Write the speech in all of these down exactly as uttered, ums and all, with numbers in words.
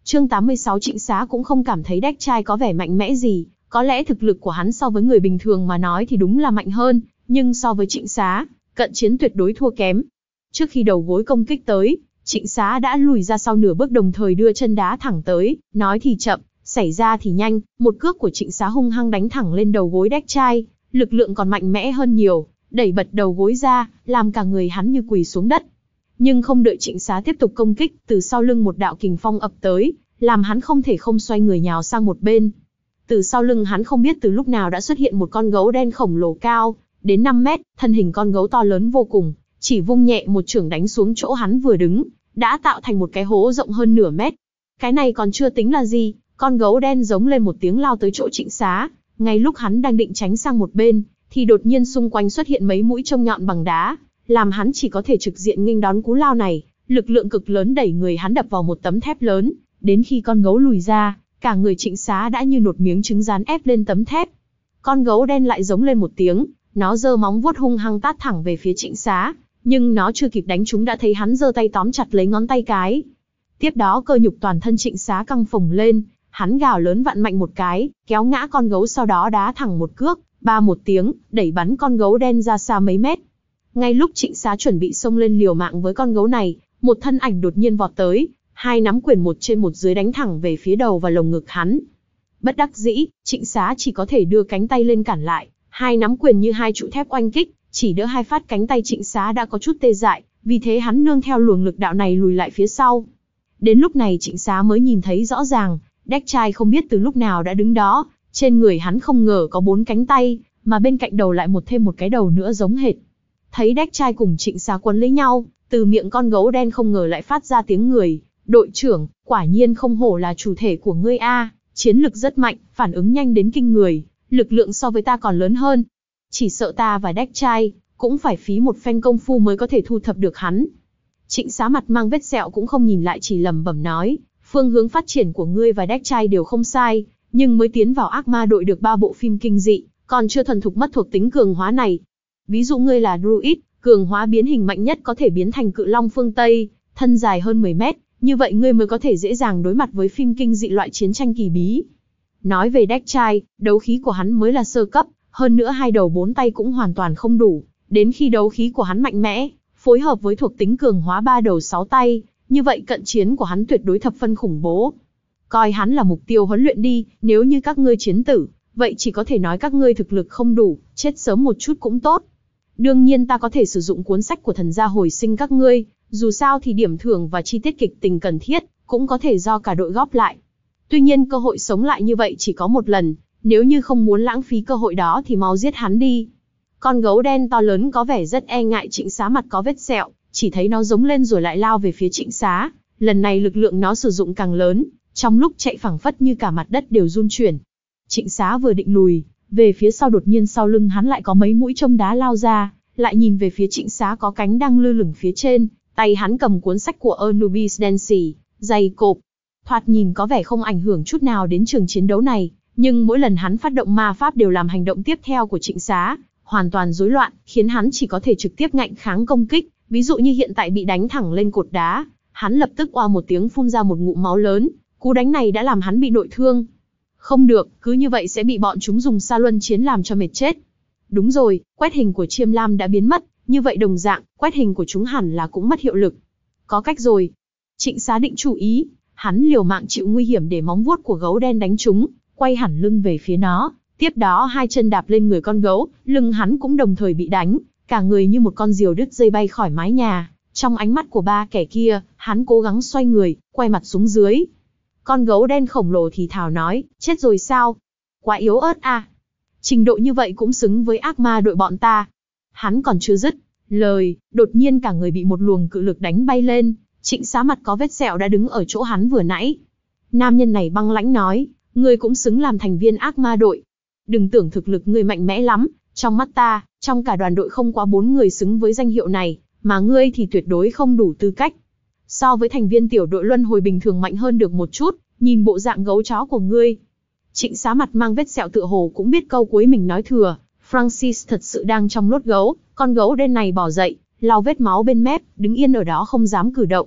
Chương tám mươi sáu Trịnh Xá cũng không cảm thấy Đách Trai có vẻ mạnh mẽ gì, có lẽ thực lực của hắn so với người bình thường mà nói thì đúng là mạnh hơn, nhưng so với Trịnh Xá, cận chiến tuyệt đối thua kém. Trước khi đầu gối công kích tới, Trịnh Xá đã lùi ra sau nửa bước đồng thời đưa chân đá thẳng tới, nói thì chậm, xảy ra thì nhanh, một cước của Trịnh Xá hung hăng đánh thẳng lên đầu gối Đách Trai, lực lượng còn mạnh mẽ hơn nhiều, đẩy bật đầu gối ra, làm cả người hắn như quỳ xuống đất. Nhưng không đợi Trịnh Xá tiếp tục công kích, từ sau lưng một đạo kình phong ập tới, làm hắn không thể không xoay người nhào sang một bên. Từ sau lưng hắn không biết từ lúc nào đã xuất hiện một con gấu đen khổng lồ cao đến năm mét, thân hình con gấu to lớn vô cùng, chỉ vung nhẹ một chưởng đánh xuống chỗ hắn vừa đứng, đã tạo thành một cái hố rộng hơn nửa mét. Cái này còn chưa tính là gì, con gấu đen giống lên một tiếng lao tới chỗ Trịnh Xá, ngay lúc hắn đang định tránh sang một bên, thì đột nhiên xung quanh xuất hiện mấy mũi chông nhọn bằng đá, làm hắn chỉ có thể trực diện nghênh đón cú lao này, lực lượng cực lớn đẩy người hắn đập vào một tấm thép lớn, đến khi con gấu lùi ra, cả người Trịnh Xá đã như nột miếng trứng rán ép lên tấm thép. Con gấu đen lại giống lên một tiếng, nó giơ móng vuốt hung hăng tát thẳng về phía Trịnh Xá, nhưng nó chưa kịp đánh trúng đã thấy hắn giơ tay tóm chặt lấy ngón tay cái. Tiếp đó cơ nhục toàn thân Trịnh Xá căng phồng lên, hắn gào lớn vặn mạnh một cái, kéo ngã con gấu sau đó đá thẳng một cước, ba một tiếng, đẩy bắn con gấu đen ra xa mấy mét. Ngay lúc Trịnh Xá chuẩn bị xông lên liều mạng với con gấu này, một thân ảnh đột nhiên vọt tới, hai nắm quyền một trên một dưới đánh thẳng về phía đầu và lồng ngực hắn. Bất đắc dĩ, Trịnh Xá chỉ có thể đưa cánh tay lên cản lại, hai nắm quyền như hai trụ thép oanh kích, chỉ đỡ hai phát cánh tay Trịnh Xá đã có chút tê dại, vì thế hắn nương theo luồng lực đạo này lùi lại phía sau. Đến lúc này Trịnh Xá mới nhìn thấy rõ ràng, Đách Trai không biết từ lúc nào đã đứng đó, trên người hắn không ngờ có bốn cánh tay, mà bên cạnh đầu lại một thêm một cái đầu nữa giống hệt. Thấy Đách Trai cùng Trịnh Xá quấn lấy nhau, từ miệng con gấu đen không ngờ lại phát ra tiếng người, đội trưởng, quả nhiên không hổ là chủ thể của ngươi a, chiến lực rất mạnh, phản ứng nhanh đến kinh người, lực lượng so với ta còn lớn hơn. Chỉ sợ ta và Đách Trai cũng phải phí một phen công phu mới có thể thu thập được hắn. Trịnh Xá mặt mang vết sẹo cũng không nhìn lại, chỉ lẩm bẩm nói, phương hướng phát triển của ngươi và Đách Trai đều không sai, nhưng mới tiến vào ác ma đội được ba bộ phim kinh dị, còn chưa thuần thục mất thuộc tính cường hóa này. Ví dụ ngươi là Druid, cường hóa biến hình mạnh nhất có thể biến thành cự long phương Tây, thân dài hơn mười mét, như vậy ngươi mới có thể dễ dàng đối mặt với phim kinh dị loại chiến tranh kỳ bí. Nói về Đách Trai, đấu khí của hắn mới là sơ cấp, hơn nữa hai đầu bốn tay cũng hoàn toàn không đủ, đến khi đấu khí của hắn mạnh mẽ, phối hợp với thuộc tính cường hóa ba đầu sáu tay, như vậy cận chiến của hắn tuyệt đối thập phân khủng bố. Coi hắn là mục tiêu huấn luyện đi, nếu như các ngươi chiến tử, vậy chỉ có thể nói các ngươi thực lực không đủ, chết sớm một chút cũng tốt. Đương nhiên ta có thể sử dụng cuốn sách của thần gia hồi sinh các ngươi, dù sao thì điểm thưởng và chi tiết kịch tình cần thiết, cũng có thể do cả đội góp lại. Tuy nhiên cơ hội sống lại như vậy chỉ có một lần, nếu như không muốn lãng phí cơ hội đó thì mau giết hắn đi. Con gấu đen to lớn có vẻ rất e ngại Trịnh Xá, mặt có vết sẹo, chỉ thấy nó giống lên rồi lại lao về phía Trịnh Xá, lần này lực lượng nó sử dụng càng lớn, trong lúc chạy phẳng phất như cả mặt đất đều run chuyển. Trịnh Xá vừa định lùi về phía sau, đột nhiên sau lưng hắn lại có mấy mũi chông đá lao ra, lại nhìn về phía Trịnh Xá có cánh đang lơ lửng phía trên, tay hắn cầm cuốn sách của Anubis Dancy, dày cộp. Thoạt nhìn có vẻ không ảnh hưởng chút nào đến trường chiến đấu này, nhưng mỗi lần hắn phát động ma pháp đều làm hành động tiếp theo của Trịnh Xá hoàn toàn rối loạn, khiến hắn chỉ có thể trực tiếp ngạnh kháng công kích. Ví dụ như hiện tại bị đánh thẳng lên cột đá, hắn lập tức oa một tiếng phun ra một ngụm máu lớn, cú đánh này đã làm hắn bị nội thương. Không được, cứ như vậy sẽ bị bọn chúng dùng sa luân chiến làm cho mệt chết. Đúng rồi, quét hình của Chiêm Lam đã biến mất, như vậy đồng dạng, quét hình của chúng hẳn là cũng mất hiệu lực. Có cách rồi. Trịnh Xá định chú ý, hắn liều mạng chịu nguy hiểm để móng vuốt của gấu đen đánh trúng, quay hẳn lưng về phía nó, tiếp đó hai chân đạp lên người con gấu, lưng hắn cũng đồng thời bị đánh, cả người như một con diều đứt dây bay khỏi mái nhà. Trong ánh mắt của ba kẻ kia, hắn cố gắng xoay người, quay mặt xuống dưới. Con gấu đen khổng lồ thì thào nói, chết rồi sao? Quá yếu ớt à? Trình độ như vậy cũng xứng với ác ma đội bọn ta. Hắn còn chưa dứt lời, đột nhiên cả người bị một luồng cự lực đánh bay lên. Trịnh Xá mặt có vết sẹo đã đứng ở chỗ hắn vừa nãy. Nam nhân này băng lãnh nói, ngươi cũng xứng làm thành viên ác ma đội. Đừng tưởng thực lực ngươi mạnh mẽ lắm, trong mắt ta, trong cả đoàn đội không quá bốn người xứng với danh hiệu này, mà ngươi thì tuyệt đối không đủ tư cách. So với thành viên tiểu đội luân hồi bình thường mạnh hơn được một chút, nhìn bộ dạng gấu chó của ngươi. Trịnh Xá mặt mang vết sẹo tựa hồ cũng biết câu cuối mình nói thừa, Francis thật sự đang trong lốt gấu, con gấu đen này bò dậy, lau vết máu bên mép, đứng yên ở đó không dám cử động.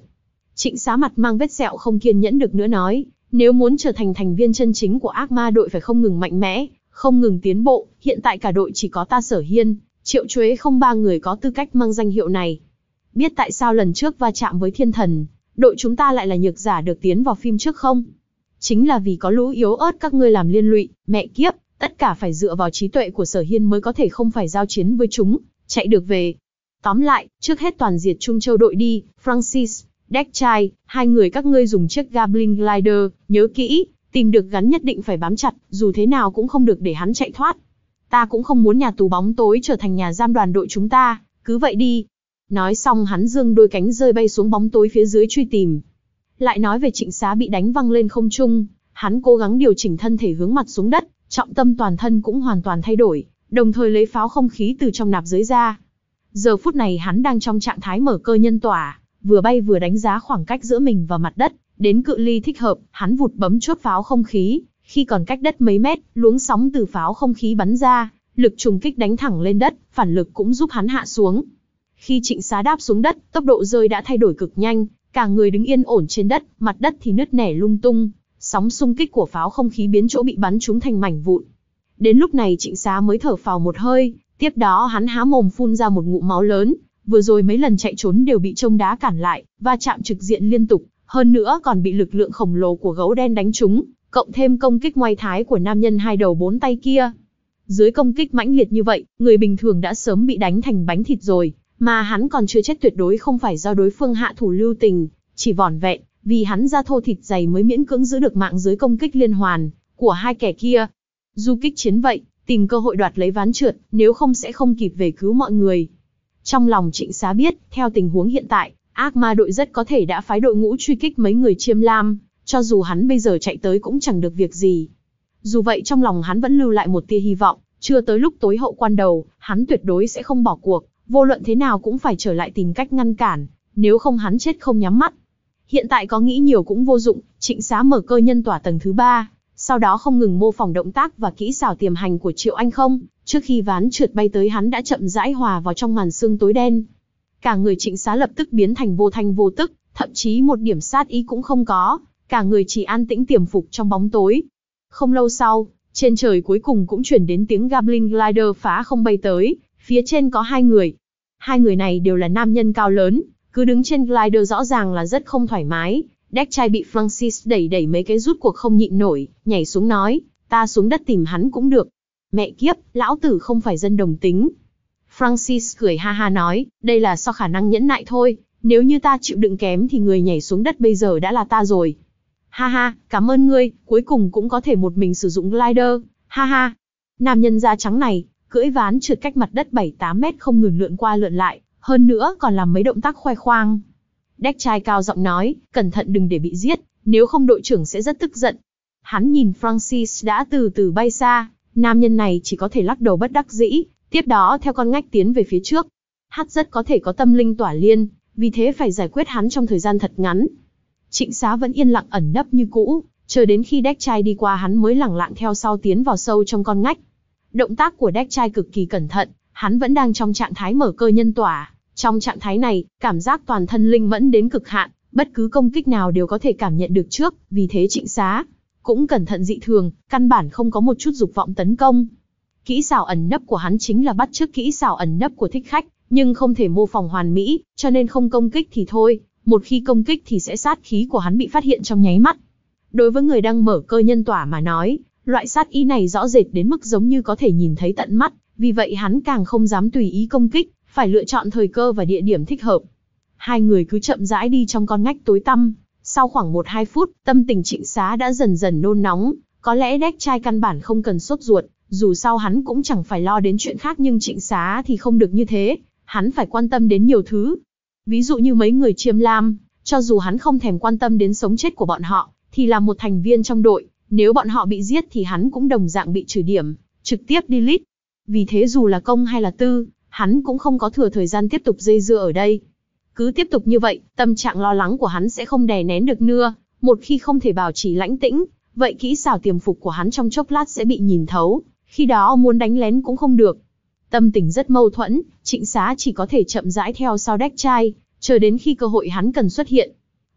Trịnh Xá mặt mang vết sẹo không kiên nhẫn được nữa nói, nếu muốn trở thành thành viên chân chính của ác ma đội phải không ngừng mạnh mẽ, không ngừng tiến bộ, hiện tại cả đội chỉ có ta Sở Hiên, Triệu Chuế không ba người có tư cách mang danh hiệu này. Biết tại sao lần trước va chạm với thiên thần, đội chúng ta lại là nhược giả được tiến vào phim trước không? Chính là vì có lũ yếu ớt các ngươi làm liên lụy, mẹ kiếp, tất cả phải dựa vào trí tuệ của Sở Hiên mới có thể không phải giao chiến với chúng, chạy được về. Tóm lại, trước hết toàn diệt Trung Châu đội đi, Francis, Deckchai, hai người các ngươi dùng chiếc Goblin Glider, nhớ kỹ, tìm được gắn nhất định phải bám chặt, dù thế nào cũng không được để hắn chạy thoát. Ta cũng không muốn nhà tù bóng tối trở thành nhà giam đoàn đội chúng ta, cứ vậy đi. Nói xong hắn giương đôi cánh rơi bay xuống bóng tối phía dưới truy tìm. Lại nói về Trịnh Xá bị đánh văng lên không trung, hắn cố gắng điều chỉnh thân thể hướng mặt xuống đất, trọng tâm toàn thân cũng hoàn toàn thay đổi, đồng thời lấy pháo không khí từ trong nạp giới ra. Giờ phút này hắn đang trong trạng thái mở cơ nhân tỏa, vừa bay vừa đánh giá khoảng cách giữa mình và mặt đất, đến cự ly thích hợp, hắn vụt bấm chốt pháo không khí, khi còn cách đất mấy mét, luống sóng từ pháo không khí bắn ra, lực trùng kích đánh thẳng lên đất, phản lực cũng giúp hắn hạ xuống. Khi Trịnh Xá đáp xuống đất, tốc độ rơi đã thay đổi cực nhanh, cả người đứng yên ổn trên đất, mặt đất thì nứt nẻ lung tung, sóng xung kích của pháo không khí biến chỗ bị bắn trúng thành mảnh vụn. Đến lúc này Trịnh Xá mới thở phào một hơi, tiếp đó hắn há mồm phun ra một ngụm máu lớn, vừa rồi mấy lần chạy trốn đều bị chông đá cản lại, va chạm trực diện liên tục, hơn nữa còn bị lực lượng khổng lồ của gấu đen đánh trúng, cộng thêm công kích ngoai thái của nam nhân hai đầu bốn tay kia. Dưới công kích mãnh liệt như vậy, người bình thường đã sớm bị đánh thành bánh thịt rồi, mà hắn còn chưa chết tuyệt đối không phải do đối phương hạ thủ lưu tình, chỉ vỏn vẹn, vì hắn da thô thịt dày mới miễn cưỡng giữ được mạng dưới công kích liên hoàn của hai kẻ kia. Du kích chiến vậy, tìm cơ hội đoạt lấy ván trượt, nếu không sẽ không kịp về cứu mọi người. Trong lòng Trịnh Xá biết, theo tình huống hiện tại, ác ma đội rất có thể đã phái đội ngũ truy kích mấy người Chiêm Lam, cho dù hắn bây giờ chạy tới cũng chẳng được việc gì. Dù vậy trong lòng hắn vẫn lưu lại một tia hy vọng, chưa tới lúc tối hậu quan đầu, hắn tuyệt đối sẽ không bỏ cuộc, vô luận thế nào cũng phải trở lại tìm cách ngăn cản, nếu không hắn chết không nhắm mắt. Hiện tại có nghĩ nhiều cũng vô dụng, Trịnh Xá mở cơ nhân tỏa tầng thứ ba, sau đó không ngừng mô phỏng động tác và kỹ xảo tiềm hành của Triệu Anh Không, trước khi ván trượt bay tới hắn đã chậm rãi hòa vào trong màn sương tối đen. Cả người Trịnh Xá lập tức biến thành vô thanh vô tức, thậm chí một điểm sát ý cũng không có, cả người chỉ an tĩnh tiềm phục trong bóng tối. Không lâu sau, trên trời cuối cùng cũng truyền đến tiếng Goblin Glider phá không bay tới, phía trên có hai người. Hai người này đều là nam nhân cao lớn, cứ đứng trên glider rõ ràng là rất không thoải mái. Deckchai bị Francis đẩy đẩy mấy cái rút cuộc không nhịn nổi, nhảy xuống nói, ta xuống đất tìm hắn cũng được. Mẹ kiếp, lão tử không phải dân đồng tính. Francis cười ha ha nói, đây là so khả năng nhẫn nại thôi, nếu như ta chịu đựng kém thì người nhảy xuống đất bây giờ đã là ta rồi. Ha ha, cảm ơn ngươi, cuối cùng cũng có thể một mình sử dụng glider, ha ha. Nam nhân da trắng này, cưỡi ván trượt cách mặt đất bảy tám mét không ngừng lượn qua lượn lại, hơn nữa còn làm mấy động tác khoe khoang. Deckchai cao giọng nói, cẩn thận đừng để bị giết, nếu không đội trưởng sẽ rất tức giận. Hắn nhìn Francis đã từ từ bay xa, nam nhân này chỉ có thể lắc đầu bất đắc dĩ, tiếp đó theo con ngách tiến về phía trước. Hát rất có thể có tâm linh tỏa liên, vì thế phải giải quyết hắn trong thời gian thật ngắn. Trịnh Xá vẫn yên lặng ẩn nấp như cũ, chờ đến khi Deckchai đi qua hắn mới lẳng lặng theo sau tiến vào sâu trong con ngách. Động tác của Deckchai cực kỳ cẩn thận, hắn vẫn đang trong trạng thái mở cơ nhân tỏa. Trong trạng thái này, cảm giác toàn thân linh mẫn đến cực hạn, bất cứ công kích nào đều có thể cảm nhận được trước, vì thế Trịnh Xá cũng cẩn thận dị thường, căn bản không có một chút dục vọng tấn công. Kỹ xảo ẩn nấp của hắn chính là bắt chước kỹ xảo ẩn nấp của thích khách, nhưng không thể mô phỏng hoàn mỹ, cho nên không công kích thì thôi, một khi công kích thì sẽ sát khí của hắn bị phát hiện trong nháy mắt. Đối với người đang mở cơ nhân tỏa mà nói, loại sát ý này rõ rệt đến mức giống như có thể nhìn thấy tận mắt, vì vậy hắn càng không dám tùy ý công kích, phải lựa chọn thời cơ và địa điểm thích hợp. Hai người cứ chậm rãi đi trong con ngách tối tăm, sau khoảng một hai phút, tâm tình Trịnh Xá đã dần dần nôn nóng, có lẽ Deckchai căn bản không cần sốt ruột, dù sao hắn cũng chẳng phải lo đến chuyện khác nhưng Trịnh Xá thì không được như thế, hắn phải quan tâm đến nhiều thứ. Ví dụ như mấy người Chiêm Lam, cho dù hắn không thèm quan tâm đến sống chết của bọn họ, thì là một thành viên trong đội, nếu bọn họ bị giết thì hắn cũng đồng dạng bị trừ điểm, trực tiếp delete. Vì thế dù là công hay là tư, hắn cũng không có thừa thời gian tiếp tục dây dưa ở đây. Cứ tiếp tục như vậy, tâm trạng lo lắng của hắn sẽ không đè nén được nữa, một khi không thể bảo trì lãnh tĩnh, vậy kỹ xảo tiềm phục của hắn trong chốc lát sẽ bị nhìn thấu, khi đó muốn đánh lén cũng không được. Tâm tình rất mâu thuẫn, Trịnh Xá chỉ có thể chậm rãi theo sau Deckchai, chờ đến khi cơ hội hắn cần xuất hiện.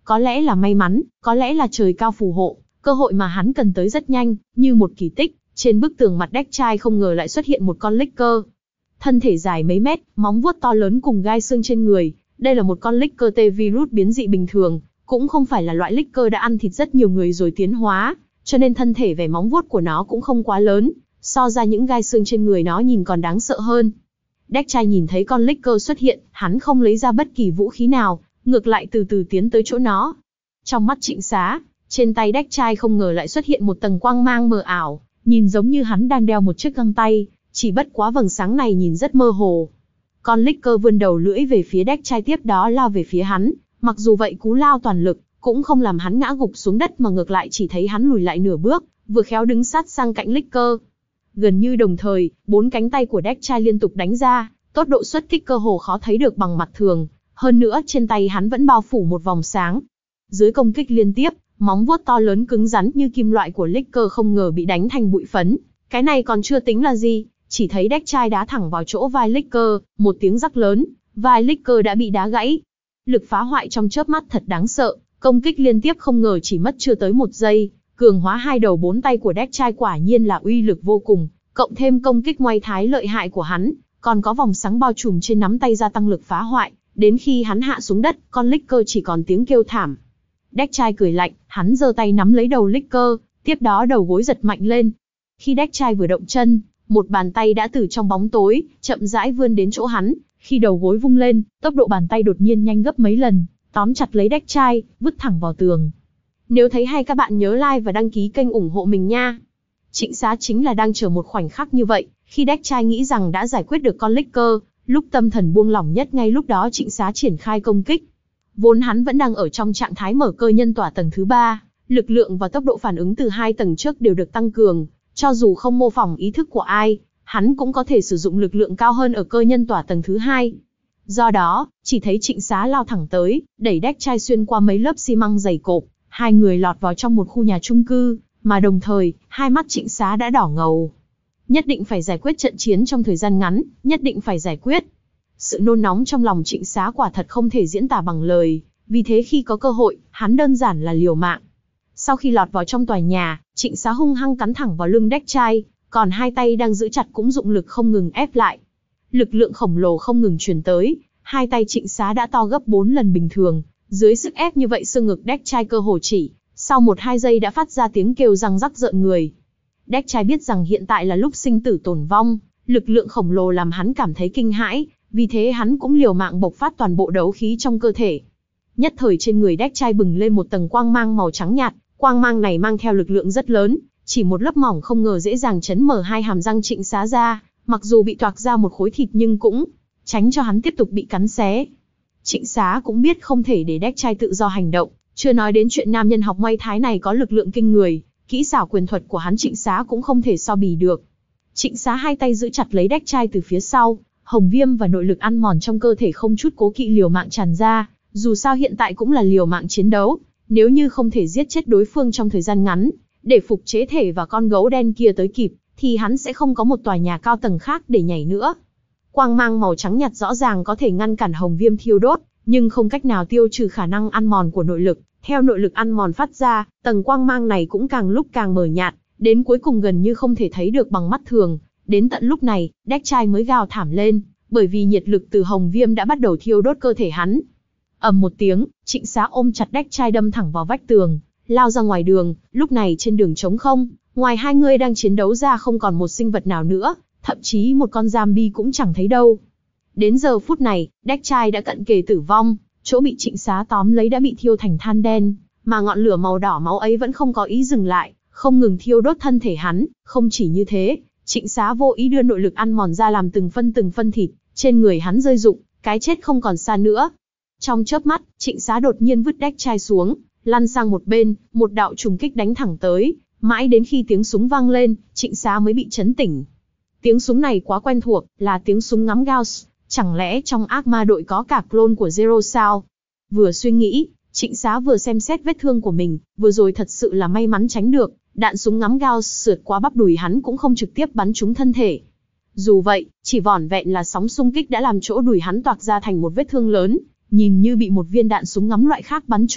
Có lẽ là may mắn, có lẽ là trời cao phù hộ, cơ hội mà hắn cần tới rất nhanh, như một kỳ tích, trên bức tường mặt deck chai không ngờ lại xuất hiện một con Licker. Thân thể dài mấy mét, móng vuốt to lớn cùng gai xương trên người, đây là một con Licker T-virus biến dị bình thường, cũng không phải là loại Licker đã ăn thịt rất nhiều người rồi tiến hóa, cho nên thân thể vẻ móng vuốt của nó cũng không quá lớn, so ra những gai xương trên người nó nhìn còn đáng sợ hơn. Deck chai nhìn thấy con Licker xuất hiện, hắn không lấy ra bất kỳ vũ khí nào, ngược lại từ từ tiến tới chỗ nó. Trong mắt Trịnh Xá, trên tay Deck chai không ngờ lại xuất hiện một tầng quang mang mờ ảo, nhìn giống như hắn đang đeo một chiếc găng tay, chỉ bất quá vầng sáng này nhìn rất mơ hồ. Con Licker vươn đầu lưỡi về phía Deck chai tiếp đó lao về phía hắn, mặc dù vậy cú lao toàn lực cũng không làm hắn ngã gục xuống đất mà ngược lại chỉ thấy hắn lùi lại nửa bước, vừa khéo đứng sát sang cạnh Licker. Gần như đồng thời, bốn cánh tay của Deck chai liên tục đánh ra, tốc độ xuất kích cơ hồ khó thấy được bằng mặt thường, hơn nữa trên tay hắn vẫn bao phủ một vòng sáng. Dưới công kích liên tiếp, móng vuốt to lớn cứng rắn như kim loại của Licker không ngờ bị đánh thành bụi phấn. Cái này còn chưa tính là gì, chỉ thấy Deck chai đá thẳng vào chỗ vai Licker, một tiếng rắc lớn, vai Licker đã bị đá gãy. Lực phá hoại trong chớp mắt thật đáng sợ, công kích liên tiếp không ngờ chỉ mất chưa tới một giây, cường hóa hai đầu bốn tay của Deck chai quả nhiên là uy lực vô cùng, cộng thêm công kích ngoai thái lợi hại của hắn, còn có vòng sáng bao trùm trên nắm tay gia tăng lực phá hoại, đến khi hắn hạ xuống đất, con Licker chỉ còn tiếng kêu thảm. Deck chai cười lạnh, hắn giơ tay nắm lấy đầu Licker, tiếp đó đầu gối giật mạnh lên. Khi Deck chai vừa động chân, một bàn tay đã từ trong bóng tối, chậm rãi vươn đến chỗ hắn, khi đầu gối vung lên, tốc độ bàn tay đột nhiên nhanh gấp mấy lần, tóm chặt lấy Deck chai, vứt thẳng vào tường. Nếu thấy hay các bạn nhớ like và đăng ký kênh ủng hộ mình nha. Trịnh Xá chính là đang chờ một khoảnh khắc như vậy, khi Deck chai nghĩ rằng đã giải quyết được con Licker, lúc tâm thần buông lỏng nhất ngay lúc đó Trịnh Xá triển khai công kích. Vốn hắn vẫn đang ở trong trạng thái mở cơ nhân tỏa tầng thứ ba, lực lượng và tốc độ phản ứng từ hai tầng trước đều được tăng cường, cho dù không mô phỏng ý thức của ai, hắn cũng có thể sử dụng lực lượng cao hơn ở cơ nhân tỏa tầng thứ hai. Do đó, chỉ thấy Trịnh Xá lao thẳng tới, đẩy Deck chai xuyên qua mấy lớp xi măng dày cộp, hai người lọt vào trong một khu nhà chung cư, mà đồng thời, hai mắt Trịnh Xá đã đỏ ngầu. Nhất định phải giải quyết trận chiến trong thời gian ngắn, nhất định phải giải quyết. Sự nôn nóng trong lòng Trịnh Xá quả thật không thể diễn tả bằng lời, vì thế khi có cơ hội, hắn đơn giản là liều mạng. Sau khi lọt vào trong tòa nhà, Trịnh Xá hung hăng cắn thẳng vào lưng Deck chai, còn hai tay đang giữ chặt cũng dụng lực không ngừng ép lại. Lực lượng khổng lồ không ngừng truyền tới, hai tay Trịnh Xá đã to gấp bốn lần bình thường, dưới sức ép như vậy xương ngực Deck chai cơ hồ chỉ, sau một hai giây đã phát ra tiếng kêu răng rắc rợn người. Deck chai biết rằng hiện tại là lúc sinh tử tồn vong, lực lượng khổng lồ làm hắn cảm thấy kinh hãi, vì thế hắn cũng liều mạng bộc phát toàn bộ đấu khí trong cơ thể. Nhất thời trên người Deck chai bừng lên một tầng quang mang màu trắng nhạt, quang mang này mang theo lực lượng rất lớn, chỉ một lớp mỏng không ngờ dễ dàng chấn mở hai hàm răng Trịnh Xá ra, mặc dù bị toạc ra một khối thịt nhưng cũng tránh cho hắn tiếp tục bị cắn xé. Trịnh Xá cũng biết không thể để Deck chai tự do hành động, chưa nói đến chuyện nam nhân học Muay Thái này có lực lượng kinh người, kỹ xảo quyền thuật của hắn Trịnh Xá cũng không thể so bì được. Trịnh Xá hai tay giữ chặt lấy Deck chai từ phía sau, hồng viêm và nội lực ăn mòn trong cơ thể không chút cố kỵ liều mạng tràn ra, dù sao hiện tại cũng là liều mạng chiến đấu, nếu như không thể giết chết đối phương trong thời gian ngắn, để phục chế thể và con gấu đen kia tới kịp, thì hắn sẽ không có một tòa nhà cao tầng khác để nhảy nữa. Quang mang màu trắng nhạt rõ ràng có thể ngăn cản hồng viêm thiêu đốt, nhưng không cách nào tiêu trừ khả năng ăn mòn của nội lực. Theo nội lực ăn mòn phát ra, tầng quang mang này cũng càng lúc càng mờ nhạt, đến cuối cùng gần như không thể thấy được bằng mắt thường. Đến tận lúc này, Deck chai mới gào thảm lên, bởi vì nhiệt lực từ hồng viêm đã bắt đầu thiêu đốt cơ thể hắn. Ầm một tiếng, Trịnh Xá ôm chặt Deck chai đâm thẳng vào vách tường, lao ra ngoài đường. Lúc này trên đường trống không, ngoài hai người đang chiến đấu ra không còn một sinh vật nào nữa, thậm chí một con zombie cũng chẳng thấy đâu. Đến giờ phút này, Deck chai đã cận kề tử vong, chỗ bị Trịnh Xá tóm lấy đã bị thiêu thành than đen, mà ngọn lửa màu đỏ máu ấy vẫn không có ý dừng lại, không ngừng thiêu đốt thân thể hắn. Không chỉ như thế, Trịnh Xá vô ý đưa nội lực ăn mòn ra làm từng phân từng phân thịt, trên người hắn rơi rụng, cái chết không còn xa nữa. Trong chớp mắt, Trịnh Xá đột nhiên vứt Deck chai xuống, lăn sang một bên, một đạo trùng kích đánh thẳng tới, mãi đến khi tiếng súng vang lên, Trịnh Xá mới bị chấn tỉnh. Tiếng súng này quá quen thuộc, là tiếng súng ngắm Gauss, chẳng lẽ trong ác ma đội có cả clone của Zero sao? Vừa suy nghĩ, Trịnh Xá vừa xem xét vết thương của mình, vừa rồi thật sự là may mắn tránh được, đạn súng ngắm Gauss sượt qua bắp đùi hắn cũng không trực tiếp bắn trúng thân thể. Dù vậy, chỉ vỏn vẹn là sóng xung kích đã làm chỗ đùi hắn toạc ra thành một vết thương lớn, nhìn như bị một viên đạn súng ngắm loại khác bắn trúng,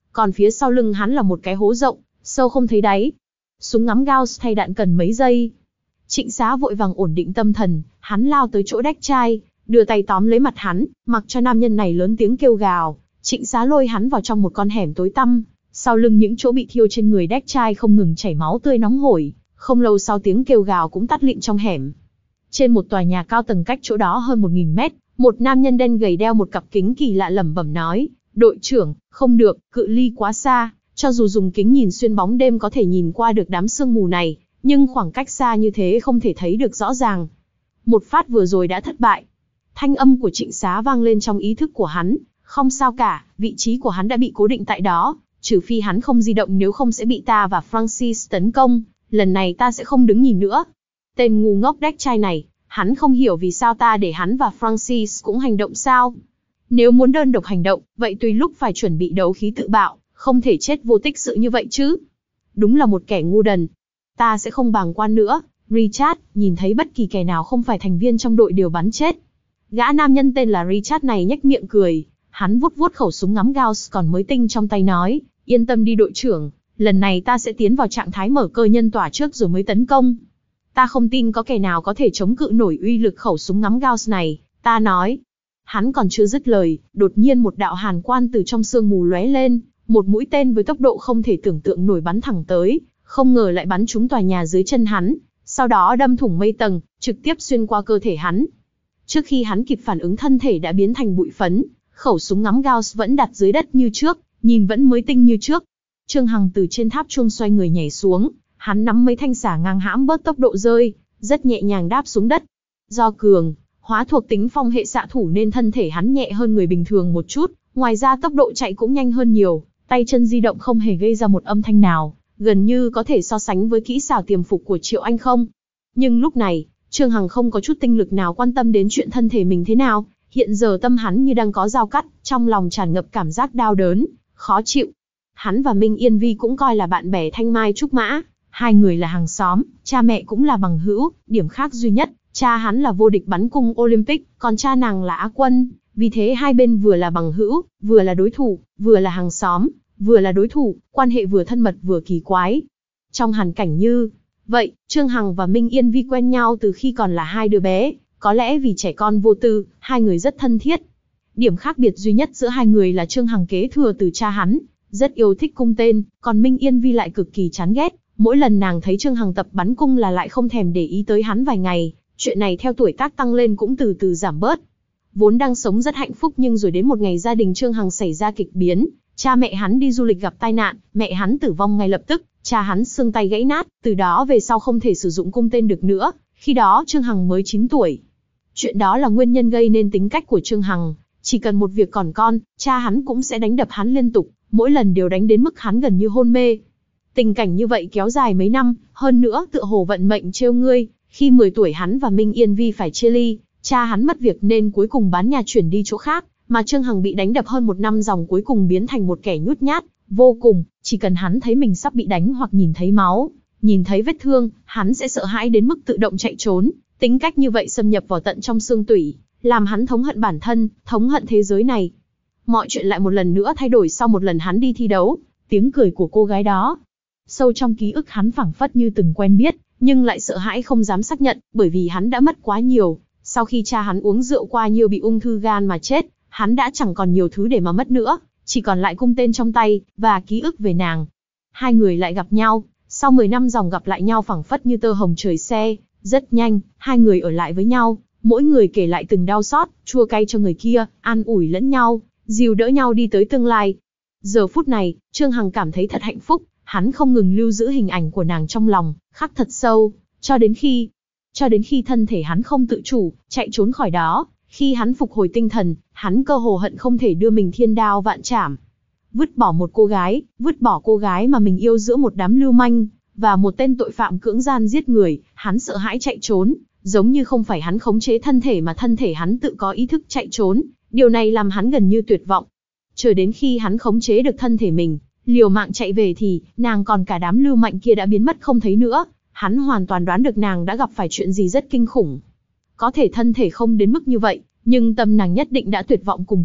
còn phía sau lưng hắn là một cái hố rộng, sâu không thấy đáy. Súng ngắm Gauss thay đạn cần mấy giây. Trịnh Xá vội vàng ổn định tâm thần, hắn lao tới chỗ đách trai, đưa tay tóm lấy mặt hắn, mặc cho nam nhân này lớn tiếng kêu gào. Trịnh Xá lôi hắn vào trong một con hẻm tối tăm, sau lưng những chỗ bị thiêu trên người đách trai không ngừng chảy máu tươi nóng hổi, không lâu sau tiếng kêu gào cũng tắt lịm trong hẻm. Trên một tòa nhà cao tầng cách chỗ đó hơn một nghìn mét, một nam nhân đen gầy đeo một cặp kính kỳ lạ lẩm bẩm nói, đội trưởng, không được, cự ly quá xa, cho dù dùng kính nhìn xuyên bóng đêm có thể nhìn qua được đám sương mù này, nhưng khoảng cách xa như thế không thể thấy được rõ ràng. Một phát vừa rồi đã thất bại. Thanh âm của Trịnh Xá vang lên trong ý thức của hắn, không sao cả, vị trí của hắn đã bị cố định tại đó, trừ phi hắn không di động nếu không sẽ bị ta và Francis tấn công, lần này ta sẽ không đứng nhìn nữa. Tên ngu ngốc đách trai này, hắn không hiểu vì sao ta để hắn và Francis cũng hành động sao. Nếu muốn đơn độc hành động, vậy tùy lúc phải chuẩn bị đấu khí tự bạo, không thể chết vô tích sự như vậy chứ. Đúng là một kẻ ngu đần. Ta sẽ không bàng quan nữa, Richard, nhìn thấy bất kỳ kẻ nào không phải thành viên trong đội đều bắn chết. Gã nam nhân tên là Richard này nhếch miệng cười, hắn vuốt vuốt khẩu súng ngắm Gauss còn mới tinh trong tay nói, yên tâm đi đội trưởng, lần này ta sẽ tiến vào trạng thái mở cơ nhân tỏa trước rồi mới tấn công. Ta không tin có kẻ nào có thể chống cự nổi uy lực khẩu súng ngắm Gauss này, ta nói. Hắn còn chưa dứt lời, đột nhiên một đạo hàn quang từ trong sương mù lóe lên, một mũi tên với tốc độ không thể tưởng tượng nổi bắn thẳng tới, không ngờ lại bắn trúng tòa nhà dưới chân hắn, sau đó đâm thủng mây tầng, trực tiếp xuyên qua cơ thể hắn. Trước khi hắn kịp phản ứng thân thể đã biến thành bụi phấn, khẩu súng ngắm Gauss vẫn đặt dưới đất như trước, nhìn vẫn mới tinh như trước. Trương Hằng từ trên tháp chuông xoay người nhảy xuống, hắn nắm mấy thanh xả ngang hãm bớt tốc độ rơi, rất nhẹ nhàng đáp xuống đất. Do cường, hóa thuộc tính phong hệ xạ thủ nên thân thể hắn nhẹ hơn người bình thường một chút, ngoài ra tốc độ chạy cũng nhanh hơn nhiều, tay chân di động không hề gây ra một âm thanh nào, gần như có thể so sánh với kỹ xảo tiềm phục của Triệu Anh không. Nhưng lúc này, Trương Hằng không có chút tinh lực nào quan tâm đến chuyện thân thể mình thế nào, hiện giờ tâm hắn như đang có dao cắt, trong lòng tràn ngập cảm giác đau đớn, khó chịu. Hắn và Minh Yên Vi cũng coi là bạn bè thanh mai trúc mã, hai người là hàng xóm, cha mẹ cũng là bằng hữu, điểm khác duy nhất, cha hắn là vô địch bắn cung Olympic, còn cha nàng là Á quân, vì thế hai bên vừa là bằng hữu, vừa là đối thủ, vừa là hàng xóm, vừa là đối thủ, quan hệ vừa thân mật vừa kỳ quái. Trong hoàn cảnh như vậy, Trương Hằng và Minh Yên Vi quen nhau từ khi còn là hai đứa bé, có lẽ vì trẻ con vô tư, hai người rất thân thiết. Điểm khác biệt duy nhất giữa hai người là Trương Hằng kế thừa từ cha hắn, rất yêu thích cung tên, còn Minh Yên Vi lại cực kỳ chán ghét, mỗi lần nàng thấy Trương Hằng tập bắn cung là lại không thèm để ý tới hắn vài ngày, chuyện này theo tuổi tác tăng lên cũng từ từ giảm bớt. Vốn đang sống rất hạnh phúc nhưng rồi đến một ngày gia đình Trương Hằng xảy ra kịch biến, cha mẹ hắn đi du lịch gặp tai nạn, mẹ hắn tử vong ngay lập tức, cha hắn xương tay gãy nát, từ đó về sau không thể sử dụng cung tên được nữa, khi đó Trương Hằng mới chín tuổi. Chuyện đó là nguyên nhân gây nên tính cách của Trương Hằng, chỉ cần một việc còn con, cha hắn cũng sẽ đánh đập hắn liên tục, mỗi lần đều đánh đến mức hắn gần như hôn mê. Tình cảnh như vậy kéo dài mấy năm, hơn nữa tựa hồ vận mệnh trêu ngươi, khi mười tuổi hắn và Minh Yên Vi phải chia ly, cha hắn mất việc nên cuối cùng bán nhà chuyển đi chỗ khác, mà Trương Hằng bị đánh đập hơn một năm dòng cuối cùng biến thành một kẻ nhút nhát, vô cùng, chỉ cần hắn thấy mình sắp bị đánh hoặc nhìn thấy máu, nhìn thấy vết thương, hắn sẽ sợ hãi đến mức tự động chạy trốn, tính cách như vậy xâm nhập vào tận trong xương tủy, làm hắn thống hận bản thân, thống hận thế giới này. Mọi chuyện lại một lần nữa thay đổi sau một lần hắn đi thi đấu, tiếng cười của cô gái đó. Sâu trong ký ức hắn phảng phất như từng quen biết, nhưng lại sợ hãi không dám xác nhận, bởi vì hắn đã mất quá nhiều. Sau khi cha hắn uống rượu qua nhiều bị ung thư gan mà chết, hắn đã chẳng còn nhiều thứ để mà mất nữa, chỉ còn lại cung tên trong tay, và ký ức về nàng. Hai người lại gặp nhau, sau mười năm dòng gặp lại nhau phảng phất như tơ hồng trời xe, rất nhanh, hai người ở lại với nhau, mỗi người kể lại từng đau xót, chua cay cho người kia, an ủi lẫn nhau, dìu đỡ nhau đi tới tương lai. Giờ phút này, Trương Hằng cảm thấy thật hạnh phúc, hắn không ngừng lưu giữ hình ảnh của nàng trong lòng, khắc thật sâu, cho đến khi, cho đến khi thân thể hắn không tự chủ, chạy trốn khỏi đó, khi hắn phục hồi tinh thần, hắn cơ hồ hận không thể đưa mình thiên đao vạn trảm. Vứt bỏ một cô gái, vứt bỏ cô gái mà mình yêu giữa một đám lưu manh, và một tên tội phạm cưỡng gian giết người, hắn sợ hãi chạy trốn, giống như không phải hắn khống chế thân thể mà thân thể hắn tự có ý thức chạy trốn, điều này làm hắn gần như tuyệt vọng. Chờ đến khi hắn khống chế được thân thể mình, liều mạng chạy về thì, nàng còn cả đám lưu manh kia đã biến mất không thấy nữa, hắn hoàn toàn đoán được nàng đã gặp phải chuyện gì rất kinh khủng. Có thể thân thể không đến mức như vậy, nhưng tâm nàng nhất định đã tuyệt vọng cùng cực,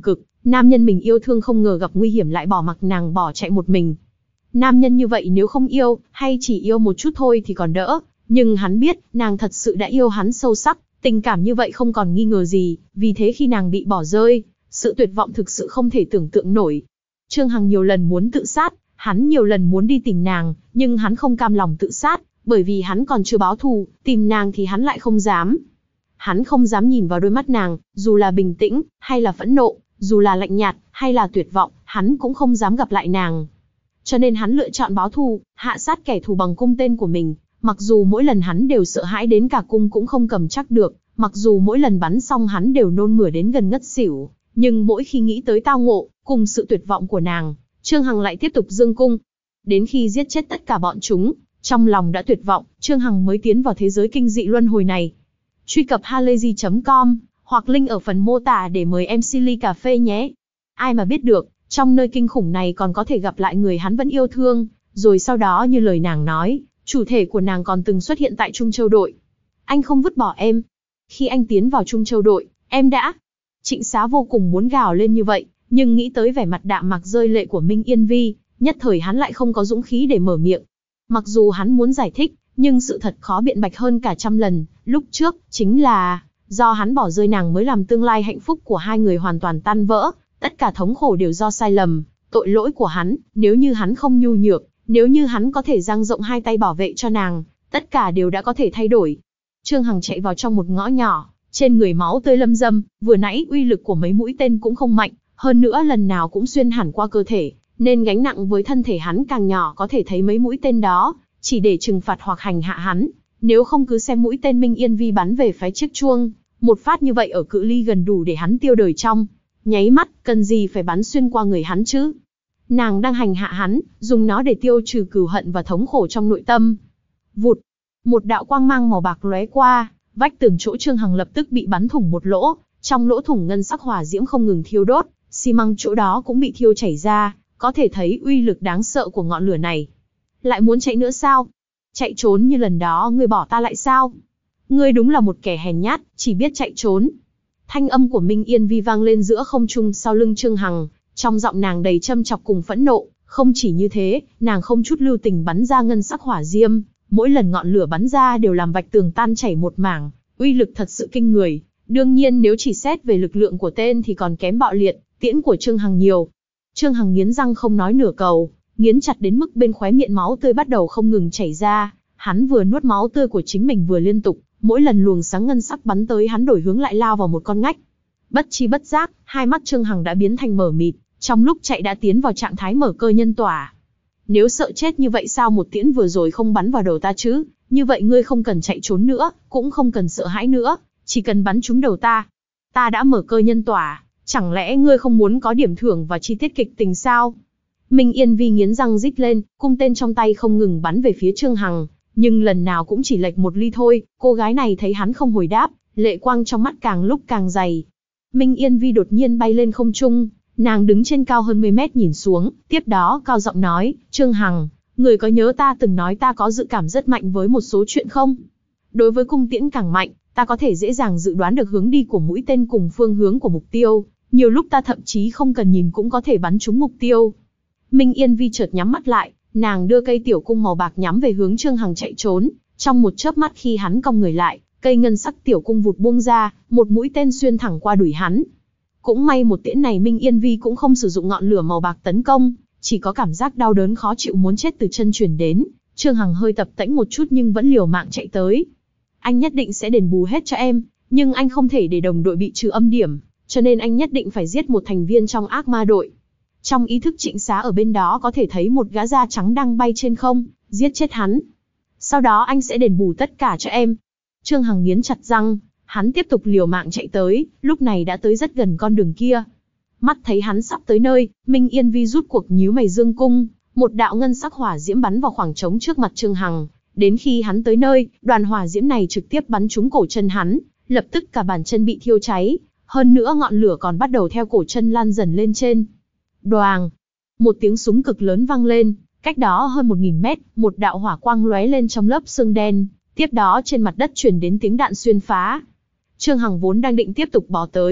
Nam nhân mình yêu thương không ngờ gặp nguy hiểm lại bỏ mặc nàng bỏ chạy một mình. Nam nhân như vậy nếu không yêu, hay chỉ yêu một chút thôi thì còn đỡ, nhưng hắn biết, nàng thật sự đã yêu hắn sâu sắc, tình cảm như vậy không còn nghi ngờ gì, vì thế khi nàng bị bỏ rơi, sự tuyệt vọng thực sự không thể tưởng tượng nổi. Trương Hằng nhiều lần muốn tự sát, hắn nhiều lần muốn đi tìm nàng, nhưng hắn không cam lòng tự sát, bởi vì hắn còn chưa báo thù, tìm nàng thì hắn lại không dám. Hắn không dám nhìn vào đôi mắt nàng, dù là bình tĩnh, hay là phẫn nộ, dù là lạnh nhạt, hay là tuyệt vọng, hắn cũng không dám gặp lại nàng. Cho nên hắn lựa chọn báo thù, hạ sát kẻ thù bằng cung tên của mình, mặc dù mỗi lần hắn đều sợ hãi đến cả cung cũng không cầm chắc được, mặc dù mỗi lần bắn xong hắn đều nôn mửa đến gần ngất xỉu, nhưng mỗi khi nghĩ tới tao ngộ, cùng sự tuyệt vọng của nàng, Trương Hằng lại tiếp tục dương cung. Đến khi giết chết tất cả bọn chúng, trong lòng đã tuyệt vọng, Trương Hằng mới tiến vào thế giới kinh dị luân hồi này. Truy cập halayzi chấm com, hoặc link ở phần mô tả để mời em xê ly cà phê nhé. Ai mà biết được, trong nơi kinh khủng này còn có thể gặp lại người hắn vẫn yêu thương, rồi sau đó như lời nàng nói, chủ thể của nàng còn từng xuất hiện tại Trung Châu đội. Anh không vứt bỏ em. Khi anh tiến vào Trung Châu đội, em đã... Trịnh Xá vô cùng muốn gào lên như vậy, nhưng nghĩ tới vẻ mặt đạm mạc rơi lệ của Minh Yên Vi, nhất thời hắn lại không có dũng khí để mở miệng. Mặc dù hắn muốn giải thích, nhưng sự thật khó biện bạch hơn cả trăm lần, lúc trước, chính là, do hắn bỏ rơi nàng mới làm tương lai hạnh phúc của hai người hoàn toàn tan vỡ, tất cả thống khổ đều do sai lầm, tội lỗi của hắn, nếu như hắn không nhu nhược, nếu như hắn có thể dang rộng hai tay bảo vệ cho nàng, tất cả đều đã có thể thay đổi. Trương Hằng chạy vào trong một ngõ nhỏ, trên người máu tươi lâm dâm, vừa nãy uy lực của mấy mũi tên cũng không mạnh, hơn nữa lần nào cũng xuyên hẳn qua cơ thể, nên gánh nặng với thân thể hắn càng nhỏ, có thể thấy mấy mũi tên đó chỉ để trừng phạt hoặc hành hạ hắn, nếu không cứ xem mũi tên Minh Yên Vi bắn về phái chiếc chuông, một phát như vậy ở cự ly gần đủ để hắn tiêu đời trong nháy mắt, cần gì phải bắn xuyên qua người hắn chứ? Nàng đang hành hạ hắn, dùng nó để tiêu trừ cừu hận và thống khổ trong nội tâm. Vụt, một đạo quang mang màu bạc lóe qua, vách tường chỗ Trương Hằng lập tức bị bắn thủng một lỗ, trong lỗ thủng ngân sắc hỏa diễm không ngừng thiêu đốt, xi măng chỗ đó cũng bị thiêu chảy ra, có thể thấy uy lực đáng sợ của ngọn lửa này. Lại muốn chạy nữa sao? Chạy trốn như lần đó ngươi bỏ ta lại sao? Ngươi đúng là một kẻ hèn nhát, chỉ biết chạy trốn. Thanh âm của Minh Yên Vi vang lên giữa không trung sau lưng Trương Hằng, trong giọng nàng đầy châm chọc cùng phẫn nộ, không chỉ như thế, nàng không chút lưu tình bắn ra ngân sắc hỏa diêm, mỗi lần ngọn lửa bắn ra đều làm vạch tường tan chảy một mảng, uy lực thật sự kinh người. Đương nhiên nếu chỉ xét về lực lượng của tên thì còn kém bạo liệt, tiễn của Trương Hằng nhiều. Trương Hằng nghiến răng không nói nửa câu, nghiến chặt đến mức bên khóe miệng máu tươi bắt đầu không ngừng chảy ra, hắn vừa nuốt máu tươi của chính mình vừa liên tục, mỗi lần luồng sáng ngân sắc bắn tới hắn đổi hướng lại lao vào một con ngách. Bất chi bất giác, hai mắt Trương Hằng đã biến thành mờ mịt, trong lúc chạy đã tiến vào trạng thái mở cơ nhân tỏa. Nếu sợ chết như vậy sao một tiễn vừa rồi không bắn vào đầu ta chứ? Như vậy ngươi không cần chạy trốn nữa, cũng không cần sợ hãi nữa, chỉ cần bắn trúng đầu ta. Ta đã mở cơ nhân tỏa, chẳng lẽ ngươi không muốn có điểm thưởng và chi tiết kịch tình sao? Minh Yên Vi nghiến răng rít lên, cung tên trong tay không ngừng bắn về phía Trương Hằng, nhưng lần nào cũng chỉ lệch một ly thôi. Cô gái này thấy hắn không hồi đáp, lệ quang trong mắt càng lúc càng dày. Minh Yên Vi đột nhiên bay lên không trung, nàng đứng trên cao hơn mười mét nhìn xuống, tiếp đó cao giọng nói, Trương Hằng, người có nhớ ta từng nói ta có dự cảm rất mạnh với một số chuyện không? Đối với cung tiễn càng mạnh, ta có thể dễ dàng dự đoán được hướng đi của mũi tên cùng phương hướng của mục tiêu, nhiều lúc ta thậm chí không cần nhìn cũng có thể bắn trúng mục tiêu. Minh Yên Vi chợt nhắm mắt lại, nàng đưa cây tiểu cung màu bạc nhắm về hướng Trương Hằng chạy trốn, trong một chớp mắt khi hắn cong người lại, cây ngân sắc tiểu cung vụt buông ra, một mũi tên xuyên thẳng qua đùi hắn. Cũng may một tiễn này Minh Yên Vi cũng không sử dụng ngọn lửa màu bạc tấn công, chỉ có cảm giác đau đớn khó chịu muốn chết từ chân truyền đến. Trương Hằng hơi tập tễnh một chút nhưng vẫn liều mạng chạy tới. Anh nhất định sẽ đền bù hết cho em, nhưng anh không thể để đồng đội bị trừ âm điểm, cho nên anh nhất định phải giết một thành viên trong ác ma đội. Trong ý thức Trịnh Xá ở bên đó có thể thấy một gã da trắng đang bay trên không, giết chết hắn. Sau đó anh sẽ đền bù tất cả cho em. Trương Hằng nghiến chặt răng, hắn tiếp tục liều mạng chạy tới, lúc này đã tới rất gần con đường kia. Mắt thấy hắn sắp tới nơi, Minh Yên Vi rút cuộc nhíu mày dương cung, một đạo ngân sắc hỏa diễm bắn vào khoảng trống trước mặt Trương Hằng. Đến khi hắn tới nơi, đoàn hỏa diễm này trực tiếp bắn trúng cổ chân hắn, lập tức cả bàn chân bị thiêu cháy, hơn nữa ngọn lửa còn bắt đầu theo cổ chân lan dần lên trên. Đoàng! Một tiếng súng cực lớn vang lên, cách đó hơn một nghìn mét, một đạo hỏa quang lóe lên trong lớp sương đen, tiếp đó trên mặt đất truyền đến tiếng đạn xuyên phá. Trương Hằng vốn đang định tiếp tục bỏ tới,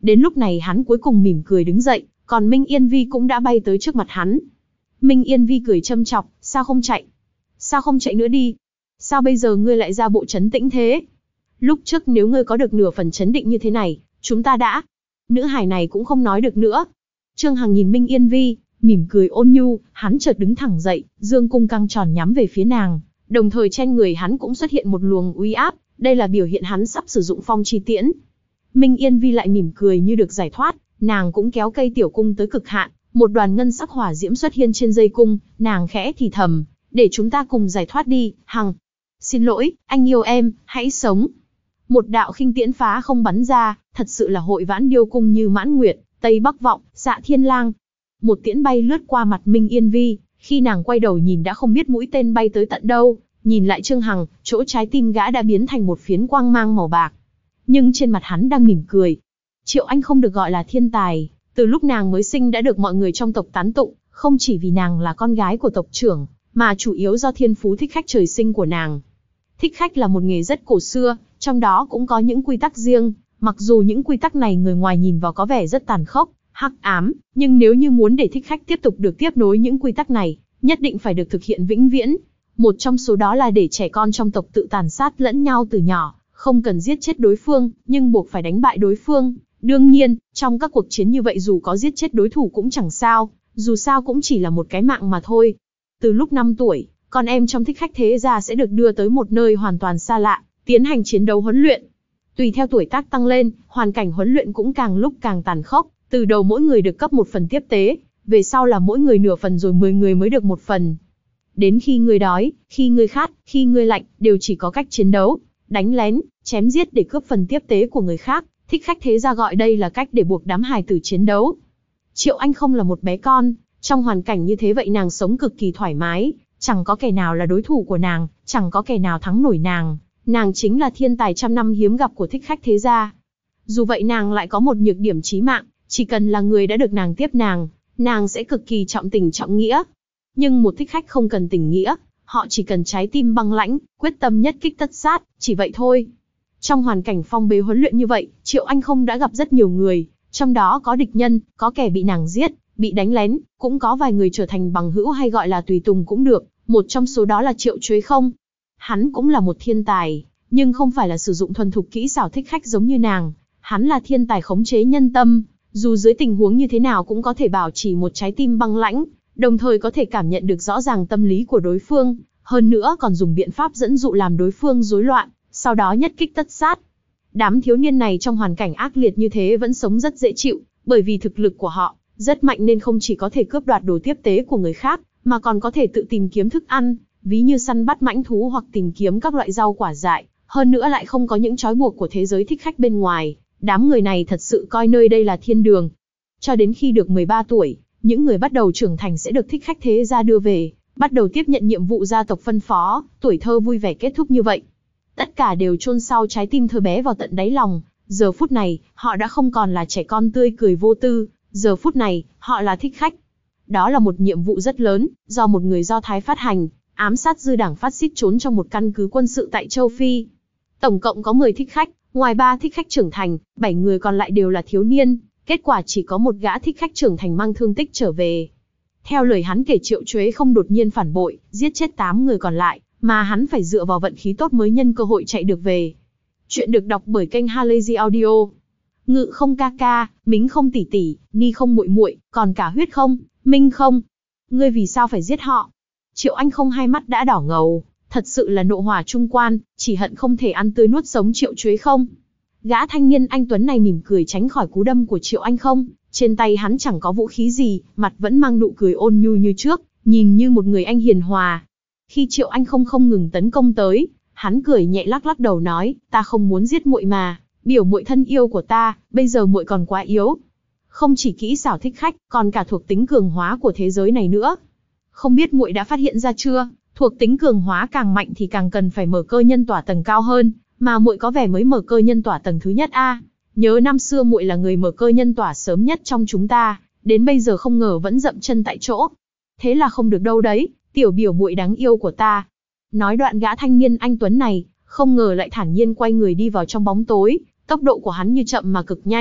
Đến lúc này hắn cuối cùng mỉm cười đứng dậy, còn Minh Yên Vi cũng đã bay tới trước mặt hắn. Minh Yên Vi cười châm chọc, sao không chạy? Sao không chạy nữa đi? Sao bây giờ ngươi lại ra bộ trấn tĩnh thế? Lúc trước nếu ngươi có được nửa phần chấn định như thế này, chúng ta đã... Nữ hài này cũng không nói được nữa. Trương Hằng nhìn Minh Yên Vi, mỉm cười ôn nhu, hắn chợt đứng thẳng dậy, dương cung căng tròn nhắm về phía nàng, đồng thời trên người hắn cũng xuất hiện một luồng uy áp, đây là biểu hiện hắn sắp sử dụng phong chi tiễn. Minh Yên Vi lại mỉm cười như được giải thoát, nàng cũng kéo cây tiểu cung tới cực hạn, một đoàn ngân sắc hỏa diễm xuất hiện trên dây cung, nàng khẽ thì thầm, để chúng ta cùng giải thoát đi, Hằng. Xin lỗi, anh yêu em, hãy sống. Một đạo khinh tiễn phá không bắn ra, thật sự là hội vãn điêu cung như Mãn Nguyệt, Tây Bắc Vọng, Dạ Thiên Lang. Một tiễn bay lướt qua mặt Minh Yên Vi, khi nàng quay đầu nhìn đã không biết mũi tên bay tới tận đâu, nhìn lại Trương Hằng, chỗ trái tim gã đã biến thành một phiến quang mang màu bạc. Nhưng trên mặt hắn đang mỉm cười. Triệu Anh không được gọi là thiên tài, từ lúc nàng mới sinh đã được mọi người trong tộc tán tụng, không chỉ vì nàng là con gái của tộc trưởng, mà chủ yếu do thiên phú thích khách trời sinh của nàng. Thích khách là một nghề rất cổ xưa, trong đó cũng có những quy tắc riêng, mặc dù những quy tắc này người ngoài nhìn vào có vẻ rất tàn khốc, hắc ám, nhưng nếu như muốn để thích khách tiếp tục được tiếp nối những quy tắc này, nhất định phải được thực hiện vĩnh viễn. Một trong số đó là để trẻ con trong tộc tự tàn sát lẫn nhau từ nhỏ, không cần giết chết đối phương, nhưng buộc phải đánh bại đối phương. Đương nhiên, trong các cuộc chiến như vậy dù có giết chết đối thủ cũng chẳng sao, dù sao cũng chỉ là một cái mạng mà thôi. Từ lúc năm tuổi, con em trong thích khách thế gia sẽ được đưa tới một nơi hoàn toàn xa lạ, tiến hành chiến đấu huấn luyện. Tùy theo tuổi tác tăng lên, hoàn cảnh huấn luyện cũng càng lúc càng tàn khốc, từ đầu mỗi người được cấp một phần tiếp tế, về sau là mỗi người nửa phần rồi mười người mới được một phần. Đến khi ngươi đói, khi ngươi khát, khi ngươi lạnh, đều chỉ có cách chiến đấu, đánh lén, chém giết để cướp phần tiếp tế của người khác. Thích khách thế gia gọi đây là cách để buộc đám hài tử chiến đấu. Triệu Anh không là một bé con, trong hoàn cảnh như thế vậy nàng sống cực kỳ thoải mái, chẳng có kẻ nào là đối thủ của nàng, chẳng có kẻ nào thắng nổi nàng, nàng chính là thiên tài trăm năm hiếm gặp của thích khách thế gia. Dù vậy nàng lại có một nhược điểm chí mạng, chỉ cần là người đã được nàng tiếp nàng, nàng sẽ cực kỳ trọng tình trọng nghĩa. Nhưng một thích khách không cần tình nghĩa, họ chỉ cần trái tim băng lãnh, quyết tâm nhất kích tất sát, chỉ vậy thôi. Trong hoàn cảnh phong bế huấn luyện như vậy, Triệu Anh không đã gặp rất nhiều người, trong đó có địch nhân, có kẻ bị nàng giết, bị đánh lén, cũng có vài người trở thành bằng hữu hay gọi là tùy tùng cũng được, một trong số đó là Triệu Chuế Không. Hắn cũng là một thiên tài, nhưng không phải là sử dụng thuần thục kỹ xảo thích khách giống như nàng, hắn là thiên tài khống chế nhân tâm, dù dưới tình huống như thế nào cũng có thể bảo trì một trái tim băng lãnh, đồng thời có thể cảm nhận được rõ ràng tâm lý của đối phương, hơn nữa còn dùng biện pháp dẫn dụ làm đối phương rối loạn, sau đó nhất kích tất sát. Đám thiếu niên này trong hoàn cảnh ác liệt như thế vẫn sống rất dễ chịu, bởi vì thực lực của họ rất mạnh nên không chỉ có thể cướp đoạt đồ tiếp tế của người khác, mà còn có thể tự tìm kiếm thức ăn, ví như săn bắt mãnh thú hoặc tìm kiếm các loại rau quả dại, hơn nữa lại không có những trói buộc của thế giới thích khách bên ngoài. Đám người này thật sự coi nơi đây là thiên đường. Cho đến khi được mười ba tuổi, những người bắt đầu trưởng thành sẽ được thích khách thế gia đưa về, bắt đầu tiếp nhận nhiệm vụ gia tộc phân phó, tuổi thơ vui vẻ kết thúc như vậy. Tất cả đều chôn sau trái tim thơ bé vào tận đáy lòng, giờ phút này, họ đã không còn là trẻ con tươi cười vô tư, giờ phút này, họ là thích khách. Đó là một nhiệm vụ rất lớn, do một người Do Thái phát hành, ám sát dư đảng phát xít trốn trong một căn cứ quân sự tại châu Phi. Tổng cộng có mười thích khách, ngoài ba thích khách trưởng thành, bảy người còn lại đều là thiếu niên, kết quả chỉ có một gã thích khách trưởng thành mang thương tích trở về. Theo lời hắn kể, Triệu Chuế Không đột nhiên phản bội, giết chết tám người còn lại, mà hắn phải dựa vào vận khí tốt mới nhân cơ hội chạy được về. Chuyện được đọc bởi kênh Halazy Audio. Ngự không ca ca, Mính không tỷ tỷ, Ni không muội muội, còn cả Huyết không, Minh không. Ngươi vì sao phải giết họ? Triệu Anh Không hai mắt đã đỏ ngầu, thật sự là nộ hỏa trung quan, chỉ hận không thể ăn tươi nuốt sống Triệu Chuế Không. Gã thanh niên anh tuấn này mỉm cười tránh khỏi cú đâm của Triệu Anh Không, trên tay hắn chẳng có vũ khí gì, mặt vẫn mang nụ cười ôn nhu như trước, nhìn như một người anh hiền hòa. Khi Triệu Anh Không không ngừng tấn công tới, hắn cười nhẹ lắc lắc đầu nói, ta không muốn giết muội mà, biểu muội thân yêu của ta, bây giờ muội còn quá yếu. Không chỉ kỹ xảo thích khách, còn cả thuộc tính cường hóa của thế giới này nữa. Không biết muội đã phát hiện ra chưa, thuộc tính cường hóa càng mạnh thì càng cần phải mở cơ nhân tỏa tầng cao hơn, mà muội có vẻ mới mở cơ nhân tỏa tầng thứ nhất a. Nhớ năm xưa muội là người mở cơ nhân tỏa sớm nhất trong chúng ta, đến bây giờ không ngờ vẫn dậm chân tại chỗ. Thế là không được đâu đấy, tiểu biểu muội đáng yêu của ta. Nói đoạn gã thanh niên anh tuấn này, không ngờ lại thản nhiên quay người đi vào trong bóng tối, tốc độ của hắn như chậm mà cực nhanh,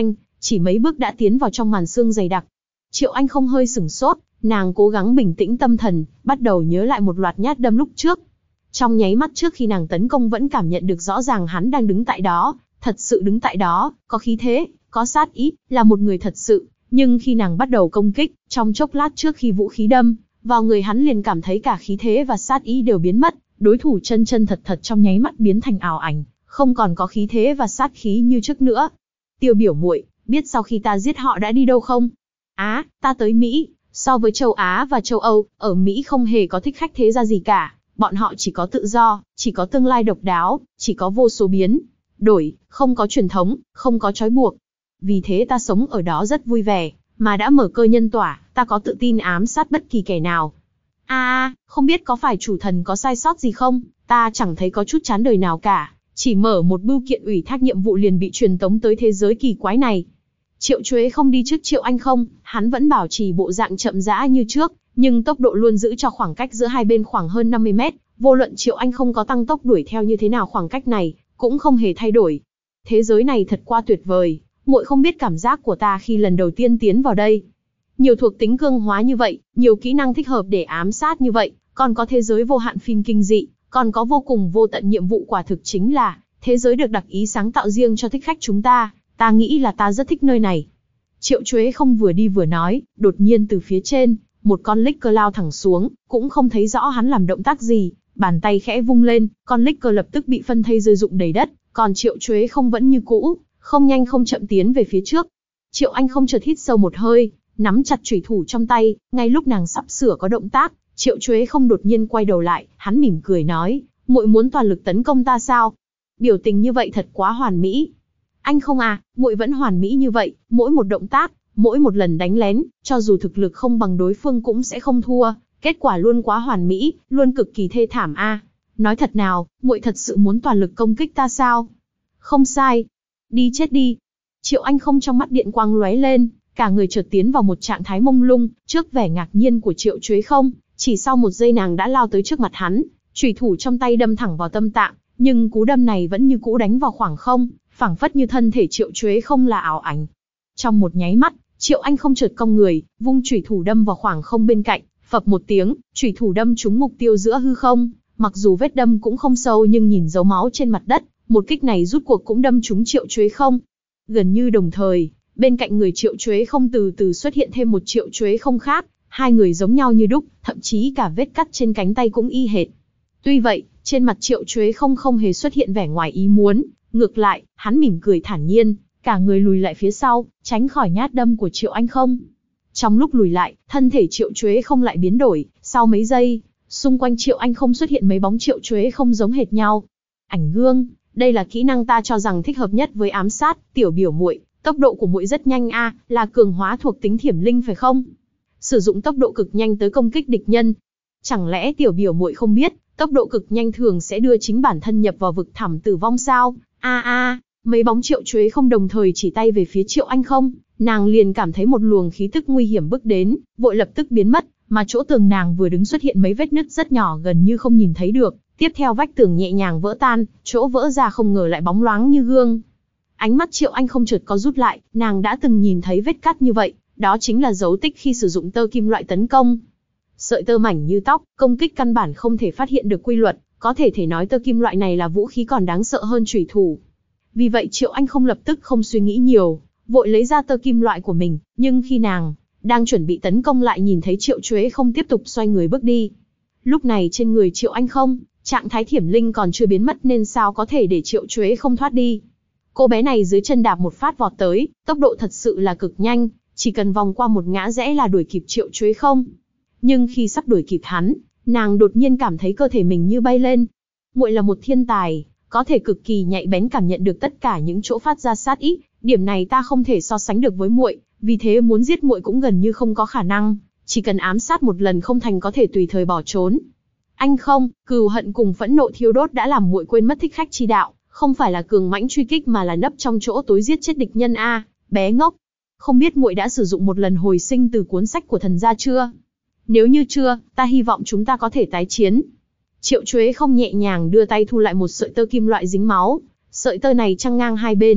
chỉ mấy bước đã tiến vào trong màn sương dày đặc. Triệu Anh không hơi sửng sốt, nàng cố gắng bình tĩnh tâm thần, bắt đầu nhớ lại một loạt nhát đâm lúc trước. Trong nháy mắt trước khi nàng tấn công vẫn cảm nhận được rõ ràng hắn đang đứng tại đó, thật sự đứng tại đó, có khí thế, có sát ý, là một người thật sự. Nhưng khi nàng bắt đầu công kích, trong chốc lát trước khi vũ khí đâm vào người hắn liền cảm thấy cả khí thế và sát ý đều biến mất, đối thủ chân chân thật thật trong nháy mắt biến thành ảo ảnh, không còn có khí thế và sát khí như trước nữa. Tiêu biểu muội, biết sau khi ta giết họ đã đi đâu không? Á, ta tới Mỹ. So với châu Á và châu Âu, ở Mỹ không hề có thích khách thế gia gì cả, bọn họ chỉ có tự do, chỉ có tương lai độc đáo, chỉ có vô số biến đổi, không có truyền thống, không có trói buộc. Vì thế ta sống ở đó rất vui vẻ, mà đã mở cơ nhân tỏa, ta có tự tin ám sát bất kỳ kẻ nào. A à, không biết có phải chủ thần có sai sót gì không, ta chẳng thấy có chút chán đời nào cả, chỉ mở một bưu kiện ủy thác nhiệm vụ liền bị truyền tống tới thế giới kỳ quái này. Triệu Chuế không đi trước Triệu Anh không, hắn vẫn bảo trì bộ dạng chậm rãi như trước, nhưng tốc độ luôn giữ cho khoảng cách giữa hai bên khoảng hơn năm mươi mét, vô luận Triệu Anh không có tăng tốc đuổi theo như thế nào khoảng cách này, cũng không hề thay đổi. Thế giới này thật quá tuyệt vời, muội không biết cảm giác của ta khi lần đầu tiên tiến vào đây. Nhiều thuộc tính cương hóa như vậy, nhiều kỹ năng thích hợp để ám sát như vậy, còn có thế giới vô hạn phim kinh dị, còn có vô cùng vô tận nhiệm vụ, quả thực chính là thế giới được đặc ý sáng tạo riêng cho thích khách chúng ta. Ta nghĩ là ta rất thích nơi này. Triệu Chuế không vừa đi vừa nói, đột nhiên từ phía trên, một con Licker lao thẳng xuống, cũng không thấy rõ hắn làm động tác gì, bàn tay khẽ vung lên, con Licker lập tức bị phân thây rơi rụng đầy đất, còn Triệu Chuế không vẫn như cũ, không nhanh không chậm tiến về phía trước. Triệu Anh không chợt hít sâu một hơi, nắm chặt chủy thủ trong tay, ngay lúc nàng sắp sửa có động tác, Triệu Chuế không đột nhiên quay đầu lại, hắn mỉm cười nói, muội muốn toàn lực tấn công ta sao? Biểu tình như vậy thật quá hoàn mỹ. Anh không à, muội vẫn hoàn mỹ như vậy, mỗi một động tác, mỗi một lần đánh lén, cho dù thực lực không bằng đối phương cũng sẽ không thua, kết quả luôn quá hoàn mỹ, luôn cực kỳ thê thảm a. À. Nói thật nào, muội thật sự muốn toàn lực công kích ta sao? Không sai. Đi chết đi. Triệu Anh không trong mắt điện quang lóe lên, cả người chợt tiến vào một trạng thái mông lung, trước vẻ ngạc nhiên của Triệu Chuế không, chỉ sau một giây nàng đã lao tới trước mặt hắn, chủy thủ trong tay đâm thẳng vào tâm tạng, nhưng cú đâm này vẫn như cũ đánh vào khoảng không, phảng phất như thân thể Triệu Chuế không là ảo ảnh. Trong một nháy mắt, Triệu Anh không chợt cong người, vung chủy thủ đâm vào khoảng không bên cạnh, phập một tiếng, chủy thủ đâm trúng mục tiêu giữa hư không, mặc dù vết đâm cũng không sâu nhưng nhìn dấu máu trên mặt đất, một kích này rút cuộc cũng đâm trúng Triệu Chuế không. Gần như đồng thời, bên cạnh người Triệu Chuế không từ từ xuất hiện thêm một Triệu Chuế không khác, hai người giống nhau như đúc, thậm chí cả vết cắt trên cánh tay cũng y hệt. Tuy vậy, trên mặt Triệu Chuế không không hề xuất hiện vẻ ngoài ý muốn, ngược lại, hắn mỉm cười thản nhiên, cả người lùi lại phía sau, tránh khỏi nhát đâm của Triệu Anh không. Trong lúc lùi lại, thân thể Triệu Chuế không lại biến đổi, sau mấy giây, xung quanh Triệu Anh không xuất hiện mấy bóng Triệu Chuế không giống hệt nhau. Ảnh gương, đây là kỹ năng ta cho rằng thích hợp nhất với ám sát, tiểu biểu muội, tốc độ của muội rất nhanh a, à, là cường hóa thuộc tính thiểm linh phải không? Sử dụng tốc độ cực nhanh tới công kích địch nhân. Chẳng lẽ tiểu biểu muội không biết, tốc độ cực nhanh thường sẽ đưa chính bản thân nhập vào vực thẳm tử vong sao? A a, mấy bóng Triệu Chuế không đồng thời chỉ tay về phía Triệu Anh không, nàng liền cảm thấy một luồng khí tức nguy hiểm bước đến, vội lập tức biến mất, mà chỗ tường nàng vừa đứng xuất hiện mấy vết nứt rất nhỏ gần như không nhìn thấy được, tiếp theo vách tường nhẹ nhàng vỡ tan, chỗ vỡ ra không ngờ lại bóng loáng như gương. Ánh mắt Triệu Anh không chợt có rút lại, nàng đã từng nhìn thấy vết cắt như vậy, đó chính là dấu tích khi sử dụng tơ kim loại tấn công. Sợi tơ mảnh như tóc, công kích căn bản không thể phát hiện được quy luật, có thể thể nói tơ kim loại này là vũ khí còn đáng sợ hơn chủy thủ. Vì vậy Triệu Anh không lập tức không suy nghĩ nhiều, vội lấy ra tơ kim loại của mình, nhưng khi nàng đang chuẩn bị tấn công lại nhìn thấy Triệu Chuế không tiếp tục xoay người bước đi. Lúc này trên người Triệu Anh không, trạng thái thiểm linh còn chưa biến mất nên sao có thể để Triệu Chuế không thoát đi. Cô bé này dưới chân đạp một phát vọt tới, tốc độ thật sự là cực nhanh, chỉ cần vòng qua một ngã rẽ là đuổi kịp Triệu Chuế không. Nhưng khi sắp đuổi kịp hắn, nàng đột nhiên cảm thấy cơ thể mình như bay lên. Muội là một thiên tài, có thể cực kỳ nhạy bén cảm nhận được tất cả những chỗ phát ra sát ý, điểm này ta không thể so sánh được với muội, vì thế muốn giết muội cũng gần như không có khả năng, chỉ cần ám sát một lần không thành có thể tùy thời bỏ trốn. Anh không, cừu hận cùng phẫn nộ thiêu đốt đã làm muội quên mất thích khách chi đạo, không phải là cường mãnh truy kích mà là nấp trong chỗ tối giết chết địch nhân a, bé ngốc. Không biết muội đã sử dụng một lần hồi sinh từ cuốn sách của thần gia chưa? Nếu như chưa, ta hy vọng chúng ta có thể tái chiến. Triệu Chuế không nhẹ nhàng đưa tay thu lại một sợi tơ kim loại dính máu, sợi tơ này chằng ngang hai bên,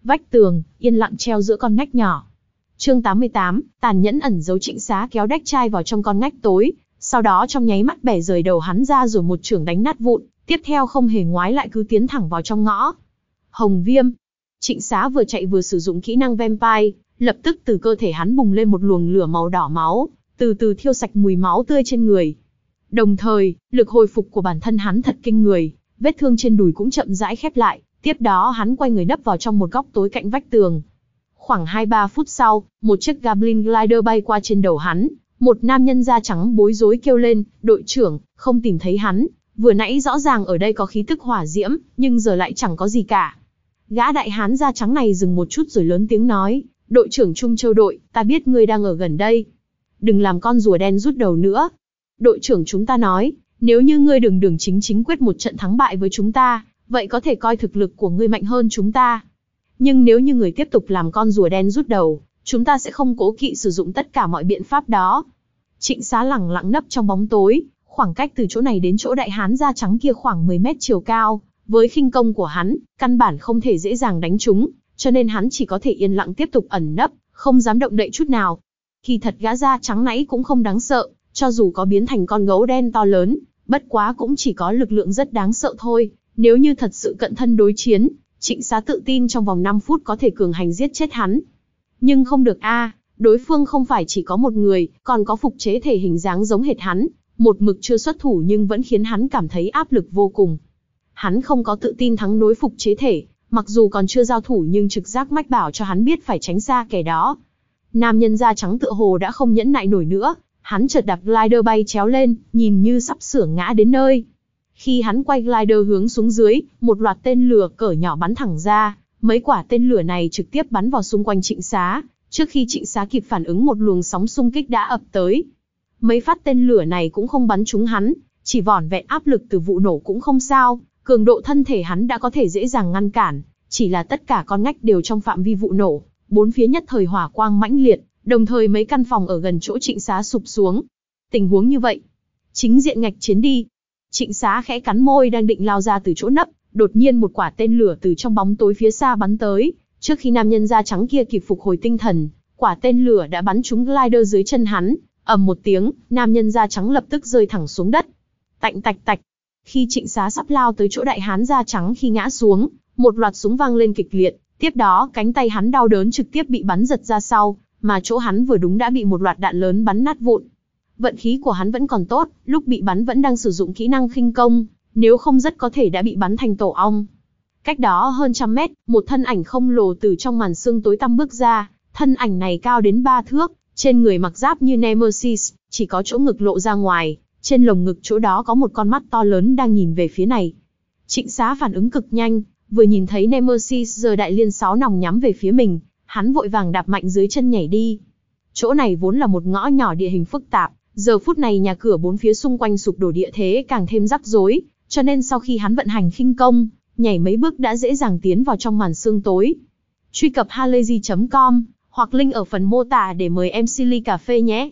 Vách tường, yên lặng treo giữa con ngách nhỏ. Chương tám mươi tám, tàn nhẫn ẩn giấu. Trịnh Xá kéo Đách Trai vào trong con ngách tối, sau đó trong nháy mắt bẻ rời đầu hắn ra rồi một chưởng đánh nát vụn, tiếp theo không hề ngoái lại cứ tiến thẳng vào trong ngõ. Hồng viêm. Trịnh Xá vừa chạy vừa sử dụng kỹ năng Vampire, lập tức từ cơ thể hắn bùng lên một luồng lửa màu đỏ máu, từ từ thiêu sạch mùi máu tươi trên người. Đồng thời, lực hồi phục của bản thân hắn thật kinh người, vết thương trên đùi cũng chậm rãi khép lại, tiếp đó hắn quay người nấp vào trong một góc tối cạnh vách tường. Khoảng hai ba phút sau, một chiếc Goblin Glider bay qua trên đầu hắn, một nam nhân da trắng bối rối kêu lên, đội trưởng, không tìm thấy hắn, vừa nãy rõ ràng ở đây có khí tức hỏa diễm, nhưng giờ lại chẳng có gì cả. Gã đại hán da trắng này dừng một chút rồi lớn tiếng nói, đội trưởng Trung Châu đội, ta biết ngươi đang ở gần đây. Đừng làm con rùa đen rút đầu nữa. Đội trưởng chúng ta nói, nếu như ngươi đường đường chính chính quyết một trận thắng bại với chúng ta, vậy có thể coi thực lực của ngươi mạnh hơn chúng ta. Nhưng nếu như người tiếp tục làm con rùa đen rút đầu, chúng ta sẽ không cố kỵ sử dụng tất cả mọi biện pháp đó. Trịnh Xá lẳng lặng nấp trong bóng tối, khoảng cách từ chỗ này đến chỗ đại hán da trắng kia khoảng mười mét chiều cao, với khinh công của hắn, căn bản không thể dễ dàng đánh trúng, cho nên hắn chỉ có thể yên lặng tiếp tục ẩn nấp, không dám động đậy chút nào. Kỳ thật gã da trắng nãy cũng không đáng sợ, cho dù có biến thành con gấu đen to lớn, bất quá cũng chỉ có lực lượng rất đáng sợ thôi. Nếu như thật sự cận thân đối chiến, Trịnh Xá tự tin trong vòng năm phút có thể cường hành giết chết hắn. Nhưng không được a, à, đối phương không phải chỉ có một người, còn có phục chế thể hình dáng giống hệt hắn, một mực chưa xuất thủ nhưng vẫn khiến hắn cảm thấy áp lực vô cùng. Hắn không có tự tin thắng đối phục chế thể, mặc dù còn chưa giao thủ nhưng trực giác mách bảo cho hắn biết phải tránh xa kẻ đó. Nam nhân da trắng tựa hồ đã không nhẫn nại nổi nữa, hắn chợt đạp glider bay chéo lên, nhìn như sắp sửa ngã đến nơi. Khi hắn quay glider hướng xuống dưới, một loạt tên lửa cỡ nhỏ bắn thẳng ra, mấy quả tên lửa này trực tiếp bắn vào xung quanh Trịnh Xá, trước khi Trịnh Xá kịp phản ứng một luồng sóng xung kích đã ập tới. Mấy phát tên lửa này cũng không bắn trúng hắn, chỉ vỏn vẹn áp lực từ vụ nổ cũng không sao, cường độ thân thể hắn đã có thể dễ dàng ngăn cản, chỉ là tất cả con ngách đều trong phạm vi vụ nổ, bốn phía nhất thời hỏa quang mãnh liệt, đồng thời mấy căn phòng ở gần chỗ Trịnh Xá sụp xuống. Tình huống như vậy, chính diện ngạch chiến đi. Trịnh Xá khẽ cắn môi đang định lao ra từ chỗ nấp, đột nhiên một quả tên lửa từ trong bóng tối phía xa bắn tới, trước khi nam nhân da trắng kia kịp phục hồi tinh thần, quả tên lửa đã bắn trúng glider dưới chân hắn, ầm một tiếng, nam nhân da trắng lập tức rơi thẳng xuống đất. Tạch tạch tạch. Khi Trịnh Xá sắp lao tới chỗ đại hán da trắng khi ngã xuống, một loạt súng vang lên kịch liệt, tiếp đó cánh tay hắn đau đớn trực tiếp bị bắn giật ra sau, mà chỗ hắn vừa đúng đã bị một loạt đạn lớn bắn nát vụn. Vận khí của hắn vẫn còn tốt, lúc bị bắn vẫn đang sử dụng kỹ năng khinh công, nếu không rất có thể đã bị bắn thành tổ ong. Cách đó hơn trăm mét, một thân ảnh khổng lồ từ trong màn sương tối tăm bước ra, thân ảnh này cao đến ba thước, trên người mặc giáp như Nemesis, chỉ có chỗ ngực lộ ra ngoài, trên lồng ngực chỗ đó có một con mắt to lớn đang nhìn về phía này. Trịnh Xá phản ứng cực nhanh, vừa nhìn thấy Nemesis giơ đại liên sáu nòng nhắm về phía mình, hắn vội vàng đạp mạnh dưới chân nhảy đi. Chỗ này vốn là một ngõ nhỏ địa hình phức tạp, giờ phút này nhà cửa bốn phía xung quanh sụp đổ, địa thế càng thêm rắc rối, cho nên sau khi hắn vận hành khinh công, nhảy mấy bước đã dễ dàng tiến vào trong màn sương tối. Truy cập halayzi chấm com hoặc link ở phần mô tả để mời em xê ly cà phê nhé.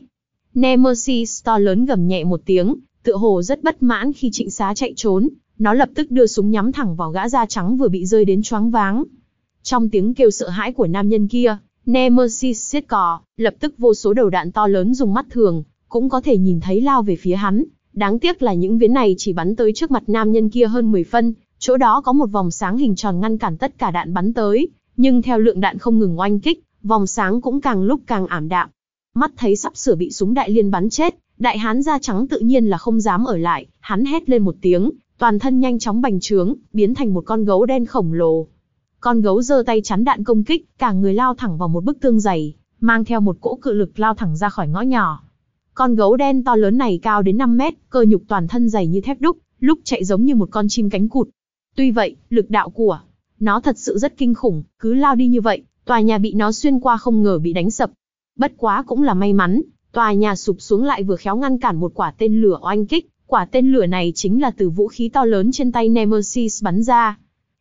Nemesis to lớn gầm nhẹ một tiếng, tựa hồ rất bất mãn khi Trịnh Xá chạy trốn, nó lập tức đưa súng nhắm thẳng vào gã da trắng vừa bị rơi đến choáng váng. Trong tiếng kêu sợ hãi của nam nhân kia, Nemesis siết cò, lập tức vô số đầu đạn to lớn dùng mắt thường cũng có thể nhìn thấy lao về phía hắn. Đáng tiếc là những viên này chỉ bắn tới trước mặt nam nhân kia hơn mười phân, chỗ đó có một vòng sáng hình tròn ngăn cản tất cả đạn bắn tới, nhưng theo lượng đạn không ngừng oanh kích, vòng sáng cũng càng lúc càng ảm đạm. Mắt thấy sắp sửa bị súng đại liên bắn chết, đại hán da trắng tự nhiên là không dám ở lại, hắn hét lên một tiếng, toàn thân nhanh chóng bành trướng, biến thành một con gấu đen khổng lồ. Con gấu giơ tay chắn đạn công kích, cả người lao thẳng vào một bức tường dày, mang theo một cỗ cự lực lao thẳng ra khỏi ngõ nhỏ. Con gấu đen to lớn này cao đến năm mét, cơ nhục toàn thân dày như thép đúc, lúc chạy giống như một con chim cánh cụt. Tuy vậy, lực đạo của nó thật sự rất kinh khủng, cứ lao đi như vậy, tòa nhà bị nó xuyên qua không ngờ bị đánh sập. Bất quá cũng là may mắn, tòa nhà sụp xuống lại vừa khéo ngăn cản một quả tên lửa oanh kích, quả tên lửa này chính là từ vũ khí to lớn trên tay Nemesis bắn ra.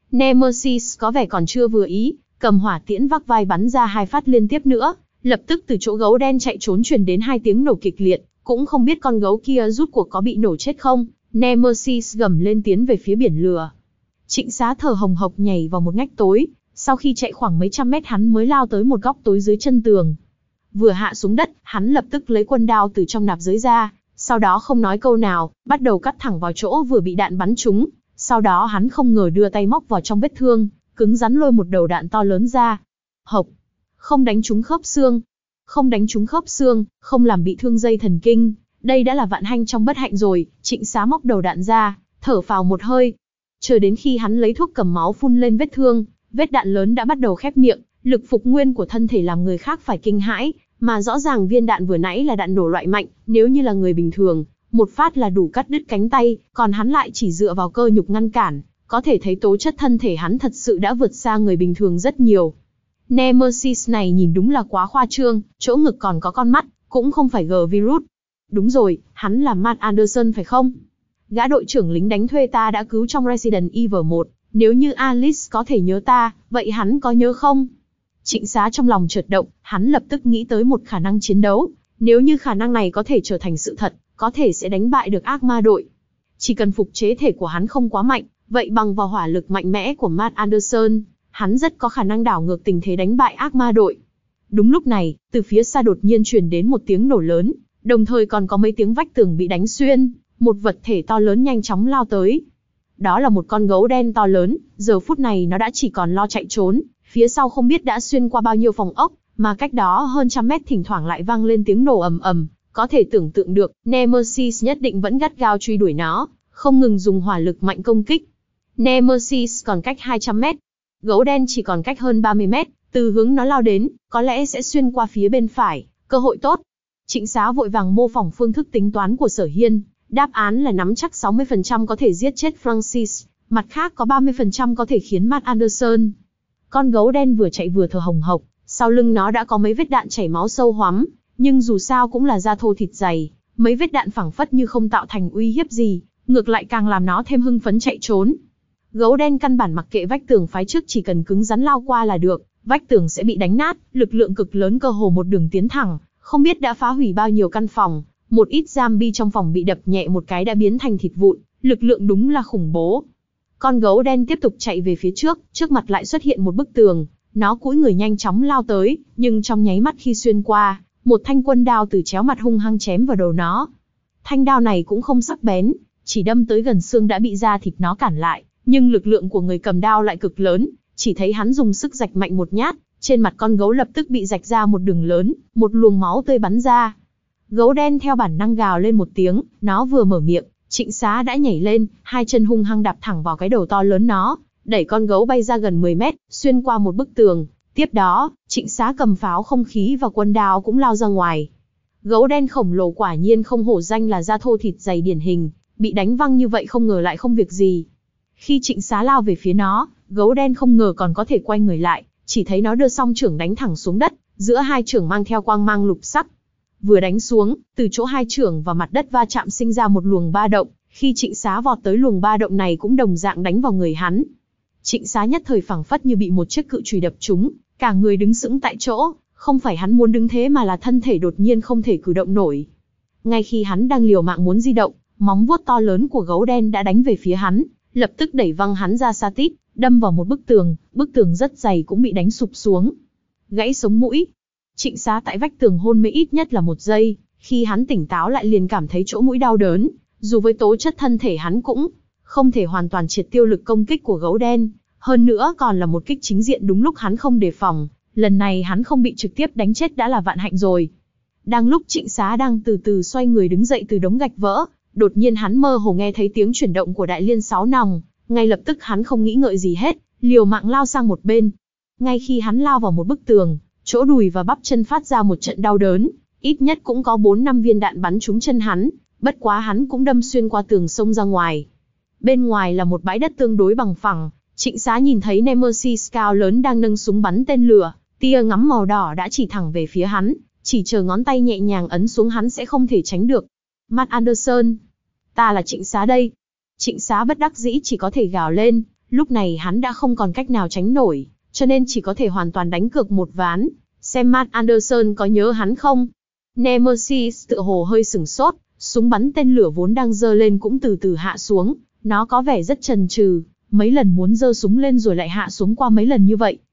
Nemesis có vẻ còn chưa vừa ý, cầm hỏa tiễn vác vai bắn ra hai phát liên tiếp nữa, lập tức từ chỗ gấu đen chạy trốn truyền đến hai tiếng nổ kịch liệt, cũng không biết con gấu kia rút cuộc có bị nổ chết không. Nemesis gầm lên tiến về phía biển lửa. Trịnh Xá thở hồng hộc nhảy vào một ngách tối, Sau khi chạy khoảng mấy trăm mét hắn mới lao tới một góc tối dưới chân tường. Vừa hạ xuống đất, hắn lập tức lấy quân đao từ trong nạp giới ra, sau đó không nói câu nào, bắt đầu cắt thẳng vào chỗ vừa bị đạn bắn trúng. Sau đó hắn không ngờ đưa tay móc vào trong vết thương, cứng rắn lôi một đầu đạn to lớn ra. Hộc, không đánh trúng khớp xương, không đánh trúng khớp xương, không làm bị thương dây thần kinh. Đây đã là vạn hạnh trong bất hạnh rồi. Trịnh Xá móc đầu đạn ra, thở phào một hơi. Chờ đến khi hắn lấy thuốc cầm máu phun lên vết thương, vết đạn lớn đã bắt đầu khép miệng, lực phục nguyên của thân thể làm người khác phải kinh hãi, mà rõ ràng viên đạn vừa nãy là đạn nổ loại mạnh, nếu như là người bình thường, một phát là đủ cắt đứt cánh tay, còn hắn lại chỉ dựa vào cơ nhục ngăn cản, có thể thấy tố chất thân thể hắn thật sự đã vượt xa người bình thường rất nhiều. Nemesis này nhìn đúng là quá khoa trương, chỗ ngực còn có con mắt, cũng không phải G-Virus. Đúng rồi, hắn là Matt Anderson phải không? Gã đội trưởng lính đánh thuê ta đã cứu trong Resident Evil một, nếu như Alice có thể nhớ ta, vậy hắn có nhớ không? Trịnh Xá trong lòng chợt động, hắn lập tức nghĩ tới một khả năng chiến đấu, nếu như khả năng này có thể trở thành sự thật, có thể sẽ đánh bại được ác ma đội. Chỉ cần phục chế thể của hắn không quá mạnh, vậy bằng vào hỏa lực mạnh mẽ của Matt Anderson, hắn rất có khả năng đảo ngược tình thế đánh bại ác ma đội. Đúng lúc này, từ phía xa đột nhiên truyền đến một tiếng nổ lớn, đồng thời còn có mấy tiếng vách tường bị đánh xuyên, một vật thể to lớn nhanh chóng lao tới. Đó là một con gấu đen to lớn, giờ phút này nó đã chỉ còn lo chạy trốn, phía sau không biết đã xuyên qua bao nhiêu phòng ốc, mà cách đó hơn trăm mét thỉnh thoảng lại vang lên tiếng nổ ầm ầm, có thể tưởng tượng được, Nemesis nhất định vẫn gắt gao truy đuổi nó, không ngừng dùng hỏa lực mạnh công kích. Nemesis còn cách hai trăm mét, gấu đen chỉ còn cách hơn ba mươi mét, từ hướng nó lao đến, có lẽ sẽ xuyên qua phía bên phải, cơ hội tốt. Trịnh Xá vội vàng mô phỏng phương thức tính toán của Sở Hiên, đáp án là nắm chắc sáu mươi phần trăm có thể giết chết Francis, mặt khác có ba mươi phần trăm có thể khiến Matt Anderson. Con gấu đen vừa chạy vừa thở hồng hộc, sau lưng nó đã có mấy vết đạn chảy máu sâu hoắm, nhưng dù sao cũng là da thô thịt dày, mấy vết đạn phảng phất như không tạo thành uy hiếp gì, ngược lại càng làm nó thêm hưng phấn chạy trốn. Gấu đen căn bản mặc kệ vách tường phái trước, chỉ cần cứng rắn lao qua là được, vách tường sẽ bị đánh nát, lực lượng cực lớn cơ hồ một đường tiến thẳng, không biết đã phá hủy bao nhiêu căn phòng, một ít zombie trong phòng bị đập nhẹ một cái đã biến thành thịt vụn, lực lượng đúng là khủng bố. Con gấu đen tiếp tục chạy về phía trước, trước mặt lại xuất hiện một bức tường, nó cúi người nhanh chóng lao tới, nhưng trong nháy mắt khi xuyên qua, một thanh quân đao từ chéo mặt hung hăng chém vào đầu nó. Thanh đao này cũng không sắc bén, chỉ đâm tới gần xương đã bị da thịt nó cản lại, nhưng lực lượng của người cầm đao lại cực lớn, chỉ thấy hắn dùng sức rạch mạnh một nhát, trên mặt con gấu lập tức bị rạch ra một đường lớn, một luồng máu tươi bắn ra. Gấu đen theo bản năng gào lên một tiếng, nó vừa mở miệng, Trịnh Xá đã nhảy lên, hai chân hung hăng đạp thẳng vào cái đầu to lớn nó, đẩy con gấu bay ra gần mười mét, xuyên qua một bức tường. Tiếp đó, Trịnh Xá cầm pháo không khí và quân đao cũng lao ra ngoài. Gấu đen khổng lồ quả nhiên không hổ danh là da thô thịt dày điển hình, bị đánh văng như vậy không ngờ lại không việc gì. Khi Trịnh Xá lao về phía nó, gấu đen không ngờ còn có thể quay người lại, chỉ thấy nó đưa song chưởng đánh thẳng xuống đất, giữa hai chưởng mang theo quang mang lục sắc. Vừa đánh xuống, từ chỗ hai chưởng và mặt đất va chạm sinh ra một luồng ba động, khi Trịnh Xá vọt tới luồng ba động này cũng đồng dạng đánh vào người hắn. Trịnh Xá nhất thời phảng phất như bị một chiếc cự chùy đập trúng, cả người đứng sững tại chỗ, không phải hắn muốn đứng thế mà là thân thể đột nhiên không thể cử động nổi. Ngay khi hắn đang liều mạng muốn di động, móng vuốt to lớn của gấu đen đã đánh về phía hắn, lập tức đẩy văng hắn ra xa tít, đâm vào một bức tường, bức tường rất dày cũng bị đánh sụp xuống. Gãy sống mũi. Trịnh Xá tại vách tường hôn mê ít nhất là một giây, khi hắn tỉnh táo lại liền cảm thấy chỗ mũi đau đớn, dù với tố chất thân thể hắn cũng không thể hoàn toàn triệt tiêu lực công kích của gấu đen, hơn nữa còn là một kích chính diện đúng lúc hắn không đề phòng, lần này hắn không bị trực tiếp đánh chết đã là vạn hạnh rồi. Đang lúc Trịnh Xá đang từ từ xoay người đứng dậy từ đống gạch vỡ, đột nhiên hắn mơ hồ nghe thấy tiếng chuyển động của đại liên sáu nòng, ngay lập tức hắn không nghĩ ngợi gì hết, liều mạng lao sang một bên. Ngay khi hắn lao vào một bức tường, chỗ đùi và bắp chân phát ra một trận đau đớn, ít nhất cũng có bốn năm viên đạn bắn trúng chân hắn, bất quá hắn cũng đâm xuyên qua tường xông ra ngoài. Bên ngoài là một bãi đất tương đối bằng phẳng, Trịnh Xá nhìn thấy Nemesis cao lớn đang nâng súng bắn tên lửa, tia ngắm màu đỏ đã chỉ thẳng về phía hắn, chỉ chờ ngón tay nhẹ nhàng ấn xuống hắn sẽ không thể tránh được. Matt Anderson, ta là Trịnh Xá đây. Trịnh Xá bất đắc dĩ chỉ có thể gào lên, lúc này hắn đã không còn cách nào tránh nổi, cho nên chỉ có thể hoàn toàn đánh cược một ván, xem Matt Anderson có nhớ hắn không. Nemesis tựa hồ hơi sửng sốt, súng bắn tên lửa vốn đang giơ lên cũng từ từ hạ xuống, nó có vẻ rất chần chừ, mấy lần muốn giơ súng lên rồi lại hạ xuống qua mấy lần như vậy,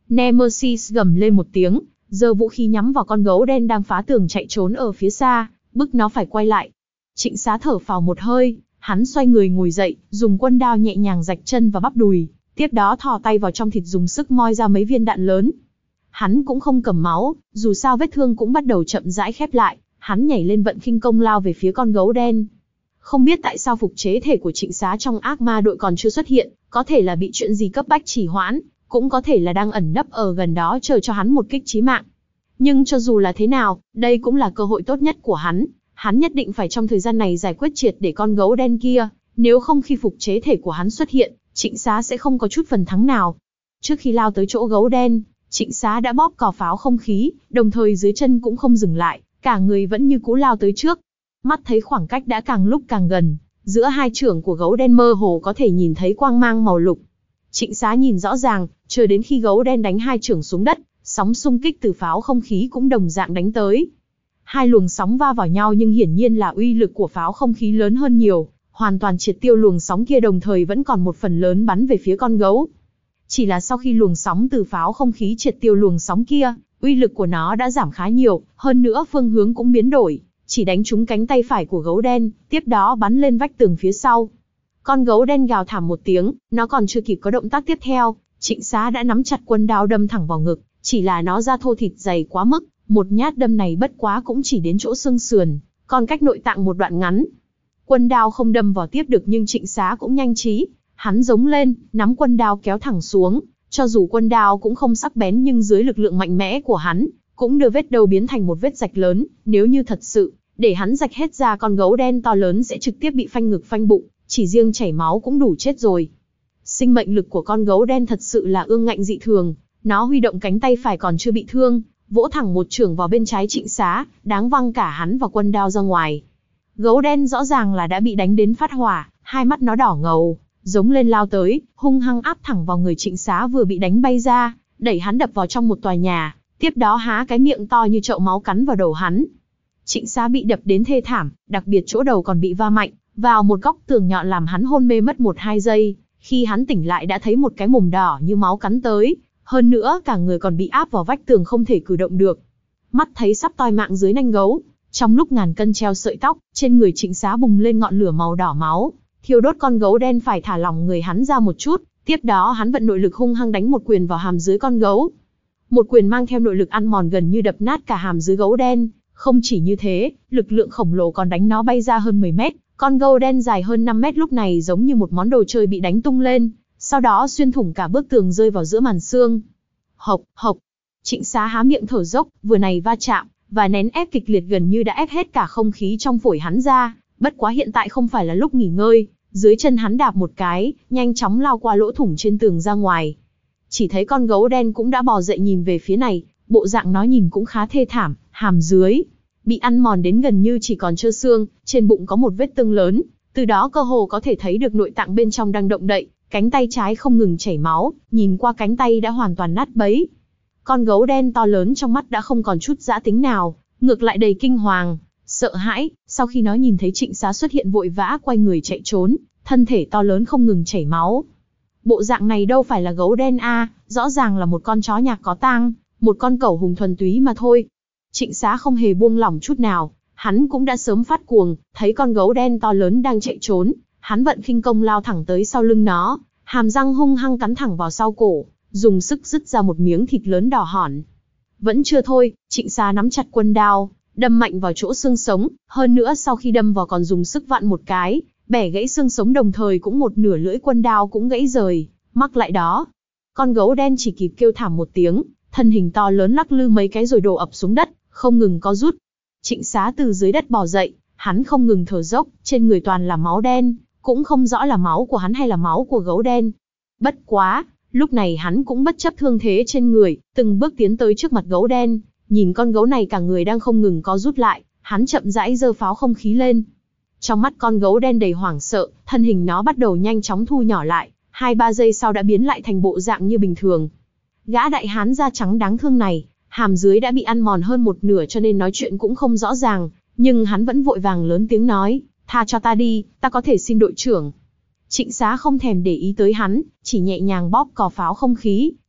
Nemesis gầm lên một tiếng, giơ vũ khí nhắm vào con gấu đen đang phá tường chạy trốn ở phía xa, bức nó phải quay lại. Trịnh Xá thở phào một hơi, hắn xoay người ngồi dậy, dùng quân đao nhẹ nhàng rạch chân và bắp đùi, tiếp đó thò tay vào trong thịt dùng sức moi ra mấy viên đạn lớn. Hắn cũng không cầm máu, dù sao vết thương cũng bắt đầu chậm rãi khép lại, hắn nhảy lên vận khinh công lao về phía con gấu đen. Không biết tại sao phục chế thể của Trịnh Xá trong ác ma đội còn chưa xuất hiện, có thể là bị chuyện gì cấp bách trì hoãn, cũng có thể là đang ẩn nấp ở gần đó chờ cho hắn một kích chí mạng. Nhưng cho dù là thế nào, đây cũng là cơ hội tốt nhất của hắn, hắn nhất định phải trong thời gian này giải quyết triệt để con gấu đen kia, nếu không khi phục chế thể của hắn xuất hiện, Trịnh Xá sẽ không có chút phần thắng nào. Trước khi lao tới chỗ gấu đen, Trịnh Xá đã bóp cò pháo không khí, đồng thời dưới chân cũng không dừng lại, cả người vẫn như cũ lao tới trước. Mắt thấy khoảng cách đã càng lúc càng gần, giữa hai chưởng của gấu đen mơ hồ có thể nhìn thấy quang mang màu lục. Trịnh Xá nhìn rõ ràng, chờ đến khi gấu đen đánh hai chưởng xuống đất, sóng xung kích từ pháo không khí cũng đồng dạng đánh tới. Hai luồng sóng va vào nhau nhưng hiển nhiên là uy lực của pháo không khí lớn hơn nhiều, hoàn toàn triệt tiêu luồng sóng kia đồng thời vẫn còn một phần lớn bắn về phía con gấu. Chỉ là sau khi luồng sóng từ pháo không khí triệt tiêu luồng sóng kia, uy lực của nó đã giảm khá nhiều, hơn nữa phương hướng cũng biến đổi, chỉ đánh trúng cánh tay phải của gấu đen, tiếp đó bắn lên vách tường phía sau. Con gấu đen gào thảm một tiếng, nó còn chưa kịp có động tác tiếp theo, Trịnh Xá đã nắm chặt quân đao đâm thẳng vào ngực, chỉ là nó da thô thịt dày quá mức, một nhát đâm này bất quá cũng chỉ đến chỗ xương sườn, còn cách nội tạng một đoạn ngắn. Quân đao không đâm vào tiếp được nhưng Trịnh Xá cũng nhanh trí, hắn giống lên, nắm quân đao kéo thẳng xuống, cho dù quân đao cũng không sắc bén nhưng dưới lực lượng mạnh mẽ của hắn, cũng đưa vết đầu biến thành một vết rạch lớn, nếu như thật sự, để hắn rạch hết ra con gấu đen to lớn sẽ trực tiếp bị phanh ngực phanh bụng, chỉ riêng chảy máu cũng đủ chết rồi. Sinh mệnh lực của con gấu đen thật sự là ương ngạnh dị thường, nó huy động cánh tay phải còn chưa bị thương, vỗ thẳng một chưởng vào bên trái Trịnh Xá, đáng văng cả hắn và quân đao ra ngoài. Gấu đen rõ ràng là đã bị đánh đến phát hỏa, hai mắt nó đỏ ngầu, giống lên lao tới, hung hăng áp thẳng vào người Trịnh Xá vừa bị đánh bay ra, đẩy hắn đập vào trong một tòa nhà, tiếp đó há cái miệng to như chậu máu cắn vào đầu hắn. Trịnh Xá bị đập đến thê thảm, đặc biệt chỗ đầu còn bị va mạnh vào một góc tường nhọn làm hắn hôn mê mất một hai giây, khi hắn tỉnh lại đã thấy một cái mồm đỏ như máu cắn tới, hơn nữa cả người còn bị áp vào vách tường không thể cử động được. Mắt thấy sắp toi mạng dưới nanh gấu, trong lúc ngàn cân treo sợi tóc, trên người Trịnh Xá bùng lên ngọn lửa màu đỏ máu, thiêu đốt con gấu đen phải thả lỏng người hắn ra một chút, tiếp đó hắn vận nội lực hung hăng đánh một quyền vào hàm dưới con gấu. Một quyền mang theo nội lực ăn mòn gần như đập nát cả hàm dưới gấu đen, không chỉ như thế, lực lượng khổng lồ còn đánh nó bay ra hơn mười mét, con gấu đen dài hơn năm mét lúc này giống như một món đồ chơi bị đánh tung lên, sau đó xuyên thủng cả bức tường rơi vào giữa màn xương. Hộc, hộc. Trịnh Xá há miệng thở dốc, vừa này va chạm và nén ép kịch liệt gần như đã ép hết cả không khí trong phổi hắn ra, bất quá hiện tại không phải là lúc nghỉ ngơi, dưới chân hắn đạp một cái, nhanh chóng lao qua lỗ thủng trên tường ra ngoài. Chỉ thấy con gấu đen cũng đã bò dậy nhìn về phía này, bộ dạng nó nhìn cũng khá thê thảm, hàm dưới bị ăn mòn đến gần như chỉ còn trơ xương, trên bụng có một vết thương lớn, từ đó cơ hồ có thể thấy được nội tạng bên trong đang động đậy, cánh tay trái không ngừng chảy máu, nhìn qua cánh tay đã hoàn toàn nát bấy. Con gấu đen to lớn trong mắt đã không còn chút dã tính nào, ngược lại đầy kinh hoàng, sợ hãi, sau khi nó nhìn thấy Trịnh Xá xuất hiện vội vã quay người chạy trốn, thân thể to lớn không ngừng chảy máu. Bộ dạng này đâu phải là gấu đen a, rõ ràng là một con chó nhạc có tang, một con cẩu hùng thuần túy mà thôi. Trịnh Xá không hề buông lỏng chút nào, hắn cũng đã sớm phát cuồng, thấy con gấu đen to lớn đang chạy trốn, hắn vận khinh công lao thẳng tới sau lưng nó, hàm răng hung hăng cắn thẳng vào sau cổ, dùng sức rứt ra một miếng thịt lớn đỏ hỏn. Vẫn chưa thôi, Trịnh Xá nắm chặt quân đao, đâm mạnh vào chỗ xương sống, hơn nữa sau khi đâm vào còn dùng sức vặn một cái, bẻ gãy xương sống đồng thời cũng một nửa lưỡi quân đao cũng gãy rời, mắc lại đó. Con gấu đen chỉ kịp kêu thảm một tiếng, thân hình to lớn lắc lư mấy cái rồi đổ ập xuống đất, không ngừng co rút. Trịnh Xá từ dưới đất bò dậy, hắn không ngừng thở dốc, trên người toàn là máu đen, cũng không rõ là máu của hắn hay là máu của gấu đen. Bất quá, lúc này hắn cũng bất chấp thương thế trên người, từng bước tiến tới trước mặt gấu đen, nhìn con gấu này cả người đang không ngừng co rút lại, hắn chậm rãi giơ pháo không khí lên. Trong mắt con gấu đen đầy hoảng sợ, thân hình nó bắt đầu nhanh chóng thu nhỏ lại, hai ba giây sau đã biến lại thành bộ dạng như bình thường. Gã đại hán da trắng đáng thương này, hàm dưới đã bị ăn mòn hơn một nửa cho nên nói chuyện cũng không rõ ràng, nhưng hắn vẫn vội vàng lớn tiếng nói, tha cho ta đi, ta có thể xin đội trưởng. Trịnh Xá không thèm để ý tới hắn, chỉ nhẹ nhàng bóp cò pháo không khí,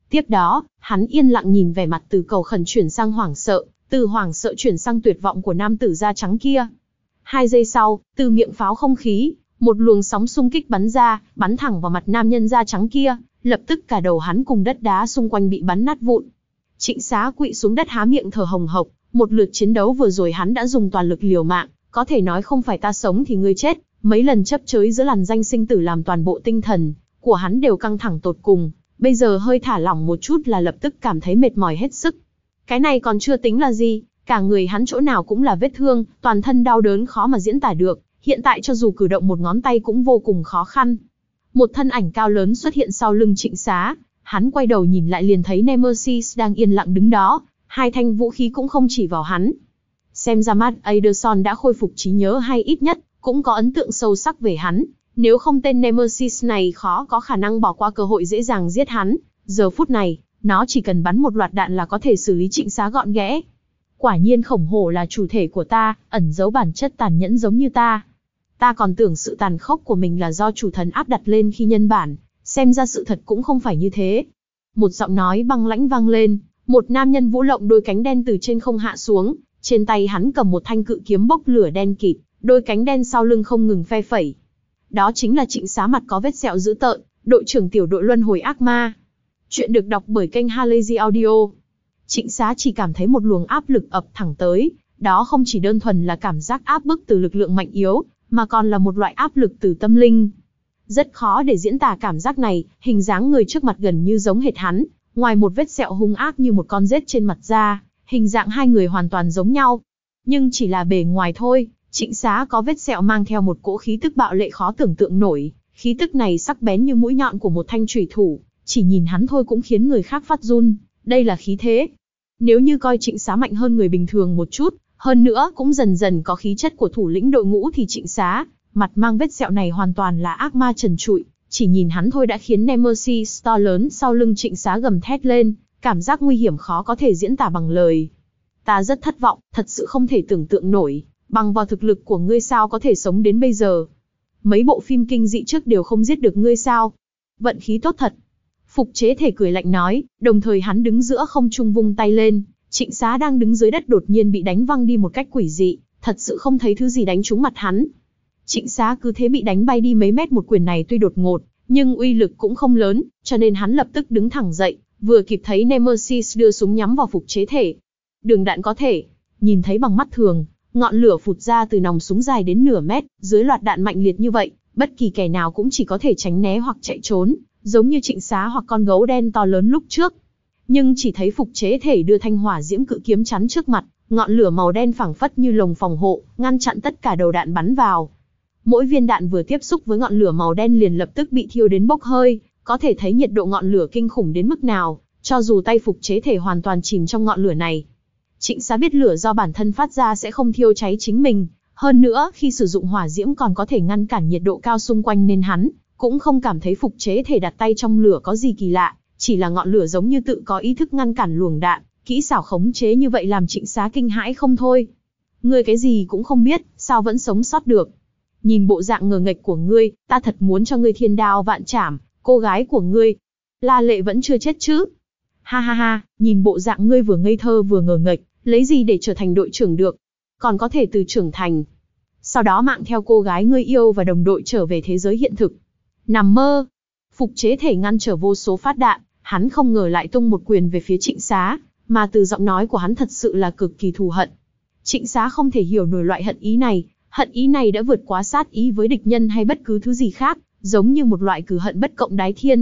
Tiếp đó, hắn yên lặng nhìn vẻ mặt từ cầu khẩn chuyển sang hoảng sợ, từ hoảng sợ chuyển sang tuyệt vọng của nam tử da trắng kia. Hai giây sau, từ miệng pháo không khí, một luồng sóng xung kích bắn ra, bắn thẳng vào mặt nam nhân da trắng kia, lập tức cả đầu hắn cùng đất đá xung quanh bị bắn nát vụn. Trịnh Xá quỵ xuống đất há miệng thở hồng hộc, một lượt chiến đấu vừa rồi hắn đã dùng toàn lực liều mạng, có thể nói không phải ta sống thì ngươi chết, mấy lần chấp chới giữa làn danh sinh tử làm toàn bộ tinh thần của hắn đều căng thẳng tột cùng, bây giờ hơi thả lỏng một chút là lập tức cảm thấy mệt mỏi hết sức. Cái này còn chưa tính là gì, cả người hắn chỗ nào cũng là vết thương, toàn thân đau đớn khó mà diễn tả được, hiện tại cho dù cử động một ngón tay cũng vô cùng khó khăn. Một thân ảnh cao lớn xuất hiện sau lưng Trịnh Xá, hắn quay đầu nhìn lại liền thấy Nemesis đang yên lặng đứng đó, hai thanh vũ khí cũng không chỉ vào hắn. Xem ra Matt Anderson đã khôi phục trí nhớ hay ít nhất cũng có ấn tượng sâu sắc về hắn, nếu không tên Nemesis này khó có khả năng bỏ qua cơ hội dễ dàng giết hắn. Giờ phút này, nó chỉ cần bắn một loạt đạn là có thể xử lý Trịnh Xá gọn ghẽ. Quả nhiên khổng hổ là chủ thể của ta, ẩn giấu bản chất tàn nhẫn giống như ta. Ta còn tưởng sự tàn khốc của mình là do chủ thần áp đặt lên khi nhân bản, xem ra sự thật cũng không phải như thế. Một giọng nói băng lãnh vang lên, một nam nhân vũ lộng đôi cánh đen từ trên không hạ xuống, trên tay hắn cầm một thanh cự kiếm bốc lửa đen kịt, đôi cánh đen sau lưng không ngừng phe phẩy. Đó chính là Trịnh Xá, mặt có vết sẹo dữ tợn, đội trưởng tiểu đội luân hồi ác ma. Chuyện được đọc bởi kênh Halazy Audio. Trịnh Xá chỉ cảm thấy một luồng áp lực ập thẳng tới, đó không chỉ đơn thuần là cảm giác áp bức từ lực lượng mạnh yếu, mà còn là một loại áp lực từ tâm linh. Rất khó để diễn tả cảm giác này, hình dáng người trước mặt gần như giống hệt hắn, ngoài một vết sẹo hung ác như một con rết trên mặt da, hình dạng hai người hoàn toàn giống nhau. Nhưng chỉ là bề ngoài thôi, Trịnh Xá có vết sẹo mang theo một cỗ khí tức bạo lệ khó tưởng tượng nổi, khí tức này sắc bén như mũi nhọn của một thanh chủy thủ, chỉ nhìn hắn thôi cũng khiến người khác phát run, đây là khí thế. Nếu như coi Trịnh Xá mạnh hơn người bình thường một chút, hơn nữa cũng dần dần có khí chất của thủ lĩnh đội ngũ thì Trịnh Xá, mặt mang vết sẹo này hoàn toàn là ác ma trần trụi, chỉ nhìn hắn thôi đã khiến Nemesis to lớn sau lưng Trịnh Xá gầm thét lên, cảm giác nguy hiểm khó có thể diễn tả bằng lời. Ta rất thất vọng, thật sự không thể tưởng tượng nổi, bằng vào thực lực của ngươi sao có thể sống đến bây giờ. Mấy bộ phim kinh dị trước đều không giết được ngươi sao? Vận khí tốt thật. Phục chế thể cười lạnh nói, đồng thời hắn đứng giữa không trung vung tay lên, Trịnh Xá đang đứng dưới đất đột nhiên bị đánh văng đi một cách quỷ dị, thật sự không thấy thứ gì đánh trúng mặt hắn. Trịnh Xá cứ thế bị đánh bay đi mấy mét, một quyền này tuy đột ngột, nhưng uy lực cũng không lớn, cho nên hắn lập tức đứng thẳng dậy, vừa kịp thấy Nemesis đưa súng nhắm vào phục chế thể. Đường đạn có thể nhìn thấy bằng mắt thường, ngọn lửa phụt ra từ nòng súng dài đến nửa mét, dưới loạt đạn mạnh liệt như vậy, bất kỳ kẻ nào cũng chỉ có thể tránh né hoặc chạy trốn, giống như Trịnh Xá hoặc con gấu đen to lớn lúc trước. Nhưng chỉ thấy phục chế thể đưa thanh hỏa diễm cự kiếm chắn trước mặt, ngọn lửa màu đen phảng phất như lồng phòng hộ, ngăn chặn tất cả đầu đạn bắn vào. Mỗi viên đạn vừa tiếp xúc với ngọn lửa màu đen liền lập tức bị thiêu đến bốc hơi, có thể thấy nhiệt độ ngọn lửa kinh khủng đến mức nào, cho dù tay phục chế thể hoàn toàn chìm trong ngọn lửa này. Trịnh Xá biết lửa do bản thân phát ra sẽ không thiêu cháy chính mình, hơn nữa khi sử dụng hỏa diễm còn có thể ngăn cản nhiệt độ cao xung quanh nên hắn cũng không cảm thấy phục chế thể đặt tay trong lửa có gì kỳ lạ, chỉ là ngọn lửa giống như tự có ý thức ngăn cản luồng đạn, kỹ xảo khống chế như vậy làm Trịnh Xá kinh hãi không thôi. Ngươi cái gì cũng không biết, sao vẫn sống sót được? Nhìn bộ dạng ngờ nghệch của ngươi, ta thật muốn cho ngươi thiên đao vạn trảm, cô gái của ngươi. La Lệ vẫn chưa chết chứ? Ha ha ha, nhìn bộ dạng ngươi vừa ngây thơ vừa ngờ nghệch, lấy gì để trở thành đội trưởng được? Còn có thể từ trưởng thành, sau đó mạng theo cô gái ngươi yêu và đồng đội trở về thế giới hiện thực. Nằm mơ. Phục chế thể ngăn trở vô số phát đạn, hắn không ngờ lại tung một quyền về phía Trịnh Xá, mà từ giọng nói của hắn thật sự là cực kỳ thù hận. Trịnh Xá không thể hiểu nổi loại hận ý này, hận ý này đã vượt quá sát ý với địch nhân hay bất cứ thứ gì khác, giống như một loại cử hận bất cộng đái thiên.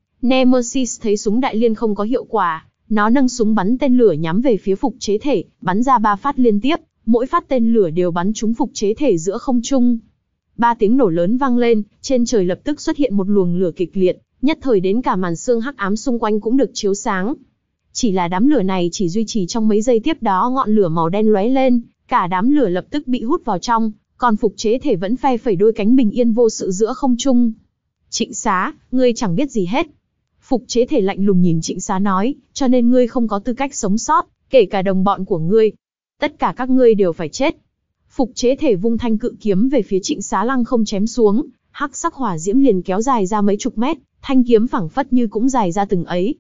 Nemesis thấy súng đại liên không có hiệu quả, nó nâng súng bắn tên lửa nhắm về phía phục chế thể, bắn ra ba phát liên tiếp, mỗi phát tên lửa đều bắn trúng phục chế thể giữa không trung. Ba tiếng nổ lớn vang lên, trên trời lập tức xuất hiện một luồng lửa kịch liệt, nhất thời đến cả màn sương hắc ám xung quanh cũng được chiếu sáng. Chỉ là đám lửa này chỉ duy trì trong mấy giây, tiếp đó ngọn lửa màu đen lóe lên, cả đám lửa lập tức bị hút vào trong, còn phục chế thể vẫn phe phẩy đôi cánh bình yên vô sự giữa không trung. Trịnh Xá, ngươi chẳng biết gì hết. Phục chế thể lạnh lùng nhìn Trịnh Xá nói, cho nên ngươi không có tư cách sống sót, kể cả đồng bọn của ngươi. Tất cả các ngươi đều phải chết. Phục chế thể vung thanh cự kiếm về phía Trịnh Xá lăng không chém xuống, hắc sắc hỏa diễm liền kéo dài ra mấy chục mét, thanh kiếm phảng phất như cũng dài ra từng ấy.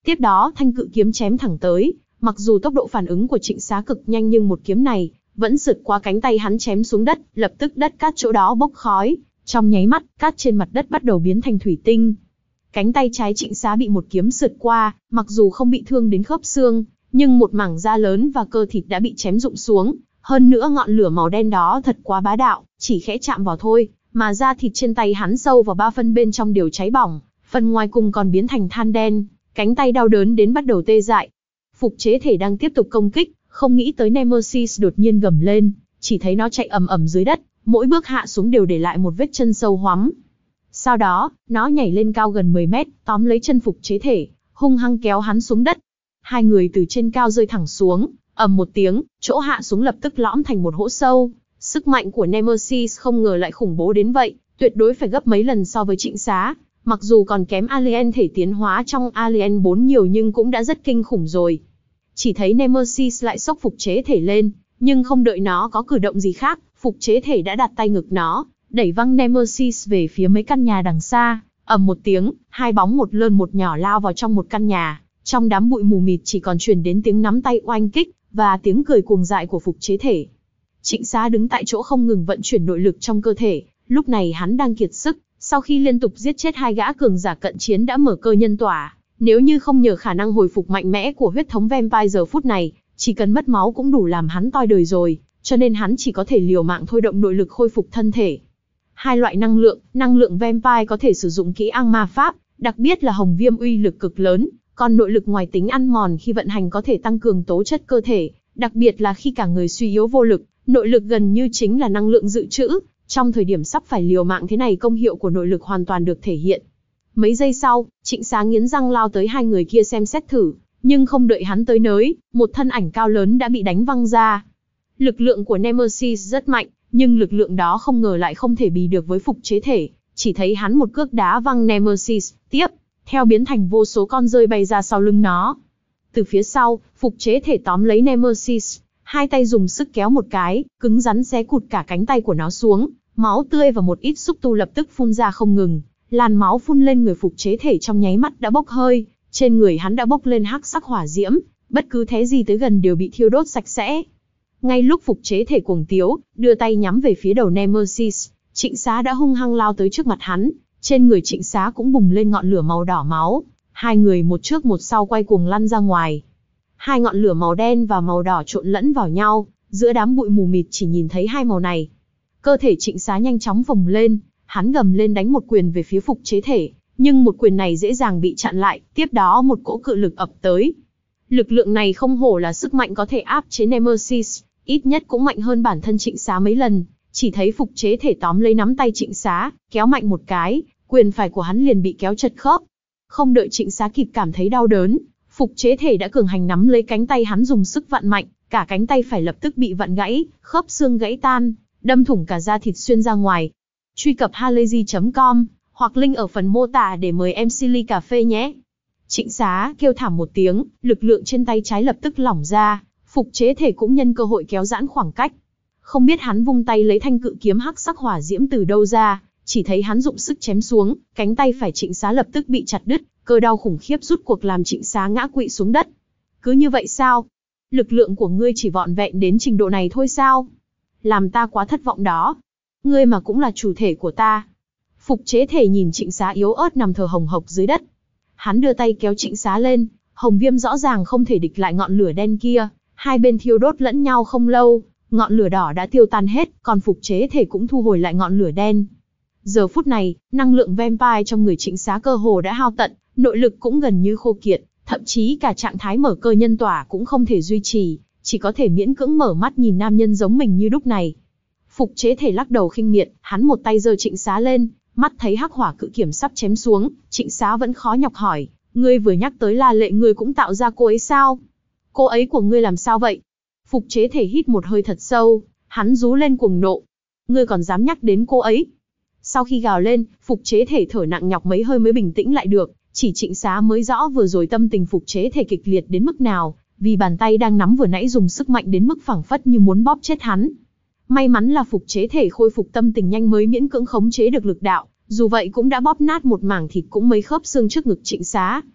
Tiếp đó thanh cự kiếm chém thẳng tới, mặc dù tốc độ phản ứng của Trịnh Xá cực nhanh nhưng một kiếm này vẫn sượt qua cánh tay hắn chém xuống đất, lập tức đất cát chỗ đó bốc khói, trong nháy mắt, cát trên mặt đất bắt đầu biến thành thủy tinh. Cánh tay trái Trịnh Xá bị một kiếm sượt qua, mặc dù không bị thương đến khớp xương, nhưng một mảng da lớn và cơ thịt đã bị chém rụng xuống, hơn nữa ngọn lửa màu đen đó thật quá bá đạo, chỉ khẽ chạm vào thôi, mà da thịt trên tay hắn sâu vào ba phân bên trong đều cháy bỏng, phần ngoài cùng còn biến thành than đen, cánh tay đau đớn đến bắt đầu tê dại. Phục chế thể đang tiếp tục công kích, không nghĩ tới Nemesis đột nhiên gầm lên, chỉ thấy nó chạy ầm ầm dưới đất, mỗi bước hạ xuống đều để lại một vết chân sâu hoắm. Sau đó, nó nhảy lên cao gần mười mét, tóm lấy chân phục chế thể, hung hăng kéo hắn xuống đất. Hai người từ trên cao rơi thẳng xuống, ầm một tiếng, chỗ hạ xuống lập tức lõm thành một hố sâu. Sức mạnh của Nemesis không ngờ lại khủng bố đến vậy, tuyệt đối phải gấp mấy lần so với Trịnh Xá. Mặc dù còn kém Alien thể tiến hóa trong Alien bốn nhiều nhưng cũng đã rất kinh khủng rồi. Chỉ thấy Nemesis lại xốc phục chế thể lên, nhưng không đợi nó có cử động gì khác, phục chế thể đã đặt tay ngực nó, đẩy văng Nemesis về phía mấy căn nhà đằng xa. Ầm một tiếng, hai bóng một lớn một nhỏ lao vào trong một căn nhà, trong đám bụi mù mịt chỉ còn truyền đến tiếng nắm tay oanh kích và tiếng cười cuồng dại của phục chế thể. Trịnh Xá đứng tại chỗ không ngừng vận chuyển nội lực trong cơ thể, lúc này hắn đang kiệt sức, sau khi liên tục giết chết hai gã cường giả cận chiến đã mở cơ nhân tỏa, nếu như không nhờ khả năng hồi phục mạnh mẽ của huyết thống vampire giờ phút này, chỉ cần mất máu cũng đủ làm hắn toi đời rồi, cho nên hắn chỉ có thể liều mạng thôi động nội lực khôi phục thân thể. Hai loại năng lượng, năng lượng vampire có thể sử dụng kỹ năng ma pháp, đặc biệt là hồng viêm uy lực cực lớn, còn nội lực ngoài tính ăn mòn khi vận hành có thể tăng cường tố chất cơ thể, đặc biệt là khi cả người suy yếu vô lực, nội lực gần như chính là năng lượng dự trữ, trong thời điểm sắp phải liều mạng thế này công hiệu của nội lực hoàn toàn được thể hiện. Mấy giây sau, Trịnh Xá nghiến răng lao tới hai người kia xem xét thử, nhưng không đợi hắn tới nới, một thân ảnh cao lớn đã bị đánh văng ra. Lực lượng của Nemesis rất mạnh, nhưng lực lượng đó không ngờ lại không thể bì được với phục chế thể, chỉ thấy hắn một cước đá văng Nemesis, tiếp theo biến thành vô số con rơi bay ra sau lưng nó. Từ phía sau, phục chế thể tóm lấy Nemesis, hai tay dùng sức kéo một cái, cứng rắn xé cụt cả cánh tay của nó xuống, máu tươi và một ít xúc tu lập tức phun ra không ngừng, làn máu phun lên người phục chế thể trong nháy mắt đã bốc hơi, trên người hắn đã bốc lên hắc sắc hỏa diễm, bất cứ thế gì tới gần đều bị thiêu đốt sạch sẽ. Ngay lúc phục chế thể cuồng tiếu, đưa tay nhắm về phía đầu Nemesis, Trịnh Xá đã hung hăng lao tới trước mặt hắn, trên người Trịnh Xá cũng bùng lên ngọn lửa màu đỏ máu, hai người một trước một sau quay cuồng lăn ra ngoài. Hai ngọn lửa màu đen và màu đỏ trộn lẫn vào nhau, giữa đám bụi mù mịt chỉ nhìn thấy hai màu này. Cơ thể Trịnh Xá nhanh chóng phồng lên, hắn gầm lên đánh một quyền về phía phục chế thể, nhưng một quyền này dễ dàng bị chặn lại, tiếp đó một cỗ cự lực ập tới. Lực lượng này không hổ là sức mạnh có thể áp chế Nemesis, ít nhất cũng mạnh hơn bản thân Trịnh Xá mấy lần, chỉ thấy phục chế thể tóm lấy nắm tay Trịnh Xá, kéo mạnh một cái, quyền phải của hắn liền bị kéo chật khớp. Không đợi Trịnh Xá kịp cảm thấy đau đớn, phục chế thể đã cường hành nắm lấy cánh tay hắn dùng sức vặn mạnh, cả cánh tay phải lập tức bị vặn gãy, khớp xương gãy tan, đâm thủng cả da thịt xuyên ra ngoài. Truy cập halayzi chấm com hoặc link ở phần mô tả để mời em xê ly cà phê nhé. Trịnh Xá kêu thảm một tiếng, lực lượng trên tay trái lập tức lỏng ra, phục chế thể cũng nhân cơ hội kéo giãn khoảng cách. Không biết hắn vung tay lấy thanh cự kiếm hắc sắc hỏa diễm từ đâu ra, chỉ thấy hắn dụng sức chém xuống, cánh tay phải Trịnh Xá lập tức bị chặt đứt, cơn đau khủng khiếp rút cuộc làm Trịnh Xá ngã quỵ xuống đất. Cứ như vậy sao? Lực lượng của ngươi chỉ vỏn vẹn đến trình độ này thôi sao? Làm ta quá thất vọng đó. Ngươi mà cũng là chủ thể của ta. Phục chế thể nhìn Trịnh Xá yếu ớt nằm thờ hồng hộc dưới đất. Hắn đưa tay kéo Trịnh Xá lên, hồng viêm rõ ràng không thể địch lại ngọn lửa đen kia, hai bên thiêu đốt lẫn nhau không lâu, ngọn lửa đỏ đã tiêu tan hết, còn phục chế thể cũng thu hồi lại ngọn lửa đen. Giờ phút này, năng lượng vampire trong người Trịnh Xá cơ hồ đã hao tận, nội lực cũng gần như khô kiệt, thậm chí cả trạng thái mở cơ nhân tỏa cũng không thể duy trì, chỉ có thể miễn cưỡng mở mắt nhìn nam nhân giống mình như lúc này. Phục chế thể lắc đầu khinh miệt, hắn một tay giơ Trịnh Xá lên, mắt thấy hắc hỏa cự kiếm sắp chém xuống, Trịnh Xá vẫn khó nhọc hỏi, ngươi vừa nhắc tới La Lệ ngươi cũng tạo ra cô ấy sao? Cô ấy của ngươi làm sao vậy? Phục chế thể hít một hơi thật sâu, hắn rú lên cuồng nộ. Ngươi còn dám nhắc đến cô ấy? Sau khi gào lên, phục chế thể thở nặng nhọc mấy hơi mới bình tĩnh lại được, chỉ Trịnh Xá mới rõ vừa rồi tâm tình phục chế thể kịch liệt đến mức nào, vì bàn tay đang nắm vừa nãy dùng sức mạnh đến mức phảng phất như muốn bóp chết hắn. May mắn là phục chế thể khôi phục tâm tình nhanh mới miễn cưỡng khống chế được lực đạo, dù vậy cũng đã bóp nát một mảng thịt cũng mấy khớp xương trước ngực Trịnh Xá.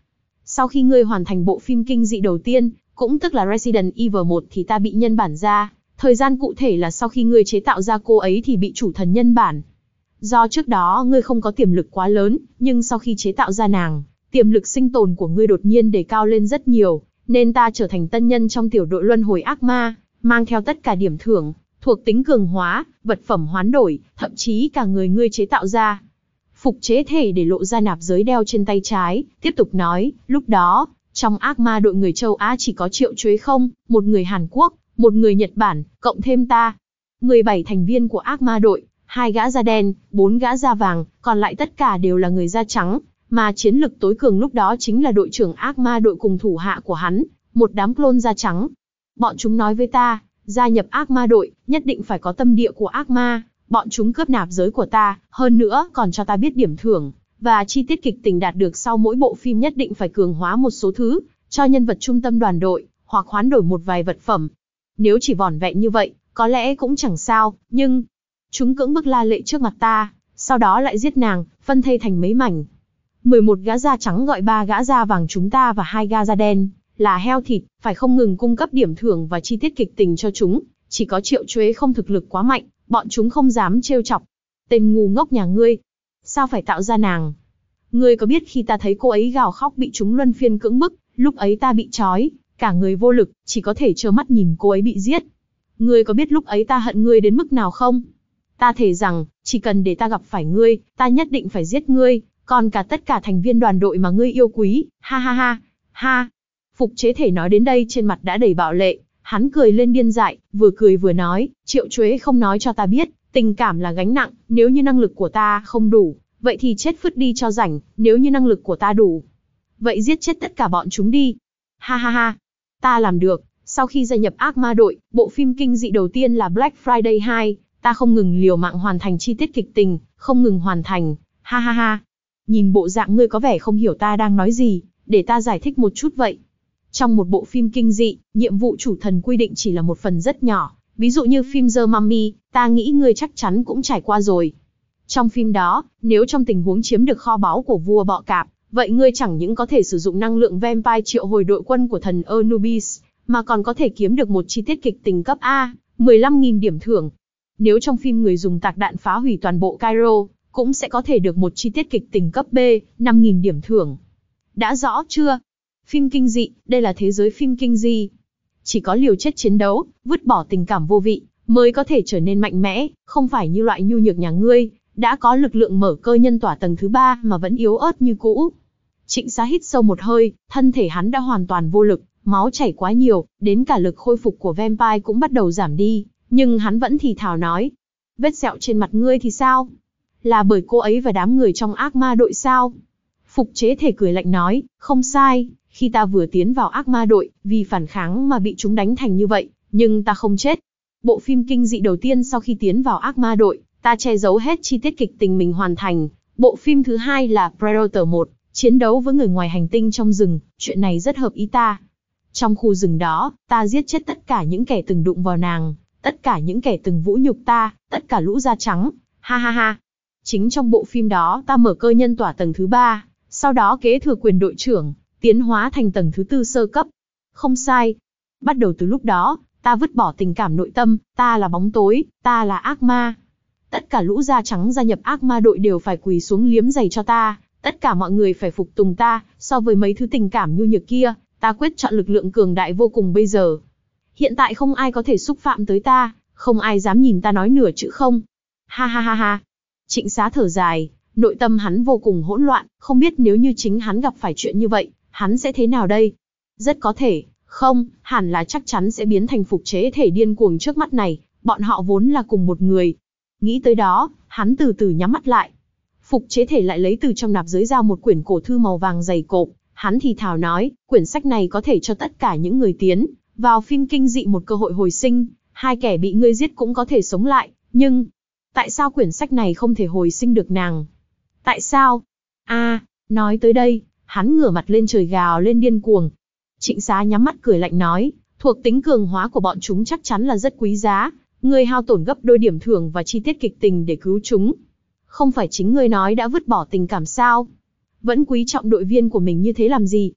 Sau khi ngươi hoàn thành bộ phim kinh dị đầu tiên, cũng tức là Resident Evil một thì ta bị nhân bản ra, thời gian cụ thể là sau khi ngươi chế tạo ra cô ấy thì bị chủ thần nhân bản. Do trước đó ngươi không có tiềm lực quá lớn, nhưng sau khi chế tạo ra nàng, tiềm lực sinh tồn của ngươi đột nhiên đề cao lên rất nhiều, nên ta trở thành tân nhân trong tiểu đội luân hồi ác ma, mang theo tất cả điểm thưởng, thuộc tính cường hóa, vật phẩm hoán đổi, thậm chí cả người ngươi chế tạo ra. Phục chế thể để lộ ra nạp giới đeo trên tay trái, tiếp tục nói, lúc đó, trong ác ma đội người châu Á chỉ có Triệu Chuế không, một người Hàn Quốc, một người Nhật Bản, cộng thêm ta. mười bảy thành viên của ác ma đội, hai gã da đen, bốn gã da vàng, còn lại tất cả đều là người da trắng, mà chiến lực tối cường lúc đó chính là đội trưởng ác ma đội cùng thủ hạ của hắn, một đám clone da trắng. Bọn chúng nói với ta, gia nhập ác ma đội, nhất định phải có tâm địa của ác ma, bọn chúng cướp nạp giới của ta, hơn nữa còn cho ta biết điểm thưởng, và chi tiết kịch tình đạt được sau mỗi bộ phim nhất định phải cường hóa một số thứ, cho nhân vật trung tâm đoàn đội, hoặc hoán đổi một vài vật phẩm. Nếu chỉ vỏn vẹn như vậy, có lẽ cũng chẳng sao, nhưng... Chúng cưỡng bức La Lệ trước mặt ta, sau đó lại giết nàng, phân thây thành mấy mảnh. mười một gã da trắng gọi ba gã da vàng chúng ta và hai gã da đen, là heo thịt, phải không ngừng cung cấp điểm thưởng và chi tiết kịch tình cho chúng, chỉ có Triệu Chuế không thực lực quá mạnh, bọn chúng không dám trêu chọc. Tên ngu ngốc nhà ngươi, sao phải tạo ra nàng? Ngươi có biết khi ta thấy cô ấy gào khóc bị chúng luân phiên cưỡng bức, lúc ấy ta bị trói, cả người vô lực, chỉ có thể trơ mắt nhìn cô ấy bị giết. Ngươi có biết lúc ấy ta hận ngươi đến mức nào không? Ta thề rằng, chỉ cần để ta gặp phải ngươi, ta nhất định phải giết ngươi, còn cả tất cả thành viên đoàn đội mà ngươi yêu quý, ha ha ha, ha. Phục chế thể nói đến đây trên mặt đã đầy bạo lệ, hắn cười lên điên dại, vừa cười vừa nói, Triệu Chuế không nói cho ta biết, tình cảm là gánh nặng, nếu như năng lực của ta không đủ, vậy thì chết phứt đi cho rảnh, nếu như năng lực của ta đủ, vậy giết chết tất cả bọn chúng đi. Ha ha ha, ta làm được. Sau khi gia nhập ác ma đội, bộ phim kinh dị đầu tiên là Black Friday hai, ta không ngừng liều mạng hoàn thành chi tiết kịch tình, không ngừng hoàn thành, ha ha ha. Nhìn bộ dạng ngươi có vẻ không hiểu ta đang nói gì, để ta giải thích một chút vậy. Trong một bộ phim kinh dị, nhiệm vụ chủ thần quy định chỉ là một phần rất nhỏ, ví dụ như phim The Mummy, ta nghĩ ngươi chắc chắn cũng trải qua rồi. Trong phim đó, nếu trong tình huống chiếm được kho báu của vua bọ cạp, vậy ngươi chẳng những có thể sử dụng năng lượng vampire triệu hồi đội quân của thần Anubis, mà còn có thể kiếm được một chi tiết kịch tình cấp A, mười lăm nghìn điểm thưởng. Nếu trong phim người dùng tạc đạn phá hủy toàn bộ Cairo, cũng sẽ có thể được một chi tiết kịch tình cấp B, năm nghìn điểm thưởng. Đã rõ chưa? Phim kinh dị, đây là thế giới phim kinh dị. Chỉ có liều chết chiến đấu, vứt bỏ tình cảm vô vị, mới có thể trở nên mạnh mẽ, không phải như loại nhu nhược nhà ngươi, đã có lực lượng mở cơ nhân tỏa tầng thứ ba mà vẫn yếu ớt như cũ. Trịnh Xá hít sâu một hơi, thân thể hắn đã hoàn toàn vô lực, máu chảy quá nhiều, đến cả lực khôi phục của vampire cũng bắt đầu giảm đi, nhưng hắn vẫn thì thào nói. Vết sẹo trên mặt ngươi thì sao? Là bởi cô ấy và đám người trong ác ma đội sao? Phục chế thể cười lạnh nói, không sai, khi ta vừa tiến vào ác ma đội, vì phản kháng mà bị chúng đánh thành như vậy, nhưng ta không chết. Bộ phim kinh dị đầu tiên sau khi tiến vào ác ma đội, ta che giấu hết chi tiết kịch tình mình hoàn thành. Bộ phim thứ hai là Predator một, chiến đấu với người ngoài hành tinh trong rừng, chuyện này rất hợp ý ta. Trong khu rừng đó, ta giết chết tất cả những kẻ từng đụng vào nàng, tất cả những kẻ từng vũ nhục ta, tất cả lũ da trắng, ha ha ha. Chính trong bộ phim đó ta mở cơ nhân tỏa tầng thứ ba, sau đó kế thừa quyền đội trưởng, tiến hóa thành tầng thứ tư sơ cấp. Không sai. Bắt đầu từ lúc đó, ta vứt bỏ tình cảm nội tâm, ta là bóng tối, ta là ác ma. Tất cả lũ da trắng gia nhập ác ma đội đều phải quỳ xuống liếm giày cho ta, tất cả mọi người phải phục tùng ta, so với mấy thứ tình cảm nhu nhược kia, ta quyết chọn lực lượng cường đại vô cùng bây giờ. Hiện tại không ai có thể xúc phạm tới ta, không ai dám nhìn ta nói nửa chữ không. Ha ha ha ha. Trịnh Xá thở dài, nội tâm hắn vô cùng hỗn loạn, không biết nếu như chính hắn gặp phải chuyện như vậy, hắn sẽ thế nào đây? Rất có thể, không, hẳn là chắc chắn sẽ biến thành phục chế thể điên cuồng trước mắt này, bọn họ vốn là cùng một người. Nghĩ tới đó, hắn từ từ nhắm mắt lại. Phục chế thể lại lấy từ trong nạp giới ra một quyển cổ thư màu vàng dày cộp, hắn thì thào nói, quyển sách này có thể cho tất cả những người tiến vào phim kinh dị một cơ hội hồi sinh, hai kẻ bị ngươi giết cũng có thể sống lại, nhưng tại sao quyển sách này không thể hồi sinh được nàng? Tại sao? A, à, nói tới đây, hắn ngửa mặt lên trời gào lên điên cuồng. Trịnh Xá nhắm mắt cười lạnh nói, thuộc tính cường hóa của bọn chúng chắc chắn là rất quý giá, ngươi hao tổn gấp đôi điểm thưởng và chi tiết kịch tình để cứu chúng. Không phải chính ngươi nói đã vứt bỏ tình cảm sao? Vẫn quý trọng đội viên của mình như thế làm gì?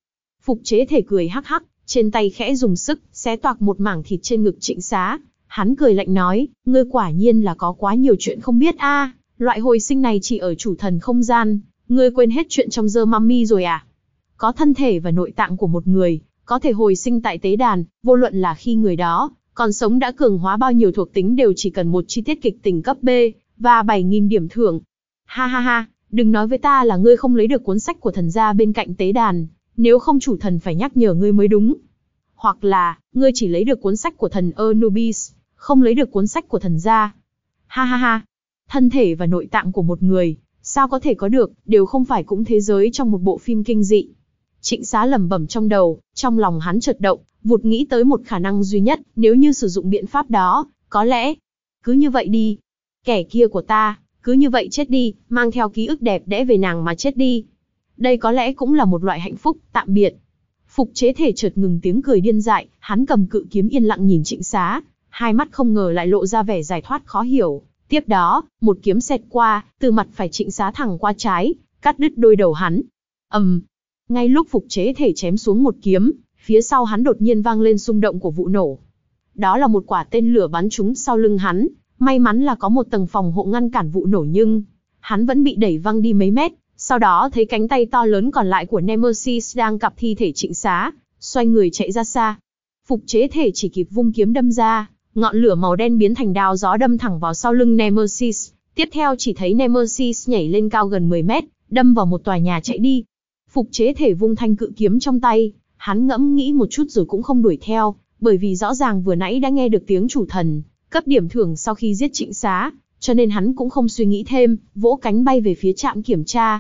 Phục chế thể cười hắc hắc, trên tay khẽ dùng sức, xé toạc một mảng thịt trên ngực Trịnh Xá. Hắn cười lạnh nói, ngươi quả nhiên là có quá nhiều chuyện không biết a, loại hồi sinh này chỉ ở chủ thần không gian, ngươi quên hết chuyện trong The Mummy rồi à? Có thân thể và nội tạng của một người, có thể hồi sinh tại tế đàn, vô luận là khi người đó còn sống đã cường hóa bao nhiêu thuộc tính đều chỉ cần một chi tiết kịch tính cấp B, và bảy nghìn điểm thưởng. Ha ha ha, đừng nói với ta là ngươi không lấy được cuốn sách của thần gia bên cạnh tế đàn, nếu không chủ thần phải nhắc nhở ngươi mới đúng. Hoặc là, ngươi chỉ lấy được cuốn sách của thần Anubis, không lấy được cuốn sách của thần gia. Ha ha ha, thân thể và nội tạng của một người, sao có thể có được, đều không phải cũng thế giới trong một bộ phim kinh dị. Trịnh Xá lẩm bẩm trong đầu, trong lòng hắn chợt động, vụt nghĩ tới một khả năng duy nhất, nếu như sử dụng biện pháp đó, có lẽ, cứ như vậy đi. Kẻ kia của ta, cứ như vậy chết đi, mang theo ký ức đẹp đẽ về nàng mà chết đi. Đây có lẽ cũng là một loại hạnh phúc, tạm biệt. Phục chế thể chợt ngừng tiếng cười điên dại, hắn cầm cự kiếm yên lặng nhìn Trịnh Xá, hai mắt không ngờ lại lộ ra vẻ giải thoát khó hiểu. Tiếp đó, một kiếm xẹt qua, từ mặt phải Trịnh Xá thẳng qua trái, cắt đứt đôi đầu hắn. ầm, um, ngay lúc phục chế thể chém xuống một kiếm, phía sau hắn đột nhiên vang lên xung động của vụ nổ. Đó là một quả tên lửa bắn trúng sau lưng hắn, may mắn là có một tầng phòng hộ ngăn cản vụ nổ nhưng hắn vẫn bị đẩy văng đi mấy mét. Sau đó thấy cánh tay to lớn còn lại của Nemesis đang cặp thi thể Trịnh Xá, xoay người chạy ra xa. Phục chế thể chỉ kịp vung kiếm đâm ra, ngọn lửa màu đen biến thành đao gió đâm thẳng vào sau lưng Nemesis. Tiếp theo chỉ thấy Nemesis nhảy lên cao gần mười mét, đâm vào một tòa nhà chạy đi. Phục chế thể vung thanh cự kiếm trong tay, hắn ngẫm nghĩ một chút rồi cũng không đuổi theo, bởi vì rõ ràng vừa nãy đã nghe được tiếng chủ thần cấp điểm thưởng sau khi giết Trịnh Xá, cho nên hắn cũng không suy nghĩ thêm, vỗ cánh bay về phía trạm kiểm tra.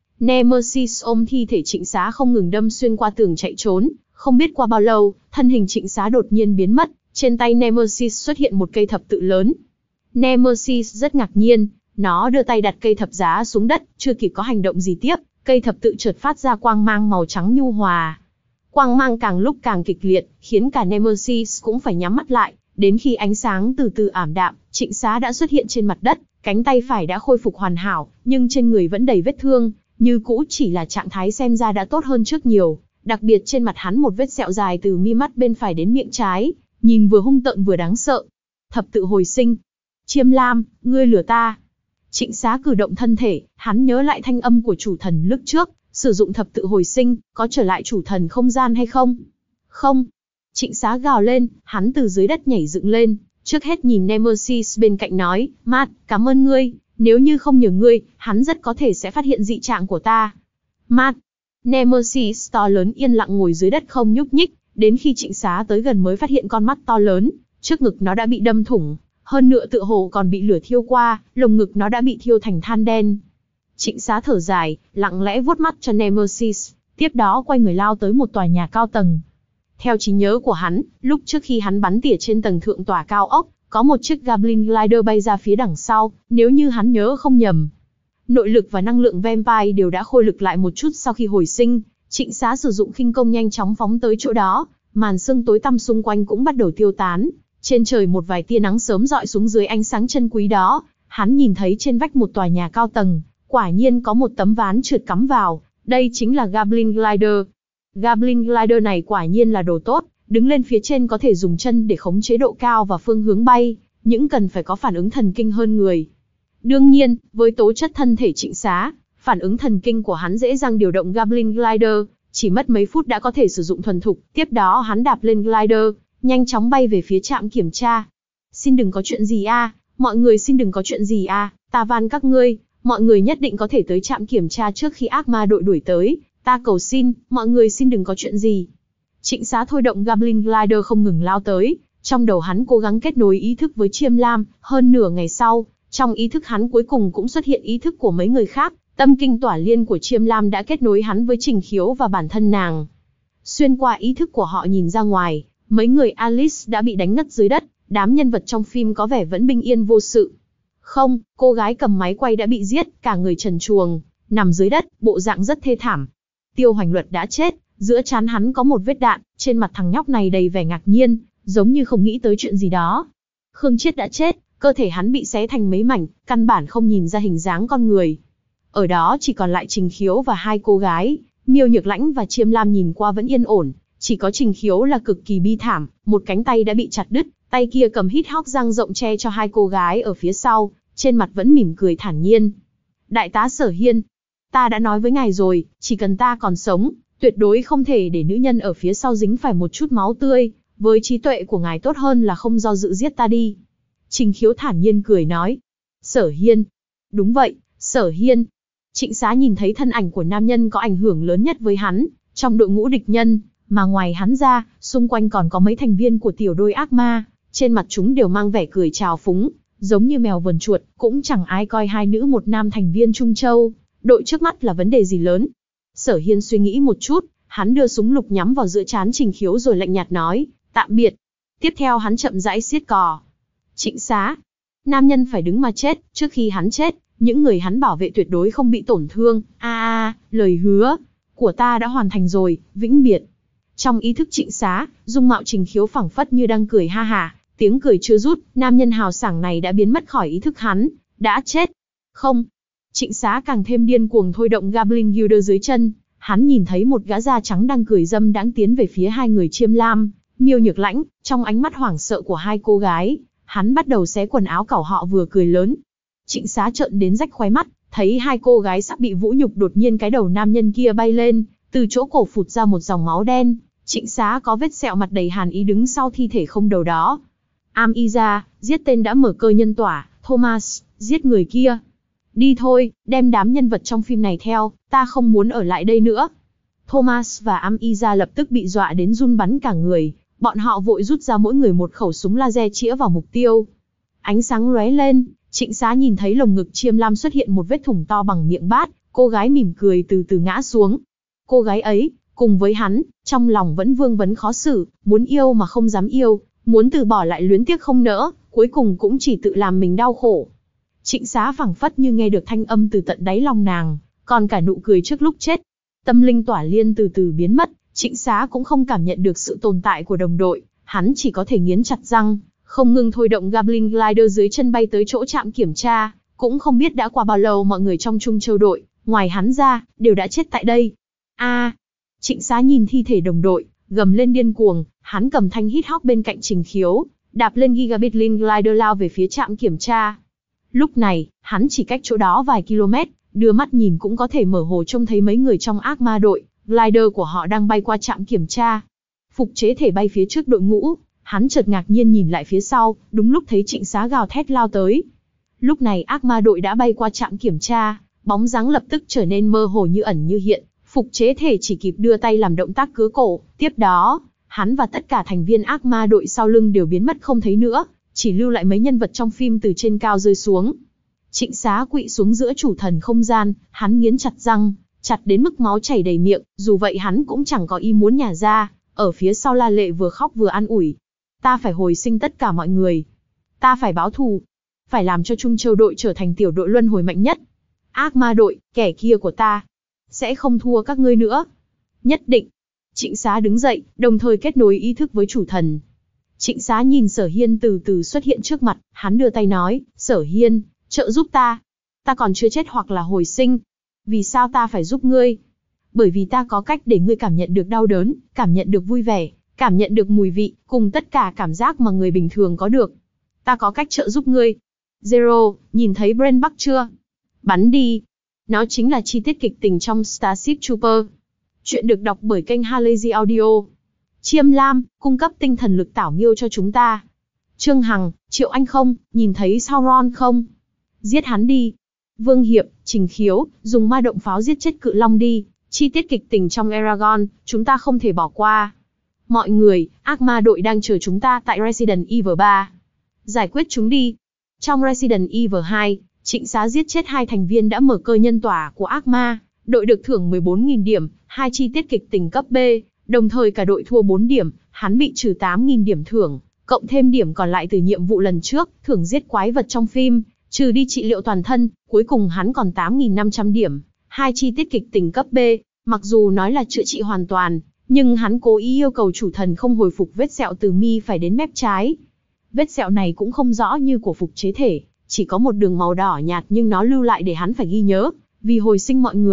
Nemesis ôm thi thể Trịnh Xá không ngừng đâm xuyên qua tường chạy trốn, không biết qua bao lâu, thân hình Trịnh Xá đột nhiên biến mất, trên tay Nemesis xuất hiện một cây thập tự lớn. Nemesis rất ngạc nhiên, nó đưa tay đặt cây thập giá xuống đất, chưa kịp có hành động gì tiếp, cây thập tự chợt phát ra quang mang màu trắng nhu hòa. Quang mang càng lúc càng kịch liệt, khiến cả Nemesis cũng phải nhắm mắt lại, đến khi ánh sáng từ từ ảm đạm, Trịnh Xá đã xuất hiện trên mặt đất, cánh tay phải đã khôi phục hoàn hảo, nhưng trên người vẫn đầy vết thương, như cũ chỉ là trạng thái xem ra đã tốt hơn trước nhiều, đặc biệt trên mặt hắn một vết sẹo dài từ mi mắt bên phải đến miệng trái, nhìn vừa hung tợn vừa đáng sợ. Thập tự hồi sinh. Chiêm Lam, ngươi lừa ta. Trịnh Xá cử động thân thể, hắn nhớ lại thanh âm của chủ thần lúc trước, sử dụng thập tự hồi sinh, có trở lại chủ thần không gian hay không? Không. Trịnh Xá gào lên, hắn từ dưới đất nhảy dựng lên, trước hết nhìn Nemesis bên cạnh nói, Matt, cảm ơn ngươi, nếu như không nhờ ngươi, hắn rất có thể sẽ phát hiện dị trạng của ta. Matt. Nemesis to lớn yên lặng ngồi dưới đất không nhúc nhích, đến khi Trịnh Xá tới gần mới phát hiện con mắt to lớn, trước ngực nó đã bị đâm thủng, hơn nữa tựa hồ còn bị lửa thiêu qua, lồng ngực nó đã bị thiêu thành than đen. Trịnh Xá thở dài, lặng lẽ vuốt mắt cho Nemesis, tiếp đó quay người lao tới một tòa nhà cao tầng. Theo trí nhớ của hắn, lúc trước khi hắn bắn tỉa trên tầng thượng tòa cao ốc, có một chiếc Goblin Glider bay ra phía đằng sau, nếu như hắn nhớ không nhầm. Nội lực và năng lượng Vampire đều đã khôi lực lại một chút sau khi hồi sinh, Trịnh Xá sử dụng khinh công nhanh chóng phóng tới chỗ đó, màn sương tối tăm xung quanh cũng bắt đầu tiêu tán. Trên trời một vài tia nắng sớm rọi xuống dưới ánh sáng chân quý đó, hắn nhìn thấy trên vách một tòa nhà cao tầng, quả nhiên có một tấm ván trượt cắm vào, đây chính là Goblin Glider. Goblin Glider này quả nhiên là đồ tốt, đứng lên phía trên có thể dùng chân để khống chế độ cao và phương hướng bay, những cần phải có phản ứng thần kinh hơn người. Đương nhiên, với tố chất thân thể Trịnh Xá, phản ứng thần kinh của hắn dễ dàng điều động Goblin Glider, chỉ mất mấy phút đã có thể sử dụng thuần thục, tiếp đó hắn đạp lên glider, nhanh chóng bay về phía trạm kiểm tra. Xin đừng có chuyện gì a, à, mọi người xin đừng có chuyện gì a, à, ta van các ngươi, mọi người nhất định có thể tới trạm kiểm tra trước khi ác ma đội đuổi tới, ta cầu xin, mọi người xin đừng có chuyện gì. Trịnh Xá thôi động Goblin Glider không ngừng lao tới, trong đầu hắn cố gắng kết nối ý thức với Chiêm Lam, hơn nửa ngày sau, trong ý thức hắn cuối cùng cũng xuất hiện ý thức của mấy người khác, tâm kinh tỏa liên của Chiêm Lam đã kết nối hắn với Trình Khiếu và bản thân nàng. Xuyên qua ý thức của họ nhìn ra ngoài, mấy người Alice đã bị đánh ngất dưới đất, đám nhân vật trong phim có vẻ vẫn bình yên vô sự. Không, cô gái cầm máy quay đã bị giết, cả người trần truồng, nằm dưới đất, bộ dạng rất thê thảm. Tiêu Hoành Luật đã chết, giữa trán hắn có một vết đạn, trên mặt thằng nhóc này đầy vẻ ngạc nhiên, giống như không nghĩ tới chuyện gì đó. Khương Chiết đã chết, cơ thể hắn bị xé thành mấy mảnh, căn bản không nhìn ra hình dáng con người. Ở đó chỉ còn lại Trình Khiếu và hai cô gái, Miêu Nhược Lãnh và Chiêm Lam nhìn qua vẫn yên ổn, chỉ có Trình Khiếu là cực kỳ bi thảm, một cánh tay đã bị chặt đứt, tay kia cầm hít hóc răng rộng che cho hai cô gái ở phía sau, trên mặt vẫn mỉm cười thản nhiên. Đại tá Sở Hiên, ta đã nói với ngài rồi, chỉ cần ta còn sống, tuyệt đối không thể để nữ nhân ở phía sau dính phải một chút máu tươi, với trí tuệ của ngài tốt hơn là không do dự giết ta đi. Trình Khiếu thản nhiên cười nói. Sở Hiên. Đúng vậy, Sở Hiên. Trịnh Xá nhìn thấy thân ảnh của nam nhân có ảnh hưởng lớn nhất với hắn, trong đội ngũ địch nhân, mà ngoài hắn ra, xung quanh còn có mấy thành viên của tiểu đôi ác ma, trên mặt chúng đều mang vẻ cười trào phúng, giống như mèo vờn chuột, cũng chẳng ai coi hai nữ một nam thành viên Trung Châu, đội trước mắt là vấn đề gì lớn. Sở Hiên suy nghĩ một chút, hắn đưa súng lục nhắm vào giữa trán Trình Khiếu rồi lạnh nhạt nói, tạm biệt. Tiếp theo hắn chậm rãi siết cò. Trịnh Xá. Nam nhân phải đứng mà chết, trước khi hắn chết, những người hắn bảo vệ tuyệt đối không bị tổn thương. A a, lời hứa của ta đã hoàn thành rồi, vĩnh biệt. Trong ý thức Trịnh Xá, dung mạo Trình Khiếu phảng phất như đang cười ha hả, tiếng cười chưa rút, nam nhân hào sảng này đã biến mất khỏi ý thức hắn, đã chết. Không. Trịnh Xá càng thêm điên cuồng thôi động Goblin Guilder dưới chân, hắn nhìn thấy một gã da trắng đang cười dâm đãng tiến về phía hai người Chiêm Lam, Miêu Nhược Lãnh, trong ánh mắt hoảng sợ của hai cô gái, hắn bắt đầu xé quần áo cẩu họ vừa cười lớn. Trịnh Xá trợn đến rách khóe mắt, thấy hai cô gái sắp bị vũ nhục, đột nhiên cái đầu nam nhân kia bay lên, từ chỗ cổ phụt ra một dòng máu đen. Trịnh Xá có vết sẹo mặt đầy hàn ý đứng sau thi thể không đầu đó. Am Iza, giết tên đã mở cơ nhân tỏa. Thomas, giết người kia. Đi thôi, đem đám nhân vật trong phim này theo, ta không muốn ở lại đây nữa. Thomas và Am Iza lập tức bị dọa đến run bắn cả người, bọn họ vội rút ra mỗi người một khẩu súng laser chĩa vào mục tiêu. Ánh sáng lóe lên, Trịnh Xá nhìn thấy lồng ngực Chiêm Lam xuất hiện một vết thủng to bằng miệng bát, cô gái mỉm cười từ từ ngã xuống. Cô gái ấy, cùng với hắn, trong lòng vẫn vương vấn khó xử, muốn yêu mà không dám yêu, muốn từ bỏ lại luyến tiếc không nỡ, cuối cùng cũng chỉ tự làm mình đau khổ. Trịnh Xá phảng phất như nghe được thanh âm từ tận đáy lòng nàng, còn cả nụ cười trước lúc chết. Tâm linh tỏa liên từ từ biến mất, Trịnh Xá cũng không cảm nhận được sự tồn tại của đồng đội, hắn chỉ có thể nghiến chặt răng, không ngừng thôi động Goblin Glider dưới chân bay tới chỗ trạm kiểm tra, cũng không biết đã qua bao lâu mọi người trong Trung Châu đội, ngoài hắn ra, đều đã chết tại đây. A! À, Trịnh Xá nhìn thi thể đồng đội, gầm lên điên cuồng, hắn cầm thanh hít hóc bên cạnh Trình Khiếu, đạp lên Gigabit Link Glider lao về phía trạm kiểm tra. Lúc này, hắn chỉ cách chỗ đó vài km, đưa mắt nhìn cũng có thể mở hồ trông thấy mấy người trong ác ma đội, glider của họ đang bay qua trạm kiểm tra. Phục chế thể bay phía trước đội ngũ, hắn chợt ngạc nhiên nhìn lại phía sau, đúng lúc thấy Trịnh Xá gào thét lao tới. Lúc này ác ma đội đã bay qua trạm kiểm tra, bóng dáng lập tức trở nên mơ hồ như ẩn như hiện, phục chế thể chỉ kịp đưa tay làm động tác cứa cổ, tiếp đó, hắn và tất cả thành viên ác ma đội sau lưng đều biến mất không thấy nữa, chỉ lưu lại mấy nhân vật trong phim từ trên cao rơi xuống. Trịnh Xá quỵ xuống giữa chủ thần không gian, hắn nghiến chặt răng, chặt đến mức máu chảy đầy miệng, dù vậy hắn cũng chẳng có ý muốn nhả ra, ở phía sau La Lệ vừa khóc vừa an ủi. Ta phải hồi sinh tất cả mọi người. Ta phải báo thù. Phải làm cho Trung Châu đội trở thành tiểu đội luân hồi mạnh nhất. Ác ma đội, kẻ kia của ta, sẽ không thua các ngươi nữa. Nhất định. Trịnh Xá đứng dậy, đồng thời kết nối ý thức với chủ thần. Trịnh Xá nhìn Sở Hiên từ từ xuất hiện trước mặt, hắn đưa tay nói, Sở Hiên, trợ giúp ta. Ta còn chưa chết hoặc là hồi sinh. Vì sao ta phải giúp ngươi? Bởi vì ta có cách để ngươi cảm nhận được đau đớn, cảm nhận được vui vẻ, cảm nhận được mùi vị, cùng tất cả cảm giác mà người bình thường có được. Ta có cách trợ giúp ngươi. Zero, nhìn thấy Brain Bug chưa? Bắn đi. Nó chính là chi tiết kịch tình trong Starship Trooper. Chuyện được đọc bởi kênh Halazy Audio. Chiêm Lam, cung cấp tinh thần lực tảo miêu cho chúng ta. Trương Hằng, Triệu Anh không, nhìn thấy Sauron không? Giết hắn đi. Vương Hiệp, Trình Khiếu, dùng ma động pháo giết chết cự long đi. Chi tiết kịch tình trong Eragon, chúng ta không thể bỏ qua. Mọi người, ác ma đội đang chờ chúng ta tại Resident Evil ba. Giải quyết chúng đi. Trong Resident Evil hai, Trịnh Xá giết chết hai thành viên đã mở cơ nhân tỏa của ác ma. Đội được thưởng mười bốn nghìn điểm, hai chi tiết kịch tình cấp B, đồng thời cả đội thua bốn điểm, hắn bị trừ tám nghìn điểm thưởng, cộng thêm điểm còn lại từ nhiệm vụ lần trước, thưởng giết quái vật trong phim, trừ đi trị liệu toàn thân, cuối cùng hắn còn tám nghìn năm trăm điểm, hai chi tiết kịch tình cấp B, mặc dù nói là chữa trị hoàn toàn, nhưng hắn cố ý yêu cầu chủ thần không hồi phục vết sẹo từ mi phải đến mép trái. Vết sẹo này cũng không rõ như của phục chế thể, chỉ có một đường màu đỏ nhạt nhưng nó lưu lại để hắn phải ghi nhớ, vì hồi sinh mọi người,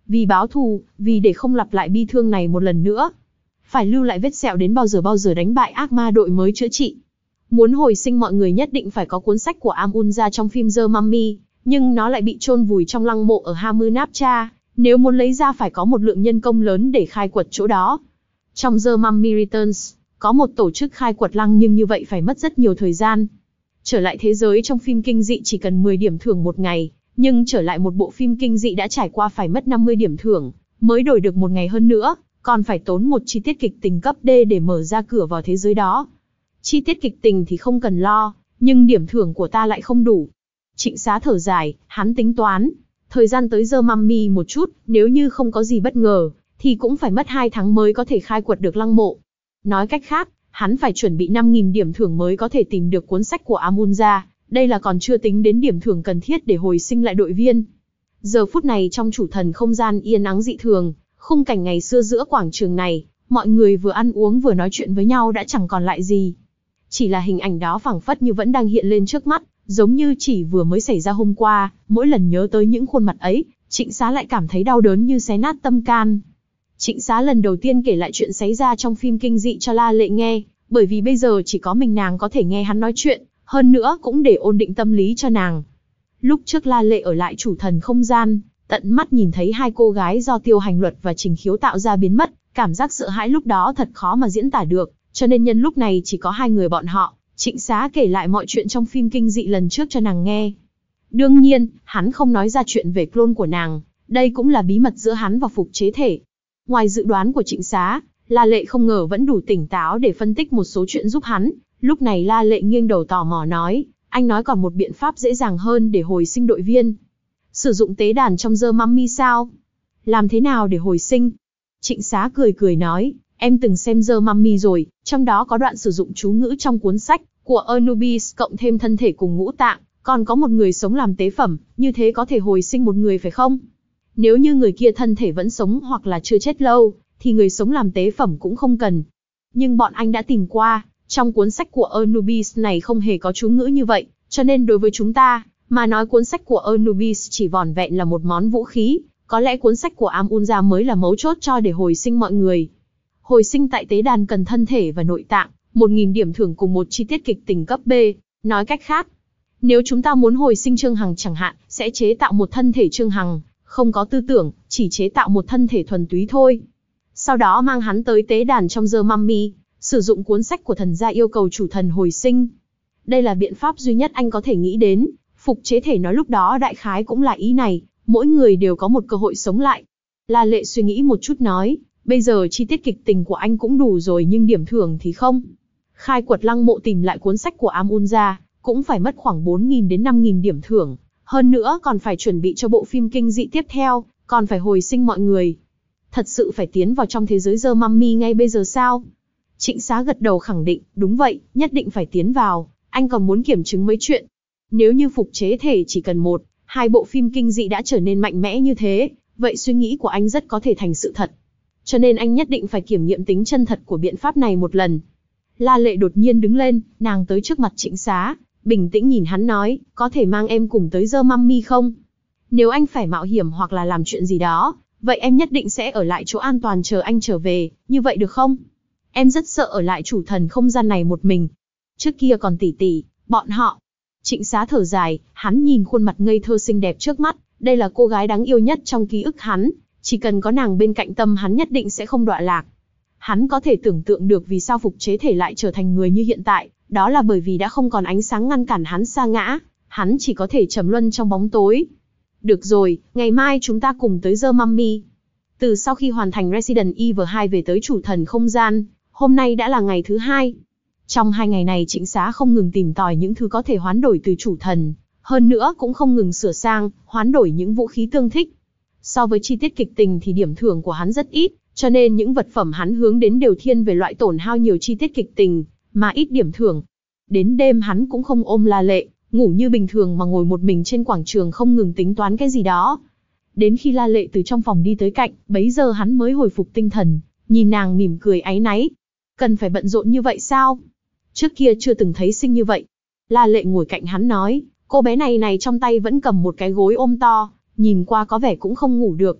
vì báo thù, vì để không lặp lại bi thương này một lần nữa. Phải lưu lại vết sẹo đến bao giờ bao giờ đánh bại ác ma đội mới chữa trị. Muốn hồi sinh mọi người nhất định phải có cuốn sách của Amun-Ra trong phim The Mummy, nhưng nó lại bị chôn vùi trong lăng mộ ở Hamunaptra, nếu muốn lấy ra phải có một lượng nhân công lớn để khai quật chỗ đó. Trong The Mummy Returns, có một tổ chức khai quật lăng nhưng như vậy phải mất rất nhiều thời gian. Trở lại thế giới trong phim kinh dị chỉ cần mười điểm thưởng một ngày, nhưng trở lại một bộ phim kinh dị đã trải qua phải mất năm mươi điểm thưởng, mới đổi được một ngày hơn nữa, còn phải tốn một chi tiết kịch tình cấp D để mở ra cửa vào thế giới đó. Chi tiết kịch tình thì không cần lo, nhưng điểm thưởng của ta lại không đủ. Trịnh Xá thở dài, hắn tính toán. Thời gian tới The Mummy một chút, nếu như không có gì bất ngờ, thì cũng phải mất hai tháng mới có thể khai quật được lăng mộ. Nói cách khác, hắn phải chuẩn bị năm nghìn điểm thưởng mới có thể tìm được cuốn sách của Amun-Ra, đây là còn chưa tính đến điểm thưởng cần thiết để hồi sinh lại đội viên. Giờ phút này trong chủ thần không gian yên ắng dị thường, khung cảnh ngày xưa giữa quảng trường này, mọi người vừa ăn uống vừa nói chuyện với nhau đã chẳng còn lại gì. Chỉ là hình ảnh đó phảng phất như vẫn đang hiện lên trước mắt, giống như chỉ vừa mới xảy ra hôm qua, mỗi lần nhớ tới những khuôn mặt ấy, Trịnh Xá lại cảm thấy đau đớn như xé nát tâm can. Trịnh Xá lần đầu tiên kể lại chuyện xảy ra trong phim kinh dị cho La Lệ nghe, bởi vì bây giờ chỉ có mình nàng có thể nghe hắn nói chuyện, hơn nữa cũng để ổn định tâm lý cho nàng. Lúc trước La Lệ ở lại chủ thần không gian, tận mắt nhìn thấy hai cô gái do Tiêu Hành Luật và Trình Khiếu tạo ra biến mất, cảm giác sợ hãi lúc đó thật khó mà diễn tả được, cho nên nhân lúc này chỉ có hai người bọn họ, Trịnh Xá kể lại mọi chuyện trong phim kinh dị lần trước cho nàng nghe. Đương nhiên, hắn không nói ra chuyện về clone của nàng, đây cũng là bí mật giữa hắn và Phục Chế Thể. Ngoài dự đoán của Trịnh Xá, La Lệ không ngờ vẫn đủ tỉnh táo để phân tích một số chuyện giúp hắn. Lúc này La Lệ nghiêng đầu tò mò nói, anh nói còn một biện pháp dễ dàng hơn để hồi sinh đội viên. Sử dụng tế đàn trong The Mummy sao? Làm thế nào để hồi sinh? Trịnh Xá cười cười nói, em từng xem The Mummy rồi, trong đó có đoạn sử dụng chú ngữ trong cuốn sách của Anubis cộng thêm thân thể cùng ngũ tạng, còn có một người sống làm tế phẩm, như thế có thể hồi sinh một người phải không? Nếu như người kia thân thể vẫn sống hoặc là chưa chết lâu, thì người sống làm tế phẩm cũng không cần. Nhưng bọn anh đã tìm qua, trong cuốn sách của Anubis này không hề có chú ngữ như vậy, cho nên đối với chúng ta, mà nói cuốn sách của Anubis chỉ vỏn vẹn là một món vũ khí, có lẽ cuốn sách của Amun-Ra mới là mấu chốt cho để hồi sinh mọi người. Hồi sinh tại tế đàn cần thân thể và nội tạng, một nghìn điểm thưởng cùng một chi tiết kịch tình cấp B. Nói cách khác, nếu chúng ta muốn hồi sinh Trương Hằng chẳng hạn, sẽ chế tạo một thân thể Trương Hằng, không có tư tưởng, chỉ chế tạo một thân thể thuần túy thôi. Sau đó mang hắn tới tế đàn trong The Mummy, sử dụng cuốn sách của thần gia yêu cầu chủ thần hồi sinh. Đây là biện pháp duy nhất anh có thể nghĩ đến. Phục Chế Thể nói lúc đó đại khái cũng là ý này, mỗi người đều có một cơ hội sống lại. La Lệ suy nghĩ một chút nói, bây giờ chi tiết kịch tình của anh cũng đủ rồi nhưng điểm thưởng thì không. Khai quật lăng mộ tìm lại cuốn sách của Amun-Ra, cũng phải mất khoảng bốn nghìn đến năm nghìn điểm thưởng. Hơn nữa còn phải chuẩn bị cho bộ phim kinh dị tiếp theo, còn phải hồi sinh mọi người. Thật sự phải tiến vào trong thế giới The Mummy ngay bây giờ sao? Trịnh Xá gật đầu khẳng định, đúng vậy, nhất định phải tiến vào, anh còn muốn kiểm chứng mấy chuyện. Nếu như Phục Chế Thể chỉ cần một, hai bộ phim kinh dị đã trở nên mạnh mẽ như thế, vậy suy nghĩ của anh rất có thể thành sự thật. Cho nên anh nhất định phải kiểm nghiệm tính chân thật của biện pháp này một lần. La Lệ đột nhiên đứng lên, nàng tới trước mặt Trịnh Xá, bình tĩnh nhìn hắn nói, có thể mang em cùng tới The Mummy không? Nếu anh phải mạo hiểm hoặc là làm chuyện gì đó, vậy em nhất định sẽ ở lại chỗ an toàn chờ anh trở về, như vậy được không? Em rất sợ ở lại chủ thần không gian này một mình. Trước kia còn tỷ tỷ, bọn họ. Trịnh Xá thở dài, hắn nhìn khuôn mặt ngây thơ xinh đẹp trước mắt, đây là cô gái đáng yêu nhất trong ký ức hắn, chỉ cần có nàng bên cạnh tâm hắn nhất định sẽ không đọa lạc. Hắn có thể tưởng tượng được vì sao Phục Chế Thể lại trở thành người như hiện tại, đó là bởi vì đã không còn ánh sáng ngăn cản hắn sa ngã, hắn chỉ có thể trầm luân trong bóng tối. Được rồi, ngày mai chúng ta cùng tới The Mummy. Từ sau khi hoàn thành Resident Evil hai về tới chủ thần không gian, hôm nay đã là ngày thứ hai. Trong hai ngày này Trịnh Xá không ngừng tìm tòi những thứ có thể hoán đổi từ chủ thần, hơn nữa cũng không ngừng sửa sang, hoán đổi những vũ khí tương thích. So với chi tiết kịch tình thì điểm thưởng của hắn rất ít, cho nên những vật phẩm hắn hướng đến đều thiên về loại tổn hao nhiều chi tiết kịch tình, mà ít điểm thưởng. Đến đêm hắn cũng không ôm La Lệ, ngủ như bình thường mà ngồi một mình trên quảng trường không ngừng tính toán cái gì đó. Đến khi La Lệ từ trong phòng đi tới cạnh, bấy giờ hắn mới hồi phục tinh thần, nhìn nàng mỉm cười áy náy. Cần phải bận rộn như vậy sao? Trước kia chưa từng thấy xinh như vậy. La Lệ ngồi cạnh hắn nói, cô bé này này trong tay vẫn cầm một cái gối ôm to, nhìn qua có vẻ cũng không ngủ được.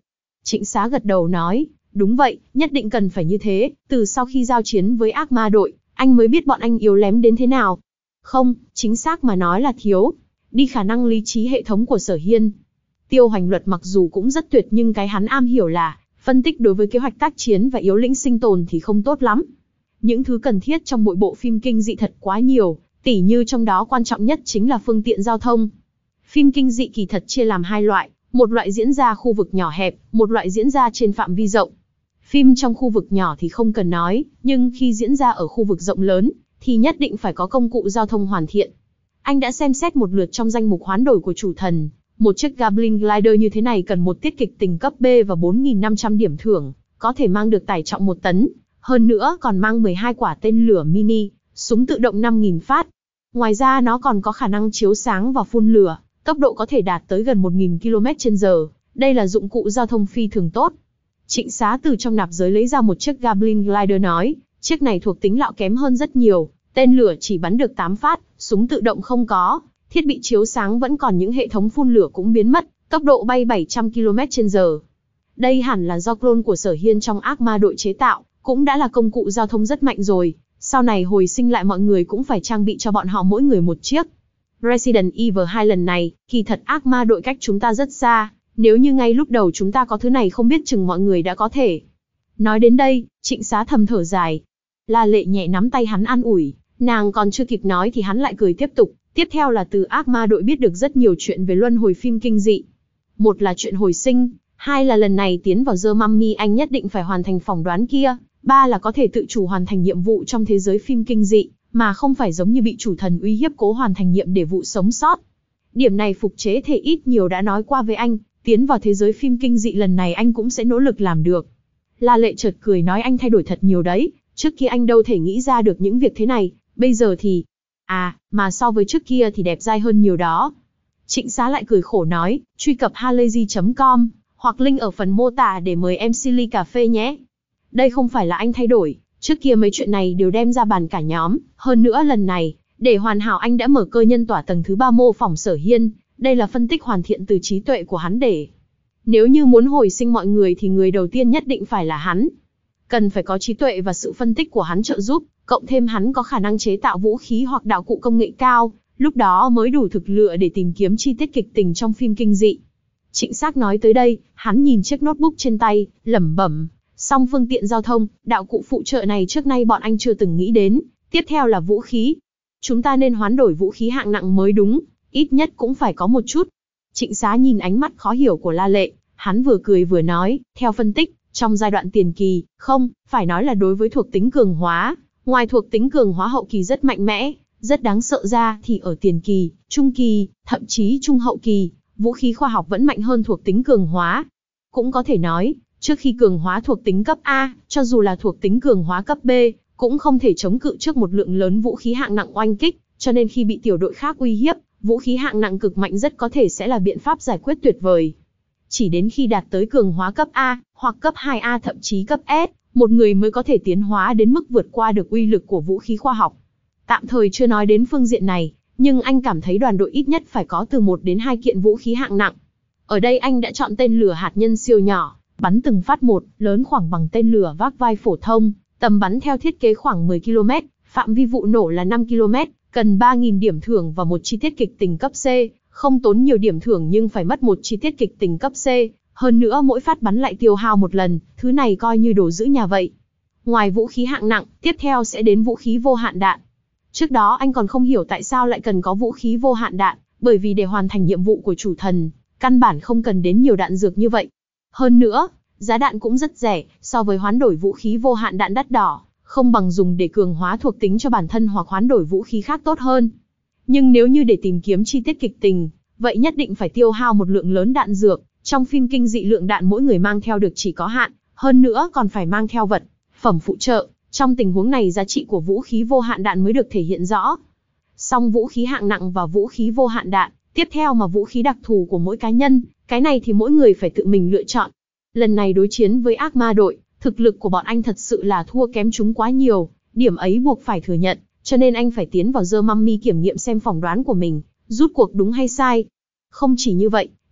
Trịnh Xá gật đầu nói, đúng vậy, nhất định cần phải như thế, từ sau khi giao chiến với ác ma đội, anh mới biết bọn anh yếu lém đến thế nào. Không, chính xác mà nói là thiếu đi khả năng lý trí hệ thống của Sở Hiên. Tiêu Hoành Luật mặc dù cũng rất tuyệt nhưng cái hắn am hiểu là phân tích đối với kế hoạch tác chiến và yếu lĩnh sinh tồn thì không tốt lắm. Những thứ cần thiết trong mỗi bộ phim kinh dị thật quá nhiều, tỉ như trong đó quan trọng nhất chính là phương tiện giao thông. Phim kinh dị kỳ thật chia làm hai loại, một loại diễn ra khu vực nhỏ hẹp, một loại diễn ra trên phạm vi rộng. Phim trong khu vực nhỏ thì không cần nói, nhưng khi diễn ra ở khu vực rộng lớn, thì nhất định phải có công cụ giao thông hoàn thiện. Anh đã xem xét một lượt trong danh mục hoán đổi của chủ thần, một chiếc Goblin Glider như thế này cần một tiết kịch tình cấp B và bốn nghìn năm trăm điểm thưởng, có thể mang được tải trọng một tấn, hơn nữa còn mang mười hai quả tên lửa mini, súng tự động năm nghìn phát. Ngoài ra nó còn có khả năng chiếu sáng và phun lửa, tốc độ có thể đạt tới gần một nghìn ki lô mét trên giờ, đây là dụng cụ giao thông phi thường tốt. Trịnh Xá từ trong nạp giới lấy ra một chiếc Goblin Glider nói, chiếc này thuộc tính lạo kém hơn rất nhiều, tên lửa chỉ bắn được tám phát, súng tự động không có, thiết bị chiếu sáng vẫn còn, những hệ thống phun lửa cũng biến mất, tốc độ bay bảy trăm ki lô mét trên giờ. Đây hẳn là do clone của Sở Hiên trong ác ma đội chế tạo, cũng đã là công cụ giao thông rất mạnh rồi, sau này hồi sinh lại mọi người cũng phải trang bị cho bọn họ mỗi người một chiếc. Resident Evil hai lần này, kỳ thật ác ma đội cách chúng ta rất xa, nếu như ngay lúc đầu chúng ta có thứ này không biết chừng mọi người đã có thể. Nói đến đây, Trịnh Xá thầm thở dài. La Lệ nhẹ nắm tay hắn an ủi, nàng còn chưa kịp nói thì hắn lại cười tiếp tục, tiếp theo là từ ác ma đội biết được rất nhiều chuyện về luân hồi phim kinh dị. Một là chuyện hồi sinh, hai là lần này tiến vào The Mummy anh nhất định phải hoàn thành phỏng đoán kia, ba là có thể tự chủ hoàn thành nhiệm vụ trong thế giới phim kinh dị, mà không phải giống như bị chủ thần uy hiếp cố hoàn thành nhiệm để vụ sống sót. Điểm này Phục Chế Thể ít nhiều đã nói qua với anh, tiến vào thế giới phim kinh dị lần này anh cũng sẽ nỗ lực làm được. La Lệ chợt cười nói, anh thay đổi thật nhiều đấy, trước kia anh đâu thể nghĩ ra được những việc thế này, bây giờ thì... À, mà so với trước kia thì đẹp dai hơn nhiều đó. Trịnh Xá lại cười khổ nói, truy cập halayzi chấm com, hoặc link ở phần mô tả để mời em xê ly cà phê nhé. Đây không phải là anh thay đổi, trước kia mấy chuyện này đều đem ra bàn cả nhóm, hơn nữa lần này, để hoàn hảo anh đã mở cơ nhân tỏa tầng thứ ba mô phỏng Sở Hiên, đây là phân tích hoàn thiện từ trí tuệ của hắn để. Nếu như muốn hồi sinh mọi người thì người đầu tiên nhất định phải là hắn. Cần phải có trí tuệ và sự phân tích của hắn trợ giúp, cộng thêm hắn có khả năng chế tạo vũ khí hoặc đạo cụ công nghệ cao, lúc đó mới đủ thực lựa để tìm kiếm chi tiết kịch tình trong phim kinh dị. Trịnh Xác nói tới đây, hắn nhìn chiếc notebook trên tay, lẩm bẩm, song phương tiện giao thông, đạo cụ phụ trợ này trước nay bọn anh chưa từng nghĩ đến, tiếp theo là vũ khí. Chúng ta nên hoán đổi vũ khí hạng nặng mới đúng, ít nhất cũng phải có một chút. Trịnh Xá nhìn ánh mắt khó hiểu của La Lệ, hắn vừa cười vừa nói, theo phân tích, trong giai đoạn tiền kỳ, không, phải nói là đối với thuộc tính cường hóa, ngoài thuộc tính cường hóa hậu kỳ rất mạnh mẽ, rất đáng sợ ra thì ở tiền kỳ, trung kỳ, thậm chí trung hậu kỳ, vũ khí khoa học vẫn mạnh hơn thuộc tính cường hóa. Cũng có thể nói, trước khi cường hóa thuộc tính cấp A, cho dù là thuộc tính cường hóa cấp B, cũng không thể chống cự trước một lượng lớn vũ khí hạng nặng oanh kích, cho nên khi bị tiểu đội khác uy hiếp, vũ khí hạng nặng cực mạnh rất có thể sẽ là biện pháp giải quyết tuyệt vời. Chỉ đến khi đạt tới cường hóa cấp A, hoặc cấp hai A thậm chí cấp S, một người mới có thể tiến hóa đến mức vượt qua được uy lực của vũ khí khoa học. Tạm thời chưa nói đến phương diện này, nhưng anh cảm thấy đoàn đội ít nhất phải có từ một đến hai kiện vũ khí hạng nặng. Ở đây anh đã chọn tên lửa hạt nhân siêu nhỏ, bắn từng phát một, lớn khoảng bằng tên lửa vác vai phổ thông, tầm bắn theo thiết kế khoảng mười ki lô mét, phạm vi vụ nổ là năm ki lô mét, cần ba nghìn điểm thưởng và một chi tiết kịch tình cấp C, không tốn nhiều điểm thưởng nhưng phải mất một chi tiết kịch tình cấp C, hơn nữa mỗi phát bắn lại tiêu hao một lần, thứ này coi như đồ giữ nhà vậy. Ngoài vũ khí hạng nặng, tiếp theo sẽ đến vũ khí vô hạn đạn. Trước đó anh còn không hiểu tại sao lại cần có vũ khí vô hạn đạn, bởi vì để hoàn thành nhiệm vụ của chủ thần, căn bản không cần đến nhiều đạn dược như vậy. Hơn nữa, giá đạn cũng rất rẻ, so với hoán đổi vũ khí vô hạn đạn đắt đỏ, không bằng dùng để cường hóa thuộc tính cho bản thân hoặc hoán đổi vũ khí khác tốt hơn. Nhưng nếu như để tìm kiếm chi tiết kịch tình, vậy nhất định phải tiêu hao một lượng lớn đạn dược, trong phim kinh dị lượng đạn mỗi người mang theo được chỉ có hạn, hơn nữa còn phải mang theo vật phẩm phụ trợ, trong tình huống này giá trị của vũ khí vô hạn đạn mới được thể hiện rõ. Song vũ khí hạng nặng và vũ khí vô hạn đạn, tiếp theo mà vũ khí đặc thù của mỗi cá nhân, cái này thì mỗi người phải tự mình lựa chọn. Lần này đối chiến với ác ma đội, thực lực của bọn anh thật sự là thua kém chúng quá nhiều, điểm ấy buộc phải thừa nhận, cho nên anh phải tiến vào The Mummy kiểm nghiệm xem phỏng đoán của mình, rút cuộc đúng hay sai. Không chỉ như vậy,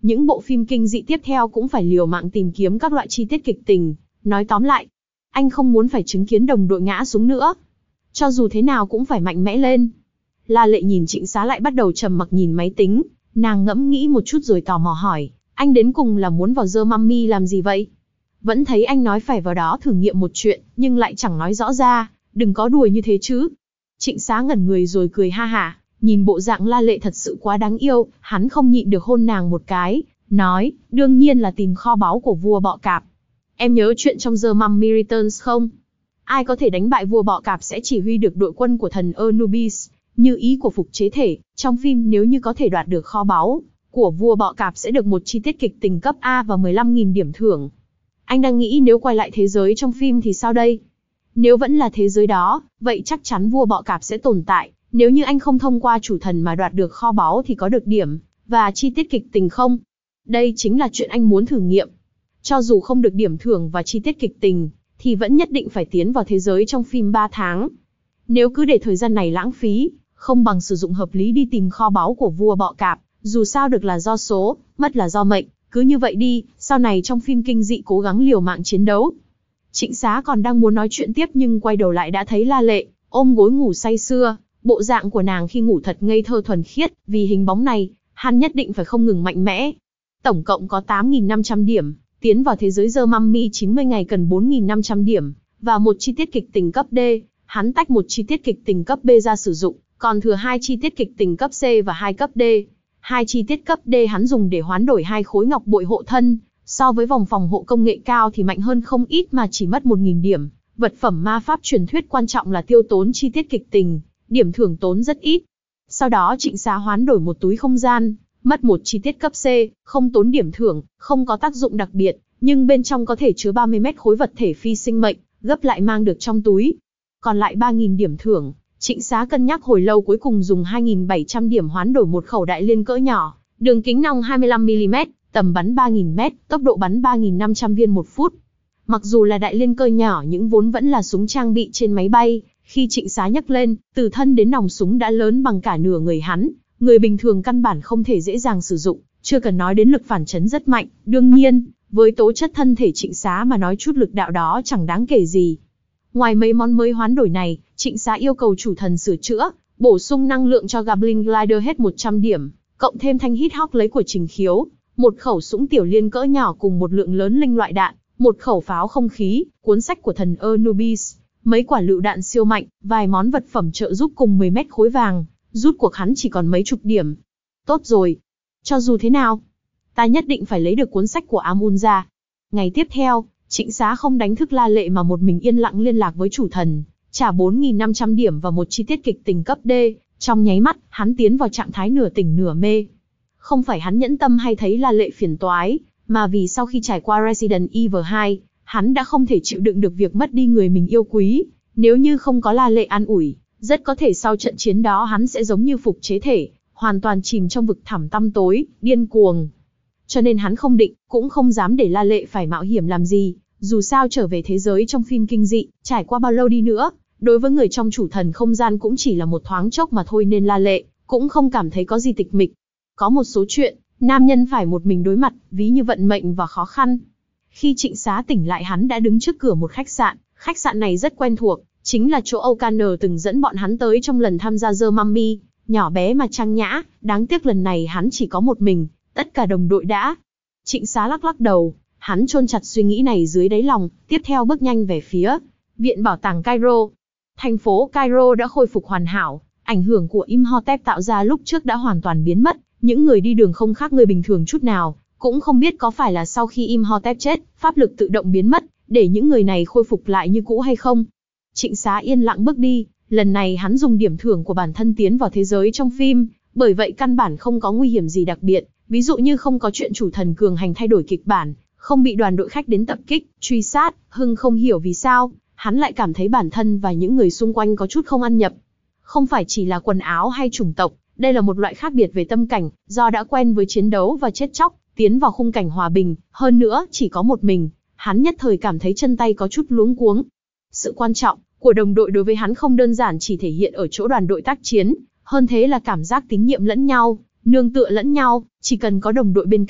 Những bộ phim kinh dị tiếp theo cũng phải liều mạng tìm kiếm các loại chi tiết kịch tình. Nói tóm lại, anh không muốn phải chứng kiến đồng đội ngã xuống nữa. Cho dù thế nào cũng phải mạnh mẽ lên. La Lệ nhìn Trịnh Xá lại bắt đầu trầm mặc nhìn máy tính. Nàng ngẫm nghĩ một chút rồi tò mò hỏi, anh đến cùng là muốn vào The Mummy làm gì vậy? Vẫn thấy anh nói phải vào đó thử nghiệm một chuyện, nhưng lại chẳng nói rõ ra, đừng có đùa như thế chứ. Trịnh Xá ngẩn người rồi cười ha hả, nhìn bộ dạng La Lệ thật sự quá đáng yêu, hắn không nhịn được hôn nàng một cái, nói, đương nhiên là tìm kho báu của vua bọ cạp. Em nhớ chuyện trong The Mummy Returns không? Ai có thể đánh bại vua bọ cạp sẽ chỉ huy được đội quân của thần Anubis, như ý của phục chế thể, trong phim nếu như có thể đoạt được kho báu của vua bọ cạp sẽ được một chi tiết kịch tình cấp A và mười lăm nghìn điểm thưởng. Anh đang nghĩ nếu quay lại thế giới trong phim thì sao đây? Nếu vẫn là thế giới đó, vậy chắc chắn vua bọ cạp sẽ tồn tại. Nếu như anh không thông qua chủ thần mà đoạt được kho báu thì có được điểm và chi tiết kịch tình không? Đây chính là chuyện anh muốn thử nghiệm. Cho dù không được điểm thưởng và chi tiết kịch tình, thì vẫn nhất định phải tiến vào thế giới trong phim ba tháng. Nếu cứ để thời gian này lãng phí, không bằng sử dụng hợp lý đi tìm kho báu của vua bọ cạp, dù sao được là do số, mất là do mệnh, cứ như vậy đi, sau này trong phim kinh dị cố gắng liều mạng chiến đấu. Trịnh Xá còn đang muốn nói chuyện tiếp nhưng quay đầu lại đã thấy La Lệ, ôm gối ngủ say sưa, bộ dạng của nàng khi ngủ thật ngây thơ thuần khiết, vì hình bóng này, hắn nhất định phải không ngừng mạnh mẽ. Tổng cộng có tám nghìn năm trăm điểm, tiến vào thế giới The Mummy chín mươi ngày cần bốn nghìn năm trăm điểm, và một chi tiết kịch tình cấp D, hắn tách một chi tiết kịch tình cấp B ra sử dụng, còn thừa hai chi tiết kịch tình cấp C và hai cấp D. Hai chi tiết cấp D hắn dùng để hoán đổi hai khối ngọc bội hộ thân, so với vòng phòng hộ công nghệ cao thì mạnh hơn không ít mà chỉ mất một nghìn điểm. Vật phẩm ma pháp truyền thuyết quan trọng là tiêu tốn chi tiết kịch tình, điểm thưởng tốn rất ít. Sau đó Trịnh Xá hoán đổi một túi không gian, mất một chi tiết cấp C, không tốn điểm thưởng, không có tác dụng đặc biệt, nhưng bên trong có thể chứa ba mươi mét khối vật thể phi sinh mệnh, gấp lại mang được trong túi. Còn lại ba nghìn điểm thưởng, Trịnh Xá cân nhắc hồi lâu cuối cùng dùng hai nghìn bảy trăm điểm hoán đổi một khẩu đại liên cỡ nhỏ, đường kính nòng hai mươi lăm mi li mét, tầm bắn ba nghìn mét, tốc độ bắn ba nghìn năm trăm viên một phút. Mặc dù là đại liên cơ nhỏ nhưng vốn vẫn là súng trang bị trên máy bay, khi Trịnh Xá nhấc lên, từ thân đến nòng súng đã lớn bằng cả nửa người hắn, người bình thường căn bản không thể dễ dàng sử dụng, chưa cần nói đến lực phản chấn rất mạnh, đương nhiên, với tố chất thân thể Trịnh Xá mà nói chút lực đạo đó chẳng đáng kể gì. Ngoài mấy món mới hoán đổi này, Trịnh Xá yêu cầu chủ thần sửa chữa, bổ sung năng lượng cho Goblin Glider hết một trăm điểm, cộng thêm thanh hít hawk lấy của Trình Khiếu, một khẩu súng tiểu liên cỡ nhỏ cùng một lượng lớn linh loại đạn, một khẩu pháo không khí, cuốn sách của thần Anubis, mấy quả lựu đạn siêu mạnh, vài món vật phẩm trợ giúp cùng mười mét khối vàng, rút cuộc hắn chỉ còn mấy chục điểm. Tốt rồi. Cho dù thế nào, ta nhất định phải lấy được cuốn sách của Amun ra. Ngày tiếp theo, Trịnh Xá không đánh thức La Lệ mà một mình yên lặng liên lạc với chủ thần, trả bốn nghìn năm trăm điểm và một chi tiết kịch tình cấp D, trong nháy mắt, hắn tiến vào trạng thái nửa tỉnh nửa mê. Không phải hắn nhẫn tâm hay thấy La Lệ phiền toái, mà vì sau khi trải qua Resident Evil hai, hắn đã không thể chịu đựng được việc mất đi người mình yêu quý. Nếu như không có La Lệ an ủi, rất có thể sau trận chiến đó hắn sẽ giống như phục chế thể, hoàn toàn chìm trong vực thẳm tăm tối, điên cuồng. Cho nên hắn không định, cũng không dám để La Lệ phải mạo hiểm làm gì, dù sao trở về thế giới trong phim kinh dị, trải qua bao lâu đi nữa, đối với người trong chủ thần không gian cũng chỉ là một thoáng chốc mà thôi nên La Lệ cũng không cảm thấy có gì tịch mịch. Có một số chuyện, nam nhân phải một mình đối mặt, ví như vận mệnh và khó khăn. Khi Trịnh Xá tỉnh lại hắn đã đứng trước cửa một khách sạn, khách sạn này rất quen thuộc, chính là chỗ O'Connor từng dẫn bọn hắn tới trong lần tham gia The Mummy, nhỏ bé mà trang nhã, đáng tiếc lần này hắn chỉ có một mình, tất cả đồng đội đã. Trịnh Xá lắc lắc đầu, hắn chôn chặt suy nghĩ này dưới đáy lòng, tiếp theo bước nhanh về phía Viện Bảo tàng Cairo. Thành phố Cairo đã khôi phục hoàn hảo, ảnh hưởng của Imhotep tạo ra lúc trước đã hoàn toàn biến mất, những người đi đường không khác người bình thường chút nào, cũng không biết có phải là sau khi Imhotep chết, pháp lực tự động biến mất, để những người này khôi phục lại như cũ hay không. Trịnh Xá yên lặng bước đi, lần này hắn dùng điểm thưởng của bản thân tiến vào thế giới trong phim, bởi vậy căn bản không có nguy hiểm gì đặc biệt, ví dụ như không có chuyện chủ thần cường hành thay đổi kịch bản, không bị đoàn đội khách đến tập kích, truy sát. Hưng không hiểu vì sao, hắn lại cảm thấy bản thân và những người xung quanh có chút không ăn nhập. Không phải chỉ là quần áo hay chủng tộc, đây là một loại khác biệt về tâm cảnh, do đã quen với chiến đấu và chết chóc, tiến vào khung cảnh hòa bình, hơn nữa chỉ có một mình, hắn nhất thời cảm thấy chân tay có chút luống cuống. Sự quan trọng của đồng đội đối với hắn không đơn giản chỉ thể hiện ở chỗ đoàn đội tác chiến, hơn thế là cảm giác tín nhiệm lẫn nhau, nương tựa lẫn nhau, chỉ cần có đồng đội bên cạnh,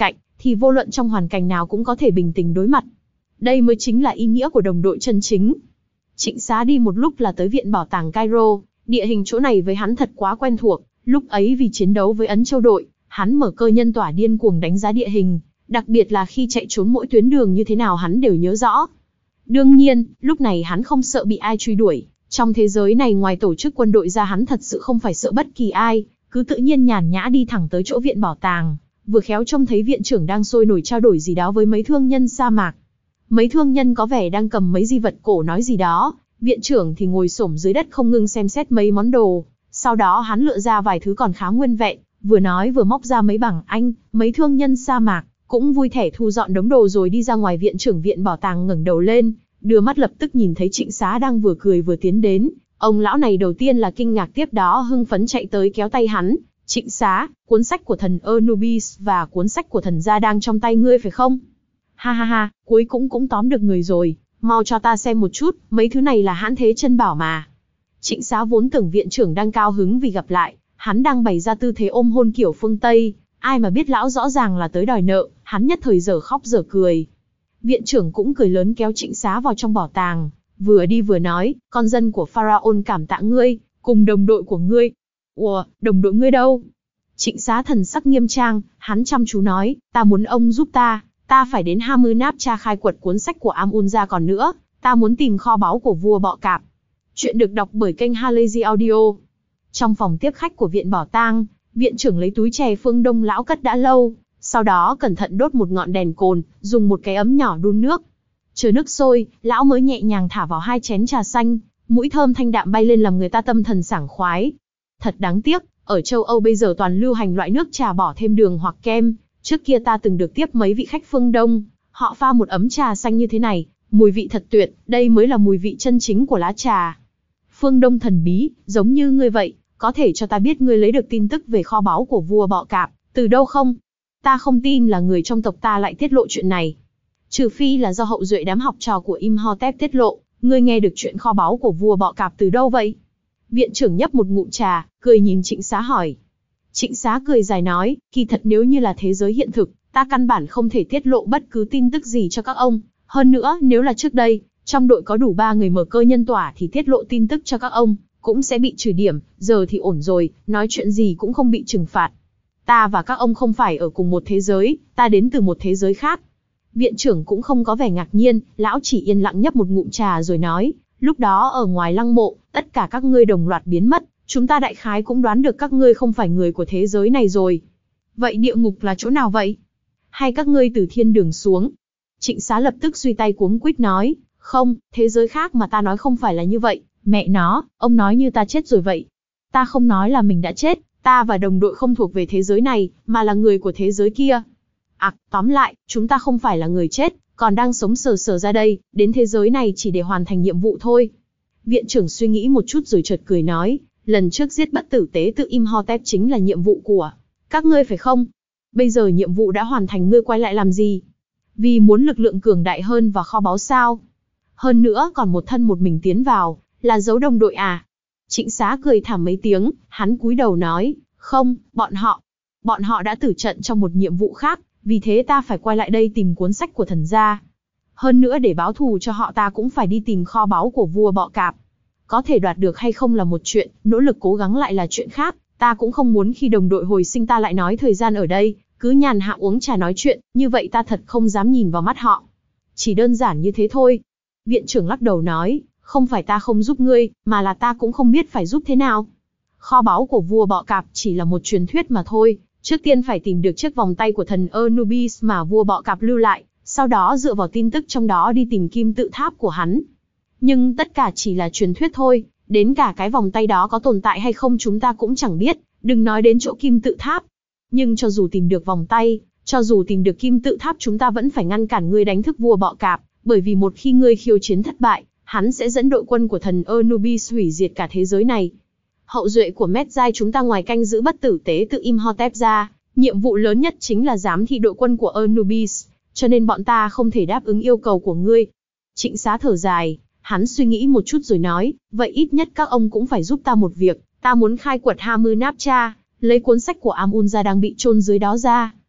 thì vô luận trong hoàn cảnh nào cũng có thể bình tĩnh đối mặt. Đây mới chính là ý nghĩa của đồng đội chân chính. Trịnh Xá đi một lúc là tới viện bảo tàng Cairo, địa hình chỗ này với hắn thật quá quen thuộc, lúc ấy vì chiến đấu với Ấn Châu đội, hắn mở cơ nhân tỏa điên cuồng đánh giá địa hình, đặc biệt là khi chạy trốn mỗi tuyến đường như thế nào hắn đều nhớ rõ. Đương nhiên, lúc này hắn không sợ bị ai truy đuổi, trong thế giới này ngoài tổ chức quân đội ra hắn thật sự không phải sợ bất kỳ ai, cứ tự nhiên nhàn nhã đi thẳng tới chỗ viện bảo tàng, vừa khéo trông thấy viện trưởng đang sôi nổi trao đổi gì đó với mấy thương nhân sa mạc. Mấy thương nhân có vẻ đang cầm mấy di vật cổ nói gì đó, viện trưởng thì ngồi xổm dưới đất không ngừng xem xét mấy món đồ, sau đó hắn lựa ra vài thứ còn khá nguyên vẹn, vừa nói vừa móc ra mấy bảng Anh, mấy thương nhân sa mạc cũng vui thể thu dọn đống đồ rồi đi ra ngoài. Viện trưởng viện bảo tàng ngẩng đầu lên, đưa mắt lập tức nhìn thấy Trịnh Xá đang vừa cười vừa tiến đến, ông lão này đầu tiên là kinh ngạc, tiếp đó hưng phấn chạy tới kéo tay hắn. Trịnh Xá, cuốn sách của thần Anubis và cuốn sách của thần gia đang trong tay ngươi phải không? Ha ha ha, cuối cũng cũng tóm được người rồi, mau cho ta xem một chút, mấy thứ này là hãn thế chân bảo mà. Trịnh Xá vốn tưởng viện trưởng đang cao hứng vì gặp lại, hắn đang bày ra tư thế ôm hôn kiểu phương Tây, ai mà biết lão rõ ràng là tới đòi nợ, hắn nhất thời dở khóc dở cười. Viện trưởng cũng cười lớn kéo Trịnh Xá vào trong bảo tàng, vừa đi vừa nói, con dân của Pharaoh cảm tạ ngươi, cùng đồng đội của ngươi. Ủa, đồng đội ngươi đâu? Trịnh Xá thần sắc nghiêm trang, hắn chăm chú nói, ta muốn ông giúp ta, ta phải đến Hamunaptra khai quật cuốn sách của Amun-Ra, còn nữa, ta muốn tìm kho báu của vua bọ cạp. Chuyện được đọc bởi kênh Halazy Audio. Trong phòng tiếp khách của viện bảo tàng, viện trưởng lấy túi chè phương Đông lão cất đã lâu, sau đó cẩn thận đốt một ngọn đèn cồn, dùng một cái ấm nhỏ đun nước. Chờ nước sôi, lão mới nhẹ nhàng thả vào hai chén trà xanh, mũi thơm thanh đạm bay lên làm người ta tâm thần sảng khoái. Thật đáng tiếc, ở châu Âu bây giờ toàn lưu hành loại nước trà bỏ thêm đường hoặc kem. Trước kia ta từng được tiếp mấy vị khách phương Đông, họ pha một ấm trà xanh như thế này, mùi vị thật tuyệt, đây mới là mùi vị chân chính của lá trà. Phương Đông thần bí, giống như ngươi vậy, có thể cho ta biết ngươi lấy được tin tức về kho báu của vua bọ cạp từ đâu không? Ta không tin là người trong tộc ta lại tiết lộ chuyện này. Trừ phi là do hậu duệ đám học trò của Imhotep tiết lộ, ngươi nghe được chuyện kho báu của vua bọ cạp từ đâu vậy? Viện trưởng nhấp một ngụm trà, cười nhìn Trịnh Xá hỏi. Trịnh Xá cười dài nói, kỳ thật nếu như là thế giới hiện thực, ta căn bản không thể tiết lộ bất cứ tin tức gì cho các ông. Hơn nữa, nếu là trước đây, trong đội có đủ ba người mở cơ nhân tỏa thì tiết lộ tin tức cho các ông, cũng sẽ bị trừ điểm, giờ thì ổn rồi, nói chuyện gì cũng không bị trừng phạt. Ta và các ông không phải ở cùng một thế giới, ta đến từ một thế giới khác. Viện trưởng cũng không có vẻ ngạc nhiên, lão chỉ yên lặng nhấp một ngụm trà rồi nói, lúc đó ở ngoài lăng mộ, tất cả các ngươi đồng loạt biến mất, chúng ta đại khái cũng đoán được các ngươi không phải người của thế giới này rồi. Vậy địa ngục là chỗ nào vậy? Hay các ngươi từ thiên đường xuống? Trịnh Xá lập tức duy tay cuống quýt nói, không, thế giới khác mà ta nói không phải là như vậy, mẹ nó, ông nói như ta chết rồi vậy. Ta không nói là mình đã chết, ta và đồng đội không thuộc về thế giới này, mà là người của thế giới kia. À, tóm lại, chúng ta không phải là người chết, còn đang sống sờ sờ ra đây, đến thế giới này chỉ để hoàn thành nhiệm vụ thôi. Viện trưởng suy nghĩ một chút rồi chợt cười nói, lần trước giết bất tử tế tự Imhotep chính là nhiệm vụ của các ngươi phải không? Bây giờ nhiệm vụ đã hoàn thành, ngươi quay lại làm gì? Vì muốn lực lượng cường đại hơn và kho báu sao? Hơn nữa còn một thân một mình tiến vào, là giấu đồng đội à? Trịnh Xá cười thảm mấy tiếng, hắn cúi đầu nói, không, bọn họ, bọn họ đã tử trận trong một nhiệm vụ khác, vì thế ta phải quay lại đây tìm cuốn sách của thần gia. Hơn nữa để báo thù cho họ ta cũng phải đi tìm kho báu của vua bọ cạp. Có thể đoạt được hay không là một chuyện, nỗ lực cố gắng lại là chuyện khác, ta cũng không muốn khi đồng đội hồi sinh ta lại nói thời gian ở đây, cứ nhàn hạ uống trà nói chuyện, như vậy ta thật không dám nhìn vào mắt họ. Chỉ đơn giản như thế thôi. Viện trưởng lắc đầu nói, không phải ta không giúp ngươi, mà là ta cũng không biết phải giúp thế nào. Kho báu của vua bọ cạp chỉ là một truyền thuyết mà thôi, trước tiên phải tìm được chiếc vòng tay của thần Anubis mà vua bọ cạp lưu lại, sau đó dựa vào tin tức trong đó đi tìm kim tự tháp của hắn. Nhưng tất cả chỉ là truyền thuyết thôi, đến cả cái vòng tay đó có tồn tại hay không chúng ta cũng chẳng biết, đừng nói đến chỗ kim tự tháp. Nhưng cho dù tìm được vòng tay, cho dù tìm được kim tự tháp chúng ta vẫn phải ngăn cản ngươi đánh thức vua bọ cạp, bởi vì một khi ngươi khiêu chiến thất bại, hắn sẽ dẫn đội quân của thần Anubis hủy diệt cả thế giới này. Hậu duệ của Medjay chúng ta ngoài canh giữ bất tử tế tự Imhotep ra, nhiệm vụ lớn nhất chính là giám thị đội quân của Anubis, cho nên bọn ta không thể đáp ứng yêu cầu của ngươi. Trịnh Xá thở dài, hắn suy nghĩ một chút rồi nói, vậy ít nhất các ông cũng phải giúp ta một việc, ta muốn khai quật Hamunaptra, lấy cuốn sách của Amun-Ra đang bị chôn dưới đó ra.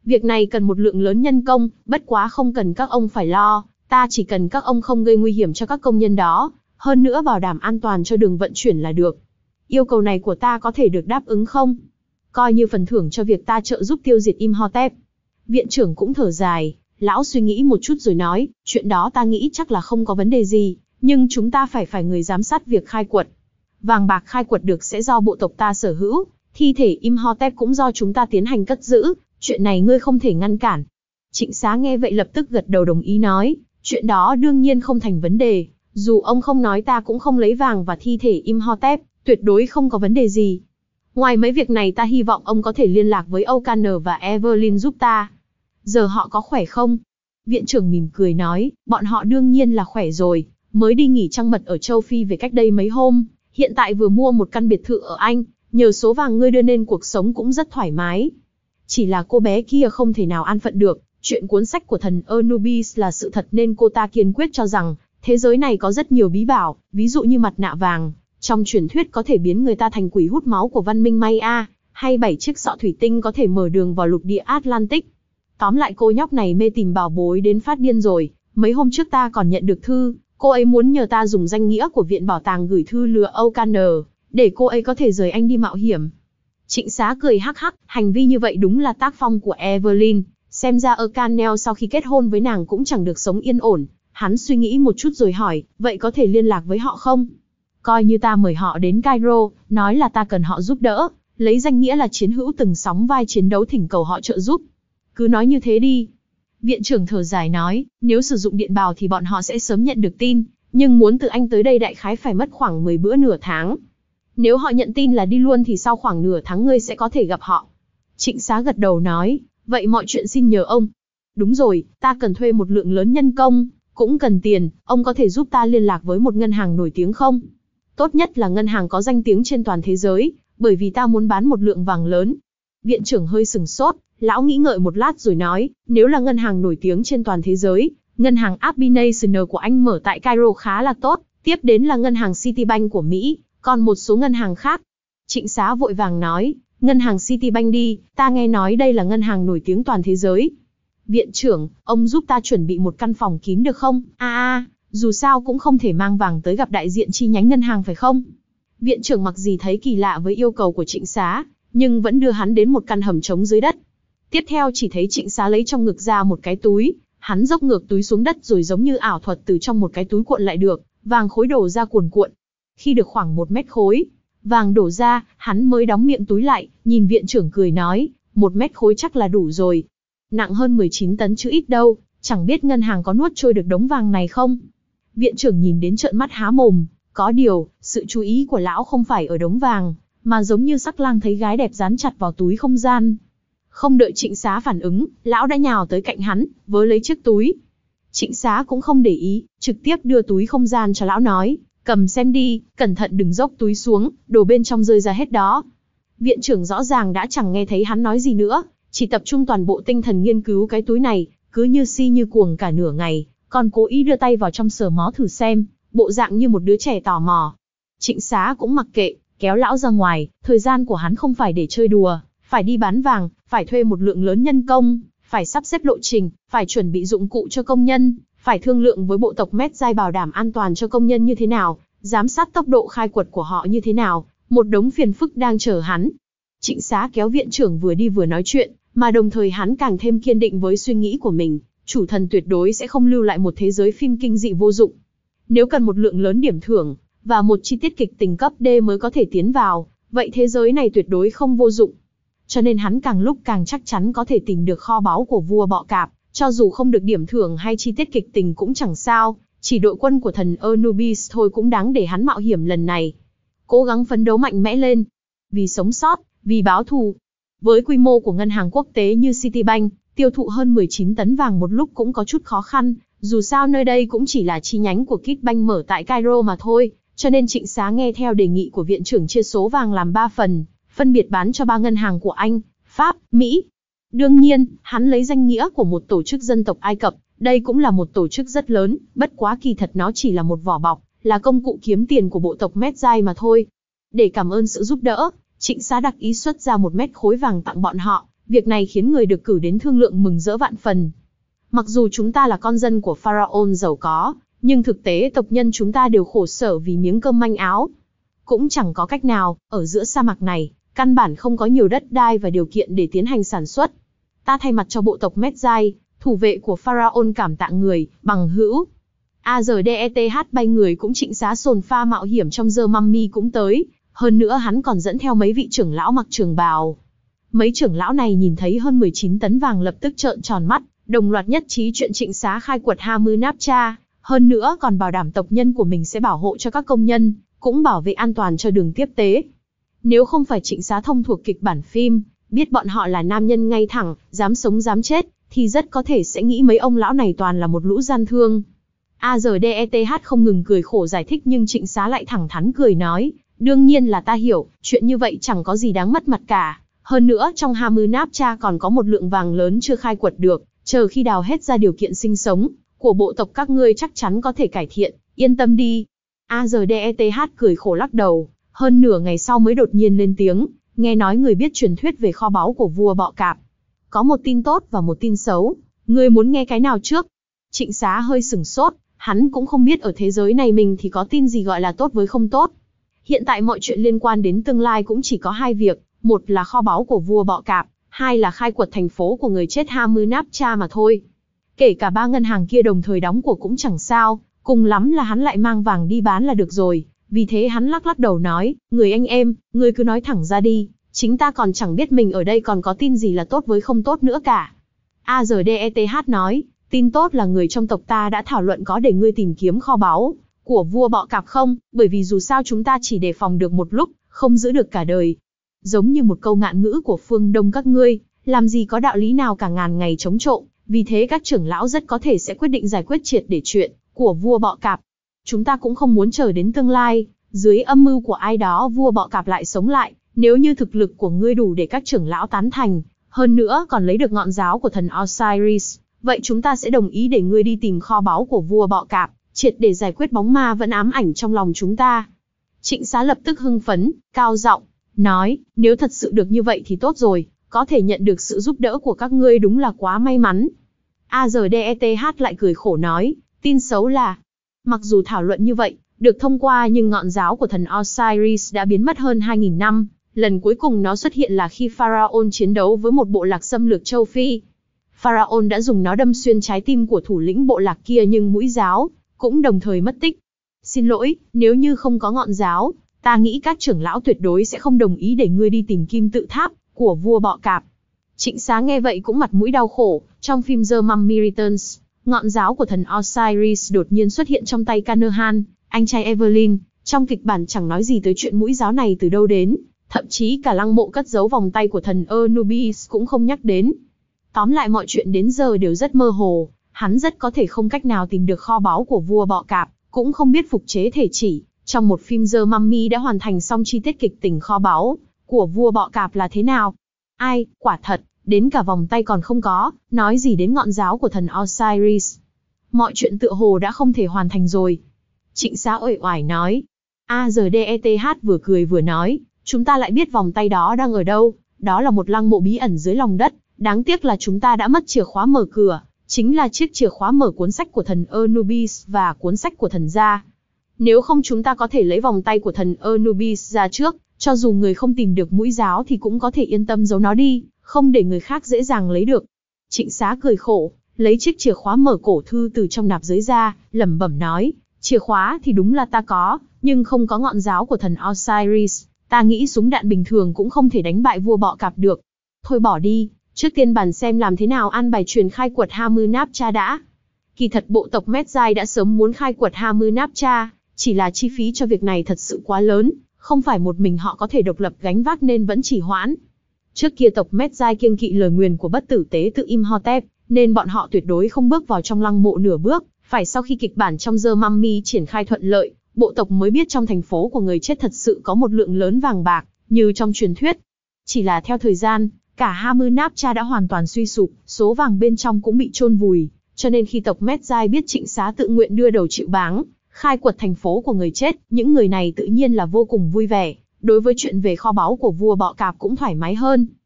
Việc này cần một lượng lớn nhân công, bất quá không cần các ông phải lo, ta chỉ cần các ông không gây nguy hiểm cho các công nhân đó, hơn nữa bảo đảm an toàn cho đường vận chuyển là được. Yêu cầu này của ta có thể được đáp ứng không? Coi như phần thưởng cho việc ta trợ giúp tiêu diệt Imhotep. Viện trưởng cũng thở dài, lão suy nghĩ một chút rồi nói, chuyện đó ta nghĩ chắc là không có vấn đề gì, nhưng chúng ta phải phải người giám sát việc khai quật. Vàng bạc khai quật được sẽ do bộ tộc ta sở hữu, thi thể Imhotep cũng do chúng ta tiến hành cất giữ, chuyện này ngươi không thể ngăn cản. Trịnh Xá nghe vậy lập tức gật đầu đồng ý nói, chuyện đó đương nhiên không thành vấn đề, dù ông không nói ta cũng không lấy vàng và thi thể Imhotep, tuyệt đối không có vấn đề gì. Ngoài mấy việc này ta hy vọng ông có thể liên lạc với O'Connor và Evelyn giúp ta. Giờ họ có khỏe không? Viện trưởng mỉm cười nói, bọn họ đương nhiên là khỏe rồi, mới đi nghỉ trăng mật ở châu Phi về cách đây mấy hôm, hiện tại vừa mua một căn biệt thự ở Anh, nhờ số vàng ngươi đưa nên cuộc sống cũng rất thoải mái. Chỉ là cô bé kia không thể nào an phận được, chuyện cuốn sách của thần Anubis là sự thật nên cô ta kiên quyết cho rằng, thế giới này có rất nhiều bí bảo, ví dụ như mặt nạ vàng, trong truyền thuyết có thể biến người ta thành quỷ hút máu của văn minh Maya, hay bảy chiếc sọ thủy tinh có thể mở đường vào lục địa Atlantic. Tóm lại cô nhóc này mê tìm bảo bối đến phát điên rồi, mấy hôm trước ta còn nhận được thư, cô ấy muốn nhờ ta dùng danh nghĩa của viện bảo tàng gửi thư lừa O'Connor, để cô ấy có thể rời Anh đi mạo hiểm. Trịnh Xá cười hắc hắc, hành vi như vậy đúng là tác phong của Evelyn, xem ra O'Connell sau khi kết hôn với nàng cũng chẳng được sống yên ổn. Hắn suy nghĩ một chút rồi hỏi, vậy có thể liên lạc với họ không? Coi như ta mời họ đến Cairo, nói là ta cần họ giúp đỡ, lấy danh nghĩa là chiến hữu từng sóng vai chiến đấu thỉnh cầu họ trợ giúp. Cứ nói như thế đi. Viện trưởng thở dài nói, nếu sử dụng điện bào thì bọn họ sẽ sớm nhận được tin, nhưng muốn từ Anh tới đây đại khái phải mất khoảng mười bữa nửa tháng. Nếu họ nhận tin là đi luôn thì sau khoảng nửa tháng ngươi sẽ có thể gặp họ. Trịnh Xá gật đầu nói, vậy mọi chuyện xin nhờ ông. Đúng rồi, ta cần thuê một lượng lớn nhân công, cũng cần tiền, ông có thể giúp ta liên lạc với một ngân hàng nổi tiếng không? Tốt nhất là ngân hàng có danh tiếng trên toàn thế giới, bởi vì ta muốn bán một lượng vàng lớn. Viện trưởng hơi sừng sốt, lão nghĩ ngợi một lát rồi nói, nếu là ngân hàng nổi tiếng trên toàn thế giới, ngân hàng Abinational của Anh mở tại Cairo khá là tốt, tiếp đến là ngân hàng Citibank của Mỹ, còn một số ngân hàng khác. Trịnh Xá vội vàng nói, ngân hàng Citibank đi, ta nghe nói đây là ngân hàng nổi tiếng toàn thế giới. Viện trưởng, ông giúp ta chuẩn bị một căn phòng kín được không? A a, dù sao cũng không thể mang vàng tới gặp đại diện chi nhánh ngân hàng phải không? Viện trưởng mặc gì thấy kỳ lạ với yêu cầu của Trịnh Xá, nhưng vẫn đưa hắn đến một căn hầm trống dưới đất. Tiếp theo chỉ thấy Trịnh Xá lấy trong ngực ra một cái túi, hắn dốc ngược túi xuống đất rồi giống như ảo thuật từ trong một cái túi cuộn lại được, vàng khối đổ ra cuồn cuộn. Khi được khoảng một mét khối, vàng đổ ra, hắn mới đóng miệng túi lại, nhìn viện trưởng cười nói, một mét khối chắc là đủ rồi. Nặng hơn mười chín tấn chứ ít đâu, chẳng biết ngân hàng có nuốt trôi được đống vàng này không? Viện trưởng nhìn đến trợn mắt há mồm, có điều, sự chú ý của lão không phải ở đống vàng, mà giống như sắc lang thấy gái đẹp dán chặt vào túi không gian. Không đợi Trịnh Xá phản ứng, lão đã nhào tới cạnh hắn, vớ lấy chiếc túi. Trịnh Xá cũng không để ý, trực tiếp đưa túi không gian cho lão nói, cầm xem đi, cẩn thận đừng dốc túi xuống, đồ bên trong rơi ra hết đó. Viện trưởng rõ ràng đã chẳng nghe thấy hắn nói gì nữa, chỉ tập trung toàn bộ tinh thần nghiên cứu cái túi này, cứ như si như cuồng cả nửa ngày, còn cố ý đưa tay vào trong sờ mó thử xem, bộ dạng như một đứa trẻ tò mò. Trịnh Xá cũng mặc kệ, kéo lão ra ngoài, thời gian của hắn không phải để chơi đùa, phải đi bán vàng, phải thuê một lượng lớn nhân công, phải sắp xếp lộ trình, phải chuẩn bị dụng cụ cho công nhân, phải thương lượng với bộ tộc Medjay bảo đảm an toàn cho công nhân như thế nào, giám sát tốc độ khai quật của họ như thế nào, một đống phiền phức đang chờ hắn. Trịnh Xá kéo viện trưởng vừa đi vừa nói chuyện, mà đồng thời hắn càng thêm kiên định với suy nghĩ của mình, chủ thần tuyệt đối sẽ không lưu lại một thế giới phim kinh dị vô dụng. Nếu cần một lượng lớn điểm thưởng, và một chi tiết kịch tình cấp D mới có thể tiến vào, vậy thế giới này tuyệt đối không vô dụng. Cho nên hắn càng lúc càng chắc chắn có thể tìm được kho báu của vua bọ cạp, cho dù không được điểm thưởng hay chi tiết kịch tình cũng chẳng sao, chỉ đội quân của thần Anubis thôi cũng đáng để hắn mạo hiểm lần này. Cố gắng phấn đấu mạnh mẽ lên, vì sống sót, vì báo thù. Với quy mô của ngân hàng quốc tế như Citibank, tiêu thụ hơn mười chín tấn vàng một lúc cũng có chút khó khăn, dù sao nơi đây cũng chỉ là chi nhánh của Kitbank mở tại Cairo mà thôi, cho nên Trịnh Xá nghe theo đề nghị của viện trưởng chia số vàng làm ba phần, phân biệt bán cho ba ngân hàng của Anh, Pháp, Mỹ. Đương nhiên, hắn lấy danh nghĩa của một tổ chức dân tộc Ai Cập, đây cũng là một tổ chức rất lớn, bất quá kỳ thật nó chỉ là một vỏ bọc, là công cụ kiếm tiền của bộ tộc Medjay mà thôi. Để cảm ơn sự giúp đỡ, Trịnh Xá đặc ý xuất ra một mét khối vàng tặng bọn họ, Việc này khiến người được cử đến thương lượng mừng rỡ vạn phần. Mặc dù chúng ta là con dân của Pharaoh giàu có, nhưng thực tế tộc nhân chúng ta đều khổ sở vì miếng cơm manh áo. Cũng chẳng có cách nào, ở giữa sa mạc này, căn bản không có nhiều đất đai và điều kiện để tiến hành sản xuất. Ta thay mặt cho bộ tộc Medjay, thủ vệ của Pharaoh cảm tạ người, bằng hữu. A-Z-D-E-T-H bay người cũng trịnh xá sồn pha mạo hiểm trong dơ mummy cũng tới, hơn nữa hắn còn dẫn theo mấy vị trưởng lão mặc trường bào. Mấy trưởng lão này nhìn thấy hơn mười chín tấn vàng lập tức trợn tròn mắt, đồng loạt nhất trí chuyện trịnh xá khai quật Hamunaptra, hơn nữa còn bảo đảm tộc nhân của mình sẽ bảo hộ cho các công nhân, cũng bảo vệ an toàn cho đường tiếp tế. Nếu không phải trịnh xá thông thuộc kịch bản phim, biết bọn họ là nam nhân ngay thẳng, dám sống dám chết, thì rất có thể sẽ nghĩ mấy ông lão này toàn là một lũ gian thương. A-Z-D-E-T-H không ngừng cười khổ giải thích nhưng trịnh xá lại thẳng thắn cười nói, đương nhiên là ta hiểu, chuyện như vậy chẳng có gì đáng mất mặt cả. Hơn nữa trong Hamunaptra còn có một lượng vàng lớn chưa khai quật được, chờ khi đào hết ra điều kiện sinh sống của bộ tộc các ngươi chắc chắn có thể cải thiện, yên tâm đi. A-Z-D-E-T-H cười khổ lắc đầu, hơn nửa ngày sau mới đột nhiên lên tiếng, nghe nói người biết truyền thuyết về kho báu của vua bọ cạp. Có một tin tốt và một tin xấu, ngươi muốn nghe cái nào trước? Trịnh xá hơi sửng sốt, hắn cũng không biết ở thế giới này mình thì có tin gì gọi là tốt với không tốt. Hiện tại mọi chuyện liên quan đến tương lai cũng chỉ có hai việc, một là kho báu của vua bọ cạp, hai là khai quật thành phố của người chết Hamunaptra mà thôi. Kể cả ba ngân hàng kia đồng thời đóng của cũng chẳng sao, cùng lắm là hắn lại mang vàng đi bán là được rồi. Vì thế hắn lắc lắc đầu nói, người anh em, ngươi cứ nói thẳng ra đi, chính ta còn chẳng biết mình ở đây còn có tin gì là tốt với không tốt nữa cả. A-Z-D-E-T-H nói, tin tốt là người trong tộc ta đã thảo luận có để ngươi tìm kiếm kho báu của vua bọ cạp không, bởi vì dù sao chúng ta chỉ đề phòng được một lúc, không giữ được cả đời. Giống như một câu ngạn ngữ của phương Đông các ngươi, làm gì có đạo lý nào cả ngàn ngày chống trộm, vì thế các trưởng lão rất có thể sẽ quyết định giải quyết triệt để chuyện của vua bọ cạp. Chúng ta cũng không muốn chờ đến tương lai, dưới âm mưu của ai đó vua bọ cạp lại sống lại, nếu như thực lực của ngươi đủ để các trưởng lão tán thành, hơn nữa còn lấy được ngọn giáo của thần Osiris, vậy chúng ta sẽ đồng ý để ngươi đi tìm kho báu của vua bọ cạp, triệt để giải quyết bóng ma vẫn ám ảnh trong lòng chúng ta. Trịnh xá lập tức hưng phấn, cao giọng nói, nếu thật sự được như vậy thì tốt rồi, có thể nhận được sự giúp đỡ của các ngươi đúng là quá may mắn. A-Z-D-E-T-H lại cười khổ nói, tin xấu là, mặc dù thảo luận như vậy, được thông qua nhưng ngọn giáo của thần Osiris đã biến mất hơn hai nghìn năm, lần cuối cùng nó xuất hiện là khi Pharaoh chiến đấu với một bộ lạc xâm lược châu Phi. Pharaoh đã dùng nó đâm xuyên trái tim của thủ lĩnh bộ lạc kia nhưng mũi giáo cũng đồng thời mất tích. Xin lỗi, nếu như không có ngọn giáo, ta nghĩ các trưởng lão tuyệt đối sẽ không đồng ý để ngươi đi tìm kim tự tháp của vua bọ cạp. Trịnh xá nghe vậy cũng mặt mũi đau khổ, trong phim The Mummy Returns, ngọn giáo của thần Osiris đột nhiên xuất hiện trong tay Canahan, anh trai Evelyn, trong kịch bản chẳng nói gì tới chuyện mũi giáo này từ đâu đến, thậm chí cả lăng mộ cất giấu vòng tay của thần Anubis cũng không nhắc đến. Tóm lại mọi chuyện đến giờ đều rất mơ hồ, hắn rất có thể không cách nào tìm được kho báu của vua bọ cạp, cũng không biết phục chế thể chỉ, trong một phim The Mummy đã hoàn thành xong chi tiết kịch tình kho báu của vua bọ cạp là thế nào. Ai, quả thật, đến cả vòng tay còn không có, nói gì đến ngọn giáo của thần Osiris. Mọi chuyện tựa hồ đã không thể hoàn thành rồi. Trịnh xá uể oải nói. A-Z-D-E-T-H vừa cười vừa nói, chúng ta lại biết vòng tay đó đang ở đâu, đó là một lăng mộ bí ẩn dưới lòng đất, đáng tiếc là chúng ta đã mất chìa khóa mở cửa, chính là chiếc chìa khóa mở cuốn sách của thần Anubis và cuốn sách của thần Ra. Nếu không chúng ta có thể lấy vòng tay của thần Anubis ra trước, cho dù người không tìm được mũi giáo thì cũng có thể yên tâm giấu nó đi, không để người khác dễ dàng lấy được. Trịnh xá cười khổ, lấy chiếc chìa khóa mở cổ thư từ trong nạp giới ra, lẩm bẩm nói, chìa khóa thì đúng là ta có, nhưng không có ngọn giáo của thần Osiris, ta nghĩ súng đạn bình thường cũng không thể đánh bại vua bọ cạp được. Thôi bỏ đi, trước tiên bàn xem làm thế nào an bài truyền khai quật Hamunaptra đã. Kỳ thật bộ tộc Medjay đã sớm muốn khai quật Hamunaptra, chỉ là chi phí cho việc này thật sự quá lớn, không phải một mình họ có thể độc lập gánh vác nên vẫn trì hoãn. Trước kia tộc Medjay kiêng kỵ lời nguyền của bất tử tế tự Imhotep, nên bọn họ tuyệt đối không bước vào trong lăng mộ nửa bước, phải sau khi kịch bản trong The Mummy triển khai thuận lợi, bộ tộc mới biết trong thành phố của người chết thật sự có một lượng lớn vàng bạc, như trong truyền thuyết. Chỉ là theo thời gian, cả Hamunaptra đã hoàn toàn suy sụp, số vàng bên trong cũng bị chôn vùi, cho nên khi tộc Medjay biết trịnh xá tự nguyện đưa đầu chịu báng, khai quật thành phố của người chết, những người này tự nhiên là vô cùng vui vẻ, đối với chuyện về kho báu của vua bọ cạp cũng thoải mái hơn.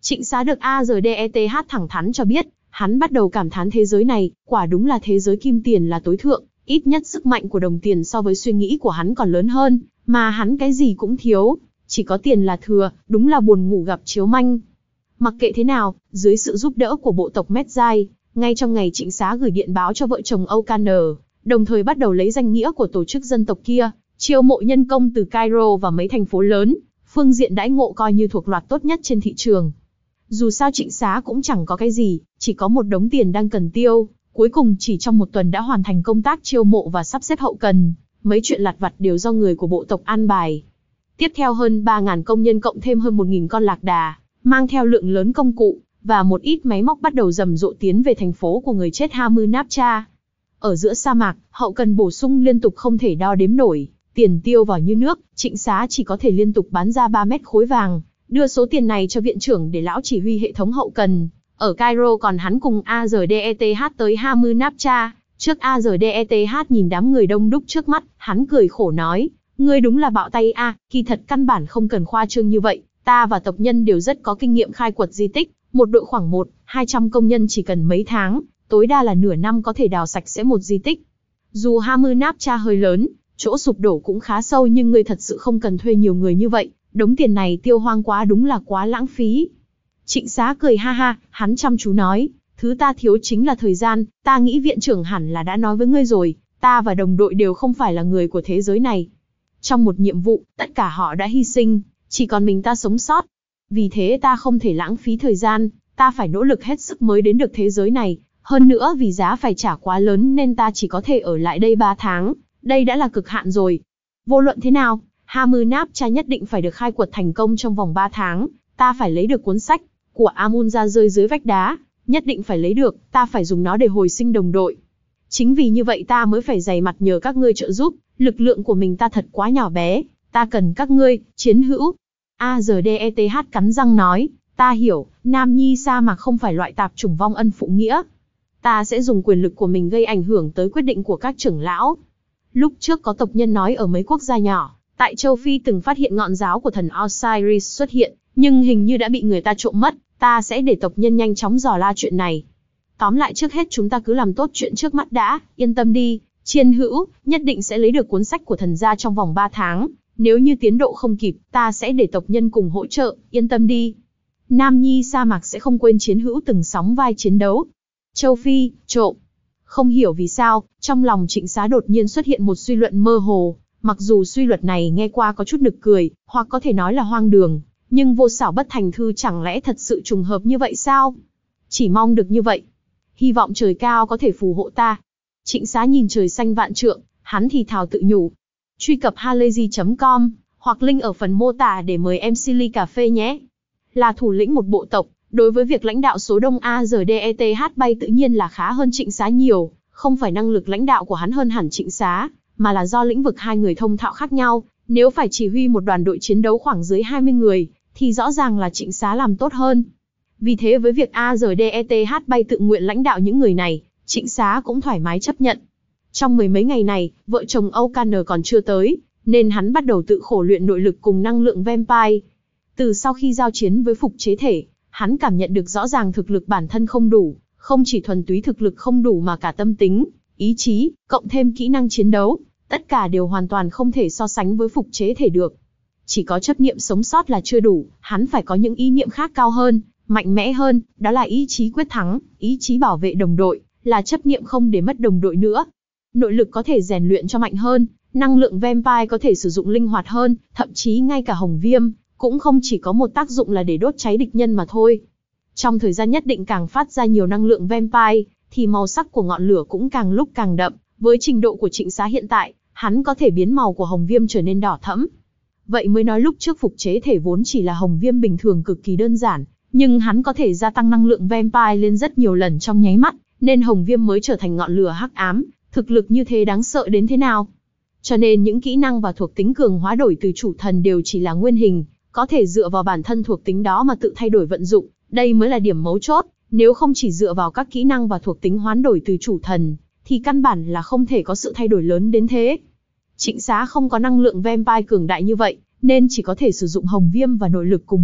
Trịnh Xá được a rờ đê e tê hát thẳng thắn cho biết, hắn bắt đầu cảm thán thế giới này, quả đúng là thế giới kim tiền là tối thượng, ít nhất sức mạnh của đồng tiền so với suy nghĩ của hắn còn lớn hơn, mà hắn cái gì cũng thiếu, chỉ có tiền là thừa, đúng là buồn ngủ gặp chiếu manh. Mặc kệ thế nào, dưới sự giúp đỡ của bộ tộc Medjay, ngay trong ngày Trịnh Xá gửi điện báo cho vợ chồng O'Connor, đồng thời bắt đầu lấy danh nghĩa của tổ chức dân tộc kia, chiêu mộ nhân công từ Cairo và mấy thành phố lớn, phương diện đãi ngộ coi như thuộc loạt tốt nhất trên thị trường. Dù sao Trịnh Xá cũng chẳng có cái gì, chỉ có một đống tiền đang cần tiêu, cuối cùng chỉ trong một tuần đã hoàn thành công tác chiêu mộ và sắp xếp hậu cần, mấy chuyện lặt vặt đều do người của bộ tộc an bài. Tiếp theo hơn ba nghìn công nhân cộng thêm hơn một nghìn con lạc đà, mang theo lượng lớn công cụ, và một ít máy móc bắt đầu rầm rộ tiến về thành phố của người chết Hamu Napcha. Ở giữa sa mạc, hậu cần bổ sung liên tục không thể đo đếm nổi, tiền tiêu vào như nước, Trịnh Xá chỉ có thể liên tục bán ra ba mét khối vàng, đưa số tiền này cho viện trưởng để lão chỉ huy hệ thống hậu cần. Ở Cairo còn hắn cùng a rờ đê e tê hát tới Hamu Napcha, trước a rờ đê e tê hát nhìn đám người đông đúc trước mắt, hắn cười khổ nói, ngươi đúng là bạo tay a, kỳ thật căn bản không cần khoa trương như vậy, ta và tộc nhân đều rất có kinh nghiệm khai quật di tích, một đội khoảng một, hai trăm công nhân chỉ cần mấy tháng, tối đa là nửa năm có thể đào sạch sẽ một di tích. Dù Hamu Napcha hơi lớn, chỗ sụp đổ cũng khá sâu nhưng ngươi thật sự không cần thuê nhiều người như vậy, đống tiền này tiêu hoang quá đúng là quá lãng phí. Trịnh Xá cười ha ha, hắn chăm chú nói, thứ ta thiếu chính là thời gian, ta nghĩ viện trưởng hẳn là đã nói với ngươi rồi, ta và đồng đội đều không phải là người của thế giới này. Trong một nhiệm vụ, tất cả họ đã hy sinh, chỉ còn mình ta sống sót. Vì thế ta không thể lãng phí thời gian, ta phải nỗ lực hết sức mới đến được thế giới này. Hơn nữa vì giá phải trả quá lớn nên ta chỉ có thể ở lại đây ba tháng, đây đã là cực hạn rồi. Vô luận thế nào, Hamu Napcha nhất định phải được khai quật thành công trong vòng ba tháng, ta phải lấy được cuốn sách của Amun ra rơi dưới vách đá, nhất định phải lấy được, ta phải dùng nó để hồi sinh đồng đội. Chính vì như vậy ta mới phải dày mặt nhờ các ngươi trợ giúp, lực lượng của mình ta thật quá nhỏ bé, ta cần các ngươi, chiến hữu. a rờ đê e tê hát cắn răng nói, ta hiểu, Nam Nhi sa mạc không phải loại tạp chủng vong ân phụ nghĩa. Ta sẽ dùng quyền lực của mình gây ảnh hưởng tới quyết định của các trưởng lão. Lúc trước có tộc nhân nói ở mấy quốc gia nhỏ, tại châu Phi từng phát hiện ngọn giáo của thần Osiris xuất hiện, nhưng hình như đã bị người ta trộm mất, ta sẽ để tộc nhân nhanh chóng dò la chuyện này. Tóm lại trước hết chúng ta cứ làm tốt chuyện trước mắt đã, yên tâm đi, Chiên hữu, nhất định sẽ lấy được cuốn sách của thần gia trong vòng ba tháng, nếu như tiến độ không kịp, ta sẽ để tộc nhân cùng hỗ trợ, yên tâm đi. Nam Nhi sa mạc sẽ không quên chiến hữu từng sóng vai chiến đấu. Châu Phi, trộm. Không hiểu vì sao, trong lòng Trịnh Xá đột nhiên xuất hiện một suy luận mơ hồ, mặc dù suy luận này nghe qua có chút nực cười, hoặc có thể nói là hoang đường, nhưng vô xảo bất thành thư chẳng lẽ thật sự trùng hợp như vậy sao? Chỉ mong được như vậy. Hy vọng trời cao có thể phù hộ ta. Trịnh Xá nhìn trời xanh vạn trượng, hắn thì thào tự nhủ. Truy cập halayzi chấm com, hoặc link ở phần mô tả để mời em xê ly cà phê nhé. Là thủ lĩnh một bộ tộc, đối với việc lãnh đạo số đông a rờ đê e tê hát bay tự nhiên là khá hơn Trịnh Xá nhiều, không phải năng lực lãnh đạo của hắn hơn hẳn Trịnh Xá, mà là do lĩnh vực hai người thông thạo khác nhau, nếu phải chỉ huy một đoàn đội chiến đấu khoảng dưới hai mươi người, thì rõ ràng là Trịnh Xá làm tốt hơn. Vì thế với việc a rờ đê e tê hát bay tự nguyện lãnh đạo những người này, Trịnh Xá cũng thoải mái chấp nhận. Trong mười mấy ngày này, vợ chồng O'Connor còn chưa tới, nên hắn bắt đầu tự khổ luyện nội lực cùng năng lượng vampire. Từ sau khi giao chiến với phục chế thể, hắn cảm nhận được rõ ràng thực lực bản thân không đủ, không chỉ thuần túy thực lực không đủ mà cả tâm tính, ý chí, cộng thêm kỹ năng chiến đấu, tất cả đều hoàn toàn không thể so sánh với phục chế thể được. Chỉ có chấp niệm sống sót là chưa đủ, hắn phải có những ý niệm khác cao hơn, mạnh mẽ hơn, đó là ý chí quyết thắng, ý chí bảo vệ đồng đội, là chấp niệm không để mất đồng đội nữa. Nội lực có thể rèn luyện cho mạnh hơn, năng lượng vampire có thể sử dụng linh hoạt hơn, thậm chí ngay cả hồng viêm, cũng không chỉ có một tác dụng là để đốt cháy địch nhân mà thôi. Trong thời gian nhất định càng phát ra nhiều năng lượng vampire, thì màu sắc của ngọn lửa cũng càng lúc càng đậm, với trình độ của Trịnh Xá hiện tại, hắn có thể biến màu của hồng viêm trở nên đỏ thẫm. Vậy mới nói lúc trước phục chế thể vốn chỉ là hồng viêm bình thường cực kỳ đơn giản, nhưng hắn có thể gia tăng năng lượng vampire lên rất nhiều lần trong nháy mắt, nên hồng viêm mới trở thành ngọn lửa hắc ám, thực lực như thế đáng sợ đến thế nào. Cho nên những kỹ năng và thuộc tính cường hóa đổi từ chủ thần đều chỉ là nguyên hình, có thể dựa vào bản thân thuộc tính đó mà tự thay đổi vận dụng, đây mới là điểm mấu chốt, nếu không chỉ dựa vào các kỹ năng và thuộc tính hoán đổi từ chủ thần, thì căn bản là không thể có sự thay đổi lớn đến thế. Trịnh Xá không có năng lượng vampire cường đại như vậy, nên chỉ có thể sử dụng hồng viêm và nội lực cùng lúc,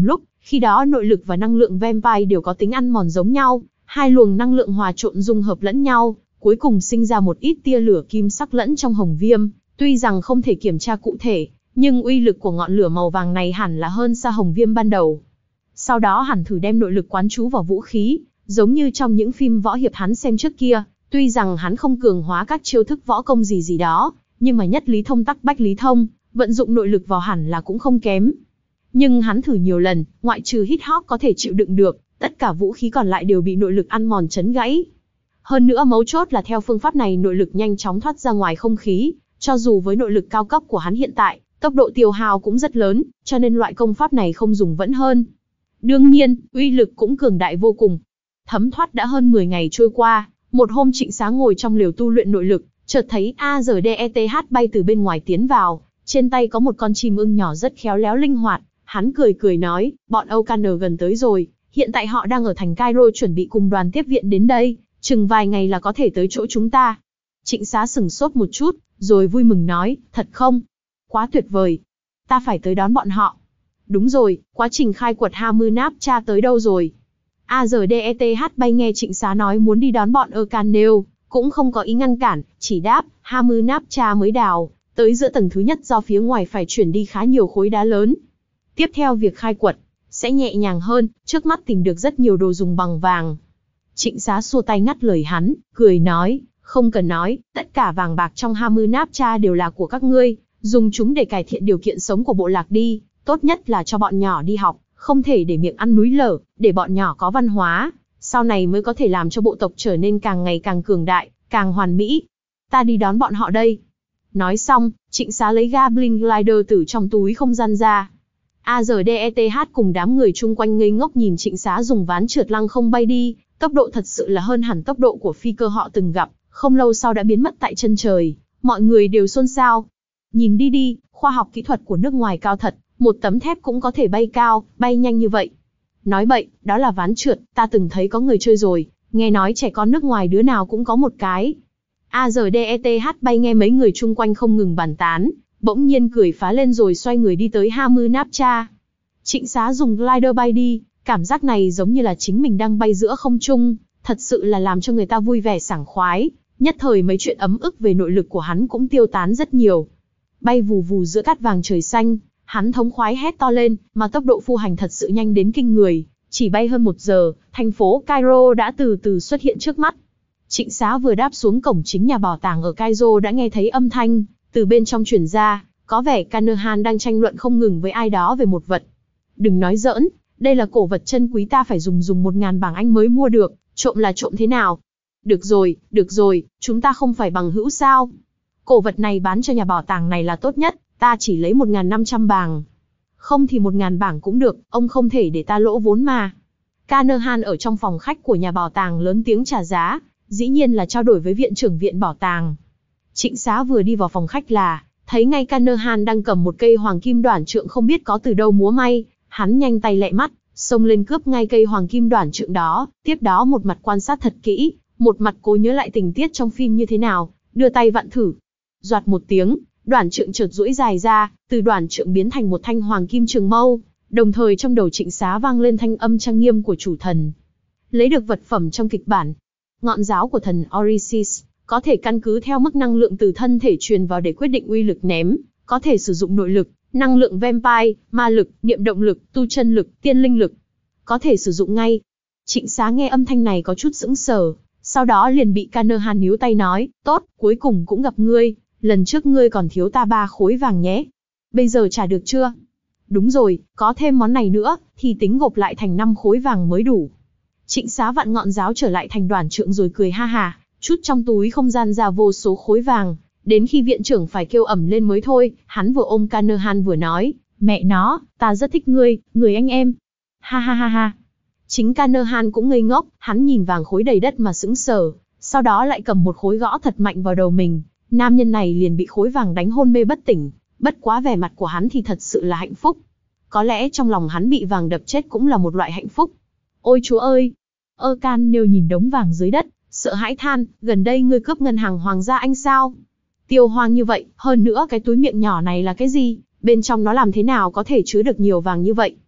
Khi đó nội lực và năng lượng vampire đều có tính ăn mòn giống nhau, hai luồng năng lượng hòa trộn dung hợp lẫn nhau, cuối cùng sinh ra một ít tia lửa kim sắc lẫn trong hồng viêm. Tuy rằng không thể kiểm tra cụ thể, nhưng uy lực của ngọn lửa màu vàng này hẳn là hơn xa hồng viêm ban đầu. Sau đó hắn thử đem nội lực quán trú vào vũ khí, giống như trong những phim võ hiệp hắn xem trước kia. Tuy rằng hắn không cường hóa các chiêu thức võ công gì gì đó, nhưng mà nhất lý thông tắc bách lý thông, vận dụng nội lực vào hẳn là cũng không kém. Nhưng hắn thử nhiều lần, ngoại trừ hít hop có thể chịu đựng được, tất cả vũ khí còn lại đều bị nội lực ăn mòn chấn gãy. Hơn nữa mấu chốt là theo phương pháp này nội lực nhanh chóng thoát ra ngoài không khí, cho dù với nội lực cao cấp của hắn hiện tại, tốc độ tiêu hao cũng rất lớn, cho nên loại công pháp này không dùng vẫn hơn. Đương nhiên, uy lực cũng cường đại vô cùng. Thấm thoát đã hơn mười ngày trôi qua, một hôm Trịnh Xá ngồi trong lều tu luyện nội lực, chợt thấy a rờ đê e tê hát bay từ bên ngoài tiến vào, trên tay có một con chim ưng nhỏ rất khéo léo linh hoạt, hắn cười cười nói, bọn Âu Can gần tới rồi, hiện tại họ đang ở thành Cairo chuẩn bị cùng đoàn tiếp viện đến đây, chừng vài ngày là có thể tới chỗ chúng ta. Trịnh Xá sửng sốt một chút, rồi vui mừng nói, thật không? Quá tuyệt vời. Ta phải tới đón bọn họ. Đúng rồi, quá trình khai quật Hamunaptra tới đâu rồi? a rờ đê e tê hát bay nghe Trịnh Xá nói muốn đi đón bọn Erkanel, cũng không có ý ngăn cản, chỉ đáp, Hamunaptra mới đào, tới giữa tầng thứ nhất do phía ngoài phải chuyển đi khá nhiều khối đá lớn. Tiếp theo việc khai quật, sẽ nhẹ nhàng hơn, trước mắt tìm được rất nhiều đồ dùng bằng vàng. Trịnh Xá xua tay ngắt lời hắn, cười nói, không cần nói, tất cả vàng bạc trong Hamunaptra đều là của các ngươi, dùng chúng để cải thiện điều kiện sống của bộ lạc đi, tốt nhất là cho bọn nhỏ đi học, không thể để miệng ăn núi lở, để bọn nhỏ có văn hóa, sau này mới có thể làm cho bộ tộc trở nên càng ngày càng cường đại, càng hoàn mỹ. Ta đi đón bọn họ đây. Nói xong, Trịnh Xá lấy Goblin Glider từ trong túi không gian ra. a rờ đê e tê hát cùng đám người chung quanh ngây ngốc nhìn Trịnh Xá dùng ván trượt lăng không bay đi, tốc độ thật sự là hơn hẳn tốc độ của phi cơ họ từng gặp, không lâu sau đã biến mất tại chân trời, mọi người đều xôn xao. Nhìn đi đi, khoa học kỹ thuật của nước ngoài cao thật, một tấm thép cũng có thể bay cao, bay nhanh như vậy. Nói bậy, đó là ván trượt, ta từng thấy có người chơi rồi, nghe nói trẻ con nước ngoài đứa nào cũng có một cái. a rờ đê e tê hát bay nghe mấy người chung quanh không ngừng bàn tán, bỗng nhiên cười phá lên rồi xoay người đi tới Hamunaptra. Trịnh Xá dùng glider bay đi, cảm giác này giống như là chính mình đang bay giữa không trung, thật sự là làm cho người ta vui vẻ sảng khoái, nhất thời mấy chuyện ấm ức về nội lực của hắn cũng tiêu tán rất nhiều. Bay vù vù giữa cát vàng trời xanh, hắn thống khoái hét to lên, mà tốc độ phu hành thật sự nhanh đến kinh người, chỉ bay hơn một giờ, thành phố Cairo đã từ từ xuất hiện trước mắt. Trịnh Xá vừa đáp xuống cổng chính nhà bảo tàng ở Cairo đã nghe thấy âm thanh từ bên trong truyền ra, có vẻ Canaan đang tranh luận không ngừng với ai đó về một vật. Đừng nói giỡn, đây là cổ vật chân quý, ta phải dùng dùng một ngàn bảng Anh mới mua được, trộm là trộm thế nào? Được rồi, được rồi, chúng ta không phải bằng hữu sao? Cổ vật này bán cho nhà bảo tàng này là tốt nhất, ta chỉ lấy một ngàn năm trăm bảng. Không thì một ngàn bảng cũng được, ông không thể để ta lỗ vốn mà. Canaan ở trong phòng khách của nhà bảo tàng lớn tiếng trả giá, dĩ nhiên là trao đổi với viện trưởng viện bảo tàng. Trịnh Xá vừa đi vào phòng khách là, thấy ngay Canaan đang cầm một cây hoàng kim đoản trượng không biết có từ đâu múa may, hắn nhanh tay lẹ mắt, xông lên cướp ngay cây hoàng kim đoản trượng đó, tiếp đó một mặt quan sát thật kỹ, một mặt cố nhớ lại tình tiết trong phim như thế nào, đưa tay vặn thử. Doạt một tiếng, đoản trượng chợt duỗi dài ra, từ đoản trượng biến thành một thanh hoàng kim trường mâu, đồng thời trong đầu Trịnh Xá vang lên thanh âm trang nghiêm của chủ thần. Lấy được vật phẩm trong kịch bản, ngọn giáo của thần Orisis, có thể căn cứ theo mức năng lượng từ thân thể truyền vào để quyết định uy lực ném, có thể sử dụng nội lực, năng lượng vampire, ma lực, niệm động lực, tu chân lực, tiên linh lực. Có thể sử dụng ngay. Trịnh Xá nghe âm thanh này có chút sững sờ, sau đó liền bị Canaan níu tay nói, tốt, cuối cùng cũng gặp ngươi, lần trước ngươi còn thiếu ta ba khối vàng nhé. Bây giờ trả được chưa? Đúng rồi, có thêm món này nữa, thì tính gộp lại thành năm khối vàng mới đủ. Trịnh Xá vặn ngọn giáo trở lại thành đoản trượng rồi cười ha hà, chút trong túi không gian ra vô số khối vàng, đến khi viện trưởng phải kêu ẩm lên mới thôi, hắn vừa ôm Canaan vừa nói, mẹ nó, ta rất thích ngươi, người anh em. Ha ha ha ha. Chính Canaan cũng ngây ngốc, hắn nhìn vàng khối đầy đất mà sững sờ, sau đó lại cầm một khối gõ thật mạnh vào đầu mình, nam nhân này liền bị khối vàng đánh hôn mê bất tỉnh, bất quá vẻ mặt của hắn thì thật sự là hạnh phúc. Có lẽ trong lòng hắn bị vàng đập chết cũng là một loại hạnh phúc. Ôi chúa ơi! Erkanel nhìn đống vàng dưới đất, sợ hãi than, gần đây ngươi cướp ngân hàng hoàng gia Anh sao? Tiêu hoang như vậy, hơn nữa cái túi miệng nhỏ này là cái gì? Bên trong nó làm thế nào có thể chứa được nhiều vàng như vậy?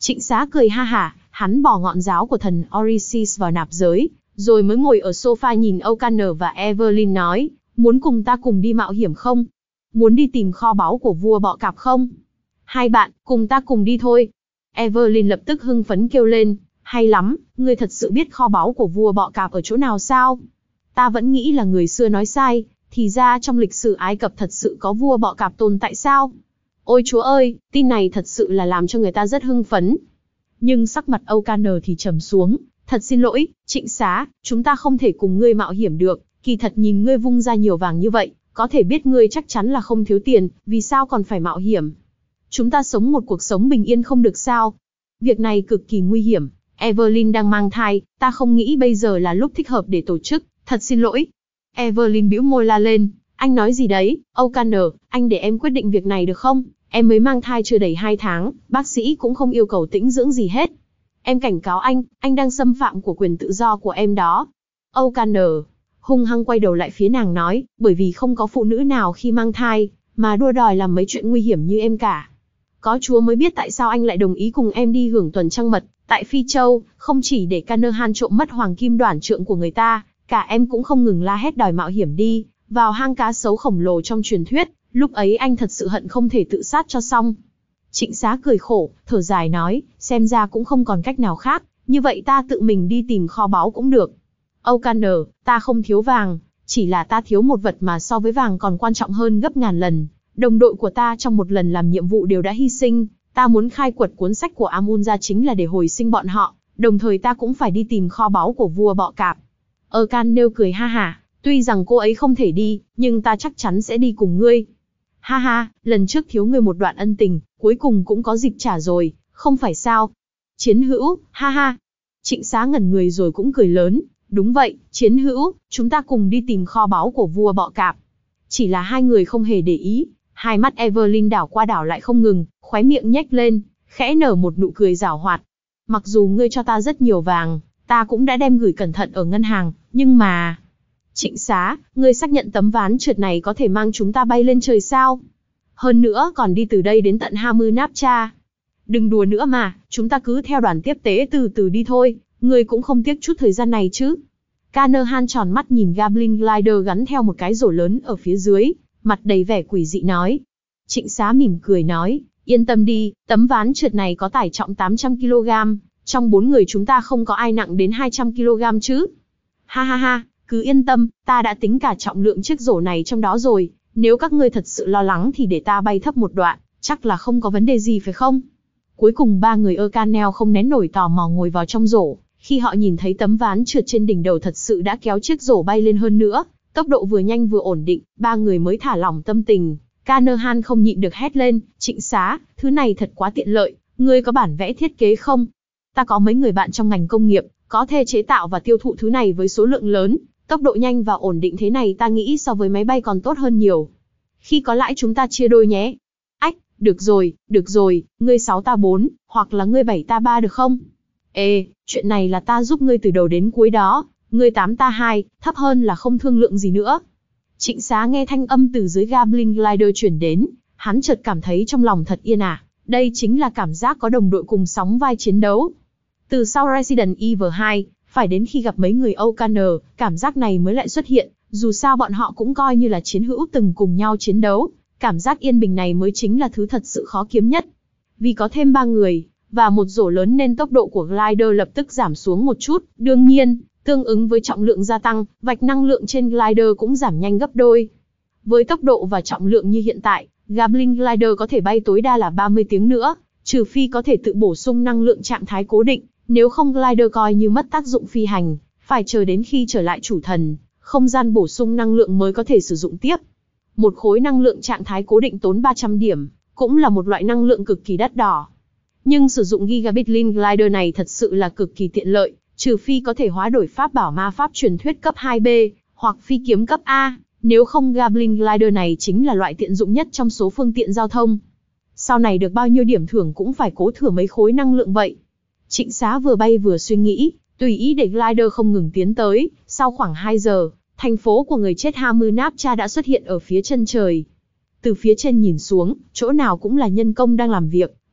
Trịnh Xá cười ha hả, hắn bỏ ngọn giáo của thần Orisis vào nạp giới, rồi mới ngồi ở sofa nhìn O'Connor và Evelyn nói, muốn cùng ta cùng đi mạo hiểm không? Muốn đi tìm kho báu của vua bọ cạp không? Hai bạn, cùng ta cùng đi thôi. Evelyn lập tức hưng phấn kêu lên, hay lắm, ngươi thật sự biết kho báu của vua bọ cạp ở chỗ nào sao? Ta vẫn nghĩ là người xưa nói sai, thì ra trong lịch sử Ai Cập thật sự có vua bọ cạp tồn tại sao? Ôi chúa ơi, tin này thật sự là làm cho người ta rất hưng phấn. Nhưng sắc mặt O'Connor thì trầm xuống, thật xin lỗi, Trịnh Xá, chúng ta không thể cùng ngươi mạo hiểm được, kỳ thật nhìn ngươi vung ra nhiều vàng như vậy, có thể biết ngươi chắc chắn là không thiếu tiền, vì sao còn phải mạo hiểm? Chúng ta sống một cuộc sống bình yên không được sao? Việc này cực kỳ nguy hiểm, Evelyn đang mang thai, ta không nghĩ bây giờ là lúc thích hợp để tổ chức, thật xin lỗi. Evelyn bĩu môi la lên, anh nói gì đấy, O'Connor, anh để em quyết định việc này được không? Em mới mang thai chưa đầy hai tháng, bác sĩ cũng không yêu cầu tĩnh dưỡng gì hết. Em cảnh cáo anh, anh đang xâm phạm của quyền tự do của em đó. O'Connor hung hăng quay đầu lại phía nàng nói, bởi vì không có phụ nữ nào khi mang thai, mà đua đòi làm mấy chuyện nguy hiểm như em cả. Có Chúa mới biết tại sao anh lại đồng ý cùng em đi hưởng tuần trăng mật, tại Phi Châu, không chỉ để Canaan trộm mất hoàng kim đoản trượng của người ta, cả em cũng không ngừng la hét đòi mạo hiểm đi, vào hang cá sấu khổng lồ trong truyền thuyết, lúc ấy anh thật sự hận không thể tự sát cho xong. Trịnh Xá cười khổ, thở dài nói, xem ra cũng không còn cách nào khác, như vậy ta tự mình đi tìm kho báu cũng được. O'Connor, ta không thiếu vàng, chỉ là ta thiếu một vật mà so với vàng còn quan trọng hơn gấp ngàn lần. Đồng đội của ta trong một lần làm nhiệm vụ đều đã hy sinh, ta muốn khai quật cuốn sách của Amun ra chính là để hồi sinh bọn họ, đồng thời ta cũng phải đi tìm kho báu của vua bọ cạp. O'Connor cười ha hả, tuy rằng cô ấy không thể đi, nhưng ta chắc chắn sẽ đi cùng ngươi. Ha ha, lần trước thiếu ngươi một đoạn ân tình, cuối cùng cũng có dịp trả rồi, không phải sao? Chiến hữu, ha ha. Trịnh Xá ngẩn người rồi cũng cười lớn, đúng vậy, chiến hữu, chúng ta cùng đi tìm kho báu của vua bọ cạp. Chỉ là hai người không hề để ý, hai mắt Evelyn đảo qua đảo lại không ngừng, khóe miệng nhếch lên, khẽ nở một nụ cười giảo hoạt. Mặc dù ngươi cho ta rất nhiều vàng, ta cũng đã đem gửi cẩn thận ở ngân hàng, nhưng mà... Trịnh Xá, ngươi xác nhận tấm ván trượt này có thể mang chúng ta bay lên trời sao? Hơn nữa còn đi từ đây đến tận Hamunaptra. Đừng đùa nữa mà, chúng ta cứ theo đoàn tiếp tế từ từ đi thôi, ngươi cũng không tiếc chút thời gian này chứ. Canaan tròn mắt nhìn Goblin Glider gắn theo một cái rổ lớn ở phía dưới, mặt đầy vẻ quỷ dị nói. Trịnh Xá mỉm cười nói, yên tâm đi, tấm ván trượt này có tải trọng tám trăm ki lô gam, trong bốn người chúng ta không có ai nặng đến hai trăm ki lô gam chứ. Ha ha ha, cứ yên tâm, ta đã tính cả trọng lượng chiếc rổ này trong đó rồi, nếu các ngươi thật sự lo lắng thì để ta bay thấp một đoạn, chắc là không có vấn đề gì phải không? Cuối cùng ba người O'Connor không nén nổi tò mò ngồi vào trong rổ, khi họ nhìn thấy tấm ván trượt trên đỉnh đầu thật sự đã kéo chiếc rổ bay lên hơn nữa, tốc độ vừa nhanh vừa ổn định, ba người mới thả lỏng tâm tình. Canaan không nhịn được hét lên, Trịnh Xá, thứ này thật quá tiện lợi, ngươi có bản vẽ thiết kế không? Ta có mấy người bạn trong ngành công nghiệp, có thể chế tạo và tiêu thụ thứ này với số lượng lớn, tốc độ nhanh và ổn định thế này ta nghĩ so với máy bay còn tốt hơn nhiều. Khi có lãi chúng ta chia đôi nhé. Ách, được rồi, được rồi, ngươi sáu ta bốn, hoặc là ngươi bảy ta ba được không? Ê, chuyện này là ta giúp ngươi từ đầu đến cuối đó, ngươi tám ta hai, thấp hơn là không thương lượng gì nữa. Trịnh Xá nghe thanh âm từ dưới Goblin Glider chuyển đến, hắn chợt cảm thấy trong lòng thật yên ả, đây chính là cảm giác có đồng đội cùng sóng vai chiến đấu. Từ sau Resident Evil hai, phải đến khi gặp mấy người O'Connor, cảm giác này mới lại xuất hiện, dù sao bọn họ cũng coi như là chiến hữu từng cùng nhau chiến đấu, cảm giác yên bình này mới chính là thứ thật sự khó kiếm nhất. Vì có thêm ba người, và một rổ lớn nên tốc độ của glider lập tức giảm xuống một chút, đương nhiên, tương ứng với trọng lượng gia tăng, vạch năng lượng trên glider cũng giảm nhanh gấp đôi. Với tốc độ và trọng lượng như hiện tại, Goblin Glider có thể bay tối đa là ba mươi tiếng nữa, trừ phi có thể tự bổ sung năng lượng trạng thái cố định, nếu không glider coi như mất tác dụng phi hành, phải chờ đến khi trở lại chủ thần, không gian bổ sung năng lượng mới có thể sử dụng tiếp. Một khối năng lượng trạng thái cố định tốn ba trăm điểm, cũng là một loại năng lượng cực kỳ đắt đỏ. Nhưng sử dụng Gigabit Link Glider này thật sự là cực kỳ tiện lợi, trừ phi có thể hóa đổi pháp bảo ma pháp truyền thuyết cấp hai B, hoặc phi kiếm cấp A, nếu không Goblin Glider này chính là loại tiện dụng nhất trong số phương tiện giao thông. Sau này được bao nhiêu điểm thưởng cũng phải cố thừa mấy khối năng lượng vậy. Trịnh Xá vừa bay vừa suy nghĩ, tùy ý để glider không ngừng tiến tới, sau khoảng hai giờ, thành phố của người chết Hamunaptra đã xuất hiện ở phía chân trời. Từ phía trên nhìn xuống, chỗ nào cũng là nhân công đang làm việc,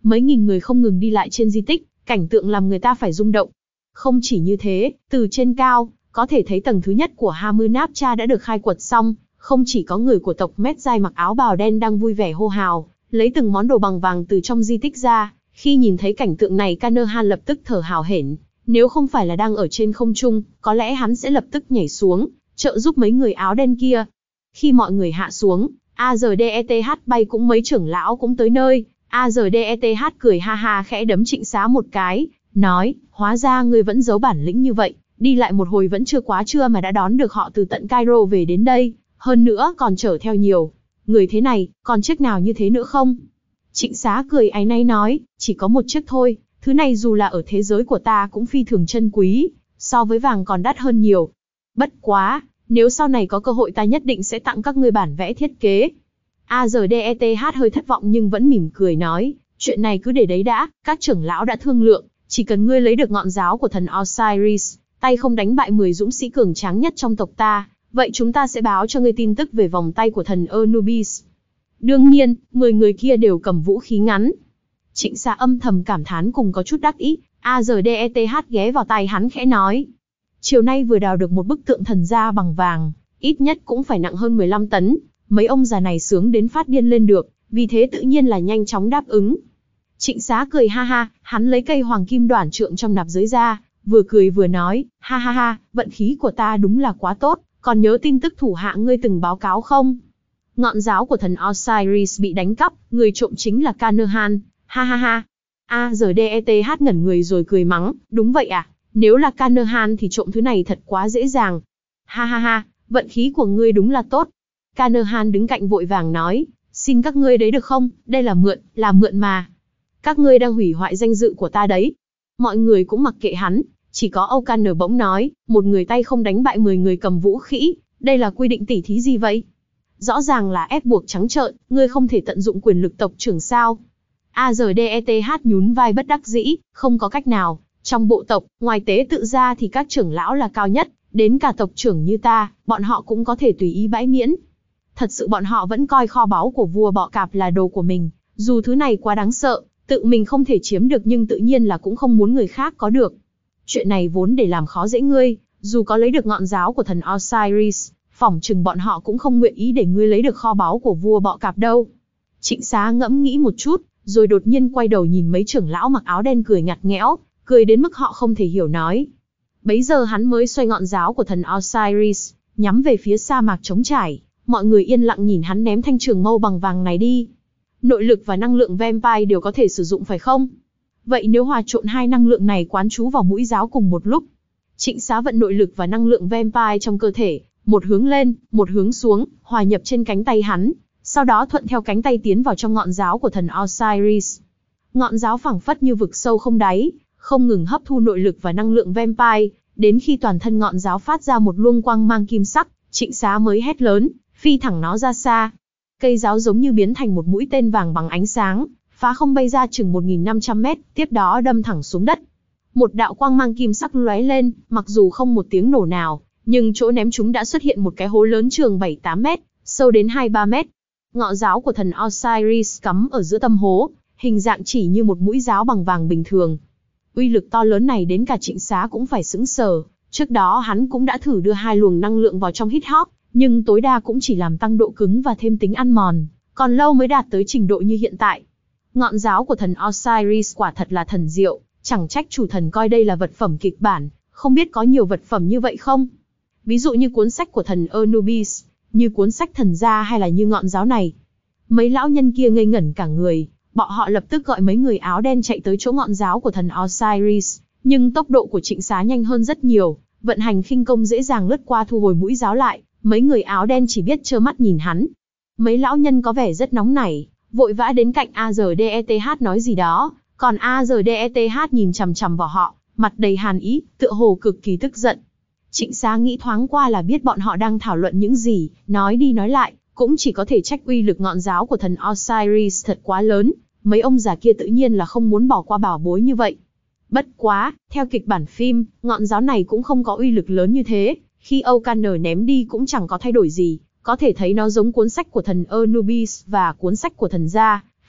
mấy nghìn người không ngừng đi lại trên di tích, cảnh tượng làm người ta phải rung động. Không chỉ như thế, từ trên cao, có thể thấy tầng thứ nhất của Hamunaptra đã được khai quật xong, không chỉ có người của tộc Medjay mặc áo bào đen đang vui vẻ hô hào, lấy từng món đồ bằng vàng từ trong di tích ra. Khi nhìn thấy cảnh tượng này, Kanurhan lập tức thở hào hển. Nếu không phải là đang ở trên không trung, có lẽ hắn sẽ lập tức nhảy xuống, trợ giúp mấy người áo đen kia. Khi mọi người hạ xuống, a rờ đê e tê hát bay cũng mấy trưởng lão cũng tới nơi. a rờ đê e tê hát cười ha ha khẽ đấm Trịnh Xá một cái, nói, hóa ra ngươi vẫn giấu bản lĩnh như vậy, đi lại một hồi vẫn chưa quá trưa mà đã đón được họ từ tận Cairo về đến đây, hơn nữa còn chở theo nhiều người thế này, còn chiếc nào như thế nữa không? Trịnh Xá cười áy náy nói, chỉ có một chiếc thôi, thứ này dù là ở thế giới của ta cũng phi thường chân quý, so với vàng còn đắt hơn nhiều. Bất quá, nếu sau này có cơ hội ta nhất định sẽ tặng các ngươi bản vẽ thiết kế. a rờ đê e tê hát hơi thất vọng nhưng vẫn mỉm cười nói, chuyện này cứ để đấy đã, các trưởng lão đã thương lượng, chỉ cần ngươi lấy được ngọn giáo của thần Osiris, tay không đánh bại mười dũng sĩ cường tráng nhất trong tộc ta, vậy chúng ta sẽ báo cho ngươi tin tức về vòng tay của thần Anubis. Đương nhiên, mười người kia đều cầm vũ khí ngắn. Trịnh Xá âm thầm cảm thán cùng có chút đắc ý, a rờ đê e tê hát ghé vào tai hắn khẽ nói. Chiều nay vừa đào được một bức tượng thần gia bằng vàng, ít nhất cũng phải nặng hơn mười lăm tấn, mấy ông già này sướng đến phát điên lên được, vì thế tự nhiên là nhanh chóng đáp ứng. Trịnh Xá cười ha ha, hắn lấy cây hoàng kim đoản trượng trong nạp giới ra, vừa cười vừa nói, ha ha ha, vận khí của ta đúng là quá tốt, còn nhớ tin tức thủ hạ ngươi từng báo cáo không? Ngọn giáo của thần Osiris bị đánh cắp, người trộm chính là Kanurhan, ha ha ha. a rờ đê e tê hát ngẩn người rồi cười mắng, đúng vậy à, nếu là Kanurhan thì trộm thứ này thật quá dễ dàng. Ha ha ha, vận khí của ngươi đúng là tốt. Kanurhan đứng cạnh vội vàng nói, xin các ngươi đấy được không, đây là mượn, là mượn mà. Các ngươi đang hủy hoại danh dự của ta đấy. Mọi người cũng mặc kệ hắn, chỉ có O'Connor bỗng nói, một người tay không đánh bại mười người cầm vũ khí, đây là quy định tỉ thí gì vậy? Rõ ràng là ép buộc trắng trợn, ngươi không thể tận dụng quyền lực tộc trưởng sao? a rờ đê e tê hát nhún vai bất đắc dĩ, không có cách nào, trong bộ tộc, ngoài tế tự ra thì các trưởng lão là cao nhất, đến cả tộc trưởng như ta, bọn họ cũng có thể tùy ý bãi miễn. Thật sự bọn họ vẫn coi kho báu của vua bọ cạp là đồ của mình, dù thứ này quá đáng sợ, tự mình không thể chiếm được nhưng tự nhiên là cũng không muốn người khác có được. Chuyện này vốn để làm khó dễ ngươi, dù có lấy được ngọn giáo của thần Osiris, phỏng chừng bọn họ cũng không nguyện ý để ngươi lấy được kho báu của vua bọ cạp đâu. Trịnh Xá ngẫm nghĩ một chút, rồi đột nhiên quay đầu nhìn mấy trưởng lão mặc áo đen cười ngặt nghẽo, cười đến mức họ không thể hiểu nói. Bấy giờ hắn mới xoay ngọn giáo của thần Osiris, nhắm về phía sa mạc trống trải, mọi người yên lặng nhìn hắn ném thanh trường mâu bằng vàng này đi. Nội lực và năng lượng vampire đều có thể sử dụng phải không? Vậy nếu hòa trộn hai năng lượng này quán trú vào mũi giáo cùng một lúc, Trịnh Xá vận nội lực và năng lượng vampire trong cơ thể, một hướng lên, một hướng xuống, hòa nhập trên cánh tay hắn, sau đó thuận theo cánh tay tiến vào trong ngọn giáo của thần Osiris. Ngọn giáo phẳng phất như vực sâu không đáy, không ngừng hấp thu nội lực và năng lượng vampire, đến khi toàn thân ngọn giáo phát ra một luồng quang mang kim sắc, Trịnh Xá mới hét lớn, phi thẳng nó ra xa. Cây giáo giống như biến thành một mũi tên vàng bằng ánh sáng, phá không bay ra chừng một nghìn năm trăm mét, tiếp đó đâm thẳng xuống đất. Một đạo quang mang kim sắc lóe lên, mặc dù không một tiếng nổ nào, nhưng chỗ ném chúng đã xuất hiện một cái hố lớn trường bảy tám mét, sâu đến hai ba mét. Ngọn giáo của thần Osiris cắm ở giữa tâm hố, hình dạng chỉ như một mũi giáo bằng vàng bình thường. Uy lực to lớn này đến cả Trịnh Xá cũng phải sững sờ, trước đó hắn cũng đã thử đưa hai luồng năng lượng vào trong hít hop, nhưng tối đa cũng chỉ làm tăng độ cứng và thêm tính ăn mòn, còn lâu mới đạt tới trình độ như hiện tại. Ngọn giáo của thần Osiris quả thật là thần diệu, chẳng trách chủ thần coi đây là vật phẩm kịch bản, không biết có nhiều vật phẩm như vậy không? Ví dụ như cuốn sách của thần Anubis, như cuốn sách thần gia hay là như ngọn giáo này. Mấy lão nhân kia ngây ngẩn cả người, bọn họ lập tức gọi mấy người áo đen chạy tới chỗ ngọn giáo của thần Osiris, nhưng tốc độ của Trịnh Xá nhanh hơn rất nhiều, vận hành khinh công dễ dàng lướt qua thu hồi mũi giáo lại, mấy người áo đen chỉ biết trơ mắt nhìn hắn. Mấy lão nhân có vẻ rất nóng nảy, vội vã đến cạnh a rờ đê e tê hát nói gì đó, còn a rờ đê e tê hát nhìn chằm chằm vào họ, mặt đầy hàn ý, tựa hồ cực kỳ tức giận. Trịnh Xá nghĩ thoáng qua là biết bọn họ đang thảo luận những gì, nói đi nói lại, cũng chỉ có thể trách uy lực ngọn giáo của thần Osiris thật quá lớn, mấy ông già kia tự nhiên là không muốn bỏ qua bảo bối như vậy. Bất quá, theo kịch bản phim, ngọn giáo này cũng không có uy lực lớn như thế, khi O'Connor ném đi cũng chẳng có thay đổi gì, có thể thấy nó giống cuốn sách của thần Anubis và cuốn sách của thần gia,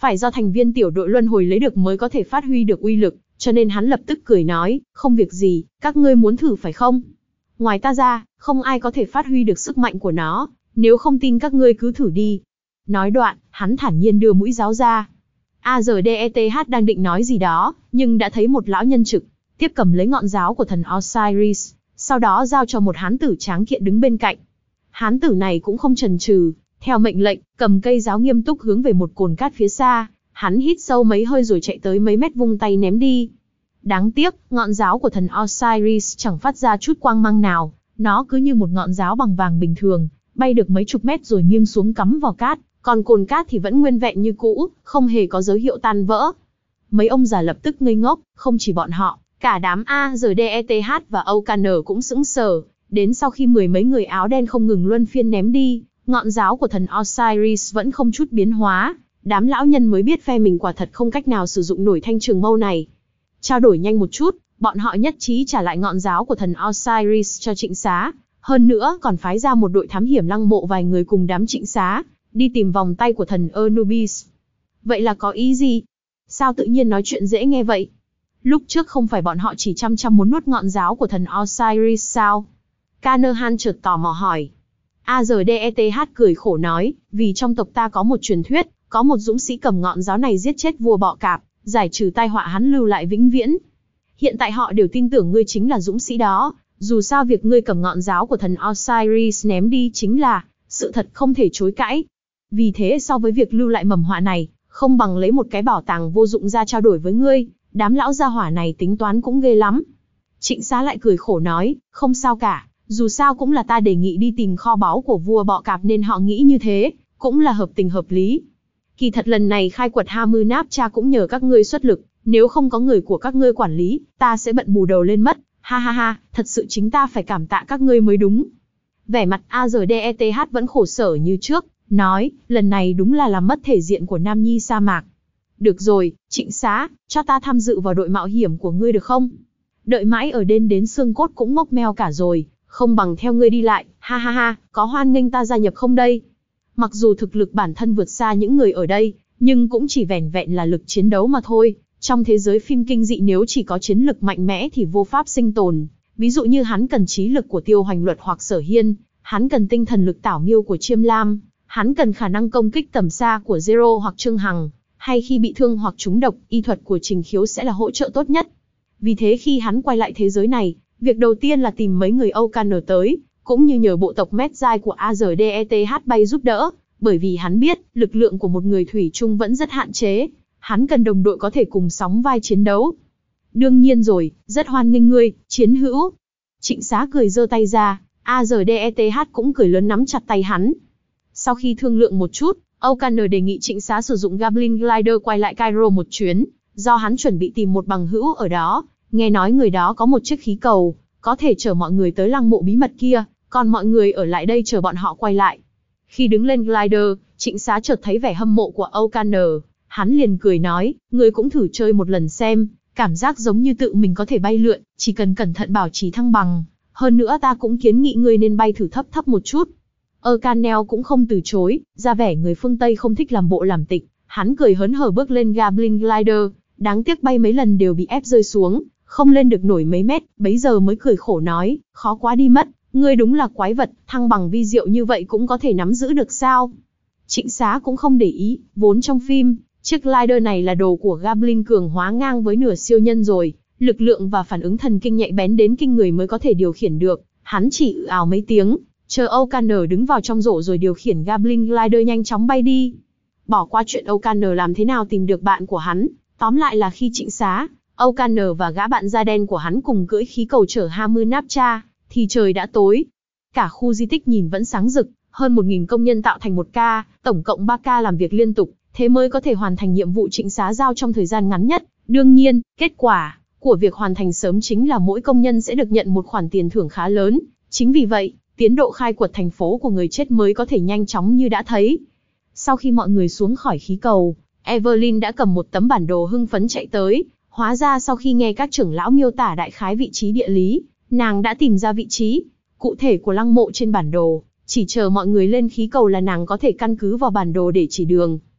phải do thành viên tiểu đội luân hồi lấy được mới có thể phát huy được uy lực, cho nên hắn lập tức cười nói, không việc gì, các ngươi muốn thử phải không? Ngoài ta ra, không ai có thể phát huy được sức mạnh của nó, nếu không tin các ngươi cứ thử đi. Nói đoạn, hắn thản nhiên đưa mũi giáo ra. a rờ đê e tê hát đang định nói gì đó, nhưng đã thấy một lão nhân trực tiếp cầm lấy ngọn giáo của thần Osiris, sau đó giao cho một hán tử tráng kiện đứng bên cạnh. Hán tử này cũng không chần chừ, theo mệnh lệnh, cầm cây giáo nghiêm túc hướng về một cồn cát phía xa, hắn hít sâu mấy hơi rồi chạy tới mấy mét vung tay ném đi. Đáng tiếc, ngọn giáo của thần Osiris chẳng phát ra chút quang mang nào, nó cứ như một ngọn giáo bằng vàng bình thường, bay được mấy chục mét rồi nghiêng xuống cắm vào cát, còn cồn cát thì vẫn nguyên vẹn như cũ, không hề có dấu hiệu tan vỡ. Mấy ông già lập tức ngây ngốc, không chỉ bọn họ, cả đám a rờ đê e tê hát và Okaner cũng sững sờ, đến sau khi mười mấy người áo đen không ngừng luân phiên ném đi, ngọn giáo của thần Osiris vẫn không chút biến hóa, đám lão nhân mới biết phe mình quả thật không cách nào sử dụng nổi thanh trường mâu này. Trao đổi nhanh một chút, bọn họ nhất trí trả lại ngọn giáo của thần Osiris cho Trịnh Xá, hơn nữa còn phái ra một đội thám hiểm lăng mộ vài người cùng đám Trịnh Xá, đi tìm vòng tay của thần Anubis. Vậy là có ý gì? Sao tự nhiên nói chuyện dễ nghe vậy? Lúc trước không phải bọn họ chỉ chăm chăm muốn nuốt ngọn giáo của thần Osiris sao? Kanahan chợt tò mò hỏi. a rờ đê e tê hát cười khổ nói, vì trong tộc ta có một truyền thuyết, có một dũng sĩ cầm ngọn giáo này giết chết vua bọ cạp, giải trừ tai họa hắn lưu lại vĩnh viễn. Hiện tại họ đều tin tưởng ngươi chính là dũng sĩ đó, dù sao việc ngươi cầm ngọn giáo của thần Osiris ném đi chính là sự thật không thể chối cãi. Vì thế so với việc lưu lại mầm họa này, không bằng lấy một cái bảo tàng vô dụng ra trao đổi với ngươi, đám lão gia hỏa này tính toán cũng ghê lắm. Trịnh Xá lại cười khổ nói, không sao cả, dù sao cũng là ta đề nghị đi tìm kho báu của vua bọ cạp nên họ nghĩ như thế, cũng là hợp tình hợp lý. Kỳ thật lần này khai quật Hamunaptra cũng nhờ các ngươi xuất lực, nếu không có người của các ngươi quản lý, ta sẽ bận bù đầu lên mất, ha ha ha, thật sự chính ta phải cảm tạ các ngươi mới đúng. Vẻ mặt a rờ đê e tê hát vẫn khổ sở như trước, nói, lần này đúng là làm mất thể diện của Nam Nhi sa mạc. Được rồi, Trịnh Xá, cho ta tham dự vào đội mạo hiểm của ngươi được không? Đợi mãi ở đêm đến xương cốt cũng mốc meo cả rồi, không bằng theo ngươi đi lại, ha ha ha, có hoan nghênh ta gia nhập không đây? Mặc dù thực lực bản thân vượt xa những người ở đây, nhưng cũng chỉ vẻn vẹn là lực chiến đấu mà thôi. Trong thế giới phim kinh dị nếu chỉ có chiến lực mạnh mẽ thì vô pháp sinh tồn. Ví dụ như hắn cần trí lực của Tiêu Hoành Luật hoặc Sở Hiên, hắn cần tinh thần lực Tảo Miêu của Chiêm Lam, hắn cần khả năng công kích tầm xa của Zero hoặc Trương Hằng, hay khi bị thương hoặc trúng độc, y thuật của Trình Khiếu sẽ là hỗ trợ tốt nhất. Vì thế khi hắn quay lại thế giới này, việc đầu tiên là tìm mấy người Okaner tới, cũng như nhờ bộ tộc Medjay của a rờ đê e tê hát bay giúp đỡ, bởi vì hắn biết, lực lượng của một người thủy chung vẫn rất hạn chế, hắn cần đồng đội có thể cùng sóng vai chiến đấu. Đương nhiên rồi, rất hoan nghênh ngươi, chiến hữu. Trịnh Xá cười giơ tay ra, a rờ đê e tê hát cũng cười lớn nắm chặt tay hắn. Sau khi thương lượng một chút, Okaner đề nghị Trịnh Xá sử dụng Goblin Glider quay lại Cairo một chuyến, do hắn chuẩn bị tìm một bằng hữu ở đó, nghe nói người đó có một chiếc khí cầu, có thể chở mọi người tới lăng mộ bí mật kia, còn mọi người ở lại đây chờ bọn họ quay lại. Khi đứng lên glider, Trịnh Xá chợt thấy vẻ hâm mộ của Okaner, hắn liền cười nói, ngươi cũng thử chơi một lần xem, cảm giác giống như tự mình có thể bay lượn, chỉ cần cẩn thận bảo trì thăng bằng, hơn nữa ta cũng kiến nghị ngươi nên bay thử thấp thấp một chút. Okaner cũng không từ chối, ra vẻ người phương Tây không thích làm bộ làm tịch, hắn cười hớn hở bước lên Goblin Glider, đáng tiếc bay mấy lần đều bị ép rơi xuống, không lên được nổi mấy mét, bấy giờ mới cười khổ nói, khó quá đi mất, ngươi đúng là quái vật, thăng bằng vi diệu như vậy cũng có thể nắm giữ được sao? Trịnh Xá cũng không để ý, vốn trong phim, chiếc glider này là đồ của Goblin cường hóa ngang với nửa siêu nhân rồi, lực lượng và phản ứng thần kinh nhạy bén đến kinh người mới có thể điều khiển được, hắn chỉ ư ào mấy tiếng, chờ Okaner đứng vào trong rổ rồi điều khiển Goblin Glider nhanh chóng bay đi. Bỏ qua chuyện Okaner làm thế nào tìm được bạn của hắn, tóm lại là khi Trịnh Xá, Okaner và gã bạn da đen của hắn cùng cưỡi khí cầu chở Hamunaptra, thì trời đã tối. Cả khu di tích nhìn vẫn sáng rực, hơn một nghìn công nhân tạo thành một ca, tổng cộng ba ca làm việc liên tục, thế mới có thể hoàn thành nhiệm vụ Trịnh Xá giao trong thời gian ngắn nhất. Đương nhiên, kết quả của việc hoàn thành sớm chính là mỗi công nhân sẽ được nhận một khoản tiền thưởng khá lớn. Chính vì vậy, tiến độ khai quật thành phố của người chết mới có thể nhanh chóng như đã thấy. Sau khi mọi người xuống khỏi khí cầu, Evelyn đã cầm một tấm bản đồ hưng phấn chạy tới. Hóa ra sau khi nghe các trưởng lão miêu tả đại khái vị trí địa lý, nàng đã tìm ra vị trí cụ thể của lăng mộ trên bản đồ, chỉ chờ mọi người lên khí cầu là nàng có thể căn cứ vào bản đồ để chỉ đường.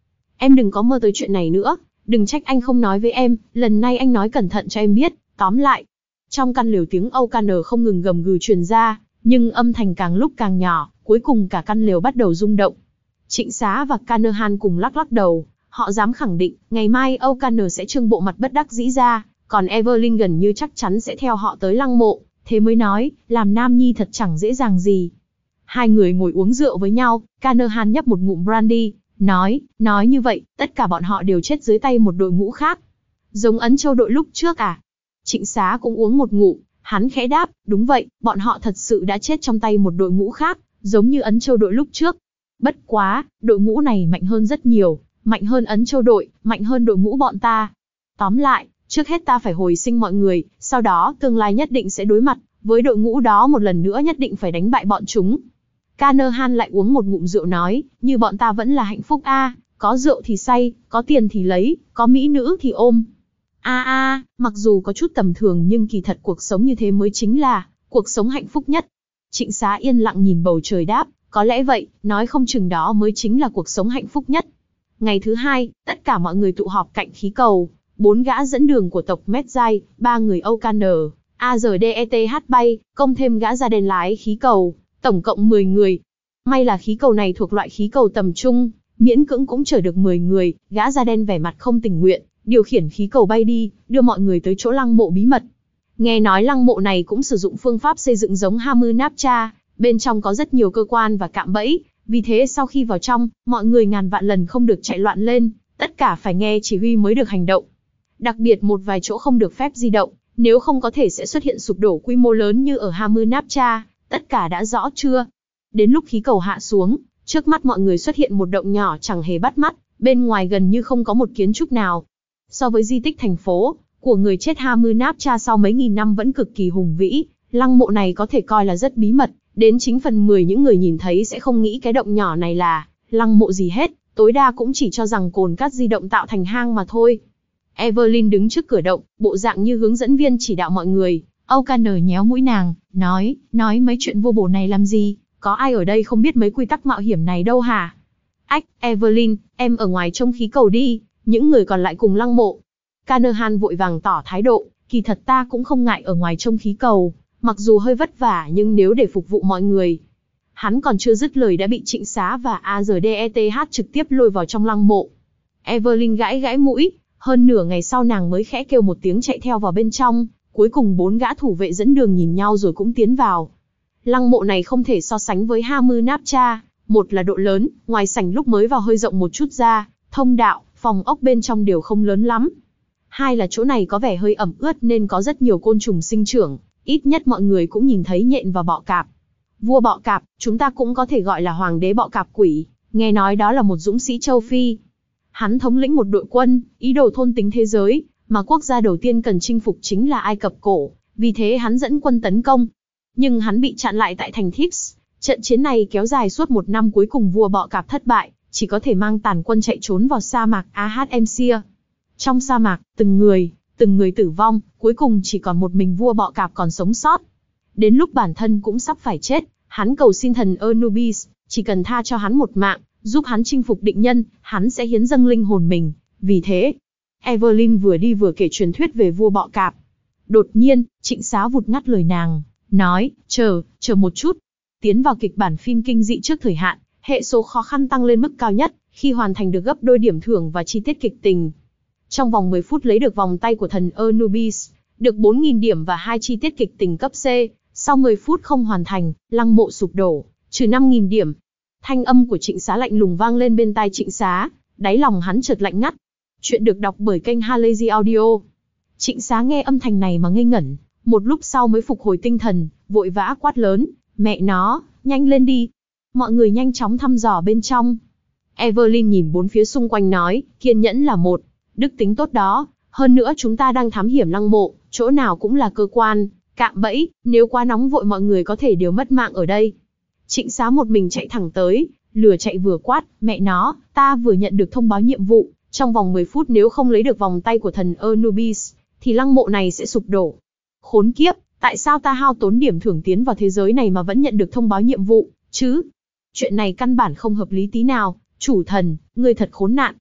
Em đừng có mơ tới chuyện này nữa, đừng trách anh không nói với em, lần này anh nói cẩn thận cho em biết, tóm lại. Trong căn lều tiếng Âu Ca N không ngừng gầm gừ truyền ra, nhưng âm thanh càng lúc càng nhỏ, cuối cùng cả căn lều bắt đầu rung động. Trịnh Xá và Canerhan cùng lắc lắc đầu, họ dám khẳng định, ngày mai Âu Ca N sẽ trương bộ mặt bất đắc dĩ ra, còn Evelyn gần như chắc chắn sẽ theo họ tới lăng mộ, thế mới nói, làm nam nhi thật chẳng dễ dàng gì. Hai người ngồi uống rượu với nhau, Canerhan nhấp một ngụm brandy, nói, nói như vậy, tất cả bọn họ đều chết dưới tay một đội ngũ khác. Giống Ấn Châu đội lúc trước à? Trịnh Xá cũng uống một ngụm, hắn khẽ đáp, đúng vậy, bọn họ thật sự đã chết trong tay một đội ngũ khác, giống như Ấn Châu đội lúc trước. Bất quá, đội ngũ này mạnh hơn rất nhiều, mạnh hơn Ấn Châu đội, mạnh hơn đội ngũ bọn ta. Tóm lại, trước hết ta phải hồi sinh mọi người, sau đó tương lai nhất định sẽ đối mặt với đội ngũ đó một lần nữa, nhất định phải đánh bại bọn chúng. Canerhan lại uống một ngụm rượu nói, như bọn ta vẫn là hạnh phúc a, có rượu thì say, có tiền thì lấy, có mỹ nữ thì ôm. A a, mặc dù có chút tầm thường nhưng kỳ thật cuộc sống như thế mới chính là cuộc sống hạnh phúc nhất. Trịnh Xá yên lặng nhìn bầu trời đáp, có lẽ vậy, nói không chừng đó mới chính là cuộc sống hạnh phúc nhất. Ngày thứ hai, tất cả mọi người tụ họp cạnh khí cầu, bốn gã dẫn đường của tộc Medjay, ba người Âu Ca N, A R D E T H bay, công thêm gã da đen lái khí cầu, tổng cộng mười người. May là khí cầu này thuộc loại khí cầu tầm trung, miễn cưỡng cũng chở được mười người, gã da đen vẻ mặt không tình nguyện, điều khiển khí cầu bay đi, đưa mọi người tới chỗ lăng mộ bí mật. Nghe nói lăng mộ này cũng sử dụng phương pháp xây dựng giống Hamunaptra, bên trong có rất nhiều cơ quan và cạm bẫy, vì thế sau khi vào trong, mọi người ngàn vạn lần không được chạy loạn lên, tất cả phải nghe chỉ huy mới được hành động. Đặc biệt một vài chỗ không được phép di động, nếu không có thể sẽ xuất hiện sụp đổ quy mô lớn như ở Hamunaptra, tất cả đã rõ chưa? Đến lúc khí cầu hạ xuống, trước mắt mọi người xuất hiện một động nhỏ chẳng hề bắt mắt, bên ngoài gần như không có một kiến trúc nào. So với di tích thành phố của người chết Hamunaptra sau mấy nghìn năm vẫn cực kỳ hùng vĩ, lăng mộ này có thể coi là rất bí mật, đến chính phần mười những người nhìn thấy sẽ không nghĩ cái động nhỏ này là lăng mộ gì hết, tối đa cũng chỉ cho rằng cồn cát di động tạo thành hang mà thôi. Evelyn đứng trước cửa động, bộ dạng như hướng dẫn viên chỉ đạo mọi người. Âu Ca N nhéo mũi nàng, nói, nói mấy chuyện vô bổ này làm gì, có ai ở đây không biết mấy quy tắc mạo hiểm này đâu hả? Ách, Evelyn, em ở ngoài trông khí cầu đi, những người còn lại cùng lăng mộ. Canerhan vội vàng tỏ thái độ, kỳ thật ta cũng không ngại ở ngoài trông khí cầu, mặc dù hơi vất vả nhưng nếu để phục vụ mọi người. Hắn còn chưa dứt lời đã bị Trịnh Xá và A R D E T H trực tiếp lôi vào trong lăng mộ. Evelyn gãi gãi mũi, hơn nửa ngày sau nàng mới khẽ kêu một tiếng chạy theo vào bên trong, cuối cùng bốn gã thủ vệ dẫn đường nhìn nhau rồi cũng tiến vào. Lăng mộ này không thể so sánh với Hamunaptra, một là độ lớn, ngoài sảnh lúc mới vào hơi rộng một chút ra, thông đạo, phòng ốc bên trong đều không lớn lắm. Hai là chỗ này có vẻ hơi ẩm ướt nên có rất nhiều côn trùng sinh trưởng, ít nhất mọi người cũng nhìn thấy nhện và bọ cạp. Vua bọ cạp, chúng ta cũng có thể gọi là hoàng đế bọ cạp quỷ, nghe nói đó là một dũng sĩ châu Phi. Hắn thống lĩnh một đội quân, ý đồ thôn tính thế giới, mà quốc gia đầu tiên cần chinh phục chính là Ai Cập cổ, vì thế hắn dẫn quân tấn công. Nhưng hắn bị chặn lại tại thành Thebes, trận chiến này kéo dài suốt một năm, cuối cùng vua bọ cạp thất bại, chỉ có thể mang tàn quân chạy trốn vào sa mạc Ahmsia. Trong sa mạc, từng người, từng người tử vong, cuối cùng chỉ còn một mình vua bọ cạp còn sống sót. Đến lúc bản thân cũng sắp phải chết, hắn cầu xin thần Anubis, chỉ cần tha cho hắn một mạng, giúp hắn chinh phục định nhân, hắn sẽ hiến dâng linh hồn mình. Vì thế, Evelyn vừa đi vừa kể truyền thuyết về vua bọ cạp. Đột nhiên, Trịnh Xá vụt ngắt lời nàng, nói, chờ, chờ một chút. Tiến vào kịch bản phim kinh dị trước thời hạn, hệ số khó khăn tăng lên mức cao nhất, khi hoàn thành được gấp đôi điểm thưởng và chi tiết kịch tình. Trong vòng mười phút lấy được vòng tay của thần Anubis, được bốn nghìn điểm và hai chi tiết kịch tình cấp C, sau mười phút không hoàn thành, lăng mộ sụp đổ, trừ năm nghìn điểm. Thanh âm của Trịnh Xá lạnh lùng vang lên bên tai Trịnh Xá, đáy lòng hắn chợt lạnh ngắt. Chuyện được đọc bởi kênh Halazy Audio. Trịnh Xá nghe âm thanh này mà ngây ngẩn, một lúc sau mới phục hồi tinh thần, vội vã quát lớn, mẹ nó, nhanh lên đi. Mọi người nhanh chóng thăm dò bên trong. Evelyn nhìn bốn phía xung quanh nói, kiên nhẫn là một, đức tính tốt đó, hơn nữa chúng ta đang thám hiểm lăng mộ, chỗ nào cũng là cơ quan, cạm bẫy, nếu quá nóng vội mọi người có thể đều mất mạng ở đây. Trịnh Xá một mình chạy thẳng tới, lừa chạy vừa quát, mẹ nó, ta vừa nhận được thông báo nhiệm vụ, trong vòng mười phút nếu không lấy được vòng tay của thần Anubis, thì lăng mộ này sẽ sụp đổ. Khốn kiếp, tại sao ta hao tốn điểm thưởng tiến vào thế giới này mà vẫn nhận được thông báo nhiệm vụ, chứ? Chuyện này căn bản không hợp lý tí nào, chủ thần, ngươi thật khốn nạn.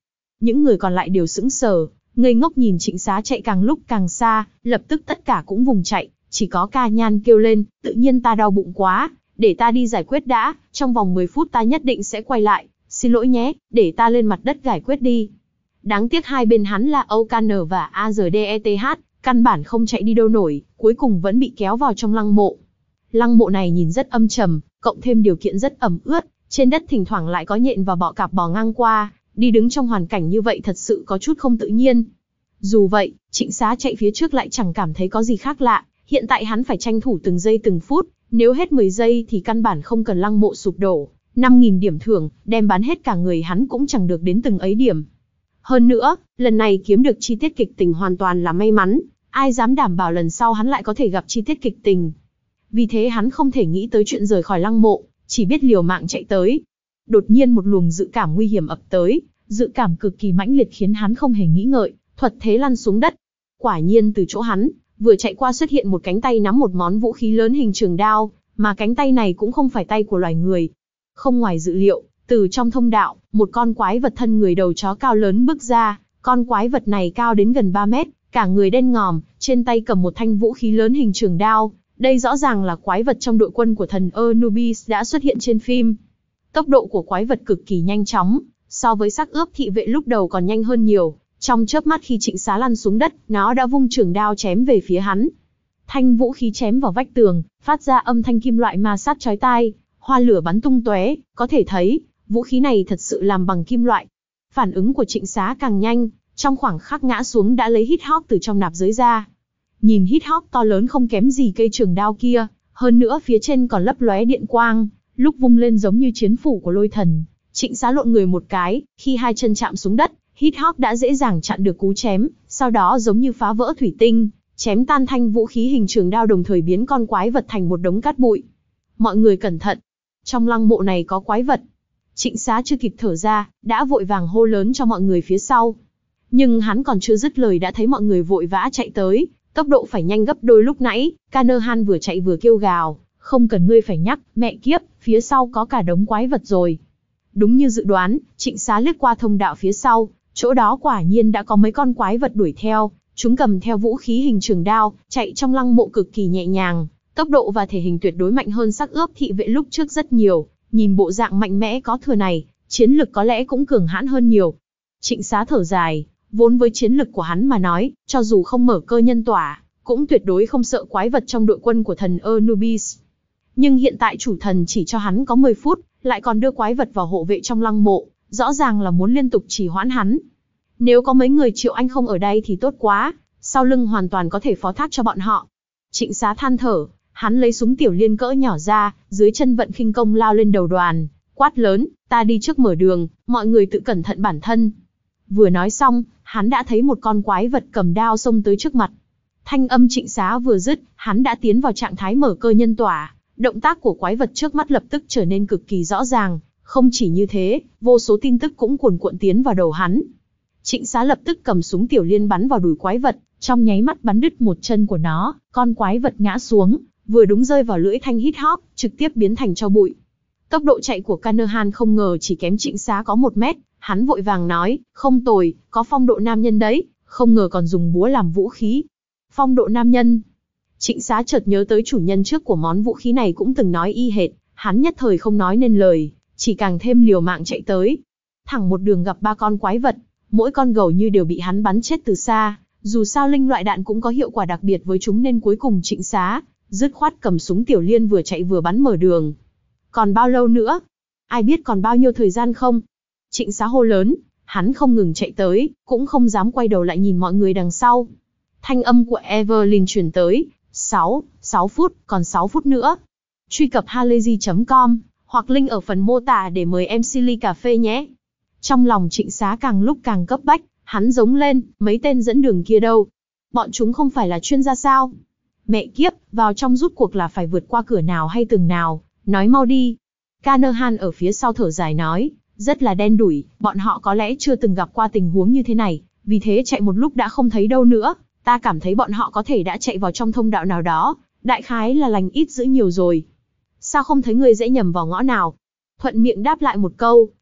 Những người còn lại đều sững sờ, ngây ngốc nhìn Trịnh Xá chạy càng lúc càng xa, lập tức tất cả cũng vùng chạy, chỉ có Ca Nhan kêu lên, tự nhiên ta đau bụng quá, để ta đi giải quyết đã, trong vòng mười phút ta nhất định sẽ quay lại, xin lỗi nhé, để ta lên mặt đất giải quyết đi. Đáng tiếc hai bên hắn là o ca en và a rờ đê e tê hát, căn bản không chạy đi đâu nổi, cuối cùng vẫn bị kéo vào trong lăng mộ. Lăng mộ này nhìn rất âm trầm, cộng thêm điều kiện rất ẩm ướt, trên đất thỉnh thoảng lại có nhện và bọ cạp bò ngang qua, đi đứng trong hoàn cảnh như vậy thật sự có chút không tự nhiên. Dù vậy, Trịnh Xá chạy phía trước lại chẳng cảm thấy có gì khác lạ, hiện tại hắn phải tranh thủ từng giây từng phút, nếu hết mười giây thì căn bản không cần lăng mộ sụp đổ, năm nghìn điểm thưởng, đem bán hết cả người hắn cũng chẳng được đến từng ấy điểm. Hơn nữa, lần này kiếm được chi tiết kịch tình hoàn toàn là may mắn, ai dám đảm bảo lần sau hắn lại có thể gặp chi tiết kịch tình. Vì thế hắn không thể nghĩ tới chuyện rời khỏi lăng mộ, chỉ biết liều mạng chạy tới. Đột nhiên một luồng dự cảm nguy hiểm ập tới, dự cảm cực kỳ mãnh liệt khiến hắn không hề nghĩ ngợi, thuật thế lăn xuống đất. Quả nhiên từ chỗ hắn vừa chạy qua xuất hiện một cánh tay nắm một món vũ khí lớn hình trường đao, mà cánh tay này cũng không phải tay của loài người. Không ngoài dự liệu, từ trong thông đạo, một con quái vật thân người đầu chó cao lớn bước ra, con quái vật này cao đến gần ba mét, cả người đen ngòm, trên tay cầm một thanh vũ khí lớn hình trường đao. Đây rõ ràng là quái vật trong đội quân của thần Anubis đã xuất hiện trên phim. Tốc độ của quái vật cực kỳ nhanh chóng, so với xác ướp thị vệ lúc đầu còn nhanh hơn nhiều. Trong chớp mắt khi Trịnh Xá lăn xuống đất, nó đã vung trường đao chém về phía hắn. Thanh vũ khí chém vào vách tường, phát ra âm thanh kim loại ma sát chói tai, hoa lửa bắn tung tóe, có thể thấy, vũ khí này thật sự làm bằng kim loại. Phản ứng của Trịnh Xá càng nhanh, trong khoảng khắc ngã xuống đã lấy hít hóc từ trong nạp giới ra. Nhìn hít hóc to lớn không kém gì cây trường đao kia, hơn nữa phía trên còn lấp lóe điện quang, lúc vung lên giống như chiến phủ của lôi thần. Trịnh Xá lộn người một cái, khi hai chân chạm xuống đất, hít hóc đã dễ dàng chặn được cú chém, sau đó giống như phá vỡ thủy tinh, chém tan thanh vũ khí hình trường đao đồng thời biến con quái vật thành một đống cát bụi. Mọi người cẩn thận, trong lăng mộ này có quái vật. Trịnh Xá chưa kịp thở ra, đã vội vàng hô lớn cho mọi người phía sau. Nhưng hắn còn chưa dứt lời đã thấy mọi người vội vã chạy tới, tốc độ phải nhanh gấp đôi lúc nãy. Canahan vừa chạy vừa kêu gào, không cần ngươi phải nhắc, mẹ kiếp, phía sau có cả đống quái vật rồi. Đúng như dự đoán, Trịnh Xá lướt qua thông đạo phía sau, chỗ đó quả nhiên đã có mấy con quái vật đuổi theo, chúng cầm theo vũ khí hình trường đao, chạy trong lăng mộ cực kỳ nhẹ nhàng, tốc độ và thể hình tuyệt đối mạnh hơn xác ướp thị vệ lúc trước rất nhiều, nhìn bộ dạng mạnh mẽ có thừa này, chiến lực có lẽ cũng cường hãn hơn nhiều. Trịnh Xá thở dài, vốn với chiến lực của hắn mà nói, cho dù không mở cơ nhân tỏa, cũng tuyệt đối không sợ quái vật trong đội quân của thần Anubis. Nhưng hiện tại chủ thần chỉ cho hắn có mười phút, lại còn đưa quái vật vào hộ vệ trong lăng mộ, rõ ràng là muốn liên tục trì hoãn hắn. Nếu có mấy người Triệu Anh không ở đây thì tốt quá, sau lưng hoàn toàn có thể phó thác cho bọn họ. Trịnh Xá than thở, hắn lấy súng tiểu liên cỡ nhỏ ra, dưới chân vận khinh công lao lên đầu đoàn, quát lớn, ta đi trước mở đường, mọi người tự cẩn thận bản thân. Vừa nói xong, hắn đã thấy một con quái vật cầm đao xông tới trước mặt. Thanh âm Trịnh Xá vừa dứt, hắn đã tiến vào trạng thái mở cơ nhân tỏa, động tác của quái vật trước mắt lập tức trở nên cực kỳ rõ ràng. Không chỉ như thế, vô số tin tức cũng cuồn cuộn tiến vào đầu hắn. Trịnh Xá lập tức cầm súng tiểu liên bắn vào đùi quái vật, trong nháy mắt bắn đứt một chân của nó, con quái vật ngã xuống, vừa đúng rơi vào lưỡi thanh hít hóc, trực tiếp biến thành tro bụi. Tốc độ chạy của Canahan không ngờ chỉ kém Trịnh Xá có một mét, hắn vội vàng nói, không tồi, có phong độ nam nhân đấy, không ngờ còn dùng búa làm vũ khí. Phong độ nam nhân. Trịnh Xá chợt nhớ tới chủ nhân trước của món vũ khí này cũng từng nói y hệt, hắn nhất thời không nói nên lời, chỉ càng thêm liều mạng chạy tới. Thẳng một đường gặp ba con quái vật, mỗi con gầu như đều bị hắn bắn chết từ xa, dù sao linh loại đạn cũng có hiệu quả đặc biệt với chúng nên cuối cùng Trịnh Xá dứt khoát cầm súng tiểu liên vừa chạy vừa bắn mở đường. Còn bao lâu nữa? Ai biết còn bao nhiêu thời gian không? Trịnh Xá hô lớn, hắn không ngừng chạy tới, cũng không dám quay đầu lại nhìn mọi người đằng sau. Thanh âm của Evelyn truyền tới, sáu, sáu phút, còn sáu phút nữa. Truy cập halayzi chấm com, hoặc link ở phần mô tả để mời em xê ly cà phê nhé. Trong lòng Trịnh Xá càng lúc càng cấp bách, hắn giống lên, mấy tên dẫn đường kia đâu? Bọn chúng không phải là chuyên gia sao? Mẹ kiếp, vào trong rút cuộc là phải vượt qua cửa nào hay tường nào, nói mau đi. Canahan ở phía sau thở dài nói, rất là đen đủi, bọn họ có lẽ chưa từng gặp qua tình huống như thế này, vì thế chạy một lúc đã không thấy đâu nữa. Ta cảm thấy bọn họ có thể đã chạy vào trong thông đạo nào đó, đại khái là lành ít dữ nhiều rồi. Sao không thấy người dễ nhầm vào ngõ nào? Thuận miệng đáp lại một câu,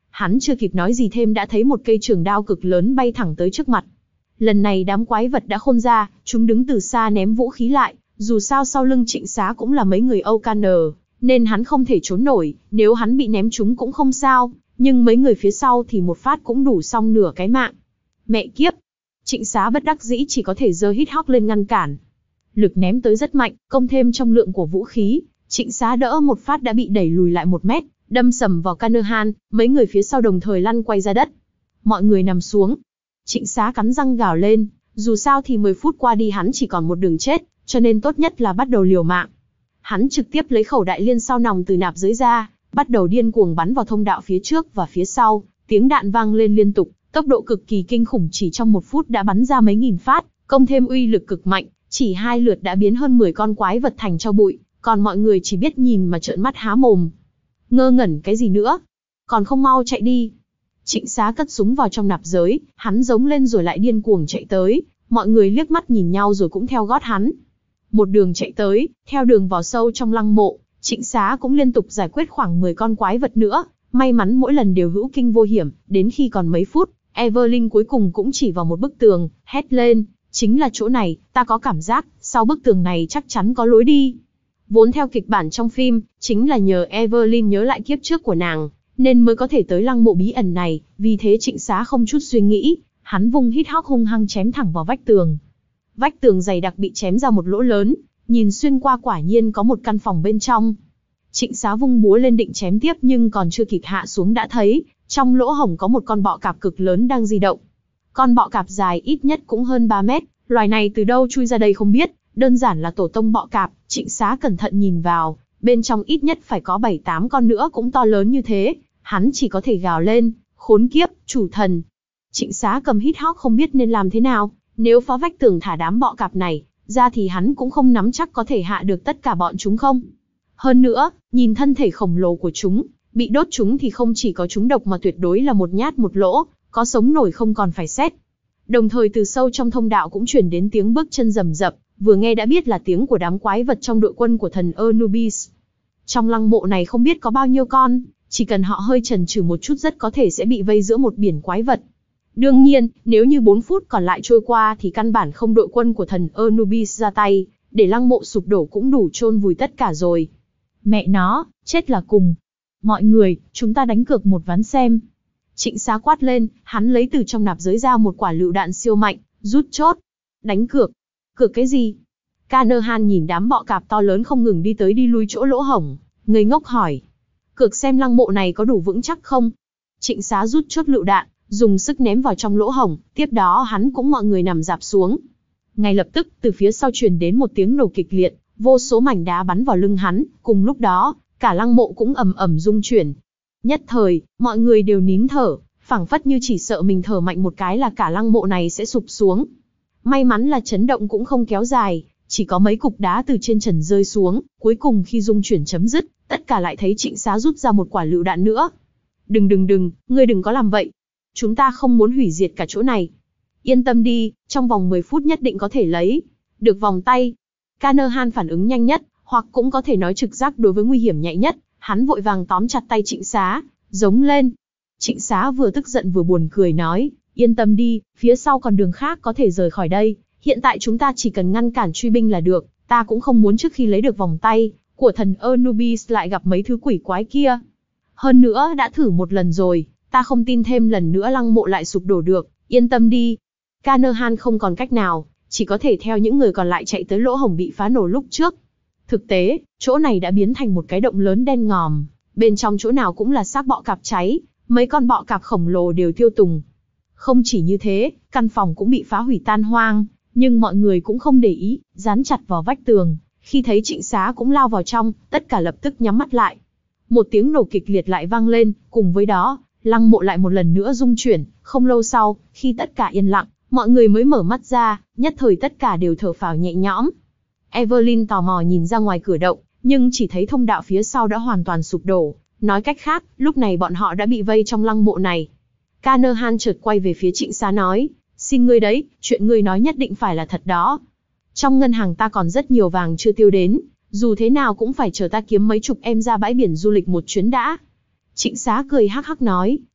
Hắn chưa kịp nói gì thêm đã thấy một cây trường đao cực lớn bay thẳng tới trước mặt. Lần này đám quái vật đã khôn ra, chúng đứng từ xa ném vũ khí lại, dù sao sau lưng Trịnh Xá cũng là mấy người Âu Ca N, nên hắn không thể trốn nổi, nếu hắn bị ném trúng cũng không sao, nhưng mấy người phía sau thì một phát cũng đủ xong nửa cái mạng. Mẹ kiếp! Trịnh Xá bất đắc dĩ chỉ có thể giơ hít hóc lên ngăn cản. Lực ném tới rất mạnh, công thêm trong lượng của vũ khí, Trịnh Xá đỡ một phát đã bị đẩy lùi lại một mét, đâm sầm vào Canerhan, mấy người phía sau đồng thời lăn quay ra đất. Mọi người nằm xuống. Trịnh Xá cắn răng gào lên, dù sao thì mười phút qua đi hắn chỉ còn một đường chết, cho nên tốt nhất là bắt đầu liều mạng. Hắn trực tiếp lấy khẩu đại liên sau nòng từ nạp giới ra, bắt đầu điên cuồng bắn vào thông đạo phía trước và phía sau, tiếng đạn vang lên liên tục, tốc độ cực kỳ kinh khủng, chỉ trong một phút đã bắn ra mấy nghìn phát, công thêm uy lực cực mạnh, chỉ hai lượt đã biến hơn mười con quái vật thành tro bụi, còn mọi người chỉ biết nhìn mà trợn mắt há mồm. Ngơ ngẩn cái gì nữa? Còn không mau chạy đi. Trịnh Xá cất súng vào trong nạp giới, hắn giống lên rồi lại điên cuồng chạy tới, mọi người liếc mắt nhìn nhau rồi cũng theo gót hắn. Một đường chạy tới, theo đường vào sâu trong lăng mộ, Trịnh Xá cũng liên tục giải quyết khoảng mười con quái vật nữa, may mắn mỗi lần đều hữu kinh vô hiểm, đến khi còn mấy phút, Evelyn cuối cùng cũng chỉ vào một bức tường, hét lên, chính là chỗ này, ta có cảm giác, sau bức tường này chắc chắn có lối đi. Vốn theo kịch bản trong phim, chính là nhờ Evelyn nhớ lại kiếp trước của nàng, nên mới có thể tới lăng mộ bí ẩn này, vì thế Trịnh Xá không chút suy nghĩ, hắn vung hít hóc hung hăng chém thẳng vào vách tường. Vách tường dày đặc bị chém ra một lỗ lớn, nhìn xuyên qua quả nhiên có một căn phòng bên trong. Trịnh Xá vung búa lên định chém tiếp nhưng còn chưa kịp hạ xuống đã thấy, trong lỗ hổng có một con bọ cạp cực lớn đang di động. Con bọ cạp dài ít nhất cũng hơn ba mét, loài này từ đâu chui ra đây không biết, đơn giản là tổ tông bọ cạp. Trịnh Xá cẩn thận nhìn vào, bên trong ít nhất phải có bảy tám con nữa cũng to lớn như thế, hắn chỉ có thể gào lên, khốn kiếp, chủ thần. Trịnh Xá cầm hít hóc không biết nên làm thế nào, nếu phá vách tường thả đám bọ cạp này ra thì hắn cũng không nắm chắc có thể hạ được tất cả bọn chúng không. Hơn nữa, nhìn thân thể khổng lồ của chúng, bị đốt chúng thì không chỉ có chúng độc mà tuyệt đối là một nhát một lỗ, có sống nổi không còn phải xét. Đồng thời từ sâu trong thông đạo cũng truyền đến tiếng bước chân rầm rập, vừa nghe đã biết là tiếng của đám quái vật trong đội quân của thần Anubis. Trong lăng mộ này không biết có bao nhiêu con, chỉ cần họ hơi chần chừ một chút rất có thể sẽ bị vây giữa một biển quái vật. Đương nhiên, nếu như bốn phút còn lại trôi qua thì căn bản không đội quân của thần Anubis ra tay, để lăng mộ sụp đổ cũng đủ chôn vùi tất cả rồi. Mẹ nó, chết là cùng. Mọi người, chúng ta đánh cược một ván xem. Trịnh Xá quát lên, hắn lấy từ trong nạp giới ra một quả lựu đạn siêu mạnh, rút chốt. Đánh cược. Cược cái gì? Canerhan nhìn đám bọ cạp to lớn không ngừng đi tới đi lui chỗ lỗ hổng, ngây ngốc hỏi. Cược xem lăng mộ này có đủ vững chắc không? Trịnh Xá rút chốt lựu đạn, dùng sức ném vào trong lỗ hổng, tiếp đó hắn cũng mọi người nằm rạp xuống. Ngay lập tức, từ phía sau truyền đến một tiếng nổ kịch liệt, vô số mảnh đá bắn vào lưng hắn, cùng lúc đó, cả lăng mộ cũng ầm ầm rung chuyển. Nhất thời, mọi người đều nín thở, phảng phất như chỉ sợ mình thở mạnh một cái là cả lăng mộ này sẽ sụp xuống. May mắn là chấn động cũng không kéo dài, chỉ có mấy cục đá từ trên trần rơi xuống, cuối cùng khi rung chuyển chấm dứt, tất cả lại thấy Trịnh Xá rút ra một quả lựu đạn nữa. Đừng đừng đừng, ngươi đừng có làm vậy. Chúng ta không muốn hủy diệt cả chỗ này. Yên tâm đi, trong vòng mười phút nhất định có thể lấy được vòng tay. Canerhan phản ứng nhanh nhất, hoặc cũng có thể nói trực giác đối với nguy hiểm nhạy nhất, hắn vội vàng tóm chặt tay Trịnh Xá, giống lên. Trịnh Xá vừa tức giận vừa buồn cười nói, yên tâm đi, phía sau còn đường khác có thể rời khỏi đây, hiện tại chúng ta chỉ cần ngăn cản truy binh là được, ta cũng không muốn trước khi lấy được vòng tay của thần Anubis lại gặp mấy thứ quỷ quái kia. Hơn nữa đã thử một lần rồi, ta không tin thêm lần nữa lăng mộ lại sụp đổ được, yên tâm đi. Canerhan không còn cách nào, chỉ có thể theo những người còn lại chạy tới lỗ hổng bị phá nổ lúc trước. Thực tế, chỗ này đã biến thành một cái động lớn đen ngòm, bên trong chỗ nào cũng là xác bọ cạp cháy, mấy con bọ cạp khổng lồ đều tiêu tùng. Không chỉ như thế, căn phòng cũng bị phá hủy tan hoang, nhưng mọi người cũng không để ý, dán chặt vào vách tường. Khi thấy Trịnh Xá cũng lao vào trong, tất cả lập tức nhắm mắt lại. Một tiếng nổ kịch liệt lại vang lên, cùng với đó, lăng mộ lại một lần nữa rung chuyển. Không lâu sau, khi tất cả yên lặng, mọi người mới mở mắt ra, nhất thời tất cả đều thở phào nhẹ nhõm. Evelyn tò mò nhìn ra ngoài cửa động, nhưng chỉ thấy thông đạo phía sau đã hoàn toàn sụp đổ. Nói cách khác, lúc này bọn họ đã bị vây trong lăng mộ này. Canerhan chợt quay về phía Trịnh Xá nói, xin ngươi đấy, chuyện ngươi nói nhất định phải là thật đó. Trong ngân hàng ta còn rất nhiều vàng chưa tiêu đến, dù thế nào cũng phải chờ ta kiếm mấy chục em ra bãi biển du lịch một chuyến đã. Trịnh Xá cười hắc hắc nói,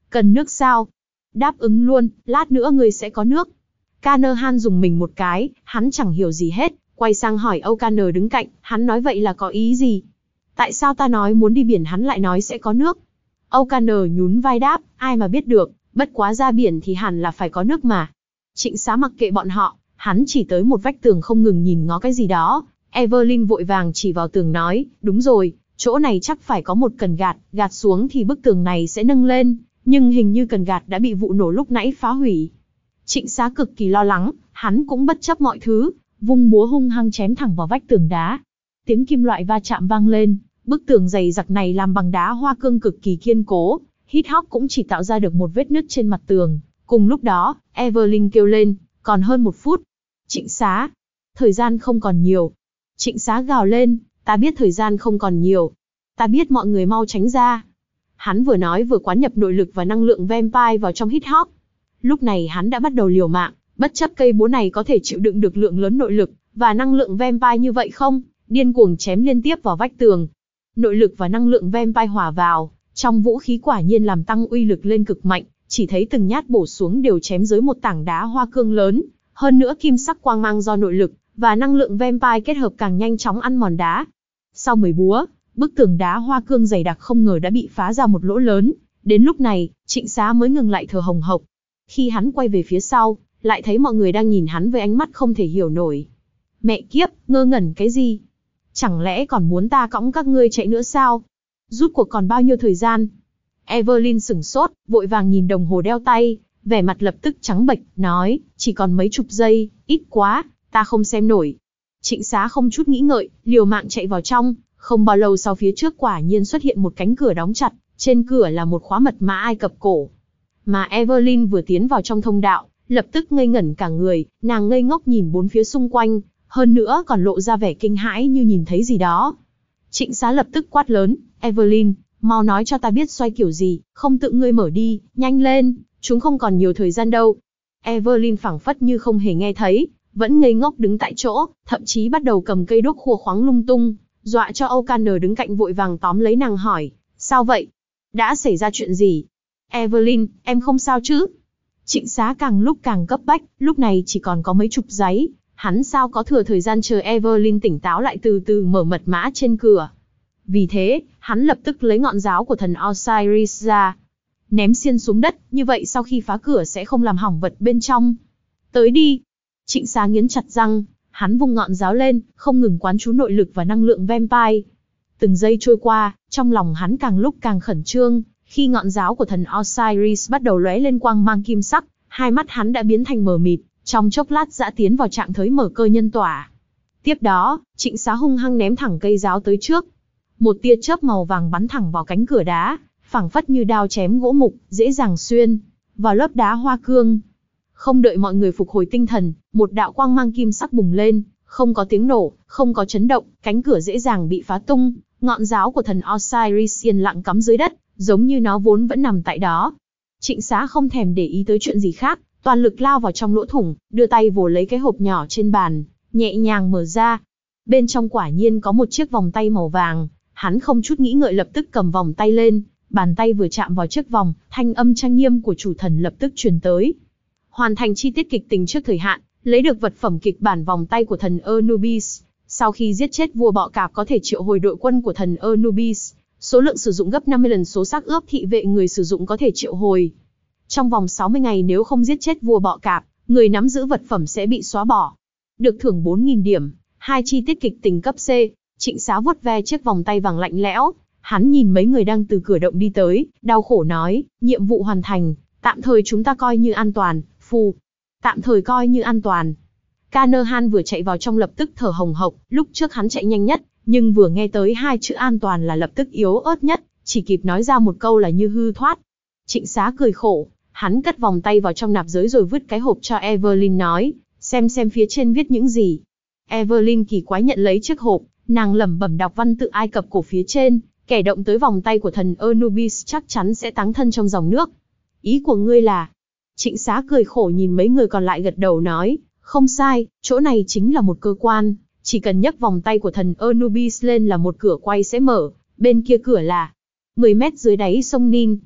Cần nước sao? Đáp ứng luôn, lát nữa ngươi sẽ có nước. Kanahan dùng mình một cái, hắn chẳng hiểu gì hết, quay sang hỏi O'Connor đứng cạnh, hắn nói vậy là có ý gì? Tại sao ta nói muốn đi biển hắn lại nói sẽ có nước? O'Connor nhún vai đáp, ai mà biết được, bất quá ra biển thì hẳn là phải có nước mà. Trịnh Xá mặc kệ bọn họ, hắn chỉ tới một vách tường không ngừng nhìn ngó cái gì đó. Evelyn vội vàng chỉ vào tường nói, đúng rồi, chỗ này chắc phải có một cần gạt, gạt xuống thì bức tường này sẽ nâng lên, nhưng hình như cần gạt đã bị vụ nổ lúc nãy phá hủy. Trịnh Xá cực kỳ lo lắng, hắn cũng bất chấp mọi thứ, vung búa hung hăng chém thẳng vào vách tường đá. Tiếng kim loại va chạm vang lên, bức tường dày dặc này làm bằng đá hoa cương cực kỳ kiên cố, hít hóc cũng chỉ tạo ra được một vết nứt trên mặt tường. Cùng lúc đó, Evelyn kêu lên, còn hơn một phút. Trịnh Xá, thời gian không còn nhiều. Trịnh Xá gào lên, ta biết thời gian không còn nhiều. Ta biết mọi người mau tránh ra. Hắn vừa nói vừa quán nhập nội lực và năng lượng vampire vào trong hít hóc. Lúc này hắn đã bắt đầu liều mạng, bất chấp cây búa này có thể chịu đựng được lượng lớn nội lực và năng lượng vampire như vậy không, điên cuồng chém liên tiếp vào vách tường. Nội lực và năng lượng vampire hòa vào, trong vũ khí quả nhiên làm tăng uy lực lên cực mạnh, chỉ thấy từng nhát bổ xuống đều chém dưới một tảng đá hoa cương lớn, hơn nữa kim sắc quang mang do nội lực và năng lượng vampire kết hợp càng nhanh chóng ăn mòn đá. Sau mười búa, bức tường đá hoa cương dày đặc không ngờ đã bị phá ra một lỗ lớn, đến lúc này, Trịnh Xá mới ngừng lại thở hồng hộc. Khi hắn quay về phía sau, lại thấy mọi người đang nhìn hắn với ánh mắt không thể hiểu nổi. Mẹ kiếp, ngơ ngẩn cái gì? Chẳng lẽ còn muốn ta cõng các ngươi chạy nữa sao? Rút cuộc còn bao nhiêu thời gian? Evelyn sửng sốt, vội vàng nhìn đồng hồ đeo tay, vẻ mặt lập tức trắng bệch, nói, chỉ còn mấy chục giây, ít quá, ta không xem nổi. Trịnh Xá không chút nghĩ ngợi, liều mạng chạy vào trong, không bao lâu sau phía trước quả nhiên xuất hiện một cánh cửa đóng chặt, trên cửa là một khóa mật mã Ai Cập cổ. Mà Evelyn vừa tiến vào trong thông đạo, lập tức ngây ngẩn cả người, nàng ngây ngốc nhìn bốn phía xung quanh, hơn nữa còn lộ ra vẻ kinh hãi như nhìn thấy gì đó. Trịnh Xá lập tức quát lớn, Evelyn, mau nói cho ta biết xoay kiểu gì, không tự ngươi mở đi, nhanh lên, chúng không còn nhiều thời gian đâu. Evelyn phảng phất như không hề nghe thấy, vẫn ngây ngốc đứng tại chỗ, thậm chí bắt đầu cầm cây đuốc khua khoáng lung tung, dọa cho O'Connor đứng cạnh vội vàng tóm lấy nàng hỏi, sao vậy? Đã xảy ra chuyện gì? Evelyn, em không sao chứ? Trịnh Xá càng lúc càng cấp bách, lúc này chỉ còn có mấy chục giây, hắn sao có thừa thời gian chờ Evelyn tỉnh táo lại từ từ mở mật mã trên cửa. Vì thế, hắn lập tức lấy ngọn giáo của thần Osiris ra, ném xiên xuống đất, như vậy sau khi phá cửa sẽ không làm hỏng vật bên trong. Tới đi! Trịnh Xá nghiến chặt răng, hắn vung ngọn giáo lên, không ngừng quán chú nội lực và năng lượng vampire. Từng giây trôi qua, trong lòng hắn càng lúc càng khẩn trương, khi ngọn giáo của thần Osiris bắt đầu lóe lên quang mang kim sắc, hai mắt hắn đã biến thành mờ mịt, trong chốc lát dã tiến vào trạng thái mở cơ nhân tỏa. Tiếp đó, Trịnh Xá hung hăng ném thẳng cây giáo tới trước. Một tia chớp màu vàng bắn thẳng vào cánh cửa đá, phảng phất như đao chém gỗ mục, dễ dàng xuyên vào lớp đá hoa cương. Không đợi mọi người phục hồi tinh thần, một đạo quang mang kim sắc bùng lên, không có tiếng nổ, không có chấn động, cánh cửa dễ dàng bị phá tung, ngọn giáo của thần Osiris yên lặng cắm dưới đất, giống như nó vốn vẫn nằm tại đó. Trịnh Xá không thèm để ý tới chuyện gì khác, toàn lực lao vào trong lỗ thủng, đưa tay vồ lấy cái hộp nhỏ trên bàn, nhẹ nhàng mở ra. Bên trong quả nhiên có một chiếc vòng tay màu vàng, hắn không chút nghĩ ngợi lập tức cầm vòng tay lên, bàn tay vừa chạm vào chiếc vòng, thanh âm trang nghiêm của chủ thần lập tức truyền tới. Hoàn thành chi tiết kịch tình trước thời hạn, lấy được vật phẩm kịch bản vòng tay của thần Anubis. Sau khi giết chết vua bọ cạp có thể triệu hồi đội quân của thần Anubis, số lượng sử dụng gấp năm mươi lần số xác ướp thị vệ người sử dụng có thể triệu hồi. Trong vòng sáu mươi ngày nếu không giết chết vua bọ cạp, người nắm giữ vật phẩm sẽ bị xóa bỏ. Được thưởng bốn nghìn điểm, hai chi tiết kịch tình cấp C. Trịnh Xá vuốt ve chiếc vòng tay vàng lạnh lẽo, hắn nhìn mấy người đang từ cửa động đi tới, đau khổ nói, nhiệm vụ hoàn thành, tạm thời chúng ta coi như an toàn, phù. Tạm thời coi như an toàn. Kanahan vừa chạy vào trong lập tức thở hồng hộc, lúc trước hắn chạy nhanh nhất, nhưng vừa nghe tới hai chữ an toàn là lập tức yếu ớt nhất, chỉ kịp nói ra một câu là như hư thoát. Trịnh Xá cười khổ, hắn cất vòng tay vào trong nạp giới rồi vứt cái hộp cho Evelyn nói, xem xem phía trên viết những gì. Evelyn kỳ quái nhận lấy chiếc hộp, nàng lẩm bẩm đọc văn tự Ai Cập cổ phía trên, kẻ động tới vòng tay của thần Anubis chắc chắn sẽ táng thân trong dòng nước. Ý của ngươi là? Trịnh Xá cười khổ nhìn mấy người còn lại gật đầu nói, không sai, chỗ này chính là một cơ quan, chỉ cần nhấc vòng tay của thần Anubis lên là một cửa quay sẽ mở, bên kia cửa là mười mét dưới đáy sông Nin.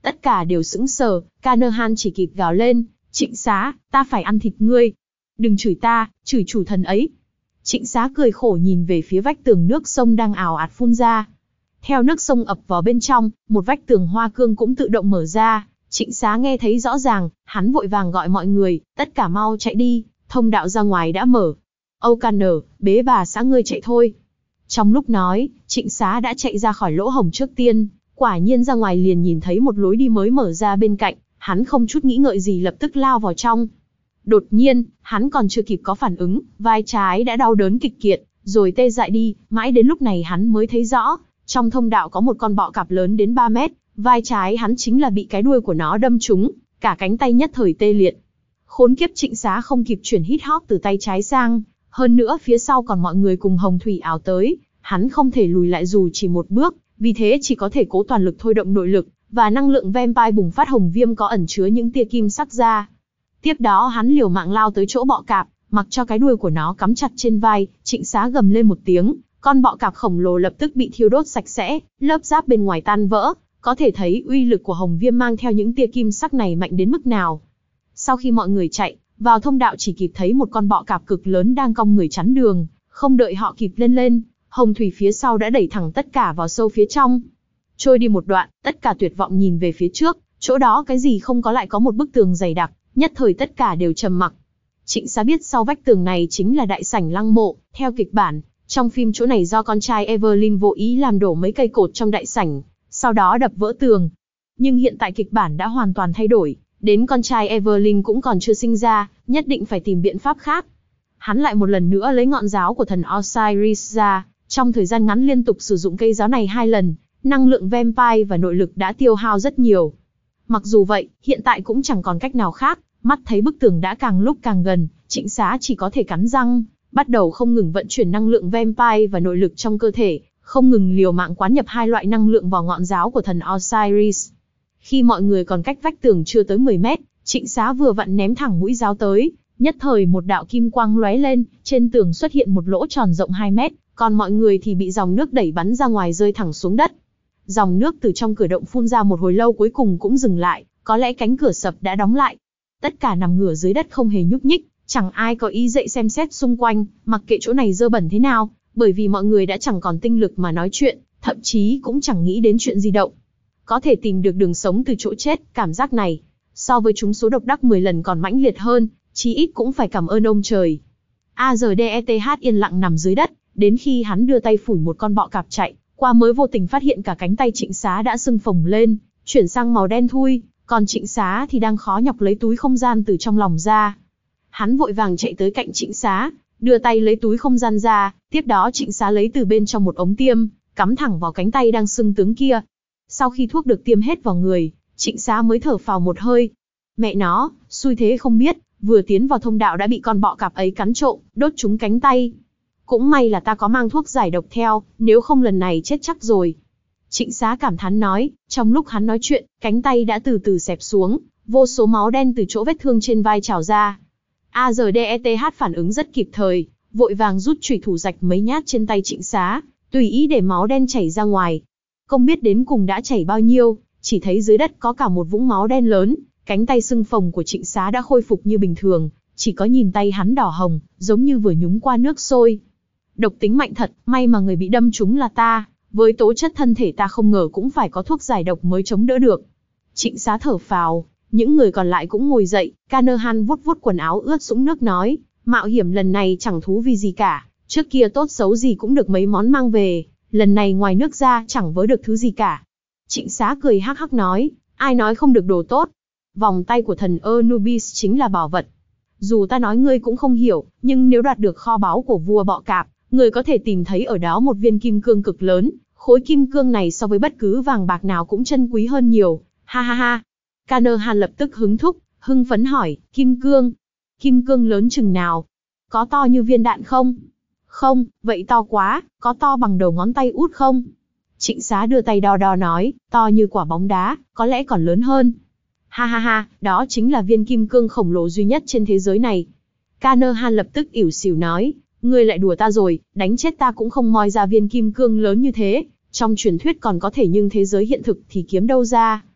Tất cả đều sững sờ, Canaan chỉ kịp gào lên, Trịnh Xá, ta phải ăn thịt ngươi. Đừng chửi ta, chửi chủ thần ấy. Trịnh Xá cười khổ nhìn về phía vách tường nước sông đang ào ạt phun ra. Theo nước sông ập vào bên trong, một vách tường hoa cương cũng tự động mở ra. Trịnh Xá nghe thấy rõ ràng, hắn vội vàng gọi mọi người, tất cả mau chạy đi, thông đạo ra ngoài đã mở. Âu Can Nở, bế bà xã ngươi chạy thôi. Trong lúc nói, Trịnh Xá đã chạy ra khỏi lỗ hổng trước tiên, quả nhiên ra ngoài liền nhìn thấy một lối đi mới mở ra bên cạnh, hắn không chút nghĩ ngợi gì lập tức lao vào trong. Đột nhiên, hắn còn chưa kịp có phản ứng, vai trái đã đau đớn kịch kiệt, rồi tê dại đi, mãi đến lúc này hắn mới thấy rõ, trong thông đạo có một con bọ cạp lớn đến ba mét, vai trái hắn chính là bị cái đuôi của nó đâm trúng, cả cánh tay nhất thời tê liệt. Khốn kiếp, Trịnh Xá không kịp chuyển hít hót từ tay trái sang, hơn nữa phía sau còn mọi người cùng hồng thủy ảo tới, hắn không thể lùi lại dù chỉ một bước, vì thế chỉ có thể cố toàn lực thôi động nội lực, và năng lượng vampire bùng phát hồng viêm có ẩn chứa những tia kim sắc ra. Tiếp đó hắn liều mạng lao tới chỗ bọ cạp, mặc cho cái đuôi của nó cắm chặt trên vai, Trịnh Xá gầm lên một tiếng, con bọ cạp khổng lồ lập tức bị thiêu đốt sạch sẽ, lớp giáp bên ngoài tan vỡ, có thể thấy uy lực của hồng viêm mang theo những tia kim sắc này mạnh đến mức nào. Sau khi mọi người chạy vào thông đạo, chỉ kịp thấy một con bọ cạp cực lớn đang cong người chắn đường, không đợi họ kịp lên lên, hồng thủy phía sau đã đẩy thẳng tất cả vào sâu phía trong. Trôi đi một đoạn, tất cả tuyệt vọng nhìn về phía trước, chỗ đó cái gì không có lại có một bức tường dày đặc, nhất thời tất cả đều trầm mặc. Trịnh Xá biết sau vách tường này chính là đại sảnh lăng mộ, theo kịch bản, trong phim chỗ này do con trai Evelyn vô ý làm đổ mấy cây cột trong đại sảnh, sau đó đập vỡ tường. Nhưng hiện tại kịch bản đã hoàn toàn thay đổi, đến con trai Evelyn cũng còn chưa sinh ra, nhất định phải tìm biện pháp khác. Hắn lại một lần nữa lấy ngọn giáo của thần Osiris ra, trong thời gian ngắn liên tục sử dụng cây giáo này hai lần, năng lượng vampire và nội lực đã tiêu hao rất nhiều. Mặc dù vậy, hiện tại cũng chẳng còn cách nào khác, mắt thấy bức tường đã càng lúc càng gần, Trịnh Xá chỉ có thể cắn răng, bắt đầu không ngừng vận chuyển năng lượng vampire và nội lực trong cơ thể, không ngừng liều mạng quán nhập hai loại năng lượng vào ngọn giáo của thần Osiris. Khi mọi người còn cách vách tường chưa tới mười mét, Trịnh Xá vừa vặn ném thẳng mũi giáo tới, nhất thời một đạo kim quang lóe lên, trên tường xuất hiện một lỗ tròn rộng hai mét, còn mọi người thì bị dòng nước đẩy bắn ra ngoài rơi thẳng xuống đất. Dòng nước từ trong cửa động phun ra một hồi lâu cuối cùng cũng dừng lại, có lẽ cánh cửa sập đã đóng lại. Tất cả nằm ngửa dưới đất không hề nhúc nhích, chẳng ai có ý dậy xem xét xung quanh, mặc kệ chỗ này dơ bẩn thế nào, bởi vì mọi người đã chẳng còn tinh lực mà nói chuyện, thậm chí cũng chẳng nghĩ đến chuyện di động. Có thể tìm được đường sống từ chỗ chết, cảm giác này, so với chúng số độc đắc mười lần còn mãnh liệt hơn, chí ít cũng phải cảm ơn ông trời. a dét đê e tê hát yên lặng nằm dưới đất, đến khi hắn đưa tay phủi một con bọ cạp chạy qua mới vô tình phát hiện cả cánh tay Trịnh Xá đã sưng phồng lên, chuyển sang màu đen thui, còn Trịnh Xá thì đang khó nhọc lấy túi không gian từ trong lòng ra. Hắn vội vàng chạy tới cạnh Trịnh Xá, đưa tay lấy túi không gian ra, tiếp đó Trịnh Xá lấy từ bên trong một ống tiêm, cắm thẳng vào cánh tay đang sưng tướng kia. Sau khi thuốc được tiêm hết vào người, Trịnh Xá mới thở phào một hơi. Mẹ nó, xui thế không biết, vừa tiến vào thông đạo đã bị con bọ cạp ấy cắn trộm, đốt trúng cánh tay. Cũng may là ta có mang thuốc giải độc theo, nếu không lần này chết chắc rồi. Trịnh Xá cảm thán nói, trong lúc hắn nói chuyện, cánh tay đã từ từ xẹp xuống, vô số máu đen từ chỗ vết thương trên vai trào ra. a dét đê e tê hát phản ứng rất kịp thời, vội vàng rút chùy thủ rạch mấy nhát trên tay Trịnh Xá, tùy ý để máu đen chảy ra ngoài. Không biết đến cùng đã chảy bao nhiêu, chỉ thấy dưới đất có cả một vũng máu đen lớn, cánh tay sưng phồng của Trịnh Xá đã khôi phục như bình thường, chỉ có nhìn tay hắn đỏ hồng, giống như vừa nhúng qua nước sôi. Độc tính mạnh thật, may mà người bị đâm trúng là ta, với tố chất thân thể ta không ngờ cũng phải có thuốc giải độc mới chống đỡ được. Trịnh Xá thở phào, những người còn lại cũng ngồi dậy, Canaan vuốt vuốt quần áo ướt sũng nước nói, mạo hiểm lần này chẳng thú vì gì cả, trước kia tốt xấu gì cũng được mấy món mang về, lần này ngoài nước ra chẳng vớ được thứ gì cả. Trịnh Xá cười hắc hắc nói, ai nói không được đồ tốt, vòng tay của thần Anubis chính là bảo vật. Dù ta nói ngươi cũng không hiểu, nhưng nếu đoạt được kho báu của vua bọ cạp, người có thể tìm thấy ở đó một viên kim cương cực lớn, khối kim cương này so với bất cứ vàng bạc nào cũng chân quý hơn nhiều, ha ha ha. Canaan lập tức hứng thúc, hưng phấn hỏi, kim cương? Kim cương lớn chừng nào? Có to như viên đạn không? Không, vậy to quá, có to bằng đầu ngón tay út không? Trịnh Xá đưa tay đo đo nói, to như quả bóng đá, có lẽ còn lớn hơn. Ha ha ha, đó chính là viên kim cương khổng lồ duy nhất trên thế giới này. Canaan lập tức ỉu xìu nói, ngươi lại đùa ta rồi, đánh chết ta cũng không moi ra viên kim cương lớn như thế, trong truyền thuyết còn có thể nhưng thế giới hiện thực thì kiếm đâu ra.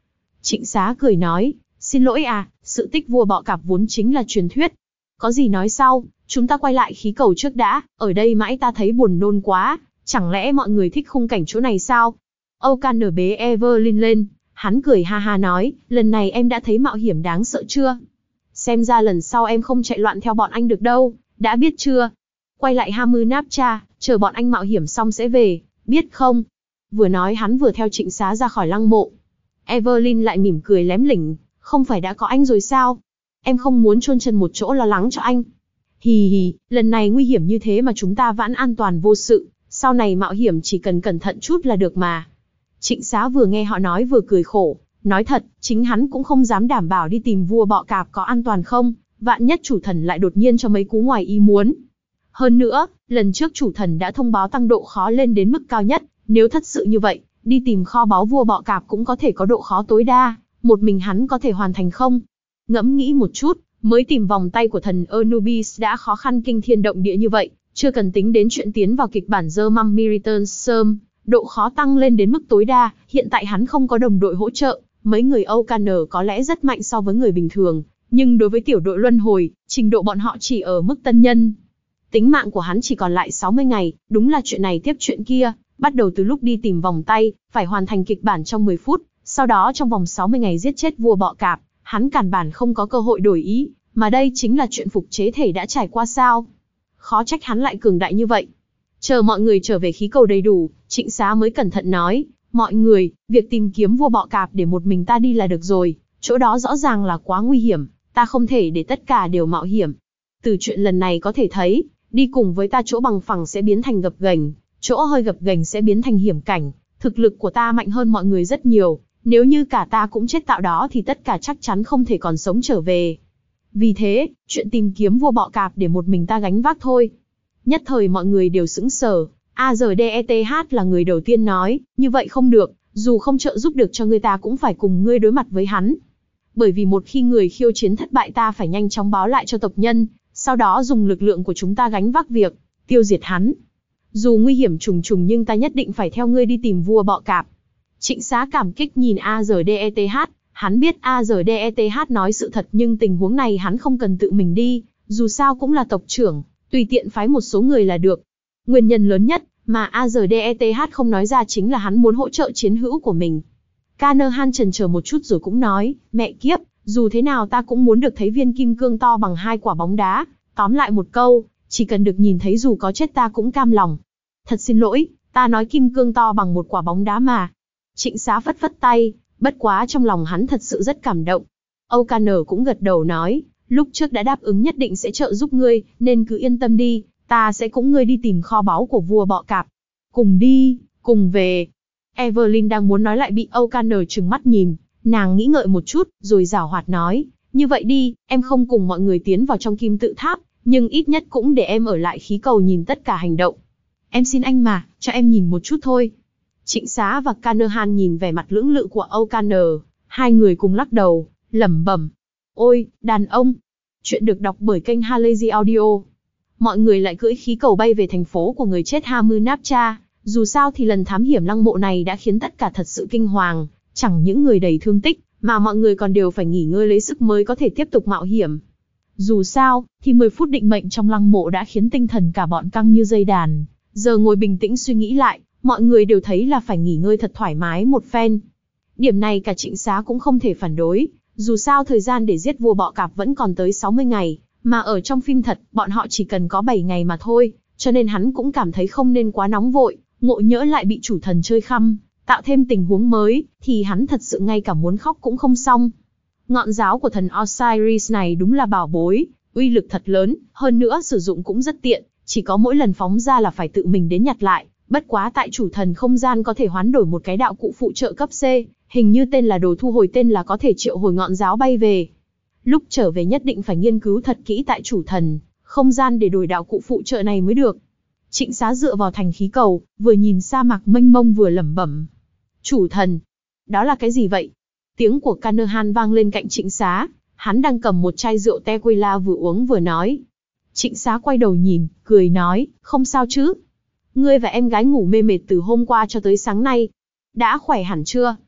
Trịnh Xá cười nói, xin lỗi à, sự tích vua bọ cạp vốn chính là truyền thuyết. Có gì nói sau, chúng ta quay lại khí cầu trước đã, ở đây mãi ta thấy buồn nôn quá, chẳng lẽ mọi người thích khung cảnh chỗ này sao? O'Connor bế Evelyn lên, hắn cười ha ha nói, lần này em đã thấy mạo hiểm đáng sợ chưa? Xem ra lần sau em không chạy loạn theo bọn anh được đâu, đã biết chưa? Quay lại Hamunaptra, chờ bọn anh mạo hiểm xong sẽ về, biết không? Vừa nói hắn vừa theo Trịnh Xá ra khỏi lăng mộ. Evelyn lại mỉm cười lém lỉnh, không phải đã có anh rồi sao? Em không muốn chôn chân một chỗ lo lắng cho anh. Hì hì, lần này nguy hiểm như thế mà chúng ta vẫn an toàn vô sự, sau này mạo hiểm chỉ cần cẩn thận chút là được mà. Trịnh Xá vừa nghe họ nói vừa cười khổ, nói thật, chính hắn cũng không dám đảm bảo đi tìm vua bọ cạp có an toàn không, vạn nhất chủ thần lại đột nhiên cho mấy cú ngoài ý muốn. Hơn nữa, lần trước chủ thần đã thông báo tăng độ khó lên đến mức cao nhất, nếu thật sự như vậy, đi tìm kho báu vua bọ cạp cũng có thể có độ khó tối đa, một mình hắn có thể hoàn thành không? Ngẫm nghĩ một chút, mới tìm vòng tay của thần Anubis đã khó khăn kinh thiên động địa như vậy, chưa cần tính đến chuyện tiến vào kịch bản The Mummy Returns sớm, độ khó tăng lên đến mức tối đa, hiện tại hắn không có đồng đội hỗ trợ, mấy người O'Connor có lẽ rất mạnh so với người bình thường, nhưng đối với tiểu đội luân hồi, trình độ bọn họ chỉ ở mức tân nhân. Tính mạng của hắn chỉ còn lại sáu mươi ngày, đúng là chuyện này tiếp chuyện kia, bắt đầu từ lúc đi tìm vòng tay, phải hoàn thành kịch bản trong mười phút, sau đó trong vòng sáu mươi ngày giết chết vua bọ cạp, hắn càn bản không có cơ hội đổi ý, mà đây chính là chuyện phục chế thể đã trải qua sao. Khó trách hắn lại cường đại như vậy. Chờ mọi người trở về khí cầu đầy đủ, Trịnh Xá mới cẩn thận nói, mọi người, việc tìm kiếm vua bọ cạp để một mình ta đi là được rồi, chỗ đó rõ ràng là quá nguy hiểm, ta không thể để tất cả đều mạo hiểm. Từ chuyện lần này có thể thấy, đi cùng với ta chỗ bằng phẳng sẽ biến thành gập ghềnh, chỗ hơi gập ghềnh sẽ biến thành hiểm cảnh, thực lực của ta mạnh hơn mọi người rất nhiều, nếu như cả ta cũng chết tạo đó thì tất cả chắc chắn không thể còn sống trở về. Vì thế, chuyện tìm kiếm vua bọ cạp để một mình ta gánh vác thôi. Nhất thời mọi người đều sững sờ, a rờ đê e tê hát là người đầu tiên nói, như vậy không được, dù không trợ giúp được cho ngươi ta cũng phải cùng ngươi đối mặt với hắn. Bởi vì một khi người khiêu chiến thất bại ta phải nhanh chóng báo lại cho tộc nhân, sau đó dùng lực lượng của chúng ta gánh vác việc tiêu diệt hắn. Dù nguy hiểm trùng trùng nhưng ta nhất định phải theo ngươi đi tìm vua bọ cạp. Trịnh Xá cảm kích nhìn a rờ đê e tê hát, hắn biết a rờ đê e tê hát nói sự thật nhưng tình huống này hắn không cần tự mình đi, dù sao cũng là tộc trưởng, tùy tiện phái một số người là được. Nguyên nhân lớn nhất mà a rờ đê e tê hát không nói ra chính là hắn muốn hỗ trợ chiến hữu của mình. Canahan chần chờ một chút rồi cũng nói, mẹ kiếp, dù thế nào ta cũng muốn được thấy viên kim cương to bằng hai quả bóng đá, tóm lại một câu, chỉ cần được nhìn thấy dù có chết ta cũng cam lòng. Thật xin lỗi, ta nói kim cương to bằng một quả bóng đá mà. Trịnh Xá phất phất tay, bất quá trong lòng hắn thật sự rất cảm động. O'Connor cũng gật đầu nói, lúc trước đã đáp ứng nhất định sẽ trợ giúp ngươi, nên cứ yên tâm đi, ta sẽ cùng ngươi đi tìm kho báu của vua bọ cạp. Cùng đi, cùng về. Evelyn đang muốn nói lại bị O'Connor trừng mắt nhìn, nàng nghĩ ngợi một chút, rồi giảo hoạt nói, như vậy đi, em không cùng mọi người tiến vào trong kim tự tháp, nhưng ít nhất cũng để em ở lại khí cầu nhìn tất cả hành động. Em xin anh mà, cho em nhìn một chút thôi. Trịnh Xá và Canahan nhìn vẻ mặt lưỡng lự của O'Connor, hai người cùng lắc đầu, lẩm bẩm. Ôi, đàn ông. Chuyện được đọc bởi kênh Halazy Audio. Mọi người lại cưỡi khí cầu bay về thành phố của người chết Hamunaptra. Dù sao thì lần thám hiểm lăng mộ này đã khiến tất cả thật sự kinh hoàng, chẳng những người đầy thương tích, mà mọi người còn đều phải nghỉ ngơi lấy sức mới có thể tiếp tục mạo hiểm. Dù sao, thì mười phút định mệnh trong lăng mộ đã khiến tinh thần cả bọn căng như dây đàn. Giờ ngồi bình tĩnh suy nghĩ lại, mọi người đều thấy là phải nghỉ ngơi thật thoải mái một phen. Điểm này cả Trịnh Xá cũng không thể phản đối, dù sao thời gian để giết vua bọ cạp vẫn còn tới sáu mươi ngày, mà ở trong phim thật, bọn họ chỉ cần có bảy ngày mà thôi, cho nên hắn cũng cảm thấy không nên quá nóng vội, ngộ nhỡ lại bị chủ thần chơi khăm, tạo thêm tình huống mới, thì hắn thật sự ngay cả muốn khóc cũng không xong. Ngọn giáo của thần Osiris này đúng là bảo bối, uy lực thật lớn, hơn nữa sử dụng cũng rất tiện, chỉ có mỗi lần phóng ra là phải tự mình đến nhặt lại, bất quá tại chủ thần không gian có thể hoán đổi một cái đạo cụ phụ trợ cấp C, hình như tên là đồ thu hồi tên là có thể triệu hồi ngọn giáo bay về. Lúc trở về nhất định phải nghiên cứu thật kỹ tại chủ thần không gian để đổi đạo cụ phụ trợ này mới được. Trịnh Xá dựa vào thành khí cầu, vừa nhìn sa mạc mênh mông vừa lẩm bẩm. Chủ thần, đó là cái gì vậy? Tiếng của Canahan vang lên cạnh Trịnh Xá, hắn đang cầm một chai rượu tequila vừa uống vừa nói. Trịnh Xá quay đầu nhìn, cười nói, không sao chứ? Ngươi và em gái ngủ mê mệt từ hôm qua cho tới sáng nay. Đã khỏe hẳn chưa?